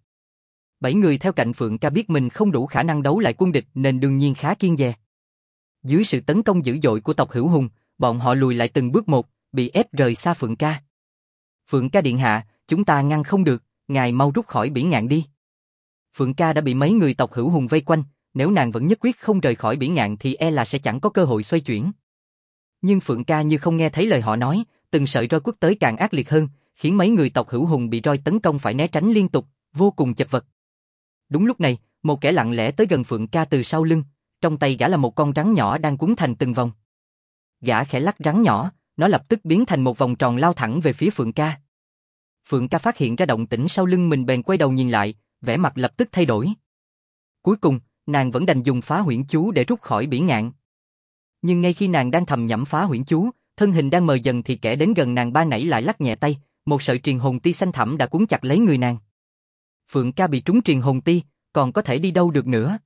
7 người theo cạnh Phượng Ca biết mình không đủ khả năng đấu lại quân địch nên đương nhiên khá kiêng dè. Dưới sự tấn công dữ dội của tộc Hữu Hùng, bọn họ lùi lại từng bước một, bị ép rời xa Phượng Ca. Phượng Ca điện hạ, chúng ta ngăn không được, ngài mau rút khỏi Bỉ Ngạn đi. Phượng Ca đã bị mấy người tộc Hữu Hùng vây quanh, nếu nàng vẫn nhất quyết không rời khỏi Bỉ Ngạn thì e là sẽ chẳng có cơ hội xoay chuyển. Nhưng Phượng Ca như không nghe thấy lời họ nói, từng sợi roi quất tới càng ác liệt hơn, khiến mấy người tộc Hữu Hùng bị roi tấn công phải né tránh liên tục, vô cùng chật vật. Đúng lúc này, một kẻ lặng lẽ tới gần Phượng Ca từ sau lưng, trong tay gã là một con rắn nhỏ đang quấn thành từng vòng. Gã khẽ lắc rắn nhỏ, nó lập tức biến thành một vòng tròn lao thẳng về phía Phượng Ca. Phượng Ca phát hiện ra động tĩnh sau lưng mình bèn quay đầu nhìn lại, vẻ mặt lập tức thay đổi. Cuối cùng, nàng vẫn đành dùng phá huyễn chú để rút khỏi Bỉ Ngạn. Nhưng ngay khi nàng đang thầm nhẩm phá huyễn chú, thân hình đang mờ dần thì kẻ đến gần nàng ba nãy lại lắc nhẹ tay, một sợi truyền hồn ti xanh thẳm đã cuốn chặt lấy người nàng. Phượng Ca bị trúng truyền hồn ti, còn có thể đi đâu được nữa.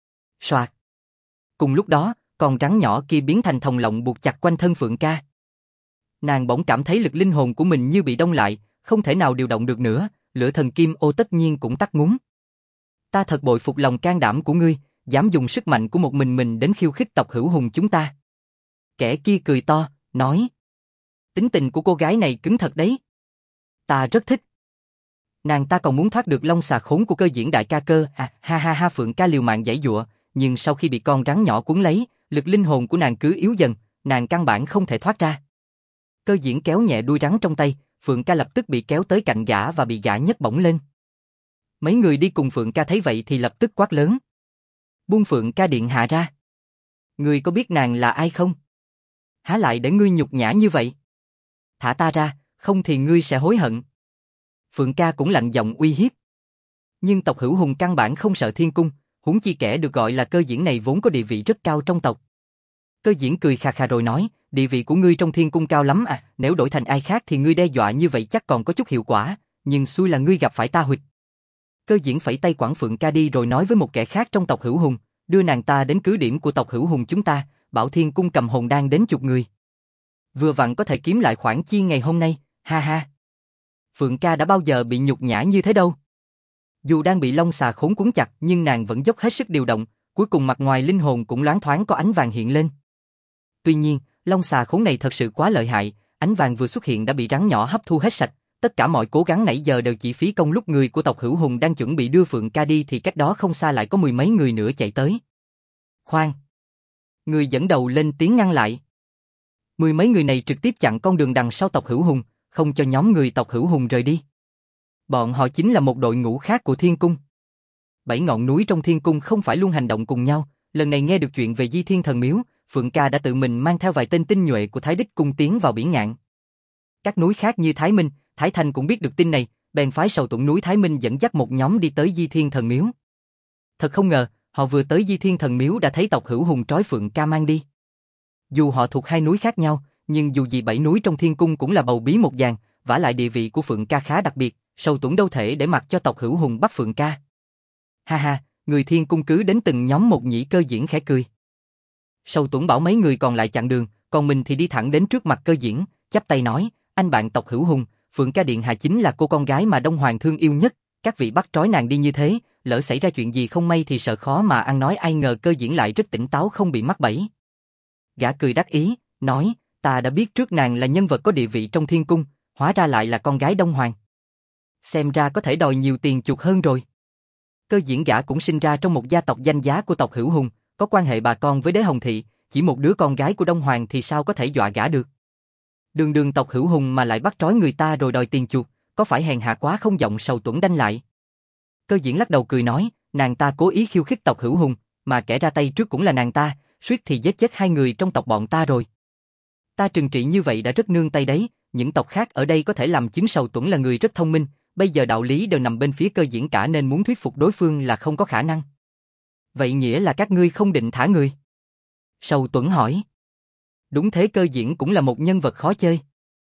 Soạt. Cùng lúc đó, con rắn nhỏ kia biến thành thòng lọng buộc chặt quanh thân Phượng Ca. Nàng bỗng cảm thấy lực linh hồn của mình như bị đông lại, không thể nào điều động được nữa, lửa thần kim ô tất nhiên cũng tắt ngúm. Ta thật bội phục lòng can đảm của ngươi, dám dùng sức mạnh của một mình đến khiêu khích tộc Hữu Hùng chúng ta. Kẻ kia cười to, nói. Tính tình của cô gái này cứng thật đấy. Ta rất thích. Nàng ta còn muốn thoát được long xà khốn của Cơ Diễn đại ca cơ, ha. Phượng Ca liều mạng giãy giụa, nhưng sau khi bị con rắn nhỏ cuốn lấy, lực linh hồn của nàng cứ yếu dần, nàng căn bản không thể thoát ra. Cơ Diễn kéo nhẹ đuôi rắn trong tay, Phượng Ca lập tức bị kéo tới cạnh gã và bị gã nhấc bổng lên. Mấy người đi cùng Phượng Ca thấy vậy thì lập tức quát lớn. Buông Phượng Ca điện hạ ra. Ngươi có biết nàng là ai không? Há lại để ngươi nhục nhã như vậy? Thả ta ra, không thì ngươi sẽ hối hận. Phượng Ca cũng lạnh giọng uy hiếp. Nhưng tộc Hữu Hùng căn bản không sợ thiên cung, huống chi kẻ được gọi là Cơ Diễn này vốn có địa vị rất cao trong tộc. Cơ Diễn cười khà khà rồi nói, địa vị của ngươi trong thiên cung cao lắm à, nếu đổi thành ai khác thì ngươi đe dọa như vậy chắc còn có chút hiệu quả, nhưng xui là ngươi gặp phải ta huỵch. Cơ Diễn phẩy tay quẳng Phượng Ca đi rồi nói với một kẻ khác trong tộc Hữu Hùng, đưa nàng ta đến cứ điểm của tộc Hữu Hùng chúng ta, bảo thiên cung cầm hồn đan đến chục người. Vừa vặn có thể kiếm lại khoản chi ngày hôm nay, ha. Phượng Ca đã bao giờ bị nhục nhã như thế đâu. Dù đang bị long xà khốn cuốn chặt nhưng nàng vẫn dốc hết sức điều động, cuối cùng mặt ngoài linh hồn cũng loáng thoáng có ánh vàng hiện lên. Tuy nhiên, long xà khốn này thật sự quá lợi hại, ánh vàng vừa xuất hiện đã bị rắn nhỏ hấp thu hết sạch, tất cả mọi cố gắng nãy giờ đều chỉ phí công. Lúc người của tộc Hữu Hùng đang chuẩn bị đưa Phượng Ca đi thì cách đó không xa lại có 10 mấy người nữa chạy tới. Khoan! Người dẫn đầu lên tiếng ngăn lại. 10 mấy người này trực tiếp chặn con đường đằng sau tộc Hữu Hùng, không cho nhóm người tộc Hữu Hùng rời đi. Bọn họ chính là một đội ngũ khác của thiên cung. 7 ngọn núi trong thiên cung không phải luôn hành động cùng nhau, lần này nghe được chuyện về Di Thiên Thần Miếu, Phượng Ca đã tự mình mang theo vài tên tinh nhuệ của Thái Đích cung tiến vào Bỉ Ngạn. Các núi khác như Thái Minh, Thái Thanh cũng biết được tin này, bèn phái Sầu Tuẫn núi Thái Minh dẫn dắt một nhóm đi tới Di Thiên Thần Miếu. Thật không ngờ, họ vừa tới Di Thiên Thần Miếu đã thấy tộc Hữu Hùng trói Phượng Ca mang đi. Dù họ thuộc hai núi khác nhau, nhưng dù gì 7 núi trong thiên cung cũng là bầu bí một dàn, vả lại địa vị của Phượng Ca khá đặc biệt, Sầu Tuẫn đâu thể để mặc cho tộc Hữu Hùng bắt Phượng Ca. Ha, người thiên cung cứ đến từng nhóm một nhỉ. Cơ Diễn khẽ cười. Sầu Tuẫn bảo mấy người còn lại chặn đường, còn mình thì đi thẳng đến trước mặt Cơ Diễn, chắp tay nói, anh bạn tộc Hữu Hùng, Phượng Ca điện hạ chính là cô con gái mà Đông Hoàng thương yêu nhất, các vị bắt trói nàng đi như thế, lỡ xảy ra chuyện gì không may thì sợ khó mà ăn nói. Ai ngờ Cơ Diễn lại rất tỉnh táo không bị mắc bẫy. Gã cười đắc ý, nói, ta đã biết trước nàng là nhân vật có địa vị trong thiên cung, hóa ra lại là con gái Đông Hoàng. Xem ra có thể đòi nhiều tiền chuộc hơn rồi. Cơ diễn gã cũng sinh ra trong một gia tộc danh giá của tộc Hữu Hùng, có quan hệ bà con với đế Hồng Thị, chỉ một đứa con gái của Đông Hoàng thì sao có thể dọa gã được. Đường đường tộc Hữu Hùng mà lại bắt trói người ta rồi đòi tiền chuộc, có phải hèn hạ quá không? Giọng Sầu Tuấn đanh lại. Cơ diễn lắc đầu cười nói, nàng ta cố ý khiêu khích tộc Hữu Hùng, mà kẻ ra tay trước cũng là nàng ta, suýt thì giết chết 2 người trong tộc bọn ta rồi. Ta trừng trị như vậy đã rất nương tay đấy, những tộc khác ở đây có thể làm chứng Sầu Tuấn là người rất thông minh, bây giờ đạo lý đều nằm bên phía Cơ diễn cả nên muốn thuyết phục đối phương là không có khả năng. Vậy nghĩa là các ngươi không định thả người? Sầu Tuấn hỏi. Đúng thế, Cơ diễn cũng là một nhân vật khó chơi.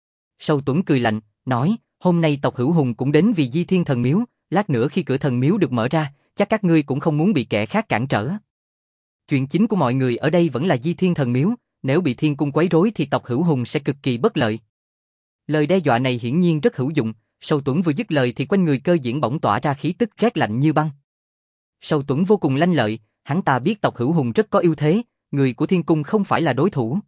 Sầu Tuấn cười lạnh, nói, hôm nay tộc Hữu Hùng cũng đến vì Di Thiên Thần Miếu, lát nữa khi cửa thần miếu được mở ra, chắc các ngươi cũng không muốn bị kẻ khác cản trở. Chuyện chính của mọi người ở đây vẫn là Di Thiên Thần Miếu, nếu bị Thiên Cung quấy rối thì tộc Hữu Hùng sẽ cực kỳ bất lợi. Lời đe dọa này hiển nhiên rất hữu dụng, Sầu Tuấn vừa dứt lời thì quanh người Cơ diễn bỗng tỏa ra khí tức rét lạnh như băng. Sầu Tuấn vô cùng lanh lợi, hắn ta biết tộc Hữu Hùng rất có ưu thế, người của Thiên Cung không phải là đối thủ.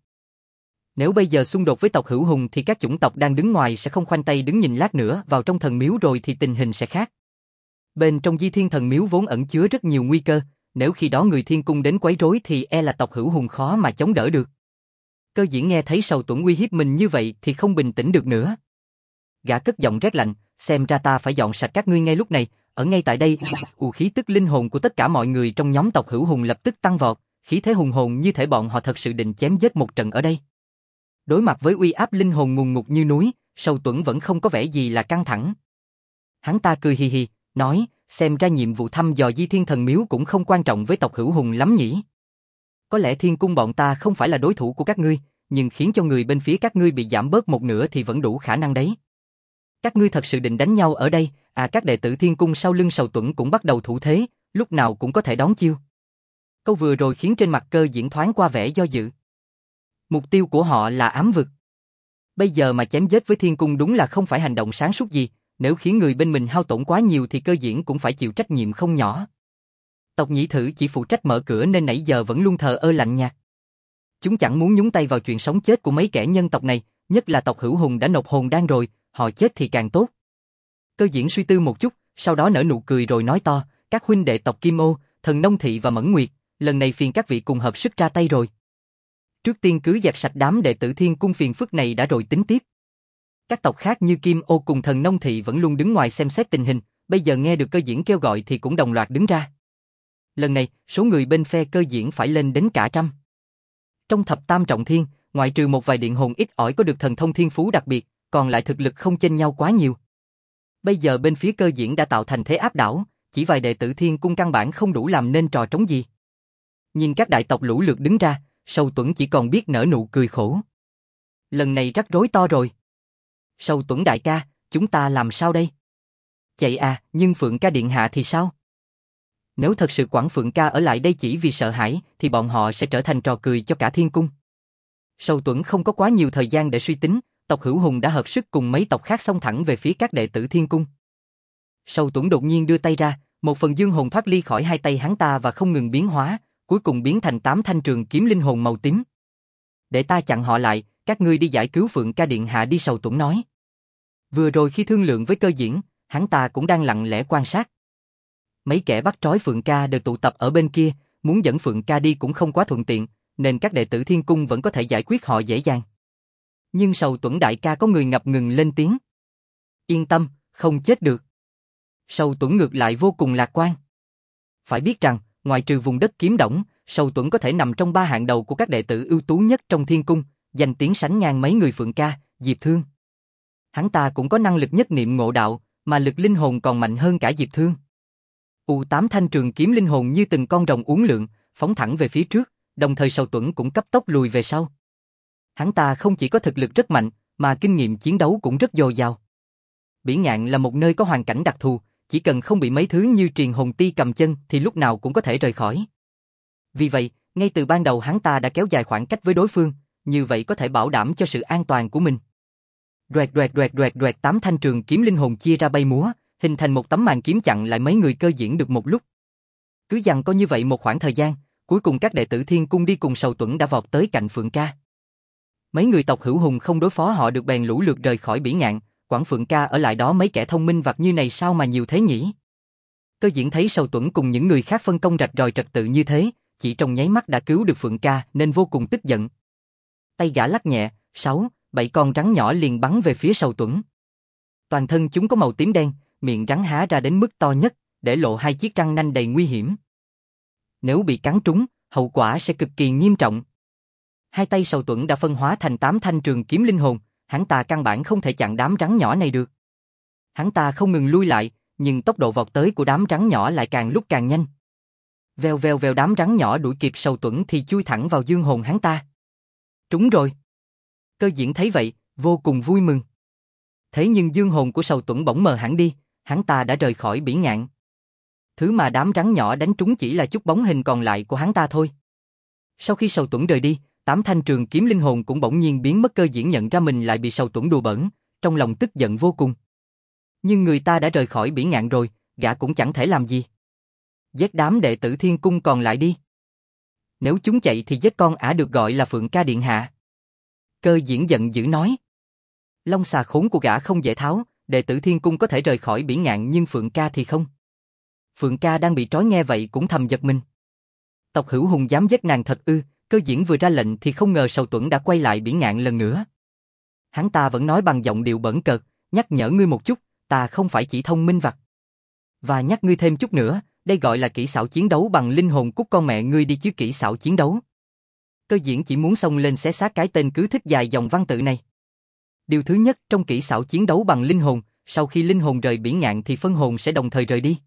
Nếu bây giờ xung đột với tộc Hữu Hùng thì các chủng tộc đang đứng ngoài sẽ không khoanh tay đứng nhìn, lát nữa vào trong thần miếu rồi thì tình hình sẽ khác. Bên trong Di Thiên Thần Miếu vốn ẩn chứa rất nhiều nguy cơ, nếu khi đó người Thiên Cung đến quấy rối thì e là tộc Hữu Hùng khó mà chống đỡ được. Cơ diễn nghe thấy Sầu Tuấn uy hiếp mình như vậy thì không bình tĩnh được nữa. Gã cất giọng rét lạnh, xem ra ta phải dọn sạch các ngươi ngay lúc này, ở ngay tại đây. Khí tức linh hồn của tất cả mọi người trong nhóm tộc Hữu Hùng lập tức tăng vọt, khí thế hùng hồn như thể bọn họ thật sự định chém giết một trận ở đây. Đối mặt với uy áp linh hồn ngùn ngụt như núi, Sầu Tuấn vẫn không có vẻ gì là căng thẳng. Hắn ta cười hì hì, nói, xem ra nhiệm vụ thăm dò Di Thiên Thần Miếu cũng không quan trọng với tộc Hữu Hùng lắm nhỉ. Có lẽ Thiên Cung bọn ta không phải là đối thủ của các ngươi, nhưng khiến cho người bên phía các ngươi bị giảm bớt một nửa thì vẫn đủ khả năng đấy. Các ngươi thật sự định đánh nhau ở đây? Các đệ tử Thiên Cung sau lưng Sầu Tuấn cũng bắt đầu thủ thế, lúc nào cũng có thể đón chiêu. Câu vừa rồi khiến trên mặt Cơ diễn thoáng qua vẻ do dự. Mục tiêu của họ là ám vực. Bây giờ mà chém giết với Thiên Cung đúng là không phải hành động sáng suốt gì, nếu khiến người bên mình hao tổn quá nhiều thì Cơ diễn cũng phải chịu trách nhiệm không nhỏ. Tộc Nhĩ Thử chỉ phụ trách mở cửa nên nãy giờ vẫn luôn thờ ơ lạnh nhạt. Chúng chẳng muốn nhúng tay vào chuyện sống chết của mấy kẻ nhân tộc này, nhất là tộc Hữu Hùng đã nộp hồn đan rồi, họ chết thì càng tốt. Cơ diễn suy tư một chút, sau đó nở nụ cười rồi nói to, các huynh đệ tộc Kim Ô, Thần Nông Thị và Mẫn Nguyệt, lần này phiền các vị cùng hợp sức ra tay rồi. Trước tiên cứ dẹp sạch đám đệ tử Thiên Cung phiền phức này đã rồi tính tiếp. Các tộc khác như Kim Ô cùng Thần Nông Thị vẫn luôn đứng ngoài xem xét tình hình, bây giờ nghe được Cơ diễn kêu gọi thì cũng đồng loạt đứng ra. Lần này, số người bên phe Cơ diễn phải lên đến cả trăm. Trong thập tam trọng thiên, ngoại trừ một vài điện hồn ít ỏi có được thần thông thiên phú đặc biệt, còn lại thực lực không chênh nhau quá nhiều. Bây giờ bên phía Cơ diễn đã tạo thành thế áp đảo, chỉ vài đệ tử Thiên Cung căn bản không đủ làm nên trò trống gì. Nhìn các đại tộc lũ lượt đứng ra, Sầu Tuấn chỉ còn biết nở nụ cười khổ. Lần này rắc rối to rồi. Sầu Tuấn đại ca, chúng ta làm sao đây? Chạy nhưng Phượng ca điện hạ thì sao? Nếu thật sự Quảng Phượng ca ở lại đây chỉ vì sợ hãi thì bọn họ sẽ trở thành trò cười cho cả Thiên Cung. Sầu Tuấn không có quá nhiều thời gian để suy tính, tộc Hữu Hùng đã hợp sức cùng mấy tộc khác xông thẳng về phía các đệ tử Thiên Cung. Sầu Tuấn đột nhiên đưa tay ra, một phần dương hồn thoát ly khỏi hai tay hắn ta và không ngừng biến hóa, cuối cùng biến thành 8 thanh trường kiếm linh hồn màu tím. Để ta chặn họ lại, các ngươi đi giải cứu Phượng ca điện hạ đi, Sầu Tuấn nói. Vừa rồi khi thương lượng với Cơ diễn, hắn ta cũng đang lặng lẽ quan sát. Mấy kẻ bắt trói Phượng ca đều tụ tập ở bên kia, muốn dẫn Phượng ca đi cũng không quá thuận tiện, nên các đệ tử Thiên Cung vẫn có thể giải quyết họ dễ dàng. Nhưng Sầu Tuấn đại ca có người ngập ngừng lên tiếng. Yên tâm, không chết được. Sầu Tuấn ngược lại vô cùng lạc quan. Phải biết rằng, ngoài trừ vùng đất Kiếm Đổng, Sầu Tuấn có thể nằm trong 3 hạng đầu của các đệ tử ưu tú nhất trong Thiên Cung, danh tiếng sánh ngang mấy người Phượng ca, Diệp Thương. Hắn ta cũng có năng lực nhất niệm ngộ đạo, mà lực linh hồn còn mạnh hơn cả Diệp Thương. U8 thanh trường kiếm linh hồn như từng con rồng uốn lượn, phóng thẳng về phía trước, đồng thời Sầu Tuấn cũng cấp tốc lùi về sau. Hắn ta không chỉ có thực lực rất mạnh, mà kinh nghiệm chiến đấu cũng rất dồi dào. Bỉ Ngạn là một nơi có hoàn cảnh đặc thù, chỉ cần không bị mấy thứ như Triền Hồn Ti cầm chân thì lúc nào cũng có thể rời khỏi. Vì vậy, ngay từ ban đầu hắn ta đã kéo dài khoảng cách với đối phương, như vậy có thể bảo đảm cho sự an toàn của mình. Đoẹt 8 thanh trường kiếm linh hồn chia ra bay múa, hình thành một tấm màn kiếm chặn lại mấy người Cơ diễn được một lúc. Cứ giằng co như vậy một khoảng thời gian, cuối cùng các đệ tử Thiên Cung đi cùng Sầu Tuấn đã vọt tới cạnh Phượng ca. Mấy người tộc Hữu Hùng không đối phó họ được bèn lũ lượt rời khỏi Bỉ Ngạn, Quảng Phượng ca ở lại đó, mấy kẻ thông minh vặt như này sao mà nhiều thế nhỉ? Cơ Diễn thấy Sầu Tuấn cùng những người khác phân công rạch ròi trật tự như thế, chỉ trong nháy mắt đã cứu được Phượng ca nên vô cùng tức giận. Tay gã lắc nhẹ, 6-7 con rắn nhỏ liền bắn về phía Sầu Tuấn. Toàn thân chúng có màu tím đen, miệng rắn há ra đến mức to nhất, để lộ hai chiếc răng nanh đầy nguy hiểm. Nếu bị cắn trúng, hậu quả sẽ cực kỳ nghiêm trọng. Hai tay Sầu Tuấn đã phân hóa thành 8 thanh trường kiếm linh hồn, hắn ta căn bản không thể chặn đám rắn nhỏ này được. Hắn ta không ngừng lui lại, nhưng tốc độ vọt tới của đám rắn nhỏ lại càng lúc càng nhanh. Vèo vèo vèo, đám rắn nhỏ đuổi kịp Sầu Tuấn thì chui thẳng vào dương hồn hắn ta. Trúng rồi. Cơ Diễn thấy vậy, vô cùng vui mừng. Thế nhưng dương hồn của Sầu Tuấn bỗng mờ hẳn đi, hắn ta đã rời khỏi bỉ ngạn. Thứ mà đám rắn nhỏ đánh trúng chỉ là chút bóng hình còn lại của hắn ta thôi. Sau khi Sầu Tuấn rời đi, 8 thanh trường kiếm linh hồn cũng bỗng nhiên biến mất. Cơ Diễn nhận ra mình lại bị Sầu Tuấn đùa bỡn, trong lòng tức giận vô cùng. Nhưng người ta đã rời khỏi bỉ ngạn rồi, gã cũng chẳng thể làm gì. Giết đám đệ tử Thiên Cung còn lại đi. Nếu chúng chạy thì giết con ả được gọi là Phượng ca điện hạ. Cơ Diễn giận dữ nói. Long xà khốn của gã không dễ tháo, đệ tử Thiên Cung có thể rời khỏi bỉ ngạn nhưng Phượng ca thì không. Phượng ca đang bị trói nghe vậy cũng thầm giật mình. Tộc Hữu Hùng dám giết nàng thật ư? Cơ Diễn vừa ra lệnh thì không ngờ Sầu Tuấn đã quay lại bỉ ngạn lần nữa. Hắn ta vẫn nói bằng giọng điệu bỡn cợt, nhắc nhở ngươi một chút, ta không phải chỉ thông minh vặt. Và nhắc ngươi thêm chút nữa, đây gọi là kỹ xảo chiến đấu bằng linh hồn, cút con mẹ ngươi đi chứ kỹ xảo chiến đấu. Cơ Diễn chỉ muốn xông lên xé xác cái tên cứ thích dài dòng văn tự này. Điều thứ nhất trong kỹ xảo chiến đấu bằng linh hồn, sau khi linh hồn rời bỉ ngạn thì phân hồn sẽ đồng thời rời đi.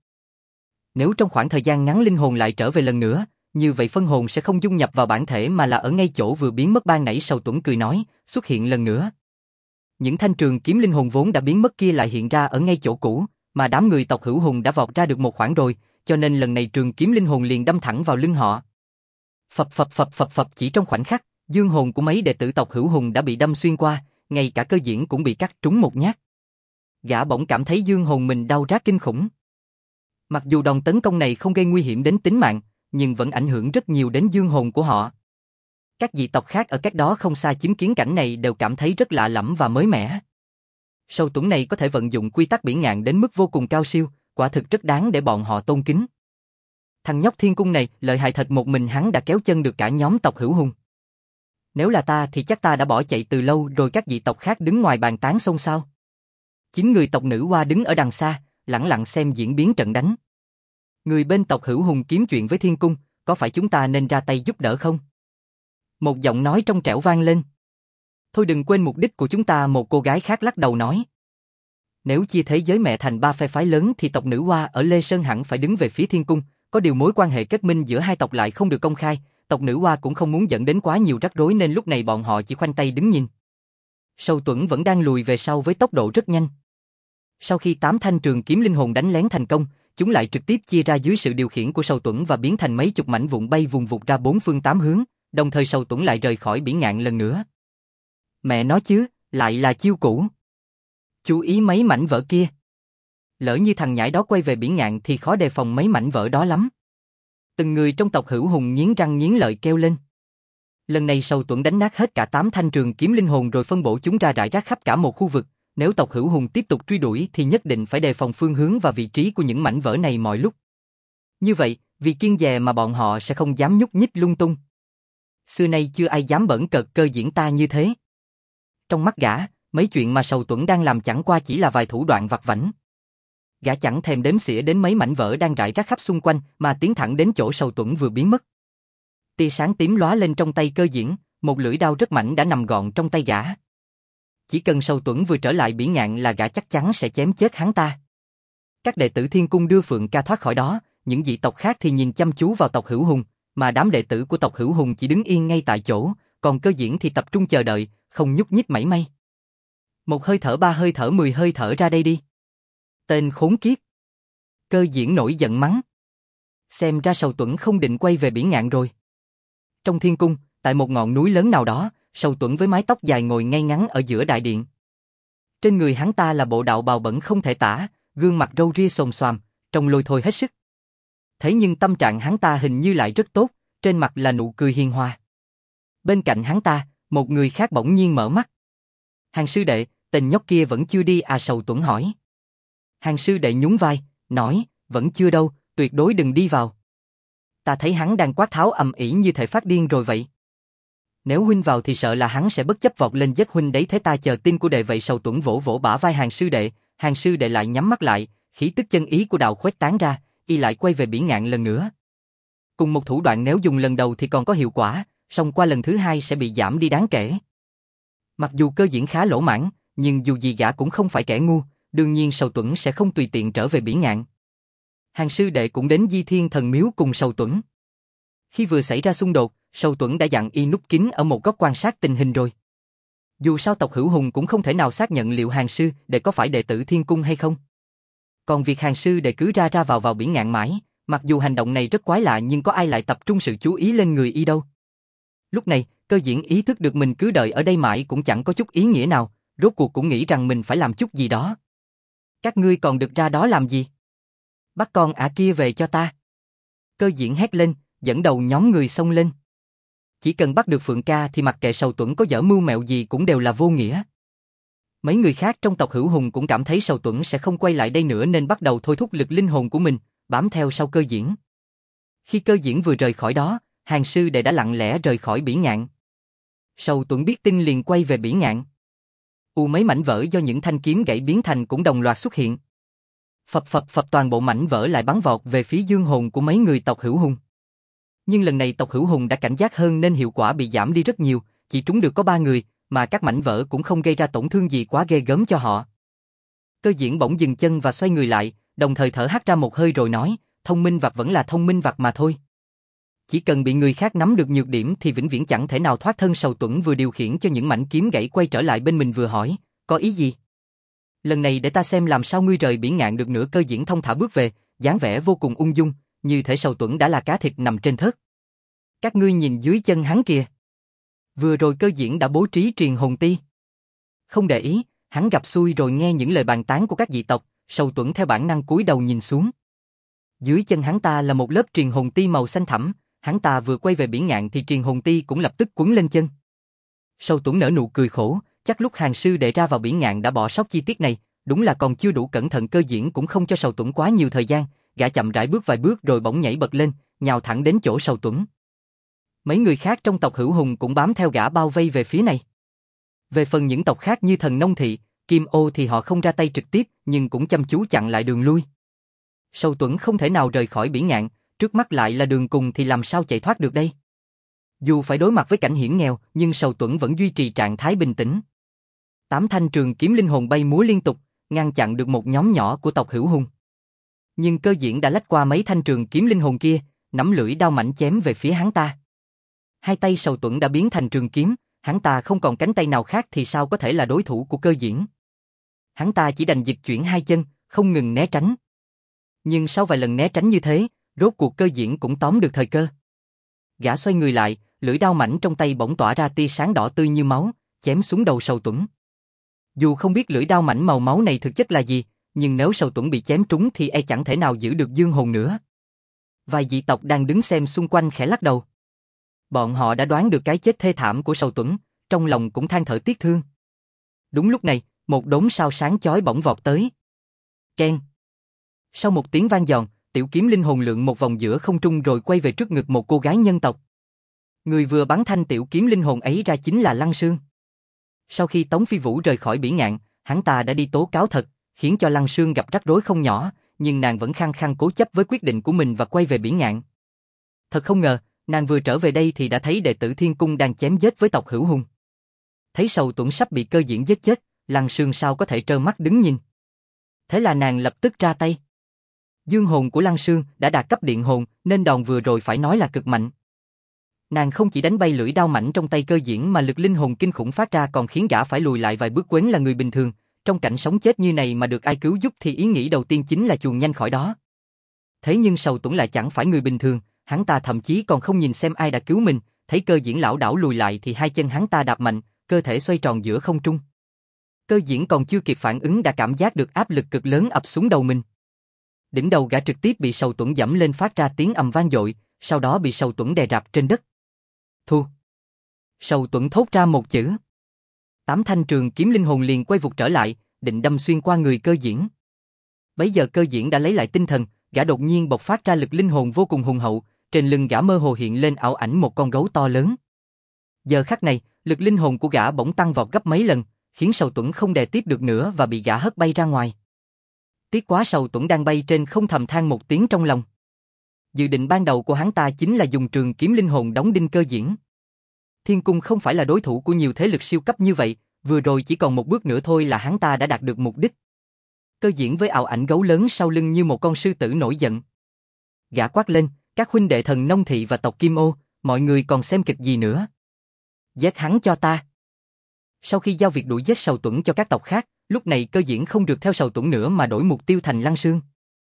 Nếu trong khoảng thời gian ngắn linh hồn lại trở về lần nữa, như vậy phân hồn sẽ không dung nhập vào bản thể mà là ở ngay chỗ vừa biến mất ban nãy. Sầu Tuấn cười nói, xuất hiện lần nữa. Những thanh trường kiếm linh hồn vốn đã biến mất kia lại hiện ra ở ngay chỗ cũ, mà đám người tộc Hữu Hùng đã vọt ra được một khoảng rồi, cho nên lần này trường kiếm linh hồn liền đâm thẳng vào lưng họ. Phập phập phập phập phập, chỉ trong khoảnh khắc, dương hồn của mấy đệ tử tộc Hữu Hùng đã bị đâm xuyên qua, ngay cả Cơ Diễn cũng bị cắt trúng một nhát. Gã bỗng cảm thấy dương hồn mình đau rát kinh khủng. Mặc dù đòn tấn công này không gây nguy hiểm đến tính mạng, nhưng vẫn ảnh hưởng rất nhiều đến dương hồn của họ. Các dị tộc khác ở cách đó không xa chứng kiến cảnh này đều cảm thấy rất lạ lẫm và mới mẻ. Sầu Tuấn này có thể vận dụng quy tắc bỉ ngạn đến mức vô cùng cao siêu, quả thực rất đáng để bọn họ tôn kính. Thằng nhóc Thiên Cung này lợi hại thật, một mình hắn đã kéo chân được cả nhóm tộc Hữu Hùng. Nếu là ta thì chắc ta đã bỏ chạy từ lâu rồi. Các dị tộc khác đứng ngoài bàn tán xôn xao. 9 người tộc Nữ Hoa đứng ở đằng xa, lặng lặng xem diễn biến trận đánh. Người bên tộc Hữu Hùng kiếm chuyện với Thiên Cung, có phải chúng ta nên ra tay giúp đỡ không? Một giọng nói trong trẻo vang lên. Thôi đừng quên mục đích của chúng ta, một cô gái khác lắc đầu nói. Nếu chia thế giới mẹ thành 3 phe phái lớn thì tộc Nữ Hoa ở Lê Sơn hẳn phải đứng về phía Thiên Cung, có điều mối quan hệ kết minh giữa hai tộc lại không được công khai, tộc Nữ Hoa cũng không muốn dẫn đến quá nhiều rắc rối nên lúc này bọn họ chỉ khoanh tay đứng nhìn. Sầu Tuấn vẫn đang lùi về sau với tốc độ rất nhanh. Sau khi 8 thanh trường kiếm linh hồn đánh lén thành công, chúng lại trực tiếp chia ra dưới sự điều khiển của Sầu Tuấn và biến thành mấy chục mảnh vụn bay vùng vụt ra 4 phương 8 hướng, đồng thời Sầu Tuấn lại rời khỏi bỉ ngạn lần nữa. Mẹ nói chứ, lại là chiêu cũ. Chú ý mấy mảnh vỡ kia. Lỡ như thằng nhãi đó quay về bỉ ngạn thì khó đề phòng mấy mảnh vỡ đó lắm. Từng người trong tộc Hữu Hùng nghiến răng nghiến lợi kêu lên. Lần này Sầu Tuấn đánh nát hết cả 8 thanh trường kiếm linh hồn rồi phân bổ chúng ra rải rác khắp cả một khu vực. Nếu tộc Hữu Hùng tiếp tục truy đuổi thì nhất định phải đề phòng phương hướng và vị trí của những mảnh vỡ này mọi lúc. Như vậy, vì kiêng dè mà bọn họ sẽ không dám nhúc nhích lung tung. Xưa nay chưa ai dám bỡn cợt Cơ Diễn ta như thế. Trong mắt gã, mấy chuyện mà Sầu Tuấn đang làm chẳng qua chỉ là vài thủ đoạn vặt vãnh. Gã chẳng thèm đếm xỉa đến mấy mảnh vỡ đang rải rác khắp xung quanh mà tiến thẳng đến chỗ Sầu Tuấn vừa biến mất. Tia sáng tím lóa lên trong tay Cơ Diễn, một lưỡi đao rất mảnh đã nằm gọn trong tay gã. Chỉ cần Sầu Tuấn vừa trở lại bỉ ngạn là gã chắc chắn sẽ chém chết hắn ta. Các đệ tử Thiên Cung đưa Phượng ca thoát khỏi đó, những dị tộc khác thì nhìn chăm chú vào tộc Hữu Hùng, mà đám đệ tử của tộc Hữu Hùng chỉ đứng yên ngay tại chỗ, còn Cơ Diễn thì tập trung chờ đợi, không nhúc nhích mảy may. 1 hơi thở, 3 hơi thở, 10 hơi thở, ra đây đi. Tên khốn kiếp. Cơ Diễn nổi giận mắng. Xem ra Sầu Tuấn không định quay về bỉ ngạn rồi. Trong Thiên Cung, tại một ngọn núi lớn nào đó, Sầu Tuấn với mái tóc dài ngồi ngay ngắn ở giữa đại điện. Trên người hắn ta là bộ đạo bào bẩn không thể tả, gương mặt râu ria xồm xoàm, trông lôi thôi hết sức. Thế nhưng tâm trạng hắn ta hình như lại rất tốt, trên mặt là nụ cười hiền hòa. Bên cạnh hắn ta, một người khác bỗng nhiên mở mắt. Hàng sư đệ, tên nhóc kia vẫn chưa đi à? Sầu Tuấn hỏi. Hàng sư đệ nhún vai, nói, vẫn chưa đâu, tuyệt đối đừng đi vào. Ta thấy hắn đang quát tháo ầm ĩ như thể phát điên rồi vậy. Nếu huynh vào thì sợ là hắn sẽ bất chấp vọt lên giết huynh đấy, thế ta chờ tin của đệ vậy. Sầu Tuẫn vỗ vỗ bả vai Hàng sư đệ lại nhắm mắt lại, khí tức chân ý của đạo khuếch tán ra, y lại quay về Bỉ Ngạn lần nữa. Cùng một thủ đoạn nếu dùng lần đầu thì còn có hiệu quả, song qua lần thứ hai sẽ bị giảm đi đáng kể. Mặc dù Cơ Diễn khá lỗ mãng, nhưng dù gì gã cũng không phải kẻ ngu, đương nhiên Sầu Tuẫn sẽ không tùy tiện trở về Bỉ Ngạn. Hàng sư đệ cũng đến Di Thiên Thần Miếu cùng Sầu Tuẫn. Khi vừa xảy ra xung đột, Sầu Tuẫn đã dặn y núp kín ở một góc quan sát tình hình rồi. Dù sao tộc Hữu Hùng cũng không thể nào xác nhận liệu Hàng sư đệ có phải đệ tử Thiên Cung hay không. Còn việc Hàng sư đệ cứ ra ra vào Bỉ Ngạn mãi, mặc dù hành động này rất quái lạ nhưng có ai lại tập trung sự chú ý lên người y đâu. Lúc này, Cơ Diễn ý thức được mình cứ đợi ở đây mãi cũng chẳng có chút ý nghĩa nào, rốt cuộc cũng nghĩ rằng mình phải làm chút gì đó. Các ngươi còn được ra đó làm gì? Bắt con ả kia về cho ta. Cơ Diễn hét lên, dẫn đầu nhóm người xông lên. Chỉ cần bắt được Phượng Ca thì mặc kệ Sầu Tuẫn có dở mưu mẹo gì cũng đều là vô nghĩa. Mấy người khác trong tộc Hữu Hùng cũng cảm thấy Sầu Tuẫn sẽ không quay lại đây nữa nên bắt đầu thôi thúc lực linh hồn của mình, bám theo sau Cơ Diễn. Khi Cơ Diễn vừa rời khỏi đó, Hàng sư đệ đã lặng lẽ rời khỏi Bỉ Ngạn. Sầu Tuẫn biết tin liền quay về Bỉ Ngạn. Mấy mảnh vỡ do những thanh kiếm gãy biến thành cũng đồng loạt xuất hiện. Phập toàn bộ mảnh vỡ lại bắn vọt về phía dương hồn của mấy người tộc Hữu Hùng. Nhưng lần này tộc Hữu Hùng đã cảnh giác hơn nên hiệu quả bị giảm đi rất nhiều, chỉ trúng được có 3 người, mà các mảnh vỡ cũng không gây ra tổn thương gì quá ghê gớm cho họ. Cơ Diễn bỗng dừng chân và xoay người lại, đồng thời thở hắt ra một hơi rồi nói, thông minh vặt vẫn là thông minh vặt mà thôi. Chỉ cần bị người khác nắm được nhược điểm thì vĩnh viễn chẳng thể nào thoát thân. Sầu Tuẫn vừa điều khiển cho những mảnh kiếm gãy quay trở lại bên mình vừa hỏi, có ý gì? Lần này để ta xem làm sao ngươi rời Bỉ Ngạn được nữa. Cơ Diễn thông thả bước về, dáng vẻ vô cùng ung dung, như thể Sầu Tuẫn đã là cá thịt nằm trên thớt. Các ngươi nhìn dưới chân hắn kìa. Vừa rồi Cơ Diễn đã bố trí truyền hồn ti. Không để ý, hắn gặp xui rồi nghe những lời bàn tán của các dị tộc, Sầu Tuẫn theo bản năng cúi đầu nhìn xuống. Dưới chân hắn ta là một lớp truyền hồn ti màu xanh thẳm, hắn ta vừa quay về Bỉ Ngạn thì truyền hồn ti cũng lập tức quấn lên chân. Sầu Tuẫn nở nụ cười khổ, chắc lúc Hàng sư đệ ra vào Bỉ Ngạn đã bỏ sót chi tiết này, đúng là còn chưa đủ cẩn thận. Cơ Diễn cũng không cho Sầu Tuẫn quá nhiều thời gian, gã chậm rãi bước vài bước rồi bỗng nhảy bật lên, nhào thẳng đến chỗ Sầu Tuẫn. Mấy người khác trong tộc Hữu Hùng cũng bám theo gã bao vây về phía này. Về phần những tộc khác như Thần Nông Thị, Kim Ô thì họ không ra tay trực tiếp nhưng cũng chăm chú chặn lại đường lui. Sầu Tuẫn không thể nào rời khỏi Bỉ Ngạn, trước mắt lại là đường cùng thì làm sao chạy thoát được đây? Dù phải đối mặt với cảnh hiểm nghèo, nhưng Sầu Tuẫn vẫn duy trì trạng thái bình tĩnh. 8 thanh trường kiếm linh hồn bay múa liên tục, ngăn chặn được một nhóm nhỏ của tộc Hữu Hùng. Nhưng Cơ Diễn đã lách qua mấy thanh trường kiếm linh hồn kia, nắm lưỡi đao mảnh chém về phía hắn ta. Hai tay Sầu Tuẫn đã biến thành trường kiếm, hắn ta không còn cánh tay nào khác thì sao có thể là đối thủ của Cơ Diễn. Hắn ta chỉ đành dịch chuyển hai chân, không ngừng né tránh. Nhưng sau vài lần né tránh như thế, rốt cuộc Cơ Diễn cũng tóm được thời cơ. Gã xoay người lại, lưỡi đao mảnh trong tay bỗng tỏa ra tia sáng đỏ tươi như máu, chém xuống đầu Sầu Tuẫn. Dù không biết lưỡi đao mảnh màu máu này thực chất là gì, nhưng nếu Sầu Tuẫn bị chém trúng thì chẳng thể nào giữ được dương hồn nữa. Vài dị tộc đang đứng xem xung quanh khẽ lắc đầu. Bọn họ đã đoán được cái chết thê thảm của Sầu Tuẫn, trong lòng cũng than thở tiếc thương. Đúng lúc này, một đốm sao sáng chói bỗng vọt tới. Keng. Sau một tiếng vang giòn, tiểu kiếm linh hồn lượn một vòng giữa không trung rồi quay về trước ngực một cô gái nhân tộc. Người vừa bắn thanh tiểu kiếm linh hồn ấy ra chính là Lăng Sương. Sau khi Tống Phi Vũ rời khỏi Bỉ Ngạn, hắn ta đã đi tố cáo thật, khiến cho Lăng Sương gặp rắc rối không nhỏ, nhưng nàng vẫn khăng khăng cố chấp với quyết định của mình và quay về Bỉ Ngạn. Thật không ngờ, nàng vừa trở về đây thì đã thấy đệ tử Thiên Cung đang chém giết với tộc Hữu Hùng. Thấy Sầu Tuẫn sắp bị Cơ Diễn giết chết, Lăng Sương sao có thể trơ mắt đứng nhìn. Thế là nàng lập tức ra tay. Dương hồn của Lăng Sương đã đạt cấp điện hồn nên đòn vừa rồi phải nói là cực mạnh. Nàng không chỉ đánh bay lưỡi đao mảnh trong tay Cơ Diễn mà lực linh hồn kinh khủng phát ra còn khiến gã phải lùi lại vài bước. Quến là người bình thường, trong cảnh sống chết như này mà được ai cứu giúp thì ý nghĩ đầu tiên chính là chuồn nhanh khỏi đó. Thế nhưng Sầu Tuẫn lại chẳng phải người bình thường, hắn ta thậm chí còn không nhìn xem ai đã cứu mình, thấy Cơ Diễn lảo đảo lùi lại thì hai chân hắn ta đạp mạnh, cơ thể xoay tròn giữa không trung. Cơ Diễn còn chưa kịp phản ứng đã cảm giác được áp lực cực lớn ập xuống đầu mình. Đỉnh đầu gã trực tiếp bị Sầu Tuẫn giẫm lên phát ra tiếng ầm vang dội, sau đó bị Sầu Tuẫn đè rạp trên đất. Thua. Sầu Tuẫn thốt ra một chữ. 8 thanh trường kiếm linh hồn liền quay vụt trở lại, định đâm xuyên qua người Cơ Diễn. Bấy giờ Cơ Diễn đã lấy lại tinh thần, gã đột nhiên bộc phát ra lực linh hồn vô cùng hùng hậu, trên lưng gã mơ hồ hiện lên ảo ảnh một con gấu to lớn. Giờ khắc này, lực linh hồn của gã bỗng tăng vọt gấp mấy lần, khiến Sầu Tuẫn không đè tiếp được nữa và bị gã hất bay ra ngoài. Tiếc quá, Sầu Tuẫn đang bay trên không thầm than một tiếng trong lòng. Dự định ban đầu của hắn ta chính là dùng trường kiếm linh hồn đóng đinh Cơ Diễn. Thiên Cung không phải là đối thủ của nhiều thế lực siêu cấp như vậy, vừa rồi chỉ còn một bước nữa thôi là hắn ta đã đạt được mục đích. Cơ Diễn với ảo ảnh gấu lớn sau lưng như một con sư tử nổi giận. Gã quát lên, các huynh đệ thần Nông Thị và tộc Kim Ô, mọi người còn xem kịch gì nữa? Giết hắn cho ta. Sau khi giao việc đuổi giết Sầu Tuẫn cho các tộc khác, lúc này Cơ Diễn không được theo Sầu Tuẫn nữa mà đổi mục tiêu thành Lăng Sương.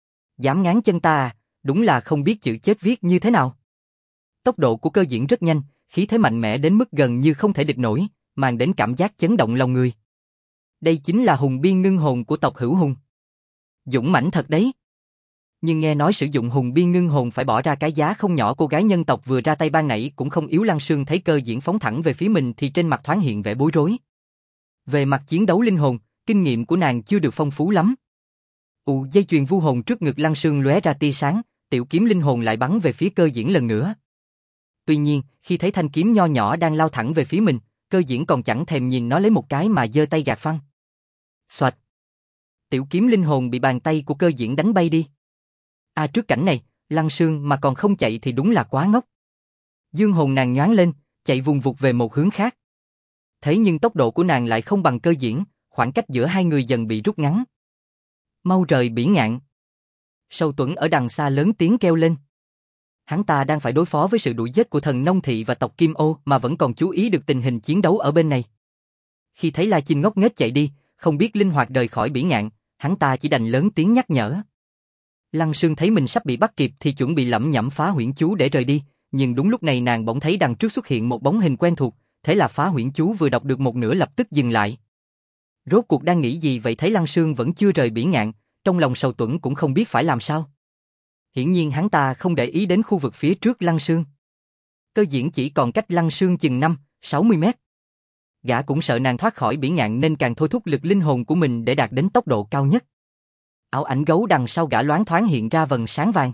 Dám ngáng chân ta à, đúng là không biết chữ chết viết như thế nào. Tốc độ của Cơ Diễn rất nhanh, khí thế mạnh mẽ đến mức gần như không thể địch nổi, mang đến cảm giác chấn động lòng người. Đây chính là hùng biên ngưng hồn của tộc Hữu Hùng. Dũng mãnh thật đấy. Nhưng nghe nói sử dụng hùng biên ngưng hồn phải bỏ ra cái giá không nhỏ, cô gái nhân tộc vừa ra tay ban nãy cũng không yếu. Lăng Sương thấy Cơ Diễn phóng thẳng về phía mình thì trên mặt thoáng hiện vẻ bối rối. Về mặt chiến đấu linh hồn, kinh nghiệm của nàng chưa được phong phú lắm. Dây chuyền vu hồn trước ngực Lăng Sương lóe ra tia sáng, tiểu kiếm linh hồn lại bắn về phía Cơ Diễn lần nữa. Tuy nhiên, khi thấy thanh kiếm nho nhỏ đang lao thẳng về phía mình, Cơ Diễn còn chẳng thèm nhìn nó lấy một cái mà giơ tay gạt phăng. Xoạch! Tiểu kiếm linh hồn bị bàn tay của Cơ Diễn đánh bay đi. Trước cảnh này, Lăng Sương mà còn không chạy thì đúng là quá ngốc. Dương hồn nàng nhoáng lên, chạy vùng vụt về một hướng khác. Thế nhưng tốc độ của nàng lại không bằng Cơ Diễn, khoảng cách giữa hai người dần bị rút ngắn. Mau rời Bỉ Ngạn! Sầu Tuẫn ở đằng xa lớn tiếng kêu lên. Hắn ta đang phải đối phó với sự đuổi giết của thần Nông Thị và tộc Kim Ô mà vẫn còn chú ý được tình hình chiến đấu ở bên này. Khi thấy La Chinh ngốc nghếch chạy đi, không biết linh hoạt rời khỏi Bỉ Ngạn, hắn ta chỉ đành lớn tiếng nhắc nhở. Lăng Sương thấy mình sắp bị bắt kịp thì chuẩn bị lẩm nhẩm phá huyễn chú để rời đi, nhưng đúng lúc này nàng bỗng thấy đằng trước xuất hiện một bóng hình quen thuộc, thế là phá huyễn chú vừa đọc được một nửa lập tức dừng lại. Rốt cuộc đang nghĩ gì vậy? Thấy Lăng Sương vẫn chưa rời Bỉ Ngạn, trong lòng Sầu Tuẫn cũng không biết phải làm sao. Hiển nhiên hắn ta không để ý đến khu vực phía trước Lăng Sương. Cơ Diễn chỉ còn cách Lăng Sương chừng 50-60 mét. Gã cũng sợ nàng thoát khỏi Bỉ Ngạn nên càng thôi thúc lực linh hồn của mình để đạt đến tốc độ cao nhất. Ảo ảnh gấu đằng sau gã loáng thoáng hiện ra vầng sáng vàng.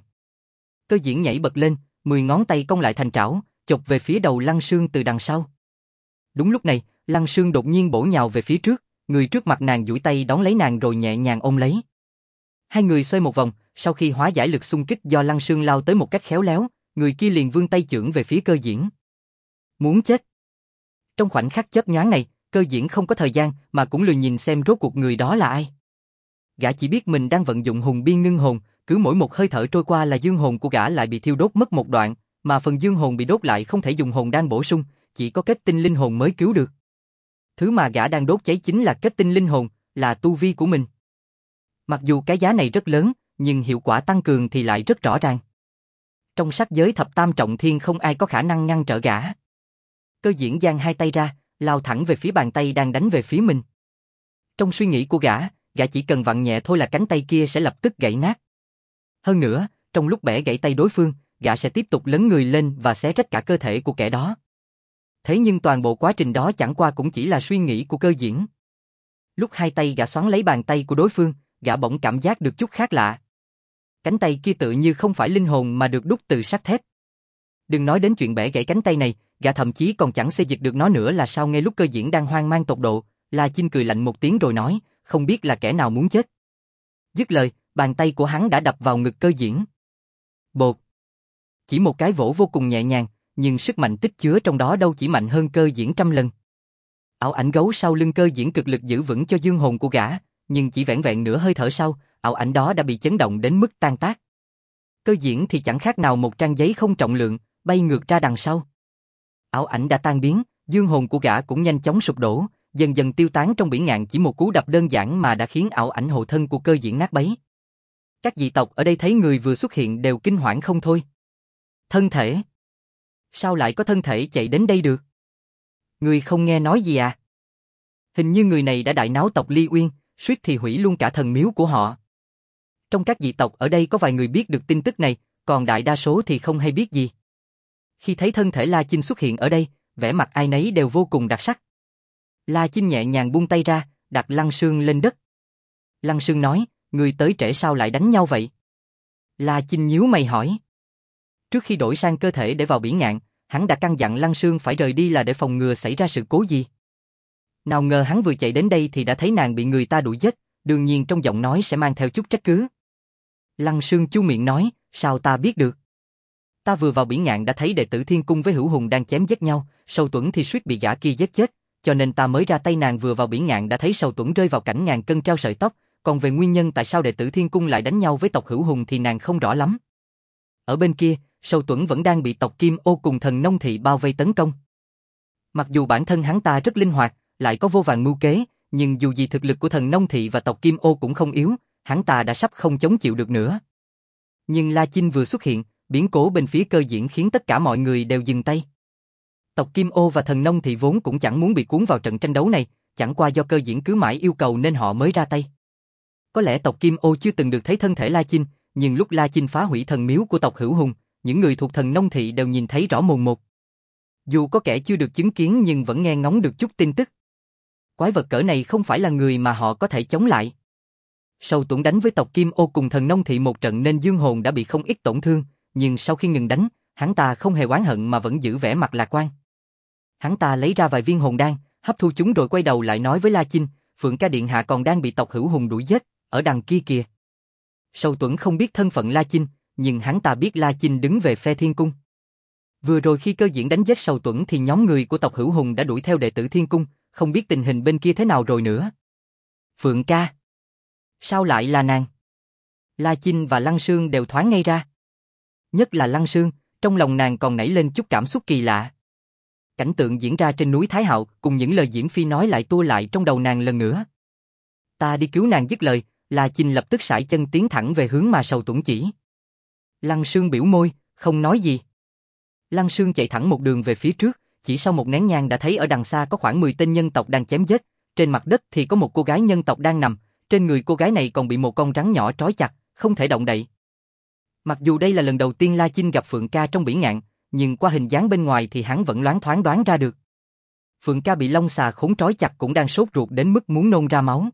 Cơ Diễn nhảy bật lên, 10 ngón tay cong lại thành trảo, chộp về phía đầu Lăng Sương từ đằng sau. Đúng lúc này, Lăng Sương đột nhiên bổ nhào về phía trước, người trước mặt nàng duỗi tay đón lấy nàng rồi nhẹ nhàng ôm lấy. Hai người xoay một vòng, sau khi hóa giải lực xung kích do Lăng Sương lao tới một cách khéo léo, người kia liền vươn tay chưởng về phía Cơ Diễn. Muốn chết. Trong khoảnh khắc chớp nhoáng này, Cơ Diễn không có thời gian mà cũng lười nhìn xem rốt cuộc người đó là ai. Gã chỉ biết mình đang vận dụng hùng biên ngưng hồn, cứ mỗi một hơi thở trôi qua là dương hồn của gã lại bị thiêu đốt mất một đoạn, mà phần dương hồn bị đốt lại không thể dùng hồn đan bổ sung, chỉ có kết tinh linh hồn mới cứu được. Thứ mà gã đang đốt cháy chính là kết tinh linh hồn, là tu vi của mình. Mặc dù cái giá này rất lớn, nhưng hiệu quả tăng cường thì lại rất rõ ràng. Trong sắc giới thập tam trọng thiên không ai có khả năng ngăn trở gã. Cơ Diễn giang hai tay ra, lao thẳng về phía bàn tay đang đánh về phía mình. Trong suy nghĩ của gã chỉ cần vặn nhẹ thôi là cánh tay kia sẽ lập tức gãy nát. Hơn nữa, trong lúc bẻ gãy tay đối phương, gã sẽ tiếp tục lấn người lên và xé rách cả cơ thể của kẻ đó. Thế nhưng toàn bộ quá trình đó chẳng qua cũng chỉ là suy nghĩ của Cơ Diễn. Lúc hai tay gã xoắn lấy bàn tay của đối phương, gã bỗng cảm giác được chút khác lạ. Cánh tay kia tự như không phải linh hồn mà được đúc từ sắt thép. Đừng nói đến chuyện bẻ gãy cánh tay này, gã thậm chí còn chẳng xê dịch được nó nữa là sao? Ngay lúc Cơ Diễn đang hoang mang tột độ, La Chinh cười lạnh một tiếng rồi nói, không biết là kẻ nào muốn chết. Dứt lời, bàn tay của hắn đã đập vào ngực Cơ Diễn. Bột. Chỉ một cái vỗ vô cùng nhẹ nhàng, nhưng sức mạnh tích chứa trong đó đâu chỉ mạnh hơn Cơ Diễn trăm lần. Ảo ảnh gấu sau lưng Cơ Diễn cực lực giữ vững cho dương hồn của gã, nhưng chỉ vẻn vẹn nửa hơi thở sau, ảo ảnh đó đã bị chấn động đến mức tan tác. Cơ Diễn thì chẳng khác nào một trang giấy không trọng lượng, bay ngược ra đằng sau. Ảo ảnh đã tan biến, dương hồn của gã cũng nhanh chóng sụp đổ, dần dần tiêu tán trong Bỉ Ngạn. Chỉ một cú đập đơn giản mà đã khiến ảo ảnh hộ thân của Cơ Diễn nát bấy. Các dị tộc ở đây thấy người vừa xuất hiện đều kinh hoảng không thôi. Thân thể? Sao lại có thân thể chạy đến đây được? Người không nghe nói gì à? Hình như người này đã đại náo tộc Ly Uyên, suýt thì hủy luôn cả thần miếu của họ. Trong các dị tộc ở đây có vài người biết được tin tức này, còn đại đa số thì không hay biết gì. Khi thấy thân thể La Chinh xuất hiện ở đây, vẻ mặt ai nấy đều vô cùng đặc sắc. La Chinh nhẹ nhàng buông tay ra, đặt Lăng Sương lên đất. Lăng Sương nói, người tới trễ sao lại đánh nhau vậy? La Chinh nhíu mày hỏi. Trước khi đổi sang cơ thể để vào Bỉ Ngạn, hắn đã căn dặn Lăng Sương phải rời đi là để phòng ngừa xảy ra sự cố gì. Nào ngờ hắn vừa chạy đến đây thì đã thấy nàng bị người ta đuổi giết, đương nhiên trong giọng nói sẽ mang theo chút trách cứ. Lăng Sương chu miệng nói, sao ta biết được? Ta vừa vào Bỉ Ngạn đã thấy đệ tử Thiên Cung với Hữu Hùng đang chém giết nhau, Sầu Tuẫn thì suýt bị gã kia giết chết, cho nên ta mới ra tay. Nàng vừa vào Bỉ Ngạn đã thấy Sầu Tuẫn rơi vào cảnh ngàn cân treo sợi tóc, còn về nguyên nhân tại sao đệ tử Thiên Cung lại đánh nhau với tộc Hữu Hùng thì nàng không rõ lắm. Ở bên kia, Sầu Tuẫn vẫn đang bị tộc Kim Ô cùng Thần Nông Thị bao vây tấn công. Mặc dù bản thân hắn ta rất linh hoạt, lại có vô vàn mưu kế, nhưng dù gì thực lực của Thần Nông Thị và tộc Kim Ô cũng không yếu, hắn ta đã sắp không chống chịu được nữa. Nhưng La Chinh vừa xuất hiện, biến cố bên phía Cơ Diễn khiến tất cả mọi người đều dừng tay. Tộc Kim Ô và Thần Nông Thị vốn cũng chẳng muốn bị cuốn vào trận tranh đấu này, chẳng qua do Cơ Diễn cứ mãi yêu cầu nên họ mới ra tay. Có lẽ tộc Kim Ô chưa từng được thấy thân thể La Chinh, nhưng lúc La Chinh phá hủy thần miếu của tộc Hữu Hùng, những người thuộc Thần Nông Thị đều nhìn thấy rõ mồn một. Dù có kẻ chưa được chứng kiến nhưng vẫn nghe ngóng được chút tin tức. Quái vật cỡ này không phải là người mà họ có thể chống lại. Sầu Tuẫn đánh với tộc Kim Ô cùng Thần Nông Thị một trận nên dương hồn đã bị không ít tổn thương, nhưng sau khi ngừng đánh, hắn ta không hề oán hận mà vẫn giữ vẻ mặt lạc quan. Hắn ta lấy ra vài viên hồn đan, hấp thu chúng rồi quay đầu lại nói với La Chinh, Phượng Ca điện hạ còn đang bị tộc Hữu Hùng đuổi giết, ở đằng kia kìa. Sầu Tuẫn không biết thân phận La Chinh, nhưng hắn ta biết La Chinh đứng về phe Thiên Cung. Vừa rồi khi Cơ Diễn đánh giết Sầu Tuẫn thì nhóm người của tộc Hữu Hùng đã đuổi theo đệ tử Thiên Cung, không biết tình hình bên kia thế nào rồi nữa. Phượng Ca? Sao lại là nàng? La Chinh và Lăng Sương đều thoáng ngay ra. Nhất là Lăng Sương, trong lòng nàng còn nảy lên chút cảm xúc kỳ lạ. Cảnh tượng diễn ra trên núi Thái Hạo cùng những lời Diễm Phi nói lại tua lại trong đầu nàng lần nữa. Ta đi cứu nàng. Dứt lời, La Chinh lập tức sải chân tiến thẳng về hướng mà Sầu Tuẫn chỉ. Lăng Sương biểu môi, không nói gì. Lăng Sương chạy thẳng một đường về phía trước, chỉ sau một nén nhang đã thấy ở đằng xa có khoảng 10 tên nhân tộc đang chém giết, trên mặt đất thì có một cô gái nhân tộc đang nằm, trên người cô gái này còn bị một con rắn nhỏ trói chặt, không thể động đậy. Mặc dù đây là lần đầu tiên La Chinh gặp Phượng Ca trong Bỉ Ngạn, nhưng qua hình dáng bên ngoài thì hắn vẫn loáng thoáng đoán ra được. Phượng Ca bị long xà khốn trói chặt cũng đang sốt ruột đến mức muốn nôn ra máu.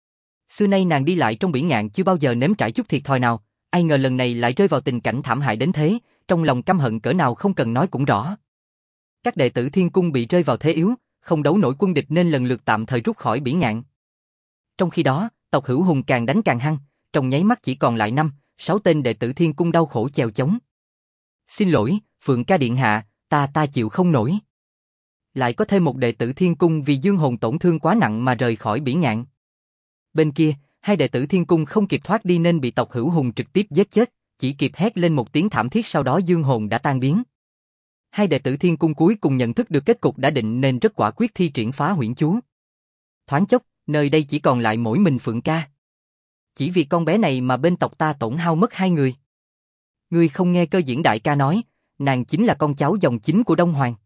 Xưa nay nàng đi lại trong Bỉ Ngạn chưa bao giờ nếm trải chút thiệt thòi nào, ai ngờ lần này lại rơi vào tình cảnh thảm hại đến thế, trong lòng căm hận cỡ nào không cần nói cũng rõ. Các đệ tử Thiên Cung bị rơi vào thế yếu, không đấu nổi quân địch nên lần lượt tạm thời rút khỏi Bỉ Ngạn. Trong khi đó, tộc Hữu Hùng càng đánh càng hăng, trong nháy mắt chỉ còn lại 5-6 tên đệ tử Thiên Cung đau khổ chèo chống. Xin lỗi, Phượng Ca điện hạ, ta chịu không nổi. Lại có thêm một đệ tử Thiên Cung vì dương hồn tổn thương quá nặng mà rời khỏi Bỉ Ngạn. Bên kia, hai đệ tử Thiên Cung không kịp thoát đi nên bị tộc Hữu Hùng trực tiếp giết chết, chỉ kịp hét lên một tiếng thảm thiết sau đó dương hồn đã tan biến. Hai đệ tử Thiên Cung cuối cùng nhận thức được kết cục đã định nên rất quả quyết thi triển phá huyễn chú. Thoáng chốc, nơi đây chỉ còn lại mỗi mình Phượng Ca. Chỉ vì con bé này mà bên tộc ta tổn hao mất 2 người. Ngươi không nghe Cơ Diễn đại ca nói, nàng chính là con cháu dòng chính của Đông Hoàng.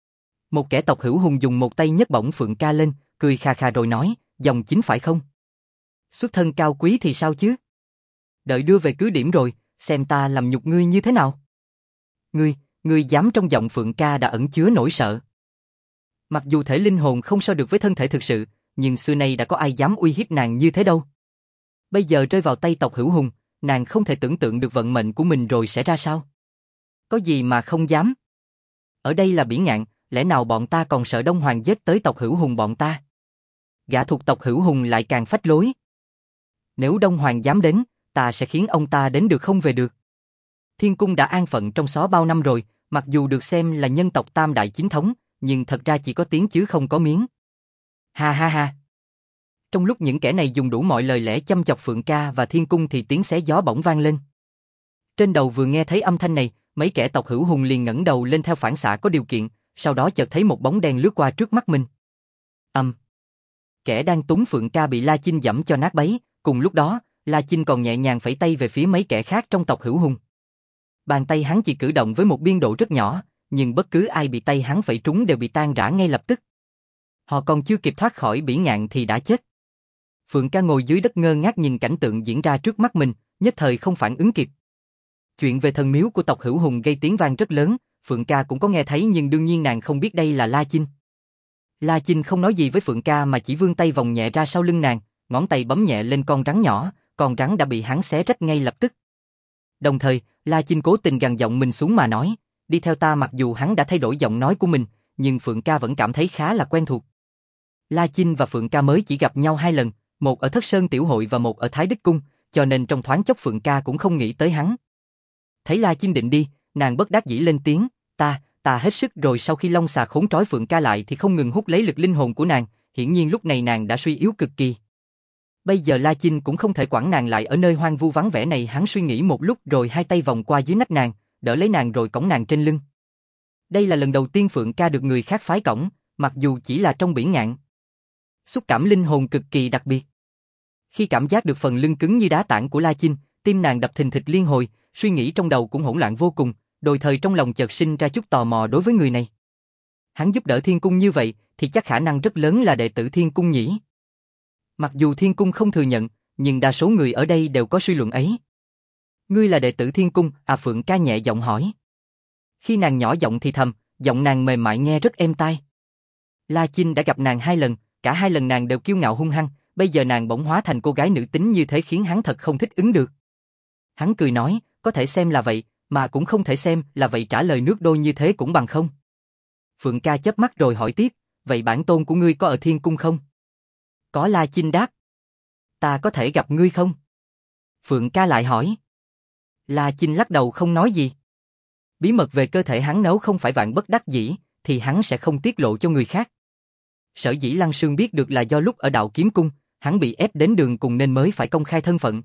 Một kẻ tộc Hữu Hùng dùng một tay nhấc bổng Phượng Ca lên, cười khà khà rồi nói, dòng chính phải không? Xuất thân cao quý thì sao chứ? Đợi đưa về cứ điểm rồi, xem ta làm nhục ngươi như thế nào. Ngươi dám? Trong giọng Phượng Ca đã ẩn chứa nỗi sợ. Mặc dù thể linh hồn không so được với thân thể thực sự, nhưng xưa nay đã có ai dám uy hiếp nàng như thế đâu. Bây giờ rơi vào tay tộc Hữu Hùng, nàng không thể tưởng tượng được vận mệnh của mình rồi sẽ ra sao. Có gì mà không dám? Ở đây là Bỉ Ngạn, lẽ nào bọn ta còn sợ Đông Hoàng giết tới tộc Hữu Hùng bọn ta? Gã thuộc tộc Hữu Hùng lại càng phách lối. Nếu Đông Hoàng dám đến, ta sẽ khiến ông ta đến được không về được. Thiên Cung đã an phận trong xó bao năm rồi, mặc dù được xem là nhân tộc tam đại chính thống, nhưng thật ra chỉ có tiếng chứ không có miếng. Ha ha ha. Trong lúc những kẻ này dùng đủ mọi lời lẽ châm chọc Phượng Ca và Thiên Cung thì tiếng xé gió bỗng vang lên. Trên đầu vừa nghe thấy âm thanh này, mấy kẻ tộc Hữu Hùng liền ngẩng đầu lên theo phản xạ có điều kiện, sau đó chợt thấy một bóng đen lướt qua trước mắt mình. Kẻ đang túng Phượng Ca bị La Chinh giẫm cho nát bấy, cùng lúc đó, La Chinh còn nhẹ nhàng phẩy tay về phía mấy kẻ khác trong tộc Hữu Hùng. Bàn tay hắn chỉ cử động với một biên độ rất nhỏ, nhưng bất cứ ai bị tay hắn phẩy trúng đều bị tan rã ngay lập tức. Họ còn chưa kịp thoát khỏi Bỉ Ngạn thì đã chết. Phượng Ca ngồi dưới đất ngơ ngác nhìn cảnh tượng diễn ra trước mắt mình, nhất thời không phản ứng kịp. Chuyện về thần miếu của tộc Hữu Hùng gây tiếng vang rất lớn, Phượng Ca cũng có nghe thấy nhưng đương nhiên nàng không biết đây là La Chinh. La Chinh không nói gì với Phượng Ca mà chỉ vươn tay vòng nhẹ ra sau lưng nàng, ngón tay bấm nhẹ lên con rắn nhỏ, con rắn đã bị hắn xé rách ngay lập tức. Đồng thời, La Chinh cố tình gằn giọng mình xuống mà nói, đi theo ta. Mặc dù hắn đã thay đổi giọng nói của mình, nhưng Phượng Ca vẫn cảm thấy khá là quen thuộc. La Chinh và Phượng Ca mới chỉ gặp nhau 2 lần, một ở Thất Sơn Tiểu Hội và một ở Thái Đức Cung, cho nên trong thoáng chốc Phượng Ca cũng không nghĩ tới hắn. Thấy La Chinh định đi, nàng bất đắc dĩ lên tiếng, ta hết sức rồi. Sau khi long xà khốn trói Phượng Ca lại thì không ngừng hút lấy lực linh hồn của nàng, hiển nhiên lúc này nàng đã suy yếu cực kỳ. Bây giờ La Chinh cũng không thể quản nàng lại ở nơi hoang vu vắng vẻ này. Hắn suy nghĩ một lúc rồi hai tay vòng qua dưới nách nàng, đỡ lấy nàng rồi cõng nàng trên lưng. Đây là lần đầu tiên Phượng Ca được người khác phái cõng, mặc dù chỉ là trong biển ngạn. Xúc cảm linh hồn cực kỳ đặc biệt. Khi cảm giác được phần lưng cứng như đá tảng của La Chinh, tim nàng đập thình thịch liên hồi, suy nghĩ trong đầu cũng hỗn loạn vô cùng, đồng thời trong lòng chợt sinh ra chút tò mò đối với người này. Hắn giúp đỡ Thiên Cung như vậy, thì chắc khả năng rất lớn là đệ tử Thiên Cung nhỉ. Mặc dù Thiên Cung không thừa nhận, nhưng đa số người ở đây đều có suy luận ấy. Ngươi là đệ tử Thiên Cung, à? Phượng Ca nhẹ giọng hỏi. Khi nàng nhỏ giọng thì thầm, giọng nàng mềm mại nghe rất êm tai. La Chinh đã gặp nàng 2 lần, cả 2 lần nàng đều kiêu ngạo hung hăng, bây giờ nàng bỗng hóa thành cô gái nữ tính như thế khiến hắn thật không thích ứng được. Hắn cười nói, có thể xem là vậy, mà cũng không thể xem là vậy. Trả lời nước đôi như thế cũng bằng không. Phượng Ca chớp mắt rồi hỏi tiếp, vậy bản tôn của ngươi có ở Thiên Cung không? Có. La Chinh đáp. Ta có thể gặp ngươi không? Phượng Ca lại hỏi. La Chinh lắc đầu không nói gì. Bí mật về cơ thể hắn nếu không phải vạn bất đắc dĩ, thì hắn sẽ không tiết lộ cho người khác. Sở dĩ Lăng Sương biết được là do lúc ở Đạo Kiếm Cung, hắn bị ép đến đường cùng nên mới phải công khai thân phận.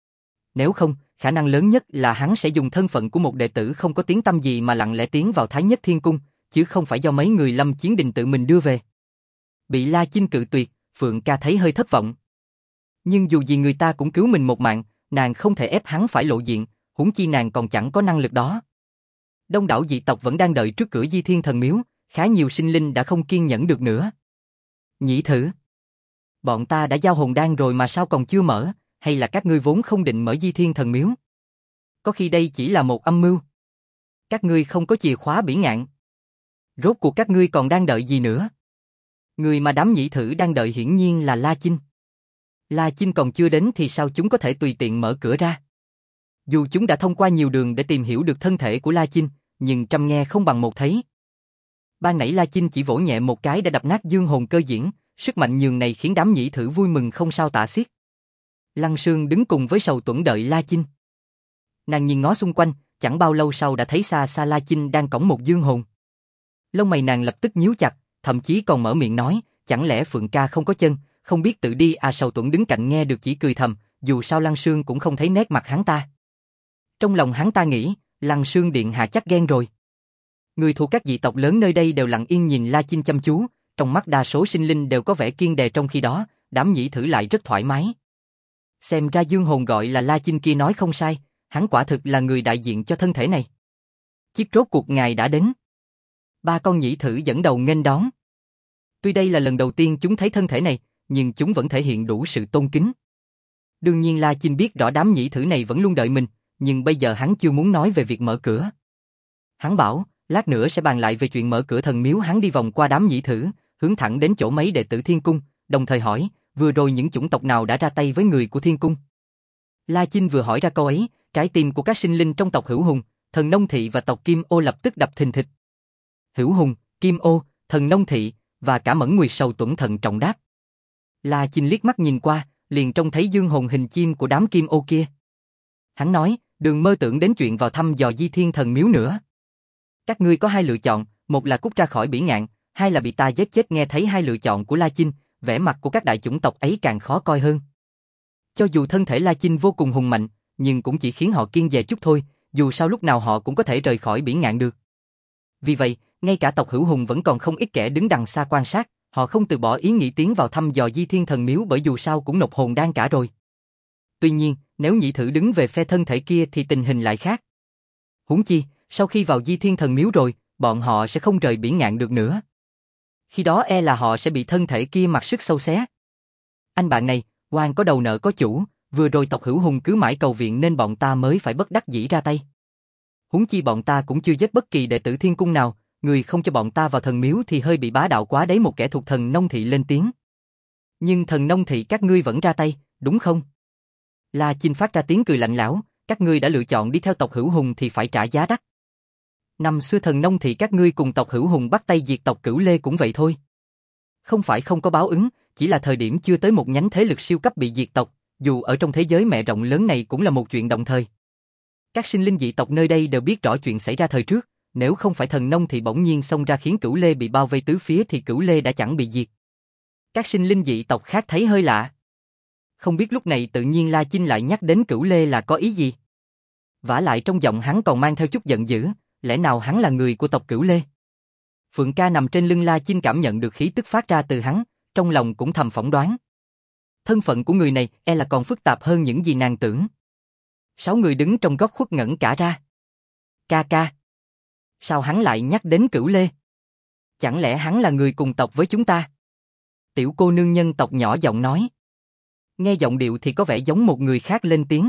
Nếu không, khả năng lớn nhất là hắn sẽ dùng thân phận của một đệ tử không có tiếng tăm gì mà lặng lẽ tiến vào Thái Nhất Thiên Cung, chứ không phải do mấy người Lâm Chiến Đình tự mình đưa về. Bị La Chinh cự tuyệt, Phượng Ca thấy hơi thất vọng. Nhưng dù gì người ta cũng cứu mình một mạng, nàng không thể ép hắn phải lộ diện, huống chi nàng còn chẳng có năng lực đó. Đông đảo dị tộc vẫn đang đợi trước cửa Di Thiên Thần Miếu, khá nhiều sinh linh đã không kiên nhẫn được nữa. Nhĩ Thử, bọn ta đã giao hồn đan rồi mà sao còn chưa mở, hay là các ngươi vốn không định mở Di Thiên Thần Miếu? Có khi đây chỉ là một âm mưu. Các ngươi không có chìa khóa biển ngạn. Rốt cuộc các ngươi còn đang đợi gì nữa? Người mà đám Nhĩ Thử đang đợi hiển nhiên là La Chinh. La Chinh còn chưa đến thì sao chúng có thể tùy tiện mở cửa ra? Dù chúng đã thông qua nhiều đường để tìm hiểu được thân thể của La Chinh, nhưng trăm nghe không bằng một thấy. Ban nãy La Chinh chỉ vỗ nhẹ một cái đã đập nát dương hồn cơ diễn, sức mạnh nhường này khiến đám Nhĩ Thử vui mừng không sao tả xiết. Lăng Sương đứng cùng với Sầu Tuẫn đợi La Chinh. Nàng nhìn ngó xung quanh, chẳng bao lâu sau đã thấy xa xa La Chinh đang cõng một dương hồn. Lông mày nàng lập tức nhíu chặt, thậm chí còn mở miệng nói, chẳng lẽ Phượng Ca không có chân, không biết tự đi à? Sầu Tuẫn đứng cạnh nghe được chỉ cười thầm, dù sao Lăng Sương cũng không thấy nét mặt hắn ta. Trong lòng hắn ta nghĩ, Lăng Sương điện hạ chắc ghen rồi. Người thuộc các dị tộc lớn nơi đây đều lặng yên nhìn La Chinh chăm chú, trong mắt đa số sinh linh đều có vẻ kiên dè, trong khi đó, đám Nhĩ Thử lại rất thoải mái. Xem ra dương hồn gọi là La Chinh kia nói không sai, hắn quả thực là người đại diện cho thân thể này. Chiếc rốt cuộc ngài đã đến. 3 con Nhĩ Thử dẫn đầu nghênh đón. Tuy đây là lần đầu tiên chúng thấy thân thể này, nhưng chúng vẫn thể hiện đủ sự tôn kính. Đương nhiên La Chinh biết rõ đám Nhĩ Thử này vẫn luôn đợi mình, nhưng bây giờ hắn chưa muốn nói về việc mở cửa. Hắn bảo, lát nữa sẽ bàn lại về chuyện mở cửa thần miếu. Hắn đi vòng qua đám Nhĩ Thử, hướng thẳng đến chỗ mấy đệ tử Thiên Cung, đồng thời hỏi, vừa rồi những chủng tộc nào đã ra tay với người của Thiên Cung? La Chinh vừa hỏi ra câu ấy, trái tim của các sinh linh trong tộc Hữu Hùng, Thần Nông Thị và tộc Kim Ô lập tức đập thình thịch. Hữu Hùng, Kim Ô, Thần Nông Thị và cả Mẫn Nguyệt Sầu Tuẫn thận trọng đáp. La Chinh liếc mắt nhìn qua, liền trông thấy dương hồn hình chim của đám Kim Ô kia. Hắn nói, đừng mơ tưởng đến chuyện vào thăm dò Di Thiên Thần Miếu nữa. Các ngươi có 2 lựa chọn, một là cút ra khỏi biển ngạn, 2 là bị ta giết chết. Nghe thấy 2 lựa chọn của La Chinh, vẻ mặt của các đại chủng tộc ấy càng khó coi hơn. Cho dù thân thể La Chinh vô cùng hùng mạnh, nhưng cũng chỉ khiến họ kiêng dè chút thôi, dù sao lúc nào họ cũng có thể rời khỏi biển ngạn được. Vì vậy, ngay cả tộc Hữu Hùng vẫn còn không ít kẻ đứng đằng xa quan sát, họ không từ bỏ ý nghĩ tiến vào thăm dò Di Thiên Thần Miếu bởi dù sao cũng nộp hồn đan cả rồi. Tuy nhiên, nếu Nhĩ Thử đứng về phe thân thể kia thì tình hình lại khác. Huống chi, sau khi vào Di Thiên Thần Miếu rồi, bọn họ sẽ không rời biển ngạn được nữa. Khi đó e là họ sẽ bị thân thể kia mặc sức sâu xé. Anh bạn này, oan có đầu nợ có chủ, vừa rồi tộc Hữu Hùng cứ mãi cầu viện nên bọn ta mới phải bất đắc dĩ ra tay. Huống chi bọn ta cũng chưa giết bất kỳ đệ tử Thiên Cung nào, người không cho bọn ta vào thần miếu thì hơi bị bá đạo quá đấy. Một kẻ thuộc Thần Nông Thị lên tiếng. Nhưng Thần Nông Thị các ngươi vẫn ra tay, đúng không? La Chinh phát ra tiếng cười lạnh lẽo, các ngươi đã lựa chọn đi theo tộc Hữu Hùng thì phải trả giá đắt. Năm xưa Thần Nông thì các ngươi cùng tộc Hữu Hùng bắt tay diệt tộc Cửu Lê cũng vậy thôi. Không phải không có báo ứng, chỉ là thời điểm chưa tới một nhánh thế lực siêu cấp bị diệt tộc, dù ở trong thế giới mẹ rộng lớn này cũng là một chuyện đồng thời. Các sinh linh dị tộc nơi đây đều biết rõ chuyện xảy ra thời trước, nếu không phải Thần Nông thì bỗng nhiên xông ra khiến Cửu Lê bị bao vây tứ phía thì Cửu Lê đã chẳng bị diệt. Các sinh linh dị tộc khác thấy hơi lạ. Không biết lúc này tự nhiên La Chinh lại nhắc đến Cửu Lê là có ý gì? Vả lại trong giọng hắn còn mang theo chút giận dữ, lẽ nào hắn là người của tộc Cửu Lê? Phượng Ca nằm trên lưng La Chinh cảm nhận được khí tức phát ra từ hắn, trong lòng cũng thầm phỏng đoán. Thân phận của người này e là còn phức tạp hơn những gì nàng tưởng. 6 người đứng trong góc khuất ngẩn cả ra. Ca ca. Sao hắn lại nhắc đến Cửu Lê? Chẳng lẽ hắn là người cùng tộc với chúng ta? Tiểu cô nương nhân tộc nhỏ giọng nói. Nghe giọng điệu thì có vẻ giống một người khác lên tiếng.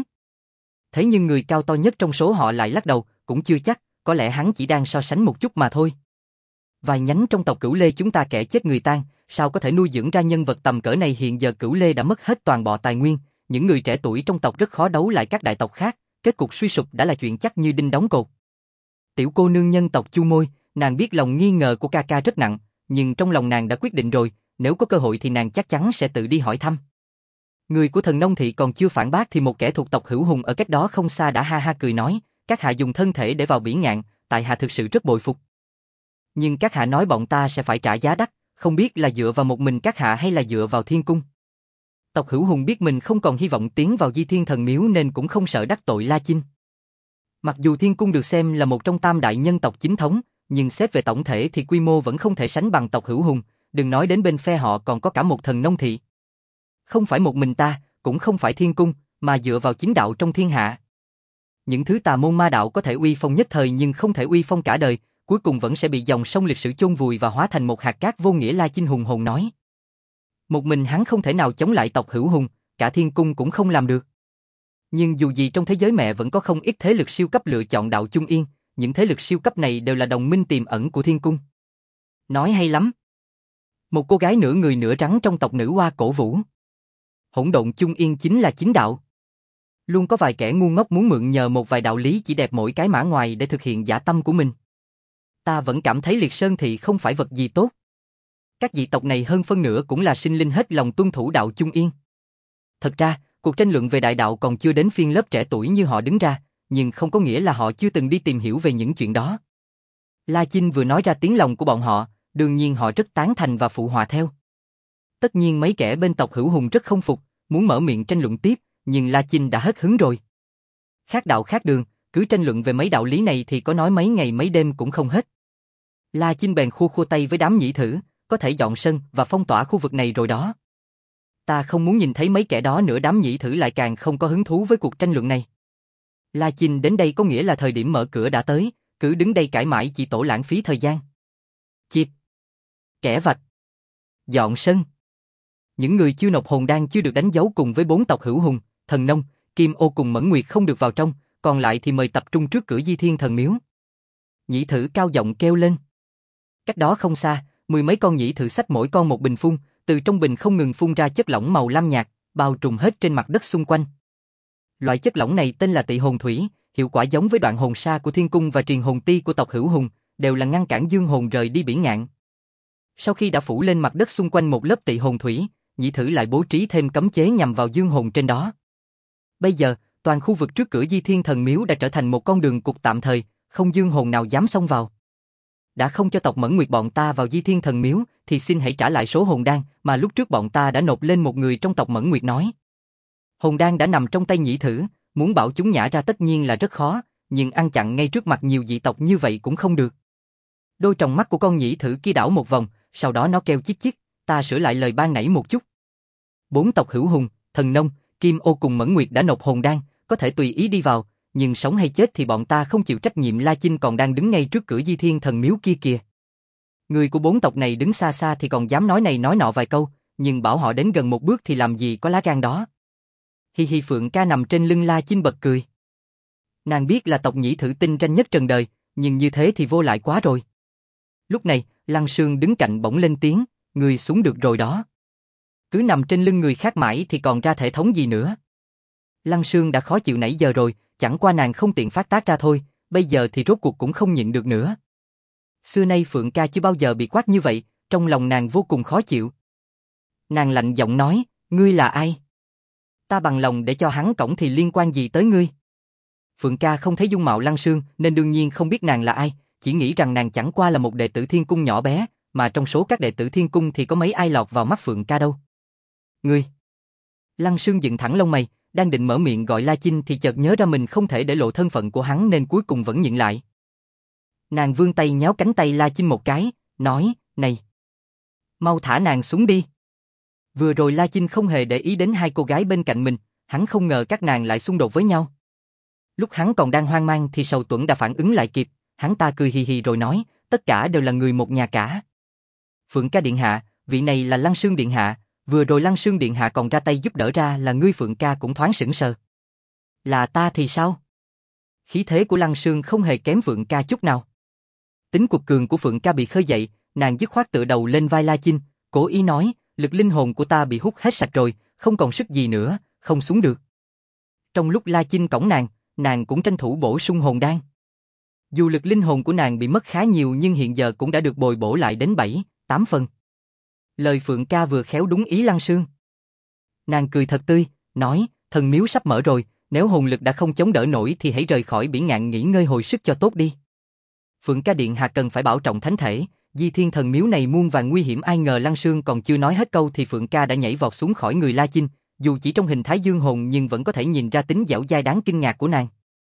Thế nhưng người cao to nhất trong số họ lại lắc đầu, cũng chưa chắc, có lẽ hắn chỉ đang so sánh một chút mà thôi. Vài nhánh trong tộc Cửu Lê chúng ta kẻ chết người tang, sao có thể nuôi dưỡng ra nhân vật tầm cỡ này? Hiện giờ Cửu Lê đã mất hết toàn bộ tài nguyên, những người trẻ tuổi trong tộc rất khó đấu lại các đại tộc khác, kết cục suy sụp đã là chuyện chắc như đinh đóng cột. Tiểu cô nương nhân tộc chu môi, nàng biết lòng nghi ngờ của ca ca rất nặng, nhưng trong lòng nàng đã quyết định rồi, nếu có cơ hội thì nàng chắc chắn sẽ tự đi hỏi thăm. Người của Thần Nông thị còn chưa phản bác thì một kẻ thuộc tộc Hữu Hùng ở cách đó không xa đã ha ha cười nói, các hạ dùng thân thể để vào bỉ ngạn, tại hạ thực sự rất bội phục. Nhưng các hạ nói bọn ta sẽ phải trả giá đắt, không biết là dựa vào một mình các hạ hay là dựa vào thiên cung. Tộc Hữu Hùng biết mình không còn hy vọng tiến vào Di Thiên Thần Miếu nên cũng không sợ đắc tội La Chinh. Mặc dù thiên cung được xem là một trong tam đại nhân tộc chính thống, nhưng xét về tổng thể thì quy mô vẫn không thể sánh bằng tộc Hữu Hùng, đừng nói đến bên phe họ còn có cả một Thần Nông thị. Không phải một mình ta, cũng không phải thiên cung, mà dựa vào chính đạo trong thiên hạ. Những thứ tà môn ma đạo có thể uy phong nhất thời nhưng không thể uy phong cả đời, cuối cùng vẫn sẽ bị dòng sông lịch sử chôn vùi và hóa thành một hạt cát vô nghĩa. La Chinh hùng hồn nói. Một mình hắn không thể nào chống lại tộc Hữu Hùng, cả thiên cung cũng không làm được. Nhưng dù gì trong thế giới mẹ vẫn có không ít thế lực siêu cấp lựa chọn đạo chung yên, những thế lực siêu cấp này đều là đồng minh tiềm ẩn của thiên cung. Nói hay lắm. Một cô gái nửa người nửa trắng trong tộc nữ hoa cổ vũ. Hỗn độn chung yên chính là chính đạo. Luôn có vài kẻ ngu ngốc muốn mượn nhờ một vài đạo lý chỉ đẹp mỗi cái mã ngoài để thực hiện dã tâm của mình. Ta vẫn cảm thấy Liệt Sơn thị không phải vật gì tốt. Các dị tộc này hơn phân nửa cũng là sinh linh hết lòng tuân thủ đạo chung yên. Thật ra, cuộc tranh luận về đại đạo còn chưa đến phiên lớp trẻ tuổi như họ đứng ra, nhưng không có nghĩa là họ chưa từng đi tìm hiểu về những chuyện đó. La Chinh vừa nói ra tiếng lòng của bọn họ, đương nhiên họ rất tán thành và phụ họa theo. Tất nhiên mấy kẻ bên tộc Hữu Hùng rất không phục, muốn mở miệng tranh luận tiếp, nhưng La Chinh đã hết hứng rồi. Khác đạo khác đường, cứ tranh luận về mấy đạo lý này thì có nói mấy ngày mấy đêm cũng không hết. La Chinh bèn khua khua tay với đám nhĩ thử, có thể dọn sân và phong tỏa khu vực này rồi đó. Ta không muốn nhìn thấy mấy kẻ đó nữa. Đám nhĩ thử lại càng không có hứng thú với cuộc tranh luận này. La Chinh đến đây có nghĩa là thời điểm mở cửa đã tới, cứ đứng đây cãi mãi chỉ tổ lãng phí thời gian. Chịp, kẻ vạch, dọn sân. Những người chưa nộp hồn đan chưa được đánh dấu cùng với 4 tộc Hữu Hùng, Thần Nông, Kim Ô cùng Mẫn Nguyệt không được vào trong, còn lại thì mời tập trung trước cửa Di Thiên Thần Miếu. Nhĩ thử cao giọng kêu lên. Cách đó không xa, 10 mấy con nhĩ thử xách mỗi con một bình phun, từ trong bình không ngừng phun ra chất lỏng màu lam nhạt, bao trùm hết trên mặt đất xung quanh. Loại chất lỏng này tên là Tị Hồn Thủy, hiệu quả giống với Đoạn Hồn Sa của Thiên Cung và Triền Hồn Ti của tộc Hữu Hùng, đều là ngăn cản dương hồn rời đi bỉ ngạn. Sau khi đã phủ lên mặt đất xung quanh một lớp Tị Hồn Thủy, nhĩ thử lại bố trí thêm cấm chế nhằm vào dương hồn trên đó. Bây giờ, toàn khu vực trước cửa Di Thiên Thần Miếu đã trở thành một con đường cụt tạm thời, không dương hồn nào dám xông vào. Đã không cho tộc Mẫn Nguyệt bọn ta vào Di Thiên Thần Miếu, thì xin hãy trả lại số hồn đan mà lúc trước bọn ta đã nộp lên. Một người trong tộc Mẫn Nguyệt nói. Hồn đan đã nằm trong tay nhĩ thử, muốn bảo chúng nhả ra tất nhiên là rất khó, nhưng ăn chặn ngay trước mặt nhiều dị tộc như vậy cũng không được. Đôi tròng mắt của con nhĩ thử kia đảo một vòng, sau đó nó kêu chít chít, ta sửa lại lời ban nãy một chút. 4 tộc Hữu Hùng, Thần Nông, Kim Ô cùng Mẫn Nguyệt đã nộp hồn đan, có thể tùy ý đi vào, nhưng sống hay chết thì bọn ta không chịu trách nhiệm. La Chinh còn đang đứng ngay trước cửa Di Thiên Thần Miếu kia kìa. Người của 4 tộc này đứng xa xa thì còn dám nói này nói nọ vài câu, nhưng bảo họ đến gần một bước thì làm gì có lá gan đó. Hi hi. Phượng Ca nằm trên lưng La Chinh bật cười. Nàng biết là tộc nhĩ thử tinh tranh nhất trần đời, nhưng như thế thì vô lại quá rồi. Lúc này, Lăng Sương đứng cạnh bỗng lên tiếng, người xuống được rồi đó. Cứ nằm trên lưng người khác mãi thì còn ra thể thống gì nữa. Lăng Sương đã khó chịu nãy giờ rồi, chẳng qua nàng không tiện phát tác ra thôi, bây giờ thì rốt cuộc cũng không nhịn được nữa. Xưa nay Phượng ca chưa bao giờ bị quát như vậy, trong lòng nàng vô cùng khó chịu. Nàng lạnh giọng nói, ngươi là ai? Ta bằng lòng để cho hắn cõng thì liên quan gì tới ngươi? Phượng ca không thấy dung mạo Lăng Sương nên đương nhiên không biết nàng là ai, chỉ nghĩ rằng nàng chẳng qua là một đệ tử Thiên Cung nhỏ bé, mà trong số các đệ tử Thiên Cung thì có mấy ai lọt vào mắt Phượng ca đâu. Ngươi! Lăng Sương dựng thẳng lông mày, đang định mở miệng gọi La Chinh thì chợt nhớ ra mình không thể để lộ thân phận của hắn nên cuối cùng vẫn nhịn lại. Nàng vươn tay nhéo cánh tay La Chinh một cái, nói, này! Mau thả nàng xuống đi! Vừa rồi La Chinh không hề để ý đến hai cô gái bên cạnh mình, hắn không ngờ các nàng lại xung đột với nhau. Lúc hắn còn đang hoang mang thì Sầu Tuẫn đã phản ứng lại kịp, hắn ta cười hì hì rồi nói, tất cả đều là người một nhà cả. Phượng ca điện hạ, vị này là Lăng Sương điện hạ, vừa rồi Lăng Sương điện hạ còn ra tay giúp đỡ ra là ngươi. Phượng ca cũng thoáng sững sờ. Là ta thì sao? Khí thế của Lăng Sương không hề kém Phượng ca chút nào. Tính cuột cường của Phượng ca bị khơi dậy, nàng dứt khoát tựa đầu lên vai La Chinh, cố ý nói, lực linh hồn của ta bị hút hết sạch rồi, không còn sức gì nữa, không xuống được. Trong lúc La Chinh cõng nàng cũng tranh thủ bổ sung hồn đan. Dù lực linh hồn của nàng bị mất khá nhiều nhưng hiện giờ cũng đã được bồi bổ lại đến 7-8 phần. Lời Phượng ca vừa khéo đúng ý Lăng Sương. Nàng cười thật tươi, nói, thần miếu sắp mở rồi, nếu hồn lực đã không chống đỡ nổi thì hãy rời khỏi Bỉ Ngạn nghỉ ngơi hồi sức cho tốt đi. Phượng ca điện hạ cần phải bảo trọng thánh thể, Di Thiên thần miếu này muôn vàn nguy hiểm. Ai ngờ Lăng Sương còn chưa nói hết câu thì Phượng ca đã nhảy vọt xuống khỏi người La Chinh, dù chỉ trong hình thái dương hồn nhưng vẫn có thể nhìn ra tính dẻo dai đáng kinh ngạc của nàng.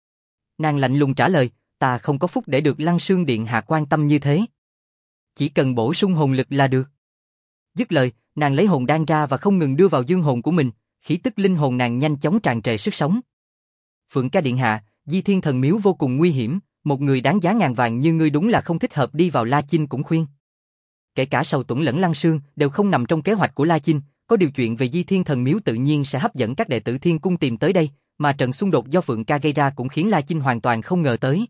Nàng lạnh lùng trả lời, ta không có phúc để được Lăng Sương điện hạ quan tâm như thế. Chỉ cần bổ sung hồn lực là được. Dứt lời, nàng lấy hồn đan ra và không ngừng đưa vào dương hồn của mình, khí tức linh hồn nàng nhanh chóng tràn trề sức sống. Phượng ca điện hạ, Di Thiên thần miếu vô cùng nguy hiểm, một người đáng giá ngàn vàng như ngươi đúng là không thích hợp đi vào. La Chinh cũng khuyên. Kể cả Sầu Tuẫn lẫn Lăng Sương đều không nằm trong kế hoạch của La Chinh, có điều chuyện về Di Thiên thần miếu tự nhiên sẽ hấp dẫn các đệ tử Thiên Cung tìm tới đây, mà trận xung đột do Phượng ca gây ra cũng khiến La Chinh hoàn toàn không ngờ tới.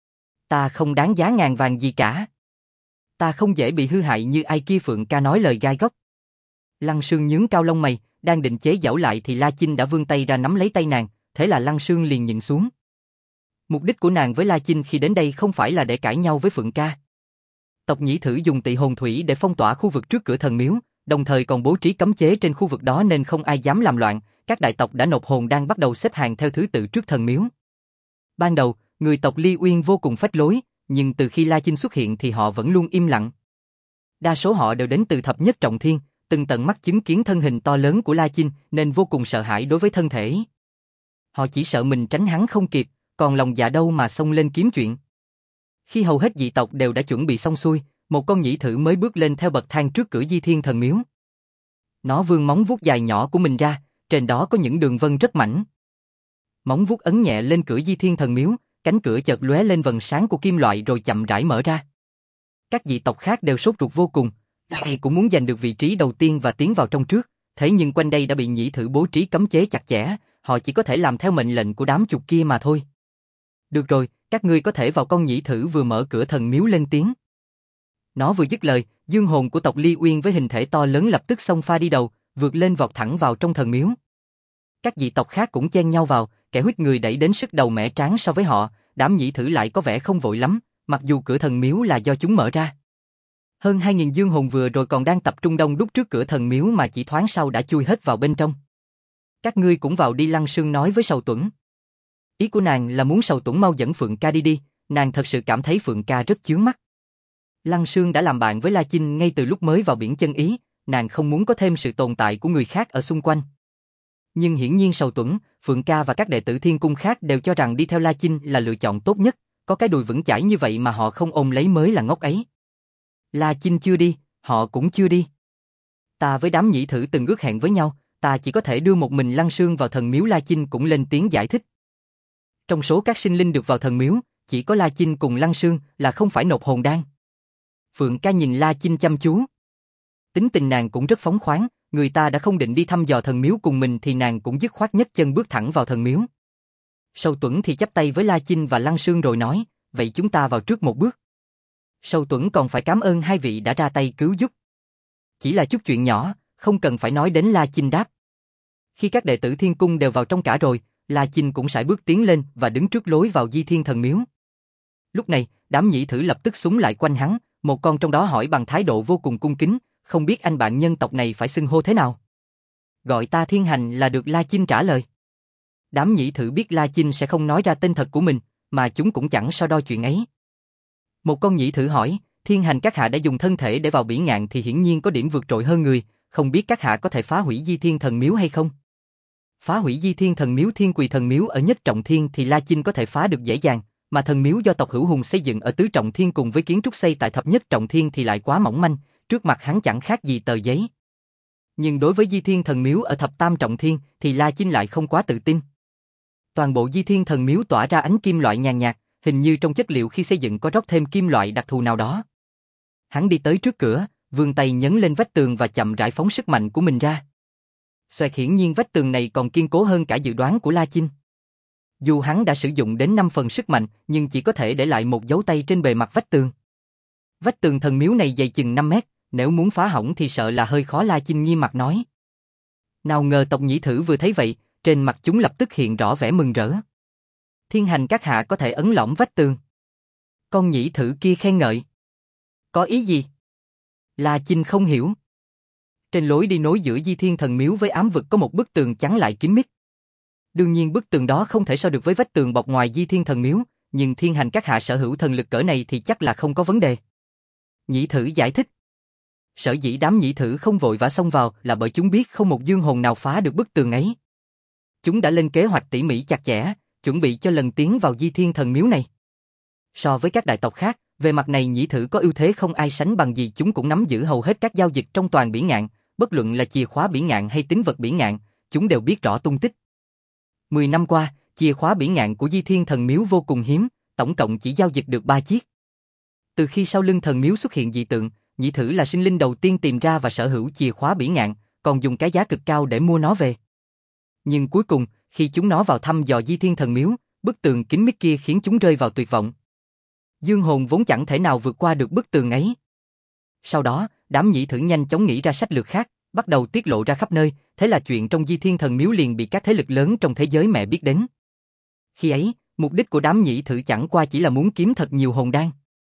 Ta không đáng giá ngàn vàng gì cả. Ta không dễ bị hư hại như ai kia. Phượng ca nói lời gai góc. Lăng Sương nhướng cao lông mày, đang định chế giễu lại thì La Chinh đã vươn tay ra nắm lấy tay nàng, thế là Lăng Sương liền nhịn xuống. Mục đích của nàng với La Chinh khi đến đây không phải là để cãi nhau với Phượng ca. Tộc Nhĩ Thử dùng tị hồn thủy để phong tỏa khu vực trước cửa thần miếu, đồng thời còn bố trí cấm chế trên khu vực đó nên không ai dám làm loạn. Các đại tộc đã nộp hồn đang bắt đầu xếp hàng theo thứ tự trước thần miếu. Ban đầu, người tộc Ly Uyên vô cùng phách lối, nhưng từ khi La Chinh xuất hiện thì họ vẫn luôn im lặng. Đa số họ đều đến từ thập nhất trọng thiên, từng tận mắt chứng kiến thân hình to lớn của La Chinh nên vô cùng sợ hãi đối với thân thể. Họ chỉ sợ mình tránh hắn không kịp, còn lòng dạ đâu mà xông lên kiếm chuyện. Khi hầu hết dị tộc đều đã chuẩn bị xong xuôi, một con nhĩ thử mới bước lên theo bậc thang trước cửa Di Thiên thần miếu. Nó vươn móng vuốt dài nhỏ của mình ra, trên đó có những đường vân rất mảnh. Móng vuốt ấn nhẹ lên cửa Di Thiên thần miếu, cánh cửa chợt lóe lên vầng sáng của kim loại rồi chậm rãi mở ra. Các dị tộc khác đều sốt ruột vô cùng, ai cũng muốn giành được vị trí đầu tiên và tiến vào trong trước, thế nhưng quanh đây đã bị nhĩ thử bố trí cấm chế chặt chẽ, họ chỉ có thể làm theo mệnh lệnh của đám chuột kia mà thôi. Được rồi, các ngươi có thể vào. Con nhĩ thử vừa mở cửa thần miếu lên tiếng. Nó vừa dứt lời, dương hồn của tộc Ly Uyên với hình thể to lớn lập tức xông pha đi đầu, vượt lên vọt thẳng vào trong thần miếu. Các dị tộc khác cũng chen nhau vào, kẻ huýt người đẩy đến sức đầu mẻ trán so với họ, đám nhĩ thử lại có vẻ không vội lắm, mặc dù cửa thần miếu là do chúng mở ra. Hơn 2.000 dương hồn vừa rồi còn đang tập trung đông đúc trước cửa thần miếu mà chỉ thoáng sau đã chui hết vào bên trong. Các ngươi cũng vào đi. Lăng Sương nói với Sầu Tuẫn. Ý của nàng là muốn Sầu Tuẫn mau dẫn Phượng ca đi, nàng thật sự cảm thấy Phượng ca rất chướng mắt. Lăng Sương đã làm bạn với La Chinh ngay từ lúc mới vào biển chân ý, nàng không muốn có thêm sự tồn tại của người khác ở xung quanh. Nhưng hiển nhiên Sầu Tuẫn, Phượng ca và các đệ tử Thiên Cung khác đều cho rằng đi theo La Chinh là lựa chọn tốt nhất, có cái đùi vững chãi như vậy mà họ không ôm lấy mới là ngốc ấy. La Chinh chưa đi, họ cũng chưa đi. Ta với đám nhĩ thử từng ước hẹn với nhau, ta chỉ có thể đưa một mình Lăng Sương vào thần miếu. La Chinh cũng lên tiếng giải thích. Trong số các sinh linh được vào thần miếu, chỉ có La Chinh cùng Lăng Sương là không phải nộp hồn đan. Phượng ca nhìn La Chinh chăm chú. Tính tình nàng cũng rất phóng khoáng, người ta đã không định đi thăm dò thần miếu cùng mình thì nàng cũng dứt khoát nhấc chân bước thẳng vào thần miếu. Sầu Tuẫn thì chắp tay với La Chinh và Lăng Sương rồi nói, vậy chúng ta vào trước một bước. Sầu Tuẫn còn phải cảm ơn hai vị đã ra tay cứu giúp. Chỉ là chút chuyện nhỏ, không cần phải nói đến. La Chinh đáp. Khi các đệ tử Thiên Cung đều vào trong cả rồi, La Chinh cũng sải bước tiến lên và đứng trước lối vào Di Thiên Thần Miếu. Lúc này, đám nhĩ thử lập tức xúm lại quanh hắn, một con trong đó hỏi bằng thái độ vô cùng cung kính, không biết anh bạn nhân tộc này phải xưng hô thế nào. Gọi ta Thiên Hành là được, La Chinh trả lời. Đám nhĩ thử biết La Chinh sẽ không nói ra tên thật của mình, mà chúng cũng chẳng so đo chuyện ấy. Một con nhĩ thử hỏi, Thiên Hành các hạ đã dùng thân thể để vào bỉ ngạn thì hiển nhiên có điểm vượt trội hơn người, không biết các hạ có thể phá hủy Di Thiên Thần Miếu hay không? Phá hủy Di Thiên Thần Miếu, Thiên Quỳ Thần Miếu ở Nhất Trọng Thiên thì La Chinh có thể phá được dễ dàng, mà thần miếu do tộc Hữu Hùng xây dựng ở Tứ Trọng Thiên cùng với kiến trúc xây tại Thập Nhất Trọng Thiên thì lại quá mỏng manh, trước mặt hắn chẳng khác gì tờ giấy. Nhưng đối với Di Thiên Thần Miếu ở Thập Tam Trọng Thiên thì La Chinh lại không quá tự tin. Toàn bộ Di Thiên Thần Miếu tỏa ra ánh kim loại nhàn nhạt, hình như trong chất liệu khi xây dựng có rót thêm kim loại đặc thù nào đó. Hắn đi tới trước cửa, vươn tay nhấn lên vách tường và chậm rãi phóng sức mạnh của mình ra. Xoẹt, hiển nhiên vách tường này còn kiên cố hơn cả dự đoán của La Chinh. Dù hắn đã sử dụng đến 5 phần sức mạnh, nhưng chỉ có thể để lại một dấu tay trên bề mặt vách tường. Vách tường thần miếu này dày chừng 5 mét, nếu muốn phá hỏng thì sợ là hơi khó, La Chinh nghiêm mặt nói. Nào ngờ tộc nhĩ thử vừa thấy vậy, trên mặt chúng lập tức hiện rõ vẻ mừng rỡ. Thiên Hành các hạ có thể ấn lõm vách tường. Con nhĩ thử kia khen ngợi. Có ý gì? La Chinh không hiểu. Trên lối đi nối giữa Di Thiên Thần Miếu với ám vực có một bức tường chắn lại kín mít. Đương nhiên bức tường đó không thể so được với vách tường bọc ngoài Di Thiên Thần Miếu, nhưng Thiên Hành các hạ sở hữu thần lực cỡ này thì chắc là không có vấn đề. Nhĩ thử giải thích. Sở dĩ đám nhĩ thử không vội vã xông vào là bởi chúng biết không một dương hồn nào phá được bức tường ấy. Chúng đã lên kế hoạch tỉ mỉ chặt chẽ, chuẩn bị cho lần tiến vào Di Thiên Thần Miếu này. So với các đại tộc khác, về mặt này nhĩ thử có ưu thế không ai sánh bằng, gì chúng cũng nắm giữ hầu hết các giao dịch trong toàn bỉ ngạn, bất luận là chìa khóa bỉ ngạn hay tín vật bỉ ngạn, chúng đều biết rõ tung tích. 10 năm qua, chìa khóa bỉ ngạn của Di Thiên Thần Miếu vô cùng hiếm, tổng cộng chỉ giao dịch được 3 chiếc. Từ khi sau lưng thần miếu xuất hiện dị tượng, nhĩ thử là sinh linh đầu tiên tìm ra và sở hữu chìa khóa bỉ ngạn, còn dùng cái giá cực cao để mua nó về. Nhưng cuối cùng, khi chúng nó vào thăm dò Di Thiên Thần Miếu, bức tường kín mít kia khiến chúng rơi vào tuyệt vọng. Dương hồn vốn chẳng thể nào vượt qua được bức tường ấy. Sau đó, đám nhĩ thử nhanh chóng nghĩ ra sách lược khác, bắt đầu tiết lộ ra khắp nơi, thế là chuyện trong Di Thiên Thần Miếu liền bị các thế lực lớn trong thế giới mẹ biết đến. Khi ấy, mục đích của đám nhĩ thử chẳng qua chỉ là muốn kiếm thật nhiều hồn đan.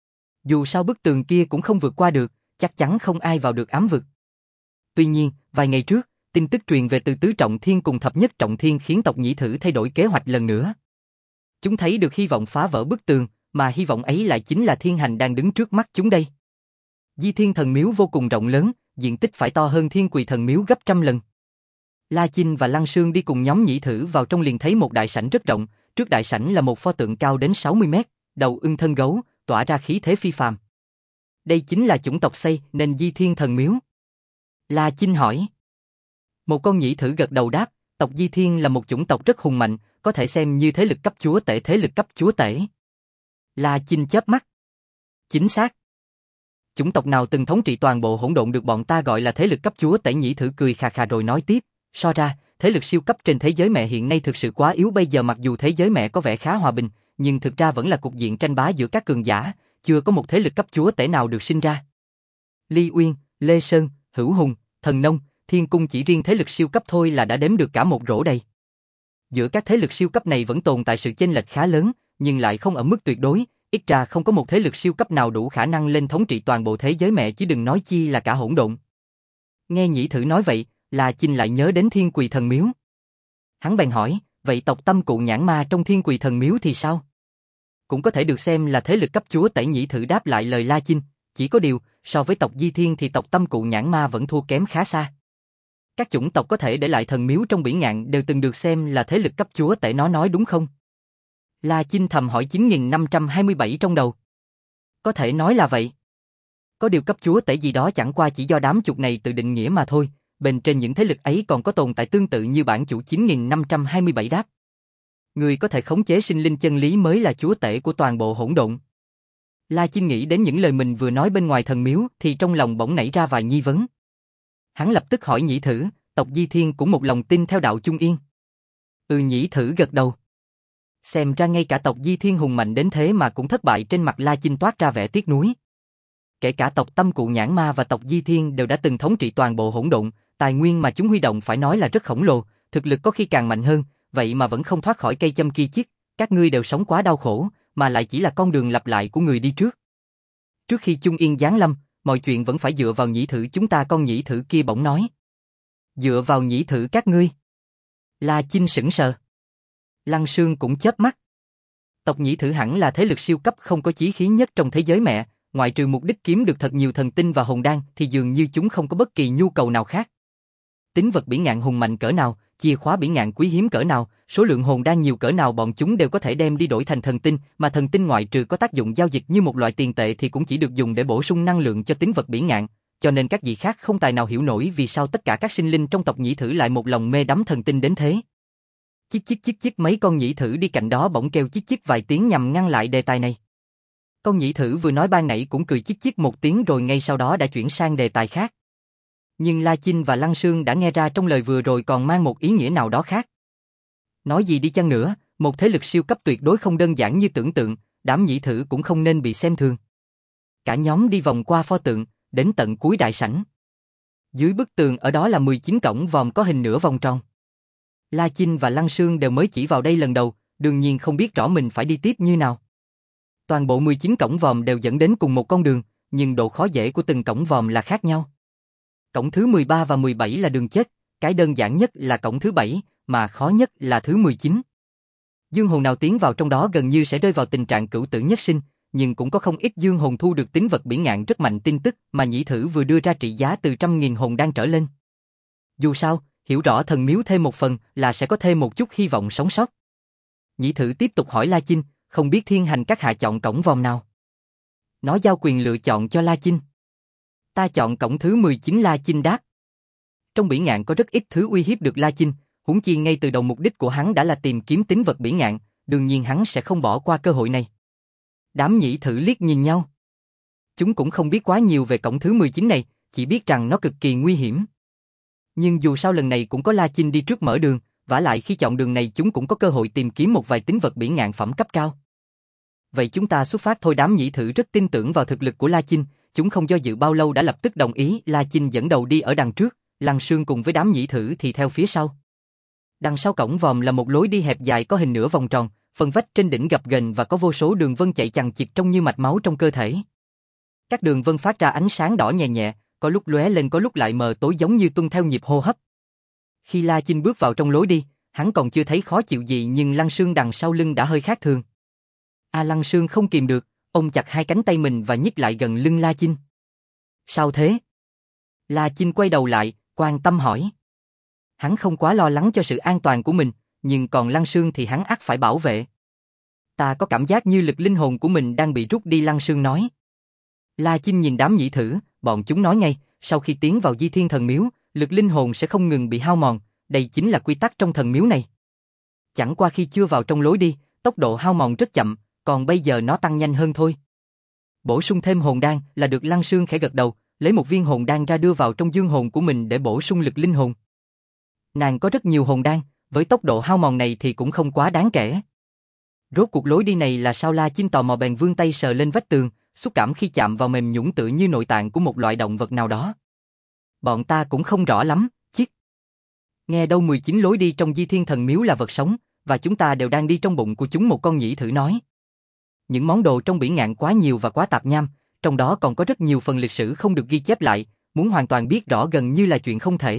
Dù sao bức tường kia cũng không vượt qua được, chắc chắn không ai vào được ám vực. Tuy nhiên, vài ngày trước, tin tức truyền về từ Tứ Trọng Thiên cùng Thập Nhất Trọng Thiên khiến tộc nhĩ thử thay đổi kế hoạch lần nữa. Chúng thấy được hy vọng phá vỡ bức tường, mà hy vọng ấy lại chính là Thiên Hành đang đứng trước mắt chúng đây. Di Thiên Thần Miếu vô cùng rộng lớn, diện tích phải to hơn Thiên Quỳ Thần Miếu gấp trăm lần. La Chinh và Lăng Sương đi cùng nhóm nhĩ thử vào trong liền thấy một đại sảnh rất rộng, trước đại sảnh là một pho tượng cao đến 60 mét, đầu ưng thân gấu, tỏa ra khí thế phi phàm. Đây chính là chủng tộc xây nên Di Thiên Thần Miếu. La Chinh hỏi. Một con nhĩ thử gật đầu đáp, tộc Di Thiên là một chủng tộc rất hùng mạnh, có thể xem như thế lực cấp chúa tể, thế lực cấp chúa tể. La Chinh chớp mắt. Chính xác. Chủng tộc nào từng thống trị toàn bộ hỗn độn được bọn ta gọi là thế lực cấp chúa tể, nhĩ thử cười khà khà rồi nói tiếp, so ra, thế lực siêu cấp trên thế giới mẹ hiện nay thực sự quá yếu, bây giờ mặc dù thế giới mẹ có vẻ khá hòa bình, nhưng thực ra vẫn là cục diện tranh bá giữa các cường giả, chưa có một thế lực cấp chúa tể nào được sinh ra. Ly Uyên, Lê Sơn, Hữu Hùng, Thần Nông, Thiên Cung chỉ riêng thế lực siêu cấp thôi là đã đếm được cả một rổ đầy. Giữa các thế lực siêu cấp này vẫn tồn tại sự chênh lệch khá lớn, nhưng lại không ở mức tuyệt đối, ít ra không có một thế lực siêu cấp nào đủ khả năng lên thống trị toàn bộ thế giới mẹ, chứ đừng nói chi là cả hỗn độn. Nghe nhĩ thử nói vậy, La Chinh lại nhớ đến Thiên Quỳ Thần Miếu. Hắn bèn hỏi, vậy tộc Tâm Cụ Nhãn Ma trong Thiên Quỳ Thần Miếu thì sao? Cũng có thể được xem là thế lực cấp chúa tể, nhĩ thử đáp lại lời La Chinh, chỉ có điều, so với tộc Di Thiên thì tộc Tâm Cụ Nhãn Ma vẫn thua kém khá xa. Các chủng tộc có thể để lại thần miếu trong bỉ ngạn đều từng được xem là thế lực cấp chúa tể, nó nói đúng không? La Chinh thầm hỏi 9527 trong đầu. Có thể nói là vậy. Có điều cấp chúa tể gì đó chẳng qua chỉ do đám chuột này tự định nghĩa mà thôi, bên trên những thế lực ấy còn có tồn tại tương tự như bản chủ. 9527 đáp. Người có thể khống chế sinh linh chân lý mới là chúa tể của toàn bộ hỗn độn. La Chinh nghĩ đến những lời mình vừa nói bên ngoài thần miếu thì trong lòng bỗng nảy ra vài nghi vấn. Hắn lập tức hỏi nhĩ thử, tộc Di Thiên cũng một lòng tin theo đạo Trung Yên. Nhĩ thử gật đầu. Xem ra ngay cả tộc Di Thiên hùng mạnh đến thế mà cũng thất bại, trên mặt La Chinh toát ra vẻ tiếc nuối. Kể cả tộc Tâm Cụ Nhãn Ma và tộc Di Thiên đều đã từng thống trị toàn bộ hỗn độn, tài nguyên mà chúng huy động phải nói là rất khổng lồ, thực lực có khi càng mạnh hơn, vậy mà vẫn không thoát khỏi cây châm kia chứ, các ngươi đều sống quá đau khổ, mà lại chỉ là con đường lặp lại của người đi trước. Trước khi Chung Yên giáng lâm, mọi chuyện vẫn phải dựa vào nhĩ thử chúng ta. Con nhĩ thử kia bỗng nói. Dựa vào nhĩ thử các ngươi? La Chinh sững sờ. Lăng Sương cũng chớp mắt. Tộc nhĩ thử hẳn là thế lực siêu cấp không có chí khí nhất trong thế giới mẹ, ngoại trừ mục đích kiếm được thật nhiều thần tinh và hồn đan thì dường như chúng không có bất kỳ nhu cầu nào khác. Tính vật bỉ ngạn hùng mạnh cỡ nào, chìa khóa bỉ ngạn quý hiếm cỡ nào, số lượng hồn đan nhiều cỡ nào bọn chúng đều có thể đem đi đổi thành thần tinh, mà thần tinh ngoại trừ có tác dụng giao dịch như một loại tiền tệ thì cũng chỉ được dùng để bổ sung năng lượng cho tính vật bỉ ngạn, cho nên các vị khác không tài nào hiểu nổi vì sao tất cả các sinh linh trong tộc nhĩ thử lại một lòng mê đắm thần tinh đến thế. Chích chích chích chích, mấy con nhĩ thử đi cạnh đó bỗng kêu chích chích vài tiếng nhằm ngăn lại đề tài này. Con nhĩ thử vừa nói ban nãy cũng cười chích chích một tiếng rồi ngay sau đó đã chuyển sang đề tài khác. Nhưng La Chinh và Lăng Sương đã nghe ra trong lời vừa rồi còn mang một ý nghĩa nào đó khác. Nói gì đi chăng nữa, một thế lực siêu cấp tuyệt đối không đơn giản như tưởng tượng, đám nhĩ thử cũng không nên bị xem thường. Cả nhóm đi vòng qua pho tượng, đến tận cuối đại sảnh. Dưới bức tường ở đó là 19 cổng vòm có hình nửa vòng tròn. La Chinh và Lăng Sương đều mới chỉ vào đây lần đầu, đương nhiên không biết rõ mình phải đi tiếp như nào. Toàn bộ 19 cổng vòm đều dẫn đến cùng một con đường, nhưng độ khó dễ của từng cổng vòm là khác nhau. Cổng thứ 13 và 17 là đường chết, cái đơn giản nhất là cổng thứ 7, mà khó nhất là thứ 19. Dương hồn nào tiến vào trong đó gần như sẽ rơi vào tình trạng cửu tử nhất sinh, nhưng cũng có không ít dương hồn thu được tính vật bỉ ngạn rất mạnh tin tức mà nhĩ thử vừa đưa ra trị giá từ 100.000 hồn đan trở lên. Dù sao, hiểu rõ thần miếu thêm một phần là sẽ có thêm một chút hy vọng sống sót. Nhĩ thử tiếp tục hỏi La Chinh, không biết thiên hành các hạ chọn cổng vòm nào. Nó giao quyền lựa chọn cho La Chinh. Ta chọn cổng thứ 19, La Chinh đáp. Trong bỉ ngạn có rất ít thứ uy hiếp được La Chinh, huống chi ngay từ đầu mục đích của hắn đã là tìm kiếm tính vật bỉ ngạn, đương nhiên hắn sẽ không bỏ qua cơ hội này. Đám nhĩ thử liếc nhìn nhau. Chúng cũng không biết quá nhiều về cổng thứ 19 này, chỉ biết rằng nó cực kỳ nguy hiểm. Nhưng dù sao lần này cũng có La Chinh đi trước mở đường, vả lại khi chọn đường này chúng cũng có cơ hội tìm kiếm một vài tính vật bỉ ngạn phẩm cấp cao. Vậy chúng ta xuất phát thôi. Đám nhĩ thử rất tin tưởng vào thực lực của La Chinh, chúng không do dự bao lâu đã lập tức đồng ý. La Chinh dẫn đầu đi ở đằng trước, Lăng Sương cùng với đám nhĩ thử thì theo phía sau. Đằng sau cổng vòm là một lối đi hẹp dài có hình nửa vòng tròn, phần vách trên đỉnh gập ghềnh và có vô số đường vân chạy chằng chịt trông như mạch máu trong cơ thể. Các đường vân phát ra ánh sáng đỏ nhẹ nhẹ, có lúc lóe lên có lúc lại mờ tối giống như tuân theo nhịp hô hấp. Khi La Chinh bước vào trong lối đi, hắn còn chưa thấy khó chịu gì nhưng Lăng Sương đằng sau lưng đã hơi khác thường. Lăng Sương không kìm được, ôm chặt hai cánh tay mình và nhích lại gần lưng La Chinh. Sao thế? La Chinh quay đầu lại, quan tâm hỏi. Hắn không quá lo lắng cho sự an toàn của mình, nhưng còn Lăng Sương thì hắn ắt phải bảo vệ. Ta có cảm giác như lực linh hồn của mình đang bị rút đi, Lăng Sương nói. La Chinh nhìn đám nhĩ thử, bọn chúng nói ngay, sau khi tiến vào Di Thiên Thần Miếu, lực linh hồn sẽ không ngừng bị hao mòn, đây chính là quy tắc trong thần miếu này. Chẳng qua khi chưa vào trong lối đi, tốc độ hao mòn rất chậm, còn bây giờ nó tăng nhanh hơn thôi. Bổ sung thêm hồn đan là được. Lăng Sương khẽ gật đầu, lấy một viên hồn đan ra đưa vào trong dương hồn của mình để bổ sung lực linh hồn. Nàng có rất nhiều hồn đan, với tốc độ hao mòn này thì cũng không quá đáng kể. Rốt cuộc lối đi này là sao? La Chinh tò mò bèn vươn tay sờ lên vách tường, xúc cảm khi chạm vào mềm nhũn tựa như nội tạng của một loại động vật nào đó. Bọn ta cũng không rõ lắm, chiếc. Nghe đâu 19 lối đi trong Di Thiên Thần Miếu là vật sống, và chúng ta đều đang đi trong bụng của chúng, một con nhĩ thử nói. Những món đồ trong bỉ ngạn quá nhiều và quá tạp nham, trong đó còn có rất nhiều phần lịch sử không được ghi chép lại, muốn hoàn toàn biết rõ gần như là chuyện không thể.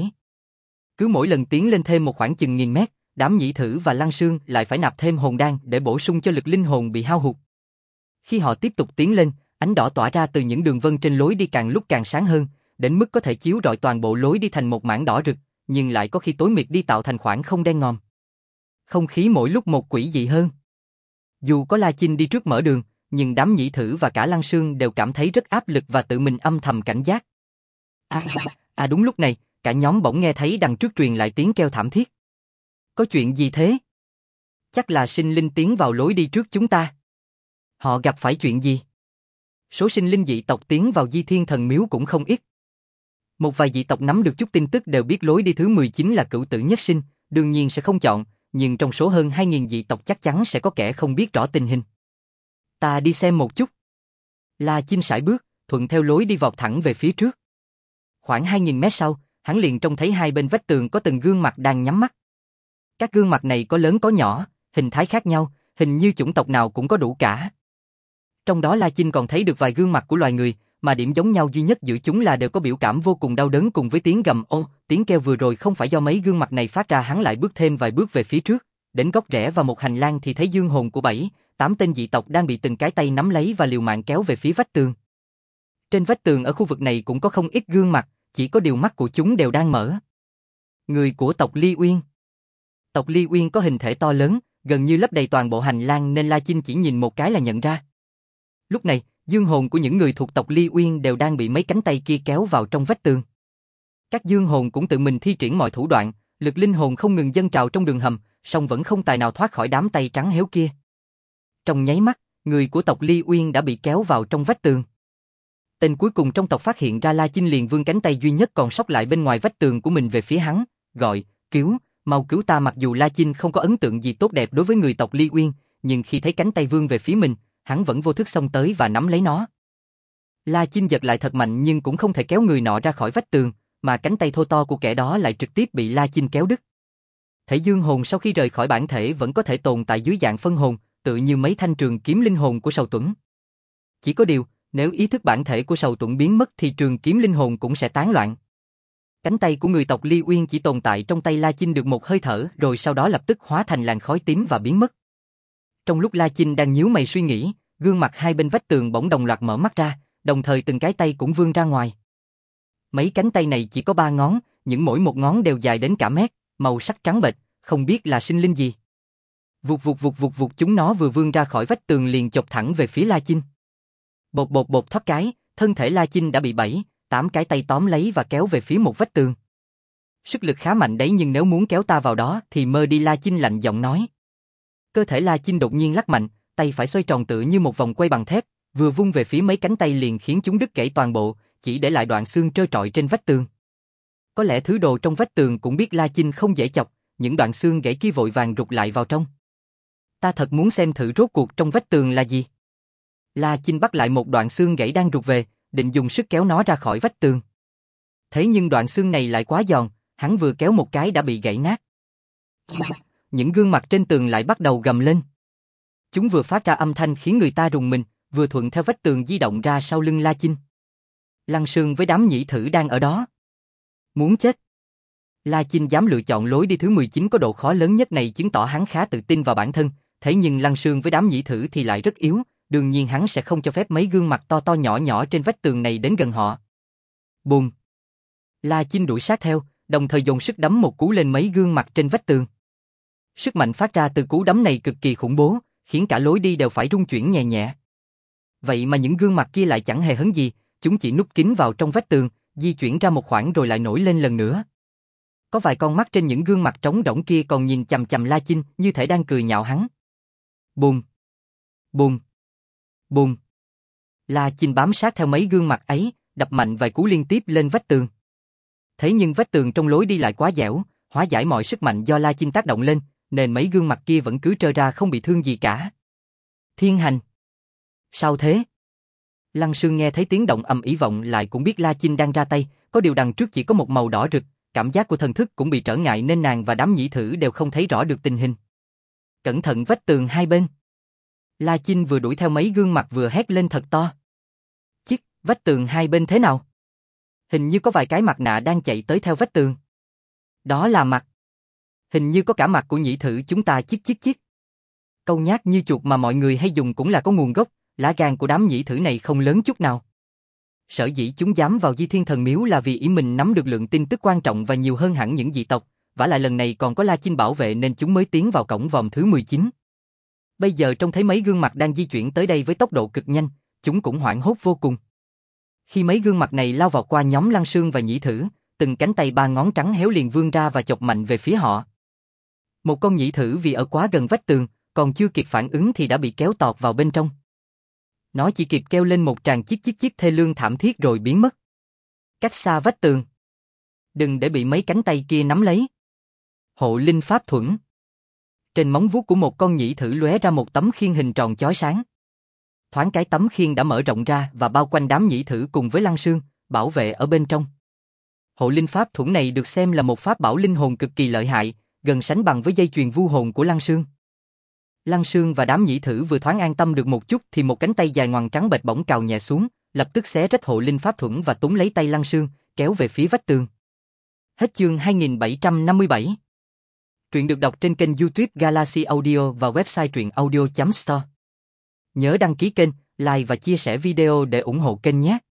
Cứ mỗi lần tiến lên thêm một khoảng chừng nghìn mét, đám nhĩ thử và Lăng Sương lại phải nạp thêm hồn đan để bổ sung cho lực linh hồn bị hao hụt. Khi họ tiếp tục tiến lên, ánh đỏ tỏa ra từ những đường vân trên lối đi càng lúc càng sáng hơn, đến mức có thể chiếu rọi toàn bộ lối đi thành một mảng đỏ rực, nhưng lại có khi tối mịt đi tạo thành khoảng không đen ngòm. Không khí mỗi lúc một quỷ dị hơn. Dù có La Chinh đi trước mở đường, nhưng đám nhĩ thử và cả Lăng Sương đều cảm thấy rất áp lực và tự mình âm thầm cảnh giác. Đúng lúc này, cả nhóm bỗng nghe thấy đằng trước truyền lại tiếng kêu thảm thiết. Có chuyện gì thế? Chắc là sinh linh tiến vào lối đi trước chúng ta. Họ gặp phải chuyện gì? Số sinh linh dị tộc tiến vào Di Thiên Thần Miếu cũng không ít. Một vài dị tộc nắm được chút tin tức đều biết lối đi thứ 19 là cửu tử nhất sinh, đương nhiên sẽ không chọn, nhưng trong số hơn 2.000 dị tộc chắc chắn sẽ có kẻ không biết rõ tình hình. Ta đi xem một chút. La Chinh sải bước, thuận theo lối đi vọt thẳng về phía trước. Khoảng 2.000 mét sau, hắn liền trông thấy hai bên vách tường có từng gương mặt đang nhắm mắt. Các gương mặt này có lớn có nhỏ, hình thái khác nhau, hình như chủng tộc nào cũng có đủ cả. Trong đó La Chinh còn thấy được vài gương mặt của loài người, mà điểm giống nhau duy nhất giữa chúng là đều có biểu cảm vô cùng đau đớn cùng với tiếng gầm ô, tiếng kêu vừa rồi không phải do mấy gương mặt này phát ra. Hắn lại bước thêm vài bước về phía trước, đến góc rẽ và một hành lang thì thấy dương hồn của 7-8 tên dị tộc đang bị từng cái tay nắm lấy và liều mạng kéo về phía vách tường. Trên vách tường ở khu vực này cũng có không ít gương mặt, chỉ có điều mắt của chúng đều đang mở. Người của tộc Ly Uyên. Tộc Ly Uyên có hình thể to lớn, gần như lấp đầy toàn bộ hành lang nên La Chinh chỉ nhìn một cái là nhận ra. Lúc này, dương hồn của những người thuộc tộc Ly Uyên đều đang bị mấy cánh tay kia kéo vào trong vách tường. Các dương hồn cũng tự mình thi triển mọi thủ đoạn, lực linh hồn không ngừng dâng trào trong đường hầm, song vẫn không tài nào thoát khỏi đám tay trắng héo kia. Trong nháy mắt, người của tộc Ly Uyên đã bị kéo vào trong vách tường. Tên cuối cùng trong tộc phát hiện ra La Chinh liền vươn cánh tay duy nhất còn sót lại bên ngoài vách tường của mình về phía hắn, gọi, cứu, mau cứu ta. Mặc dù La Chinh không có ấn tượng gì tốt đẹp đối với người tộc Ly Uyên, nhưng khi thấy cánh tay vươn về phía mình, hắn vẫn vô thức xông tới và nắm lấy nó. La Chinh giật lại thật mạnh nhưng cũng không thể kéo người nọ ra khỏi vách tường, mà cánh tay thô to của kẻ đó lại trực tiếp bị La Chinh kéo đứt. Thể dương hồn sau khi rời khỏi bản thể vẫn có thể tồn tại dưới dạng phân hồn, tựa như mấy thanh trường kiếm linh hồn của Sầu Tuẫn. Chỉ có điều, nếu ý thức bản thể của Sầu Tuẫn biến mất thì trường kiếm linh hồn cũng sẽ tán loạn. Cánh tay của người tộc Ly Uyên chỉ tồn tại trong tay La Chinh được một hơi thở rồi sau đó lập tức hóa thành làn khói tím và biến mất. Trong lúc La Chinh đang nhíu mày suy nghĩ, gương mặt hai bên vách tường bỗng đồng loạt mở mắt ra, đồng thời từng cái tay cũng vươn ra ngoài. Mấy cánh tay này chỉ có 3 ngón, những mỗi một ngón đều dài đến cả mét, màu sắc trắng bệch, không biết là sinh linh gì. Vụt vụt vụt vụt vụt, chúng nó vừa vươn ra khỏi vách tường liền chộp thẳng về phía La Chinh. Bột bột bột thoát cái, thân thể La Chinh đã bị 7-8 cái tay tóm lấy và kéo về phía một vách tường. Sức lực khá mạnh đấy nhưng nếu muốn kéo ta vào đó thì mơ đi. La Chinh lạnh giọng nói. Cơ thể La Chinh đột nhiên lắc mạnh, tay phải xoay tròn tựa như một vòng quay bằng thép, vừa vung về phía mấy cánh tay liền khiến chúng đứt gãy toàn bộ, chỉ để lại đoạn xương trơ trọi trên vách tường. Có lẽ thứ đồ trong vách tường cũng biết La Chinh không dễ chọc, những đoạn xương gãy kia vội vàng rụt lại vào trong. Ta thật muốn xem thử rốt cuộc trong vách tường là gì. La Chinh bắt lại một đoạn xương gãy đang rụt về, định dùng sức kéo nó ra khỏi vách tường. Thế nhưng đoạn xương này lại quá giòn, hắn vừa kéo một cái đã bị gãy nát. Những gương mặt trên tường lại bắt đầu gầm lên. Chúng vừa phát ra âm thanh khiến người ta rùng mình, vừa thuận theo vách tường di động ra sau lưng La Chinh. Lăng Sương với đám nhĩ thử đang ở đó. Muốn chết. La Chinh dám lựa chọn lối đi thứ 19 có độ khó lớn nhất này chứng tỏ hắn khá tự tin vào bản thân, thế nhưng Lăng Sương với đám nhĩ thử thì lại rất yếu, đương nhiên hắn sẽ không cho phép mấy gương mặt to to nhỏ nhỏ trên vách tường này đến gần họ. Bùm. La Chinh đuổi sát theo, đồng thời dồn sức đấm một cú lên mấy gương mặt trên vách tường. Sức mạnh phát ra từ cú đấm này cực kỳ khủng bố, khiến cả lối đi đều phải rung chuyển nhẹ nhẹ. Vậy mà những gương mặt kia lại chẳng hề hấn gì, chúng chỉ núp kín vào trong vách tường, di chuyển ra một khoảng rồi lại nổi lên lần nữa. Có vài con mắt trên những gương mặt trống rỗng kia còn nhìn chằm chằm La Chinh như thể đang cười nhạo hắn. Bùm. Bùm. Bùm. La Chinh bám sát theo mấy gương mặt ấy, đập mạnh vài cú liên tiếp lên vách tường. Thế nhưng vách tường trong lối đi lại quá dẻo, hóa giải mọi sức mạnh do La Chinh tác động lên, nên mấy gương mặt kia vẫn cứ trơ ra không bị thương gì cả. Thiên hành. Sao thế? Lăng Sương nghe thấy tiếng động ầm ĩ vọng lại cũng biết La Chinh đang ra tay, có điều đằng trước chỉ có một màu đỏ rực, cảm giác của thần thức cũng bị trở ngại nên nàng và đám nhĩ thử đều không thấy rõ được tình hình. Cẩn thận vách tường hai bên. La Chinh vừa đuổi theo mấy gương mặt vừa hét lên thật to. Chiếc, vách tường hai bên thế nào? Hình như có vài cái mặt nạ đang chạy tới theo vách tường. Đó là mặt. Hình như có cả mặt của nhĩ thử chúng ta chiếc chiếc chiếc. Câu nhát như chuột mà mọi người hay dùng cũng là có nguồn gốc, lá gan của đám nhĩ thử này không lớn chút nào. Sở dĩ chúng dám vào Di Thiên Thần Miếu là vì ý mình nắm được lượng tin tức quan trọng và nhiều hơn hẳn những dị tộc, vả lại lần này còn có La Chinh bảo vệ nên chúng mới tiến vào cổng vòm thứ 19. Bây giờ trông thấy mấy gương mặt đang di chuyển tới đây với tốc độ cực nhanh, chúng cũng hoảng hốt vô cùng. Khi mấy gương mặt này lao vào qua nhóm Lăng Sương và nhĩ thử, từng cánh tay 3 ngón trắng héo liền vươn ra và chộp mạnh về phía họ. Một con nhĩ thử vì ở quá gần vách tường, còn chưa kịp phản ứng thì đã bị kéo tọt vào bên trong. Nó chỉ kịp kêu lên một tràng chiếc chiếc chiếc thê lương thảm thiết rồi biến mất. Cách xa vách tường. Đừng để bị mấy cánh tay kia nắm lấy. Hộ linh pháp thuẫn. Trên móng vuốt của một con nhĩ thử lóe ra một tấm khiên hình tròn chói sáng. Thoáng cái tấm khiên đã mở rộng ra và bao quanh đám nhĩ thử cùng với Lăng Sương, bảo vệ ở bên trong. Hộ linh pháp thuẫn này được xem là một pháp bảo linh hồn cực kỳ lợi hại, gần sánh bằng với dây chuyền vu hồn của Lăng Sương. Lăng Sương và đám nhĩ thử vừa thoáng an tâm được một chút thì một cánh tay dài ngoằng trắng bệch bỗng cào nhẹ xuống, lập tức xé rách hộ linh pháp thuẫn và túm lấy tay Lăng Sương, kéo về phía vách tường. Hết chương 2757. Truyện được đọc trên kênh YouTube Galaxy Audio và website truyệnaudio.store. Nhớ đăng ký kênh, like và chia sẻ video để ủng hộ kênh nhé.